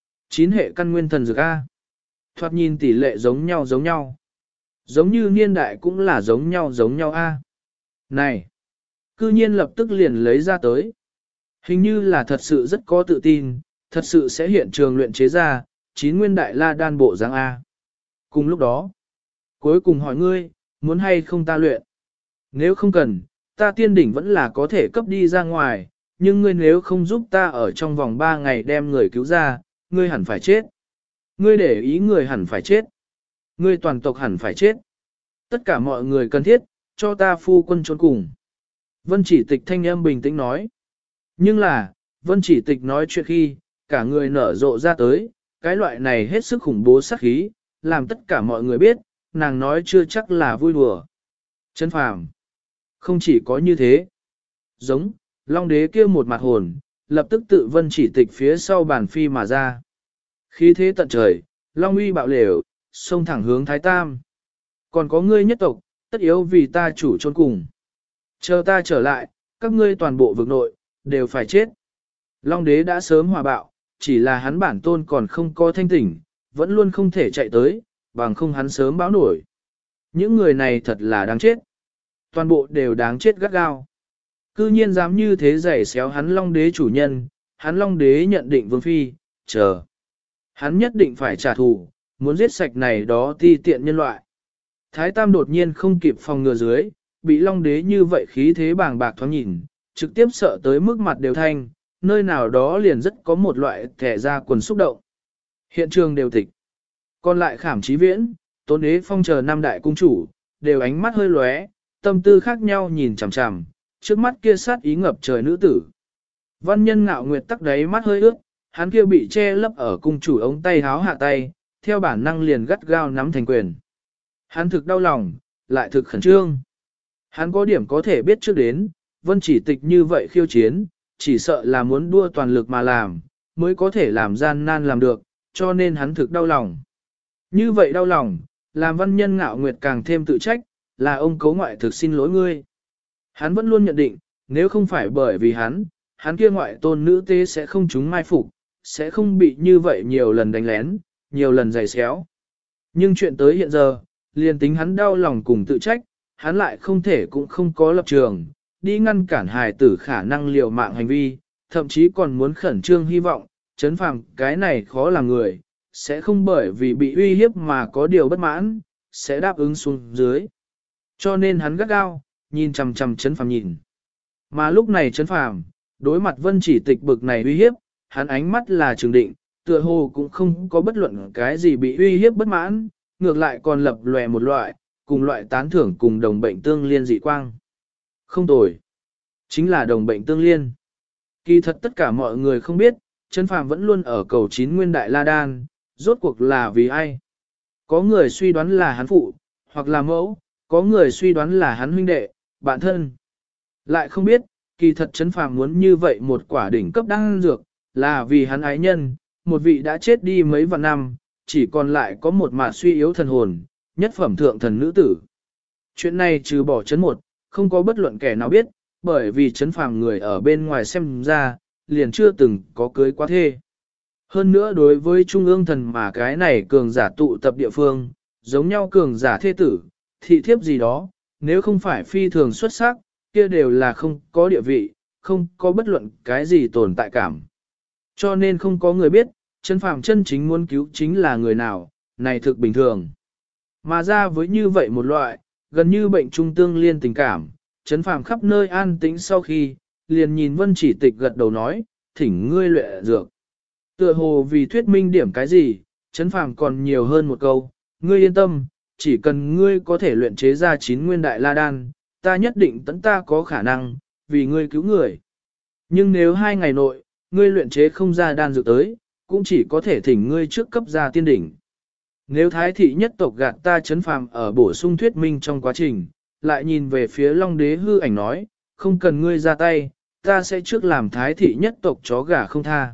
9 hệ căn nguyên thần dược A. Thoạt nhìn tỷ lệ giống nhau. Giống như niên đại cũng là giống nhau A. Này. Cư nhiên lập tức liền lấy ra tới. Hình như là thật sự rất có tự tin, thật sự sẽ hiện trường luyện chế ra, 9 nguyên đại la đan bộ dáng A. Cùng lúc đó, cuối cùng hỏi ngươi, muốn hay không ta luyện? Nếu không cần, ta tiên đỉnh vẫn là có thể cấp đi ra ngoài, nhưng ngươi nếu không giúp ta ở trong vòng 3 ngày đem người cứu ra, ngươi hẳn phải chết. Ngươi để ý người hẳn phải chết. Ngươi toàn tộc hẳn phải chết. Tất cả mọi người cần thiết, cho ta phu quân trốn cùng. Vân chỉ tịch thanh âm bình tĩnh nói. Nhưng là, Vân chỉ tịch nói chuyện khi, cả người nở rộ ra tới, cái loại này hết sức khủng bố sát khí, làm tất cả mọi người biết, nàng nói chưa chắc là vui đùa. Trấn Phàm, không chỉ có như thế. Giống, Long đế kia một mặt hồn, lập tức tự Vân chỉ tịch phía sau bàn phi mà ra. Khí thế tận trời, Long uy bạo lều, xông thẳng hướng Thái Tam. Còn có ngươi nhất tộc, tất yếu vì ta chủ chôn cùng. Chờ ta trở lại, các ngươi toàn bộ vực nội, đều phải chết. Long đế đã sớm hòa bạo, chỉ là hắn bản tôn còn không có thanh tỉnh, vẫn luôn không thể chạy tới, bằng không hắn sớm báo nổi. Những người này thật là đáng chết. Toàn bộ đều đáng chết gắt gao. Cư nhiên dám như thế giày xéo hắn Long đế chủ nhân, hắn Long đế nhận định vương phi, chờ. Hắn nhất định phải trả thù, muốn giết sạch này đó ti tiện nhân loại. Thái Tam đột nhiên không kịp phòng ngừa dưới, bị Long Đế như vậy khí thế bàng bạc thoáng nhìn, trực tiếp sợ tới mức mặt đều thanh, nơi nào đó liền rất có một loại thẻ ra quần xúc động. Hiện trường đều tịch. Còn lại Khảm Chí Viễn, Tôn Đế Phong chờ năm đại cung chủ, đều ánh mắt hơi lóe, tâm tư khác nhau nhìn chằm chằm, trước mắt kia sát ý ngập trời nữ tử. Văn Nhân Ngạo Nguyệt tắc đáy mắt hơi ướt, hắn kia bị che lấp ở cung chủ ống tay háo hạ tay, theo bản năng liền gắt gao nắm thành quyền. Hắn thực đau lòng, lại thực khẩn trương. Hắn có điểm có thể biết trước đến, Vân Chỉ Tịch như vậy khiêu chiến, chỉ sợ là muốn đua toàn lực mà làm, mới có thể làm gian nan làm được, cho nên hắn thực đau lòng. Như vậy đau lòng, làm Văn Nhân Ngạo Nguyệt càng thêm tự trách, là ông cấu ngoại thực xin lỗi ngươi. Hắn vẫn luôn nhận định, nếu không phải bởi vì hắn kia ngoại tôn nữ tế sẽ không trúng mai phục, sẽ không bị như vậy nhiều lần đánh lén, nhiều lần giày xéo. Nhưng chuyện tới hiện giờ, liền tính hắn đau lòng cùng tự trách, hắn lại không thể cũng không có lập trường, đi ngăn cản hài tử khả năng liều mạng hành vi, thậm chí còn muốn khẩn trương hy vọng, chấn phàm cái này khó làm người, sẽ không bởi vì bị uy hiếp mà có điều bất mãn, sẽ đáp ứng xuống dưới. Cho nên hắn gắt gao, nhìn chằm chằm chấn phàm nhìn. Mà lúc này chấn phàm, đối mặt Vân Chỉ Tịch bực này uy hiếp, hắn ánh mắt là trường định, tựa hồ cũng không có bất luận cái gì bị uy hiếp bất mãn, ngược lại còn lập lòe một loại, cùng loại tán thưởng cùng đồng bệnh tương liên dị quang. Không tồi. Chính là đồng bệnh tương liên. Kỳ thật tất cả mọi người không biết, Trấn Phàm vẫn luôn ở cầu chín nguyên đại la đan, rốt cuộc là vì ai? Có người suy đoán là hắn phụ, hoặc là mẫu, có người suy đoán là hắn huynh đệ, bạn thân. Lại không biết, kỳ thật Trấn Phàm muốn như vậy một quả đỉnh cấp đan dược, là vì hắn ái nhân, một vị đã chết đi mấy vạn năm, chỉ còn lại có một mạt suy yếu thần hồn, nhất phẩm thượng thần nữ tử. Chuyện này trừ bỏ Trấn một, không có bất luận kẻ nào biết, bởi vì Trấn Phàm người ở bên ngoài xem ra, liền chưa từng có cưới quá thê. Hơn nữa đối với trung ương thần mà cái này cường giả tụ tập địa phương, giống nhau cường giả thê tử, thị thiếp gì đó, nếu không phải phi thường xuất sắc, kia đều là không có địa vị, không có bất luận cái gì tồn tại cảm. Cho nên không có người biết, Trấn Phàm chân chính muốn cứu chính là người nào, này thực bình thường. Mà ra với như vậy một loại, gần như bệnh trung tương liên tình cảm, Trấn Phàm khắp nơi an tĩnh sau khi, liền nhìn Vân Chỉ Tịch gật đầu nói, thỉnh ngươi luyện dược. Tựa hồ vì thuyết minh điểm cái gì, Trấn Phàm còn nhiều hơn một câu, ngươi yên tâm, chỉ cần ngươi có thể luyện chế ra 9 nguyên đại la đan, ta nhất định tận ta có khả năng, vì ngươi cứu người. Nhưng nếu 2 ngày nội, ngươi luyện chế không ra đan dược tới, cũng chỉ có thể thỉnh ngươi trước cấp ra tiên đỉnh. Nếu thái thị nhất tộc gạt ta Trấn Phàm ở bổ sung thuyết minh trong quá trình, lại nhìn về phía Long Đế hư ảnh nói, không cần ngươi ra tay, ta sẽ trước làm thái thị nhất tộc chó gà không tha.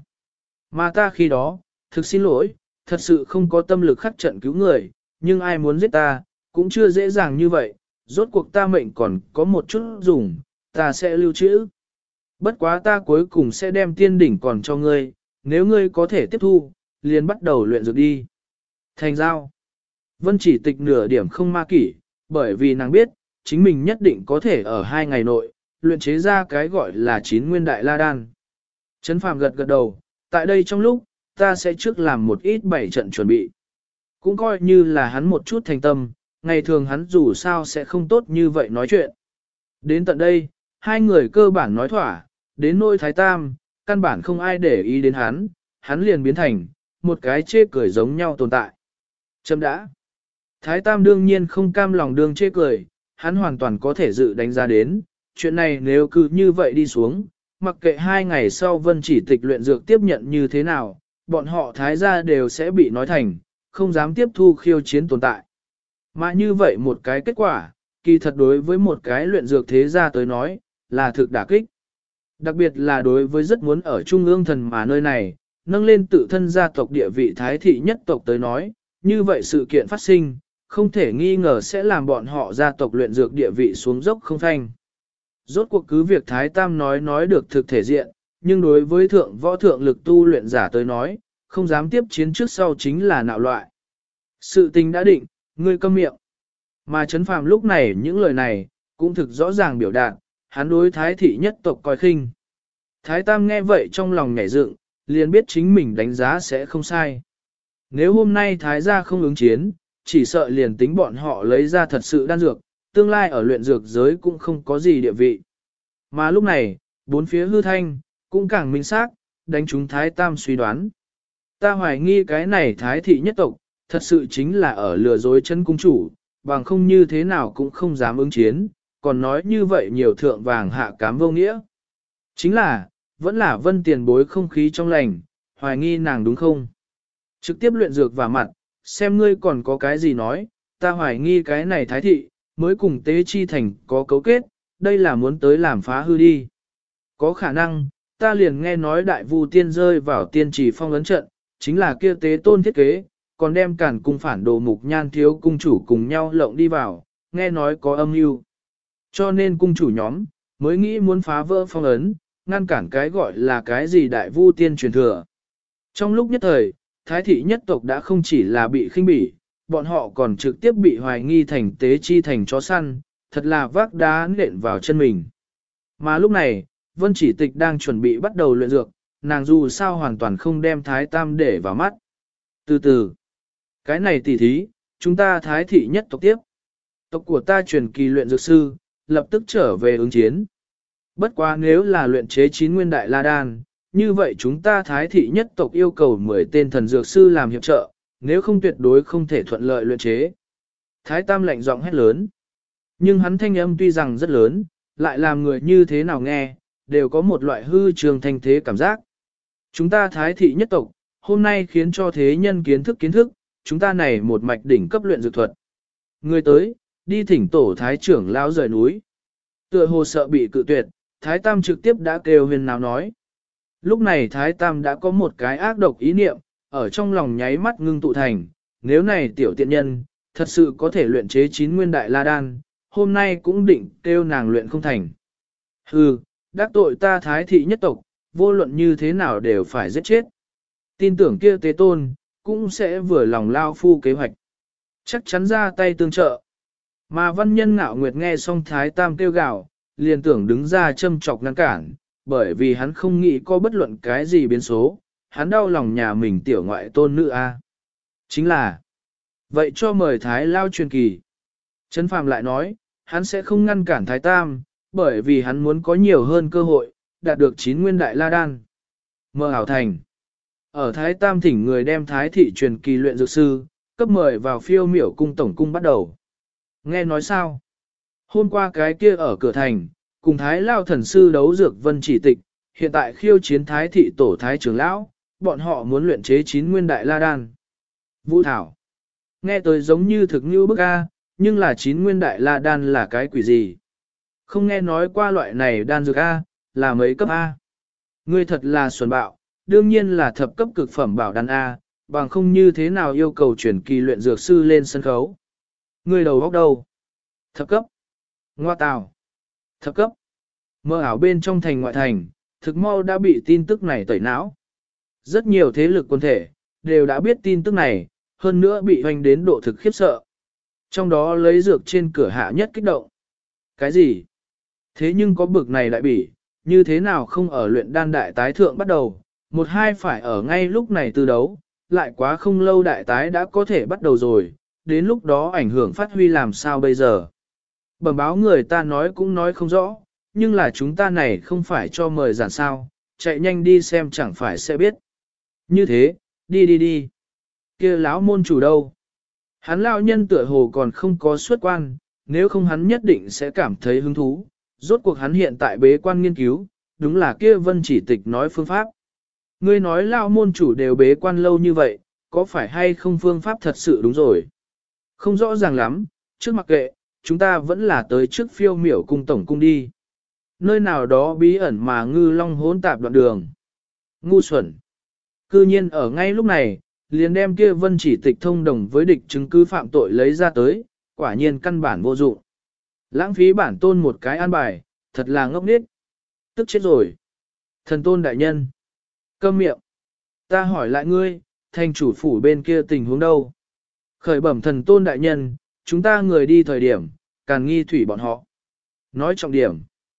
Mà ta khi đó, thực xin lỗi, thật sự không có tâm lực khắc trận cứu người, nhưng ai muốn giết ta, cũng chưa dễ dàng như vậy, rốt cuộc ta mệnh còn có một chút dùng, ta sẽ lưu trữ. Bất quá ta cuối cùng sẽ đem tiên đỉnh còn cho ngươi, nếu ngươi có thể tiếp thu, liền bắt đầu luyện dược đi. Thành giao. Vân Chỉ Tịch nửa điểm không ma kỷ, bởi vì nàng biết, chính mình nhất định có thể ở 2 ngày nội, luyện chế ra cái gọi là 9 nguyên đại la đan. Trấn Phàm gật gật đầu, tại đây trong lúc, ta sẽ trước làm một ít 7 trận chuẩn bị. Cũng coi như là hắn một chút thành tâm, ngày thường hắn dù sao sẽ không tốt như vậy nói chuyện. Đến tận đây, hai người cơ bản nói thỏa, đến nôi Thái Tam, căn bản không ai để ý đến hắn liền biến thành, một cái chê cười giống nhau tồn tại. Chấm đã. Thái Tam đương nhiên không cam lòng đương chê cười, hắn hoàn toàn có thể dự đánh giá đến, chuyện này nếu cứ như vậy đi xuống, mặc kệ 2 ngày sau Vân Chỉ Tịch luyện dược tiếp nhận như thế nào, bọn họ Thái gia đều sẽ bị nói thành, không dám tiếp thu khiêu chiến tồn tại. Mà như vậy một cái kết quả, kỳ thật đối với một cái luyện dược thế gia tới nói, là thực đả kích. Đặc biệt là đối với rất muốn ở trung ương thần mà nơi này, nâng lên tự thân gia tộc địa vị thái thị nhất tộc tới nói, như vậy sự kiện phát sinh, không thể nghi ngờ sẽ làm bọn họ gia tộc luyện dược địa vị xuống dốc không thanh. Rốt cuộc cứ việc Thái Tam nói được thực thể diện, nhưng đối với thượng võ thượng lực tu luyện giả tới nói, không dám tiếp chiến trước sau chính là nạo loại. Sự tình đã định, ngươi câm miệng. Mà Trấn Phàm lúc này những lời này, cũng thực rõ ràng biểu đạt, hắn đối thái thị nhất tộc coi khinh. Thái Tam nghe vậy trong lòng nhảy dựng, liền biết chính mình đánh giá sẽ không sai. Nếu hôm nay Thái gia không ứng chiến, chỉ sợ liền tính bọn họ lấy ra thật sự đan dược, tương lai ở luyện dược giới cũng không có gì địa vị. Mà lúc này, bốn phía hư thanh, cũng càng minh xác, đánh trúng Thái Tam suy đoán. Ta hoài nghi cái này Thái thị nhất tộc, thật sự chính là ở lừa dối chân cung chủ, bằng không như thế nào cũng không dám ứng chiến, còn nói như vậy nhiều thượng vàng hạ cám vô nghĩa. Chính là, vẫn là Vân tiền bối không khí trong lành, hoài nghi nàng đúng không? Trực tiếp luyện dược vào mặt, xem ngươi còn có cái gì nói, ta hoài nghi cái này Thái thị, mới cùng Tế Chi Thành có cấu kết, đây là muốn tới làm phá hư đi. Có khả năng, ta liền nghe nói đại vu tiên rơi vào tiên trì phong ấn trận, chính là kia Tế Tôn thiết kế, còn đem cản cung phản đồ Mục Nhan thiếu cung chủ cùng nhau lộng đi vào, nghe nói có âm mưu. Cho nên cung chủ nhóm, mới nghĩ muốn phá vỡ phong ấn, ngăn cản cái gọi là cái gì đại vu tiên truyền thừa. Trong lúc nhất thời, Thái thị nhất tộc đã không chỉ là bị khinh bỉ, bọn họ còn trực tiếp bị hoài nghi thành Tế Chi thành chó săn, thật là vác đá nện vào chân mình. Mà lúc này, Vân Chỉ Tịch đang chuẩn bị bắt đầu luyện dược, nàng dù sao hoàn toàn không đem Thái Tam để vào mắt. Từ từ, cái này tỉ thí, chúng ta Thái thị nhất tộc tiếp. Tộc của ta truyền kỳ luyện dược sư, lập tức trở về ứng chiến. Bất quá nếu là luyện chế 9 nguyên đại la đan, như vậy chúng ta Thái thị nhất tộc yêu cầu 10 tên thần dược sư làm hiệp trợ, nếu không tuyệt đối không thể thuận lợi luyện chế. Thái Tam lạnh giọng hét lớn. Nhưng hắn thanh âm tuy rằng rất lớn, lại làm người như thế nào nghe, đều có một loại hư trường thanh thế cảm giác. Chúng ta Thái thị nhất tộc, hôm nay khiến cho thế nhân kiến thức, chúng ta này một mạch đỉnh cấp luyện dược thuật. Người tới, đi thỉnh tổ Thái trưởng lão rời núi. Tựa hồ sợ bị cự tuyệt, Thái Tam trực tiếp đã kêu huyền nào nói. Lúc này Thái Tam đã có một cái ác độc ý niệm, ở trong lòng nháy mắt ngưng tụ thành, nếu này tiểu tiện nhân, thật sự có thể luyện chế 9 nguyên đại la đan, hôm nay cũng định kêu nàng luyện không thành. Hừ, đắc tội ta Thái thị nhất tộc, vô luận như thế nào đều phải giết chết. Tin tưởng kia Tế Tôn, cũng sẽ vừa lòng lao phu kế hoạch. Chắc chắn ra tay tương trợ. Mà văn nhân ngạo nguyệt nghe xong Thái Tam kêu gào, liền tưởng đứng ra châm chọc ngăn cản, bởi vì hắn không nghĩ có bất luận cái gì biến số, hắn đau lòng nhà mình tiểu ngoại tôn nữ a. Chính là, vậy cho mời Thái Lao truyền kỳ. Trấn Phàm lại nói, hắn sẽ không ngăn cản Thái Tam, bởi vì hắn muốn có nhiều hơn cơ hội, đạt được 9 nguyên đại la đan. Mơ hảo thành. Ở Thái Tam thỉnh người đem Thái thị truyền kỳ luyện dược sư, cấp mời vào Phiêu Miểu cung tổng cung bắt đầu. Nghe nói sao? Hôm qua cái kia ở cửa thành, cùng Thái Lao thần sư đấu dược Vân Chỉ Tịch, hiện tại khiêu chiến Thái thị tổ Thái trưởng lão, bọn họ muốn luyện chế 9 nguyên đại la đan. Vũ Thảo. Nghe tới giống như thực như bức A, nhưng là 9 nguyên đại la đan là cái quỷ gì? Không nghe nói qua loại này đan dược A, là mấy cấp A. Ngươi thật là xuẩn bạo, đương nhiên là thập cấp cực phẩm bảo đan A, bằng không như thế nào yêu cầu chuyển kỳ luyện dược sư lên sân khấu. Ngươi đầu góc đâu? Thập cấp. Ngoa tào. Thập cấp. Mơ ảo bên trong thành ngoại thành, thực mau đã bị tin tức này tẩy não. Rất nhiều thế lực quân thể, đều đã biết tin tức này, hơn nữa bị hoành đến độ thực khiếp sợ. Trong đó lấy dược trên cửa hạ nhất kích động. Cái gì? Thế nhưng có bực này đại bỉ, như thế nào không ở luyện đan đại tái thượng bắt đầu, một hai phải ở ngay lúc này từ đấu, lại quá không lâu đại tái đã có thể bắt đầu rồi, đến lúc đó ảnh hưởng phát huy làm sao bây giờ. Bẩm báo người ta nói cũng nói không rõ, nhưng là chúng ta này không phải cho mời giản sao, chạy nhanh đi xem chẳng phải sẽ biết. Như thế, đi. Kia lão môn chủ đâu? Hắn lão nhân tựa hồ còn không có xuất quan, nếu không hắn nhất định sẽ cảm thấy hứng thú. Rốt cuộc hắn hiện tại bế quan nghiên cứu, đúng là kia Vân Chỉ Tịch nói phương pháp. Ngươi nói lão môn chủ đều bế quan lâu như vậy, có phải hay không phương pháp thật sự đúng rồi? Không rõ ràng lắm, trước mặc kệ, chúng ta vẫn là tới trước Phiêu Miểu cung tổng cung đi. Nơi nào đó bí ẩn mà ngư long hỗn tạp đoạn đường. Ngu xuẩn. Cư nhiên ở ngay lúc này, liền đem kia Vân Chỉ Tịch thông đồng với địch chứng cứ phạm tội lấy ra tới, quả nhiên căn bản vô dụng. Lãng phí bản tôn một cái an bài, thật là ngốc nghếch. Tức chết rồi. Thần tôn đại nhân. Câm miệng. Ta hỏi lại ngươi, thành chủ phủ bên kia tình huống đâu? Khởi bẩm thần tôn đại nhân, chúng ta người đi thời điểm, càn nghi thủy bọn họ. Nói trọng điểm.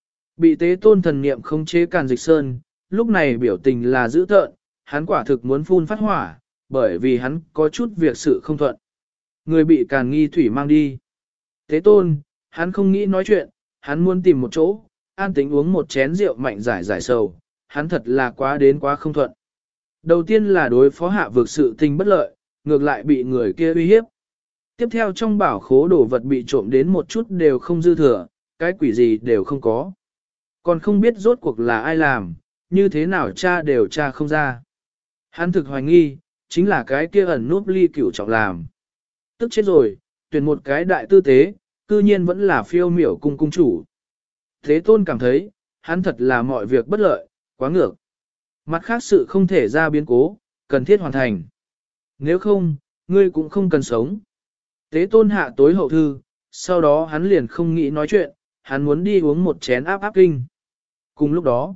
Bị tế tôn thần niệm không chế càn dịch sơn, lúc này biểu tình là dữ tợn, hắn quả thực muốn phun phát hỏa, bởi vì hắn có chút việc sự không thuận. Người bị Càn Nghi Thủy mang đi. Thế Tôn, hắn không nghĩ nói chuyện, hắn muốn tìm một chỗ, an tĩnh uống một chén rượu mạnh giải giải sầu, hắn thật là quá đến quá không thuận. Đầu tiên là đối phó hạ vực sự tình bất lợi, ngược lại bị người kia uy hiếp. Tiếp theo trong bảo khố đồ vật bị trộm đến một chút đều không dư thừa, cái quỷ gì đều không có. Còn không biết rốt cuộc là ai làm, như thế nào cha đều cha không ra. Hắn thực hoài nghi, chính là cái kia ẩn núp Ly Cửu Trọng làm. Tức chết rồi, tuyển một cái đại tư tế, cư nhiên vẫn là Phiêu Miểu cung cung chủ. Thế Tôn cảm thấy, hắn thật là mọi việc bất lợi, quá ngược. Mặt khác sự không thể ra biến cố, cần thiết hoàn thành. Nếu không, ngươi cũng không cần sống. Thế Tôn hạ tối hậu thư, sau đó hắn liền không nghĩ nói chuyện, hắn muốn đi uống một chén áp áp kinh. Cùng lúc đó,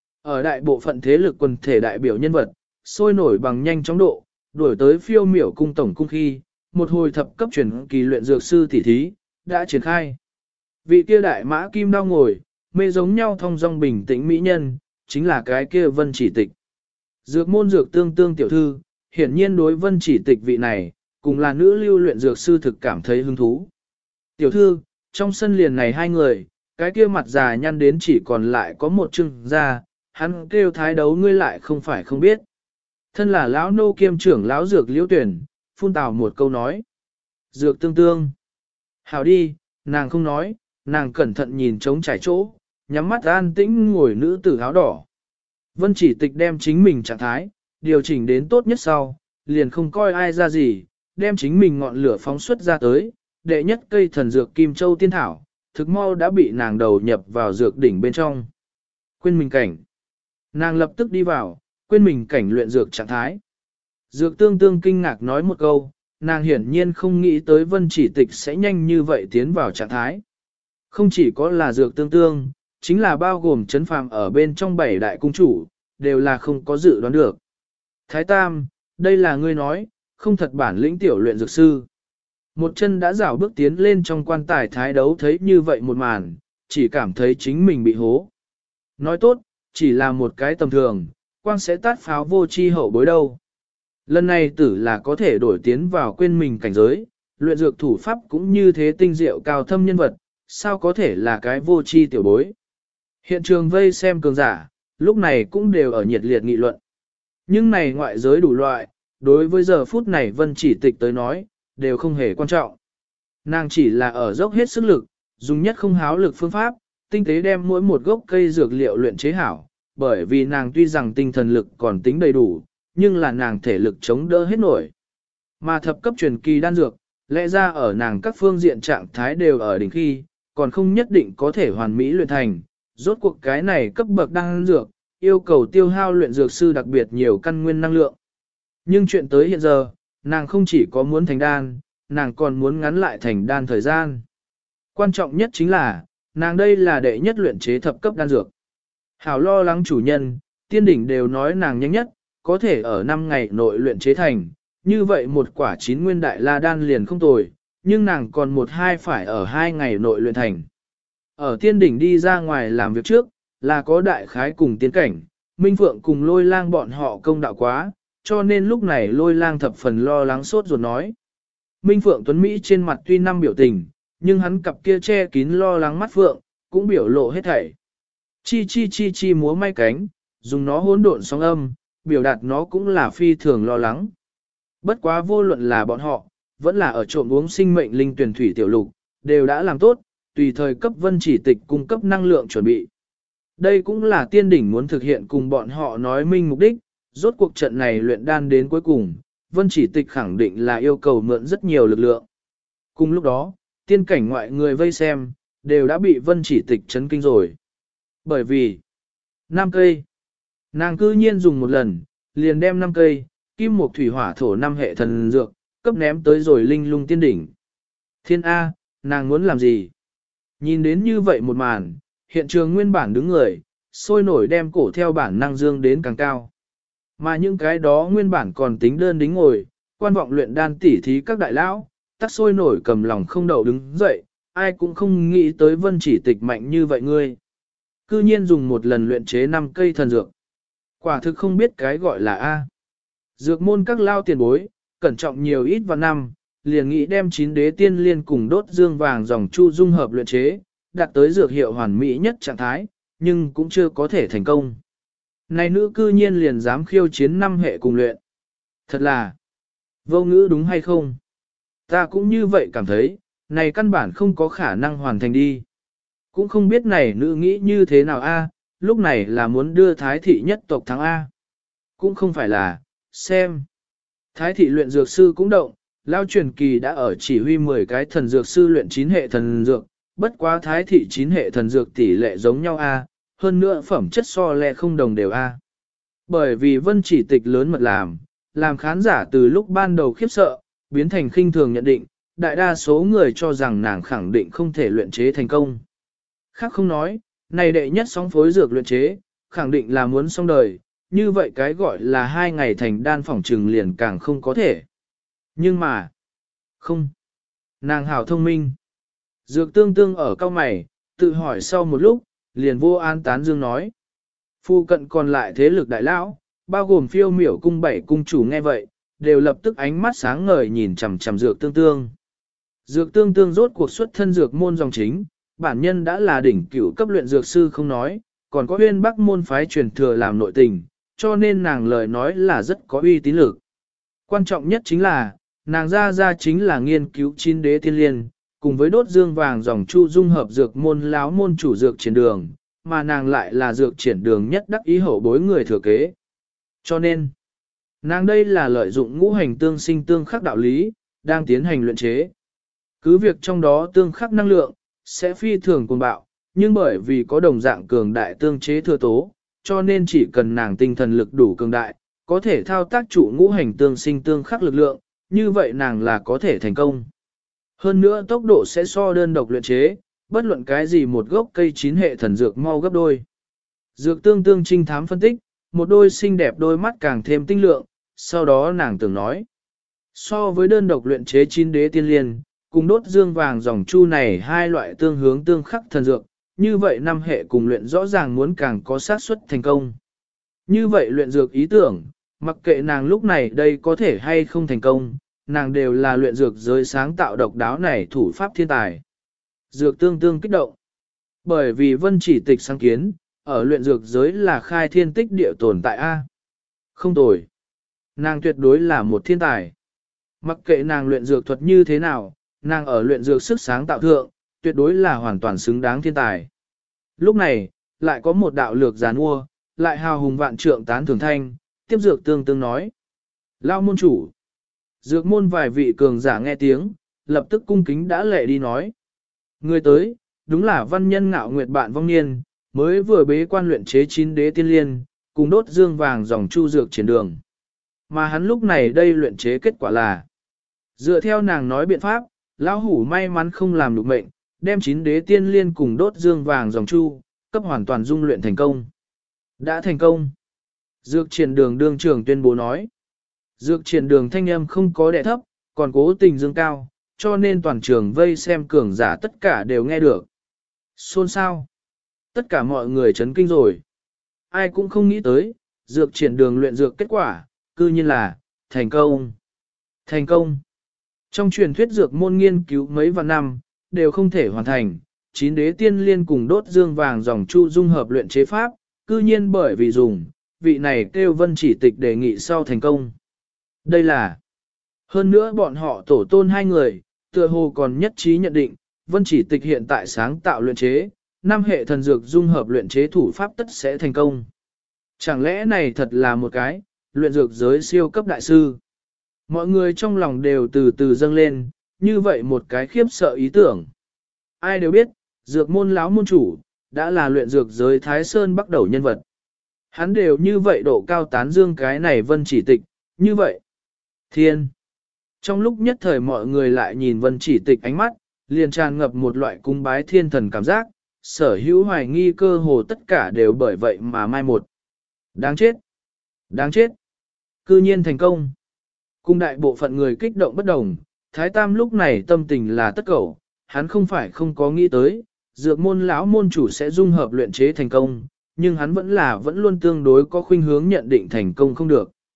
ở đại bộ phận thế lực quần thể đại biểu nhân vật, sôi nổi bằng nhanh chóng độ, đuổi tới Phiêu Miểu cung tổng cung khi, một hồi thập cấp chuyển kỳ luyện dược sư tỉ thí, đã triển khai. Vị kia đại mã kim đao ngồi, mê giống nhau thong dong bình tĩnh mỹ nhân, chính là cái kia Vân Chỉ Tịch. Dược môn dược tương tương tiểu thư, hiển nhiên đối Vân Chỉ Tịch vị này, cùng là nữ lưu luyện dược sư thực cảm thấy hứng thú. Tiểu thư, trong sân liền này hai người, cái kia mặt già nhăn đến chỉ còn lại có một chưng da, hắn kêu thái đấu ngươi lại không phải không biết. Thân là lão nô kiêm trưởng lão dược liễu tuyển, phun tào một câu nói. Dược tương tương. Hảo đi, nàng không nói, nàng cẩn thận nhìn trống trải chỗ, nhắm mắt an tĩnh ngồi nữ tử áo đỏ. Vân Chỉ Tịch đem chính mình trạng thái, điều chỉnh đến tốt nhất sau, liền không coi ai ra gì, đem chính mình ngọn lửa phóng xuất ra tới, đệ nhất cây thần dược Kim Châu Tiên Thảo, thực mau đã bị nàng đầu nhập vào dược đỉnh bên trong. Quên mình cảnh. Nàng lập tức đi vào, quên mình cảnh luyện dược trạng thái. Dược tương tương kinh ngạc nói một câu, nàng hiển nhiên không nghĩ tới Vân Chỉ Tịch sẽ nhanh như vậy tiến vào trạng thái. Không chỉ có là dược tương tương, chính là bao gồm chấn phàm ở bên trong 7 đại cung chủ, đều là không có dự đoán được. Thái Tam, đây là ngươi nói, không thật bản lĩnh tiểu luyện dược sư. Một chân đã rảo bước tiến lên trong quan tài thái đấu thấy như vậy một màn, chỉ cảm thấy chính mình bị hố. Nói tốt, chỉ là một cái tầm thường, quang sẽ tát pháo vô chi hậu bối đâu. Lần này tử là có thể đổi tiến vào quên mình cảnh giới, luyện dược thủ pháp cũng như thế tinh diệu cao thâm nhân vật, sao có thể là cái vô chi tiểu bối. Hiện trường vây xem cường giả, lúc này cũng đều ở nhiệt liệt nghị luận. Nhưng này ngoại giới đủ loại, đối với giờ phút này Vân Chỉ Tịch tới nói, đều không hề quan trọng. Nàng chỉ là ở dốc hết sức lực, dùng nhất không háo lực phương pháp, tinh tế đem mỗi một gốc cây dược liệu luyện chế hảo, bởi vì nàng tuy rằng tinh thần lực còn tính đầy đủ, nhưng là nàng thể lực chống đỡ hết nổi. Mà thập cấp truyền kỳ đan dược, lẽ ra ở nàng các phương diện trạng thái đều ở đỉnh khi, còn không nhất định có thể hoàn mỹ luyện thành. Rốt cuộc cái này cấp bậc đan dược, yêu cầu tiêu hao luyện dược sư đặc biệt nhiều căn nguyên năng lượng. Nhưng chuyện tới hiện giờ, nàng không chỉ có muốn thành đan, nàng còn muốn ngắn lại thành đan thời gian. Quan trọng nhất chính là, nàng đây là đệ nhất luyện chế thập cấp đan dược. Hảo lo lắng chủ nhân, tiên đỉnh đều nói nàng nhanh nhất, có thể ở 5 ngày nội luyện chế thành, như vậy một quả 9 nguyên đại la đan liền không tồi, nhưng nàng còn 1-2 phải ở 2 ngày nội luyện thành. Ở tiên đỉnh đi ra ngoài làm việc trước, là có đại khái cùng tiến cảnh, Minh Phượng cùng Lôi Lang bọn họ công đạo quá, cho nên lúc này Lôi Lang thập phần lo lắng sốt ruột nói. Minh Phượng Tuấn Mỹ trên mặt tuy năm biểu tình, nhưng hắn cặp kia che kín lo lắng mắt Phượng, cũng biểu lộ hết thảy. Chi chi chi chi múa may cánh, dùng nó hỗn độn sóng âm, biểu đạt nó cũng là phi thường lo lắng. Bất quá vô luận là bọn họ, vẫn là ở trộm uống sinh mệnh linh tuyển thủy tiểu lục, đều đã làm tốt, tùy thời cấp Vân Chỉ Tịch cung cấp năng lượng chuẩn bị. Đây cũng là tiên đỉnh muốn thực hiện cùng bọn họ nói minh mục đích, rốt cuộc trận này luyện đan đến cuối cùng, Vân Chỉ Tịch khẳng định là yêu cầu mượn rất nhiều lực lượng. Cùng lúc đó, tiên cảnh ngoại người vây xem, đều đã bị Vân Chỉ Tịch chấn kinh rồi. Bởi vì, 5 cây, nàng cư nhiên dùng một lần, liền đem 5 cây, kim mộc thủy hỏa thổ 5 hệ thần dược, cấp ném tới rồi linh lung tiên đỉnh. Thiên A, nàng muốn làm gì? Nhìn đến như vậy một màn, hiện trường nguyên bản đứng người, sôi nổi đem cổ theo bản năng dương đến càng cao. Mà những cái đó nguyên bản còn tính đơn đính ngồi, quan vọng luyện đan tỉ thí các đại lão, tắc sôi nổi cầm lòng không đậu đứng dậy, ai cũng không nghĩ tới Vân Chỉ Tịch mạnh như vậy ngươi. Cư nhiên dùng một lần luyện chế 5 cây thần dược. Quả thực không biết cái gọi là A. Dược môn các lao tiền bối, cẩn trọng nhiều ít vào năm, liền nghĩ đem 9 đế tiên liên cùng đốt dương vàng dòng chu dung hợp luyện chế, đạt tới dược hiệu hoàn mỹ nhất trạng thái, nhưng cũng chưa có thể thành công. Này nữ cư nhiên liền dám khiêu chiến 5 hệ cùng luyện. Thật là vô ngữ đúng hay không? Ta cũng như vậy cảm thấy, này căn bản không có khả năng hoàn thành đi. Cũng không biết này nữ nghĩ như thế nào a, lúc này là muốn đưa thái thị nhất tộc thắng A. Cũng không phải là, xem. Thái thị luyện dược sư cũng động, lao truyền kỳ đã ở chỉ huy 10 cái thần dược sư luyện 9 hệ thần dược, bất quá thái thị 9 hệ thần dược tỷ lệ giống nhau A, hơn nữa phẩm chất so lẹ không đồng đều A. Bởi vì vân chỉ tịch lớn mật làm khán giả từ lúc ban đầu khiếp sợ, biến thành khinh thường nhận định, đại đa số người cho rằng nàng khẳng định không thể luyện chế thành công. Khác không nói, này đệ nhất sóng phối dược luyện chế, khẳng định là muốn xong đời, như vậy cái gọi là 2 ngày thành đan phỏng trừng liền càng không có thể. Nhưng mà, không, nàng hảo thông minh. Dược tương tương ở cao mày, tự hỏi sau một lúc, liền vô an tán dương nói. Phu cận còn lại thế lực đại lão, bao gồm phiêu miểu cung 7 cung chủ nghe vậy, đều lập tức ánh mắt sáng ngời nhìn chằm chằm dược tương tương. Dược tương tương rốt cuộc xuất thân dược môn dòng chính, bản nhân đã là đỉnh cửu cấp luyện dược sư không nói, còn có huyên bắc môn phái truyền thừa làm nội tình, cho nên nàng lời nói là rất có uy tín lực. Quan trọng nhất chính là, nàng ra chính là nghiên cứu 9 đế tiên liên, cùng với đốt dương vàng dòng chu dung hợp dược môn láo môn chủ dược triển đường, mà nàng lại là dược triển đường nhất đắc ý hậu bối người thừa kế. Cho nên, nàng đây là lợi dụng ngũ hành tương sinh tương khắc đạo lý, đang tiến hành luyện chế. Cứ việc trong đó tương khắc năng lượng, sẽ phi thường cuồng bạo, nhưng bởi vì có đồng dạng cường đại tương chế thừa tố, cho nên chỉ cần nàng tinh thần lực đủ cường đại, có thể thao tác trụ ngũ hành tương sinh tương khắc lực lượng, như vậy nàng là có thể thành công. Hơn nữa tốc độ sẽ so đơn độc luyện chế, bất luận cái gì một gốc cây 9 hệ thần dược mau gấp đôi. Dược tương tương trinh thám phân tích, một đôi xinh đẹp đôi mắt càng thêm tinh lượng, sau đó nàng tưởng nói. So với đơn độc luyện chế 9 đế tiên liên, cùng đốt dương vàng dòng chu này hai loại tương hướng tương khắc thần dược, như vậy 5 hệ cùng luyện rõ ràng muốn càng có xác suất thành công. Như vậy luyện dược ý tưởng, mặc kệ nàng lúc này đây có thể hay không thành công, nàng đều là luyện dược giới sáng tạo độc đáo này thủ pháp thiên tài. Dược tương tương kích động. Bởi vì vân chỉ tịch sáng kiến, ở luyện dược giới là khai thiên tích địa tồn tại A. Không tồi. Nàng tuyệt đối là một thiên tài. Mặc kệ nàng luyện dược thuật như thế nào, nàng ở luyện dược sức sáng tạo thượng, tuyệt đối là hoàn toàn xứng đáng thiên tài. Lúc này, lại có một đạo lược giàn ua, lại hào hùng vạn trượng tán thưởng thanh, tiếp dược tương tương nói. Lao môn chủ. Dược môn vài vị cường giả nghe tiếng, lập tức cung kính đã lệ đi nói. Người tới, đúng là văn nhân ngạo nguyệt bạn vong niên, mới vừa bế quan luyện chế 9 đế tiên liên, cùng đốt dương vàng dòng chu dược triển đường. Mà hắn lúc này đây luyện chế kết quả là, dựa theo nàng nói biện pháp, lão hủ may mắn không làm được mệnh, đem 9 đế tiên liên cùng đốt dương vàng dòng chu, cấp hoàn toàn dung luyện thành công. Đã thành công. Dược triển đường đương trưởng tuyên bố nói. Dược triển đường thanh âm không có đẻ thấp, còn cố tình dương cao, cho nên toàn trường vây xem cường giả tất cả đều nghe được. Xôn xao. Tất cả mọi người chấn kinh rồi. Ai cũng không nghĩ tới, dược triển đường luyện dược kết quả, cư nhiên là, thành công. Thành công. Trong truyền thuyết dược môn nghiên cứu mấy vạn năm, đều không thể hoàn thành, 9 đế tiên liên cùng đốt dương vàng dòng chu dung hợp luyện chế pháp, cư nhiên bởi vì dùng, vị này kêu vân chỉ tịch đề nghị sau thành công. Đây là, hơn nữa bọn họ tổ tôn hai người, tựa hồ còn nhất trí nhận định, vân chỉ tịch hiện tại sáng tạo luyện chế, 5 hệ thần dược dung hợp luyện chế thủ pháp tất sẽ thành công. Chẳng lẽ này thật là một cái, luyện dược giới siêu cấp đại sư. Mọi người trong lòng đều từ từ dâng lên, như vậy một cái khiếp sợ ý tưởng. Ai đều biết, dược môn láo môn chủ, đã là luyện dược giới Thái Sơn bắt đầu nhân vật. Hắn đều như vậy độ cao tán dương cái này vân chỉ tịch, như vậy. Thiên. Trong lúc nhất thời mọi người lại nhìn vân chỉ tịch ánh mắt, liền tràn ngập một loại cung bái thiên thần cảm giác, sở hữu hoài nghi cơ hồ tất cả đều bởi vậy mà mai một. Đáng chết. Đáng chết. Cư nhiên thành công. Cung đại bộ phận người kích động bất đồng, Thái Tam lúc này tâm tình là tất cẩu, hắn không phải không có nghĩ tới, dược môn lão môn chủ sẽ dung hợp luyện chế thành công, nhưng hắn vẫn luôn tương đối có khuynh hướng nhận định thành công không được.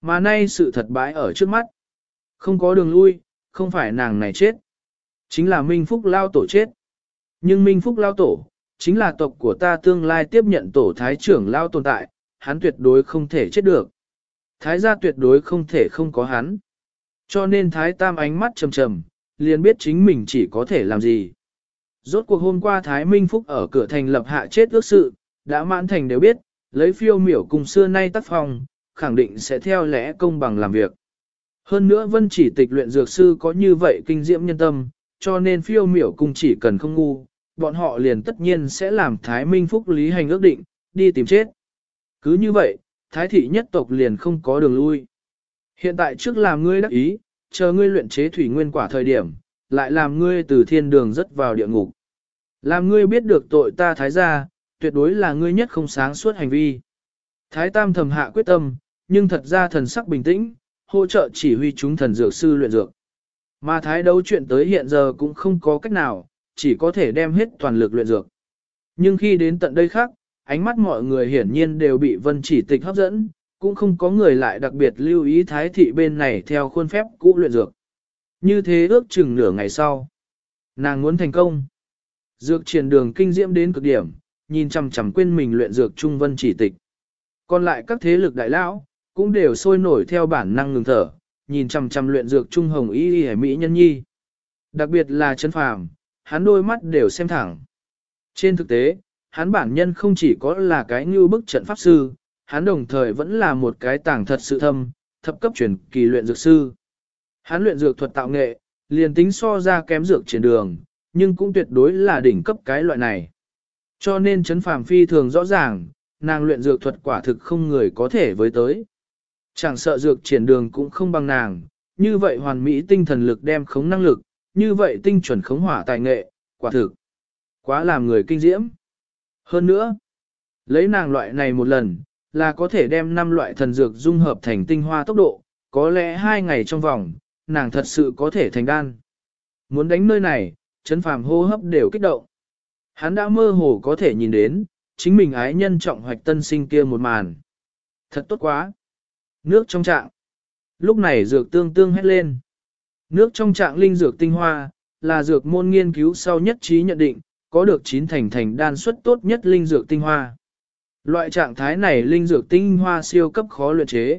Mà nay sự thật bãi ở trước mắt. Không có đường lui, không phải nàng này chết. Chính là Minh Phúc Lao Tổ chết. Nhưng Minh Phúc Lao Tổ, chính là tộc của ta tương lai tiếp nhận tổ thái trưởng Lao tồn tại, hắn tuyệt đối không thể chết được. Thái gia tuyệt đối không thể không có hắn. Cho nên Thái Tam ánh mắt trầm trầm, liền biết chính mình chỉ có thể làm gì. Rốt cuộc hôm qua Thái Minh Phúc ở cửa thành lập hạ chết ước sự, đã mãn thành đều biết, lấy phiêu miểu cùng xưa nay tác phong, khẳng định sẽ theo lẽ công bằng làm việc. Hơn nữa Vân Chỉ Tịch luyện dược sư có như vậy kinh diễm nhân tâm, cho nên phiêu miểu cùng chỉ cần không ngu, bọn họ liền tất nhiên sẽ làm Thái Minh Phúc lý hành ước định, đi tìm chết. Cứ như vậy, Thái thị nhất tộc liền không có đường lui. Hiện tại trước làm ngươi đắc ý, chờ ngươi luyện chế thủy nguyên quả thời điểm, lại làm ngươi từ thiên đường rớt vào địa ngục. Làm ngươi biết được tội ta Thái gia, tuyệt đối là ngươi nhất không sáng suốt hành vi. Thái Tam thầm hạ quyết tâm, nhưng thật ra thần sắc bình tĩnh, hỗ trợ chỉ huy chúng thần dược sư luyện dược. Mà Thái đấu chuyện tới hiện giờ cũng không có cách nào, chỉ có thể đem hết toàn lực luyện dược. Nhưng khi đến tận đây khác, ánh mắt mọi người hiển nhiên đều bị Vân Chỉ Tịch hấp dẫn, cũng không có người lại đặc biệt lưu ý Thái thị bên này theo khuôn phép cũ luyện dược. Như thế ước chừng nửa ngày sau. Nàng muốn thành công. Dược triển đường kinh diễm đến cực điểm, nhìn chằm chằm quên mình luyện dược trung Vân Chỉ Tịch. Còn lại các thế lực đại lão cũng đều sôi nổi theo bản năng ngừng thở, nhìn chằm chằm luyện dược trung hồng y y mỹ nhân nhi. Đặc biệt là Trấn Phàm, hắn đôi mắt đều xem thẳng. Trên thực tế, hắn bản nhân không chỉ có là cái như bức trận pháp sư, hắn đồng thời vẫn là một cái tàng thật sự thâm, thập cấp truyền kỳ luyện dược sư. Hắn luyện dược thuật tạo nghệ, liền tính so ra kém dược trên đường, nhưng cũng tuyệt đối là đỉnh cấp cái loại này. Cho nên Trấn Phàm phi thường rõ ràng, nàng luyện dược thuật quả thực không người có thể với tới. Chẳng sợ dược triển đường cũng không bằng nàng, như vậy hoàn mỹ tinh thần lực đem khống năng lực, như vậy tinh chuẩn khống hỏa tài nghệ, quả thực quá làm người kinh diễm. Hơn nữa, lấy nàng loại này một lần, là có thể đem 5 loại thần dược dung hợp thành tinh hoa tốc độ, có lẽ 2 ngày trong vòng, nàng thật sự có thể thành đan. Muốn đánh nơi này, Trấn Phàm hô hấp đều kích động. Hắn đã mơ hồ có thể nhìn đến, chính mình ái nhân trọng hoạch tân sinh kia một màn. Thật tốt quá. Nước trong trạng. Lúc này dược tương tương hét lên. Nước trong trạng linh dược tinh hoa, là dược môn nghiên cứu sau nhất trí nhận định, có được 9 thành đan suất tốt nhất linh dược tinh hoa. Loại trạng thái này linh dược tinh hoa siêu cấp khó luyện chế.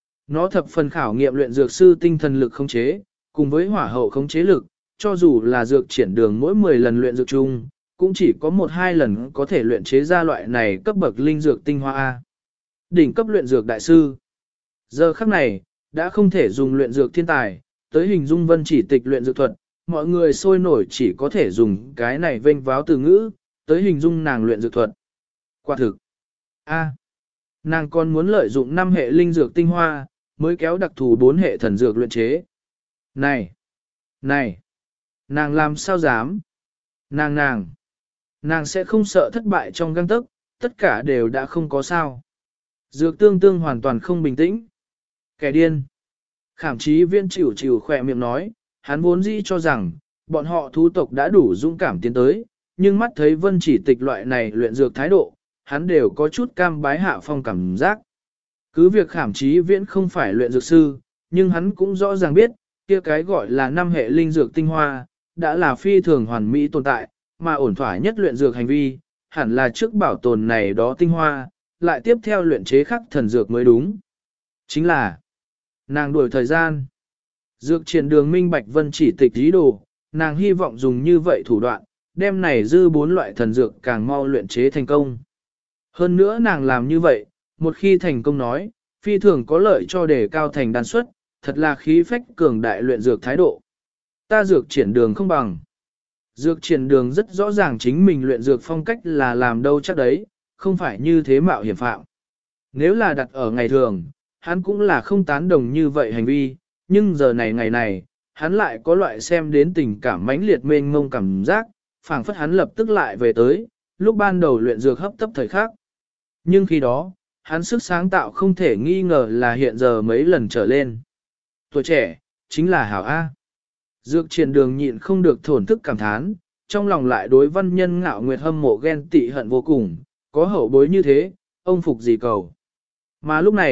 Nó thập phần khảo nghiệm luyện dược sư tinh thần lực khống chế, cùng với hỏa hậu khống chế lực, cho dù là dược triển đường mỗi 10 lần luyện dược chung, cũng chỉ có 1-2 lần có thể luyện chế ra loại này cấp bậc linh dược tinh hoa A. Đỉnh cấp luyện dược đại sư. Giờ khắc này, đã không thể dùng luyện dược thiên tài, tới hình dung Vân Chỉ Tịch luyện dược thuật, mọi người sôi nổi chỉ có thể dùng cái này vênh váo từ ngữ, tới hình dung nàng luyện dược thuật. Quả thực. A. Nàng còn muốn lợi dụng 5 hệ linh dược tinh hoa, mới kéo đặc thù 4 hệ thần dược luyện chế. Này! Này! Nàng làm sao dám? Nàng sẽ không sợ thất bại trong găng tấc, tất cả đều đã không có sao. Dược tương tương hoàn toàn không bình tĩnh. Kẻ điên. Khảm chí viên chịu chịu khỏe miệng nói, hắn vốn dĩ cho rằng, bọn họ thú tộc đã đủ dũng cảm tiến tới, nhưng mắt thấy Vân Chỉ Tịch loại này luyện dược thái độ, hắn đều có chút cam bái hạ phong cảm giác. Cứ việc khảm chí viễn không phải luyện dược sư, nhưng hắn cũng rõ ràng biết, kia cái gọi là 5 hệ linh dược tinh hoa, đã là phi thường hoàn mỹ tồn tại, mà ổn thỏa nhất luyện dược hành vi, hẳn là trước bảo tồn này đó tinh hoa, lại tiếp theo luyện chế khắc thần dược mới đúng. Chính là, nàng đuổi thời gian. Dược triển đường minh bạch Vân Chỉ Tịch ý đồ, nàng hy vọng dùng như vậy thủ đoạn, đem này dư 4 loại thần dược càng mau luyện chế thành công. Hơn nữa nàng làm như vậy, một khi thành công nói, phi thường có lợi cho đề cao thành đan suất, thật là khí phách cường đại luyện dược thái độ. Ta dược triển đường không bằng. Dược triển đường rất rõ ràng chính mình luyện dược phong cách là làm đâu chắc đấy, không phải như thế mạo hiểm phạm. Nếu là đặt ở ngày thường, hắn cũng là không tán đồng như vậy hành vi, nhưng giờ này ngày này, hắn lại có loại xem đến tình cảm mãnh liệt mênh mông cảm giác, phảng phất hắn lập tức lại về tới, lúc ban đầu luyện dược hấp tấp thời khắc. Nhưng khi đó, hắn sức sáng tạo không thể nghi ngờ là hiện giờ mấy lần trở lên. Tuổi trẻ, chính là hảo A. Dược triển đường nhịn không được thổn thức cảm thán, trong lòng lại đối văn nhân ngạo nguyệt hâm mộ ghen tị hận vô cùng, có hậu bối như thế, ông phục gì cầu. Mà lúc này,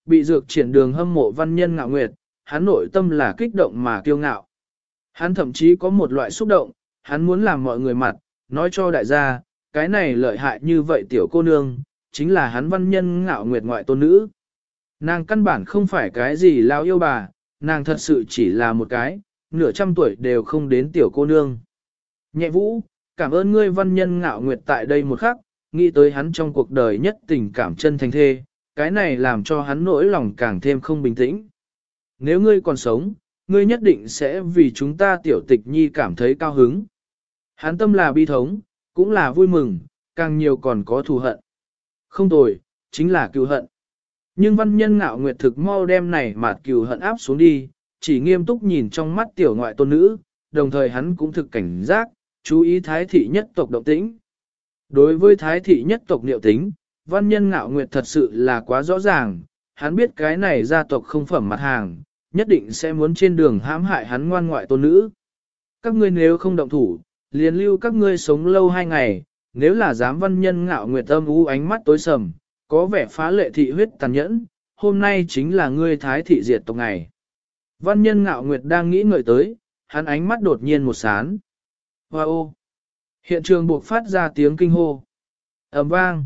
bị dược triển đường hâm mộ văn nhân ngạo nguyệt, hắn nội tâm là kích động mà kiêu ngạo. Hắn thậm chí có một loại xúc động, hắn muốn làm mọi người mặt, nói cho đại gia, cái này lợi hại như vậy tiểu cô nương, chính là hắn văn nhân ngạo nguyệt ngoại tôn nữ. Nàng căn bản không phải cái gì lao yêu bà, nàng thật sự chỉ là một cái, nửa trăm tuổi đều không đến tiểu cô nương. Nhẹ vũ, cảm ơn ngươi văn nhân ngạo nguyệt tại đây một khắc, nghĩ tới hắn trong cuộc đời nhất tình cảm chân thành thê, cái này làm cho hắn nỗi lòng càng thêm không bình tĩnh. Nếu ngươi còn sống, ngươi nhất định sẽ vì chúng ta tiểu tịch nhi cảm thấy cao hứng. Hắn tâm là bi thống, cũng là vui mừng, càng nhiều còn có thù hận. Không tồi, chính là cừu hận. Nhưng văn nhân ngạo nguyệt thực mau đem này mà cừu hận áp xuống đi, chỉ nghiêm túc nhìn trong mắt tiểu ngoại tôn nữ, đồng thời hắn cũng thực cảnh giác, chú ý thái thị nhất tộc động tĩnh. Đối với thái thị nhất tộc niệu tính, văn nhân ngạo nguyệt thật sự là quá rõ ràng, hắn biết cái này gia tộc không phẩm mặt hàng, nhất định sẽ muốn trên đường hãm hại hắn ngoan ngoại tôn nữ. Các ngươi nếu không động thủ, liền lưu các ngươi sống lâu 2 ngày, nếu là dám văn nhân ngạo nguyệt âm u ánh mắt tối sầm, có vẻ phá lệ thị huyết tàn nhẫn, hôm nay chính là ngươi thái thị diệt tộc ngày. Văn nhân ngạo nguyệt đang nghĩ ngợi tới, hắn ánh mắt đột nhiên một sán. Hoa ô! Hiện trường buộc phát ra tiếng kinh hô. Ầm vang!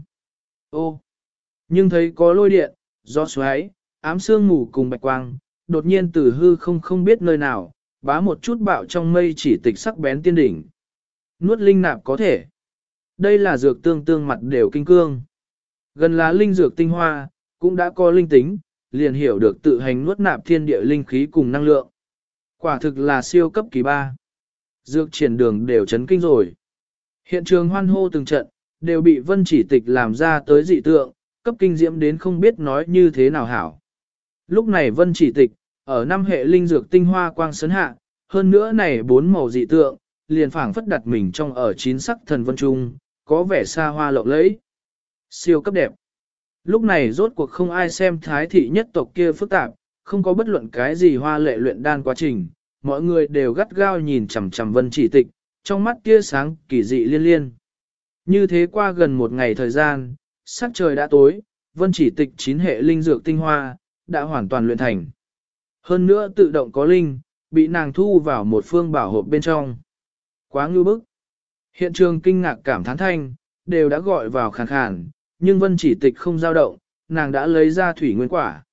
Ô! Nhưng thấy có lôi điện, gió xoáy, ám sương mù cùng bạch quang, đột nhiên từ hư không biết nơi nào, bá một chút bạo trong mây chỉ tịch sắc bén tiên đỉnh. Nuốt linh nạp có thể. Đây là dược tương mặt đều kinh cương. Gần là linh dược tinh hoa, cũng đã có linh tính, liền hiểu được tự hành nuốt nạp thiên địa linh khí cùng năng lượng. Quả thực là siêu cấp kỳ ba. Dược triển đường đều chấn kinh rồi. Hiện trường hoan hô từng trận, đều bị vân chỉ tịch làm ra tới dị tượng, cấp kinh diễm đến không biết nói như thế nào hảo. Lúc này vân chỉ tịch, ở năm hệ linh dược tinh hoa quang sấn hạ, hơn nữa này 4 màu dị tượng, liền phảng phất đặt mình trong ở 9 sắc thần vân trung, có vẻ xa hoa lộng lẫy. Siêu cấp đẹp. Lúc này rốt cuộc không ai xem thái thị nhất tộc kia phức tạp, không có bất luận cái gì hoa lệ luyện đan quá trình, mọi người đều gắt gao nhìn chằm chằm vân chỉ tịch, trong mắt tia sáng kỳ dị liên liên. Như thế qua gần một ngày thời gian, sắc trời đã tối, vân chỉ tịch 9 hệ linh dược tinh hoa, đã hoàn toàn luyện thành. Hơn nữa tự động có linh, bị nàng thu vào một phương bảo hộp bên trong. Quá ngưu bức. Hiện trường kinh ngạc cảm thán thanh, đều đã gọi vào khàn khàn, nhưng vân chỉ tịch không dao động, nàng đã lấy ra thủy nguyên quả.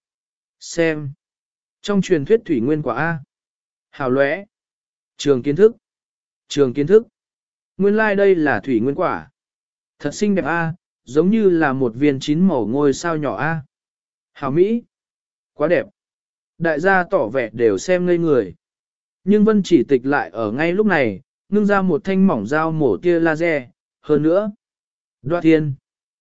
Xem. Trong truyền thuyết thủy nguyên quả A. Hào lóe. Trường kiến thức. Trường kiến thức. Nguyên lai like đây là thủy nguyên quả. Thật xinh đẹp A, giống như là một viên 9 màu ngôi sao nhỏ A. Hào Mỹ. Quá đẹp. Đại gia tỏ vẻ đều xem ngây người. Nhưng vân chỉ tịch lại ở ngay lúc này, ngưng ra một thanh mỏng dao mổ tia laser, hơn nữa. Đoạt thiên.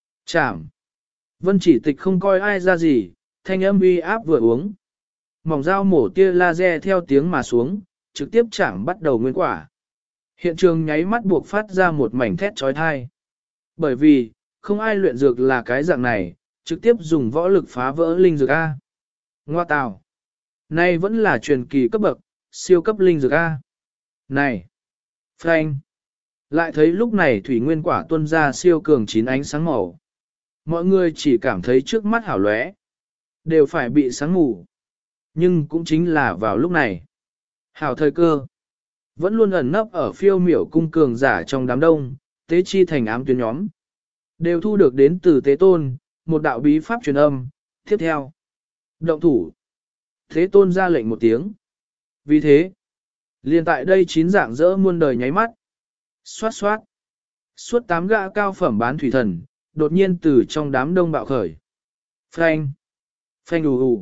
Chảm. Vân chỉ tịch không coi ai ra gì, thanh âm uy áp vừa uống. Mỏng dao mổ tia laser theo tiếng mà xuống, trực tiếp chảm bắt đầu nguyên quả. Hiện trường nháy mắt buộc phát ra một mảnh thét trói thai. Bởi vì, không ai luyện dược là cái dạng này, trực tiếp dùng võ lực phá vỡ linh dược A. Ngoa tào. Nay vẫn là truyền kỳ cấp bậc, siêu cấp linh dược A. Này. Frank. Lại thấy lúc này thủy nguyên quả tuôn ra siêu cường 9 ánh sáng màu. Mọi người chỉ cảm thấy trước mắt hảo lóe, đều phải bị sáng ngủ. Nhưng cũng chính là vào lúc này. Hảo thời cơ. Vẫn luôn ẩn nấp ở phiêu miểu cung cường giả trong đám đông, tế chi thành ám tuyến nhóm. Đều thu được đến từ tế tôn, một đạo bí pháp truyền âm. Tiếp theo. Động thủ. Thế tôn ra lệnh một tiếng. Vì thế, liền tại đây 9 dạng dỡ muôn đời nháy mắt. Xoát xoát. Suốt 8 gã cao phẩm bán thủy thần, đột nhiên từ trong đám đông bạo khởi. Phanh. Phanh đù đù.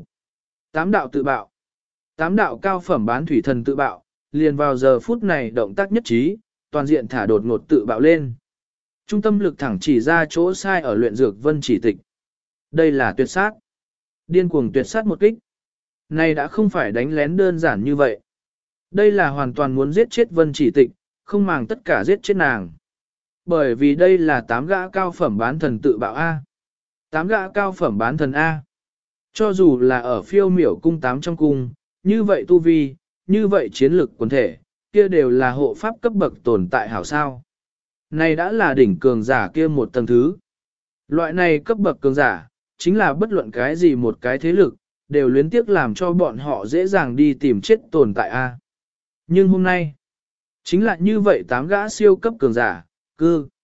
8 đạo tự bạo. 8 đạo cao phẩm bán thủy thần tự bạo, liền vào giờ phút này động tác nhất trí, toàn diện thả đột ngột tự bạo lên. Trung tâm lực thẳng chỉ ra chỗ sai ở luyện dược vân chỉ tịch. Đây là tuyệt sát. Điên cuồng tuyệt sát một kích. Này đã không phải đánh lén đơn giản như vậy. Đây là hoàn toàn muốn giết chết vân chỉ tịch, không màng tất cả giết chết nàng. Bởi vì đây là 8 gã cao phẩm bán thần tự bạo A. 8 gã cao phẩm bán thần A. Cho dù là ở phiêu miểu cung 8 trong cung, như vậy tu vi, như vậy chiến lực quần thể, kia đều là hộ pháp cấp bậc tồn tại hảo sao. Này đã là đỉnh cường giả kia một tầng thứ. Loại này cấp bậc cường giả, chính là bất luận cái gì một cái thế lực, đều luyến tiếc làm cho bọn họ dễ dàng đi tìm chết tồn tại a. Nhưng hôm nay, chính là như vậy tám gã siêu cấp cường giả, cư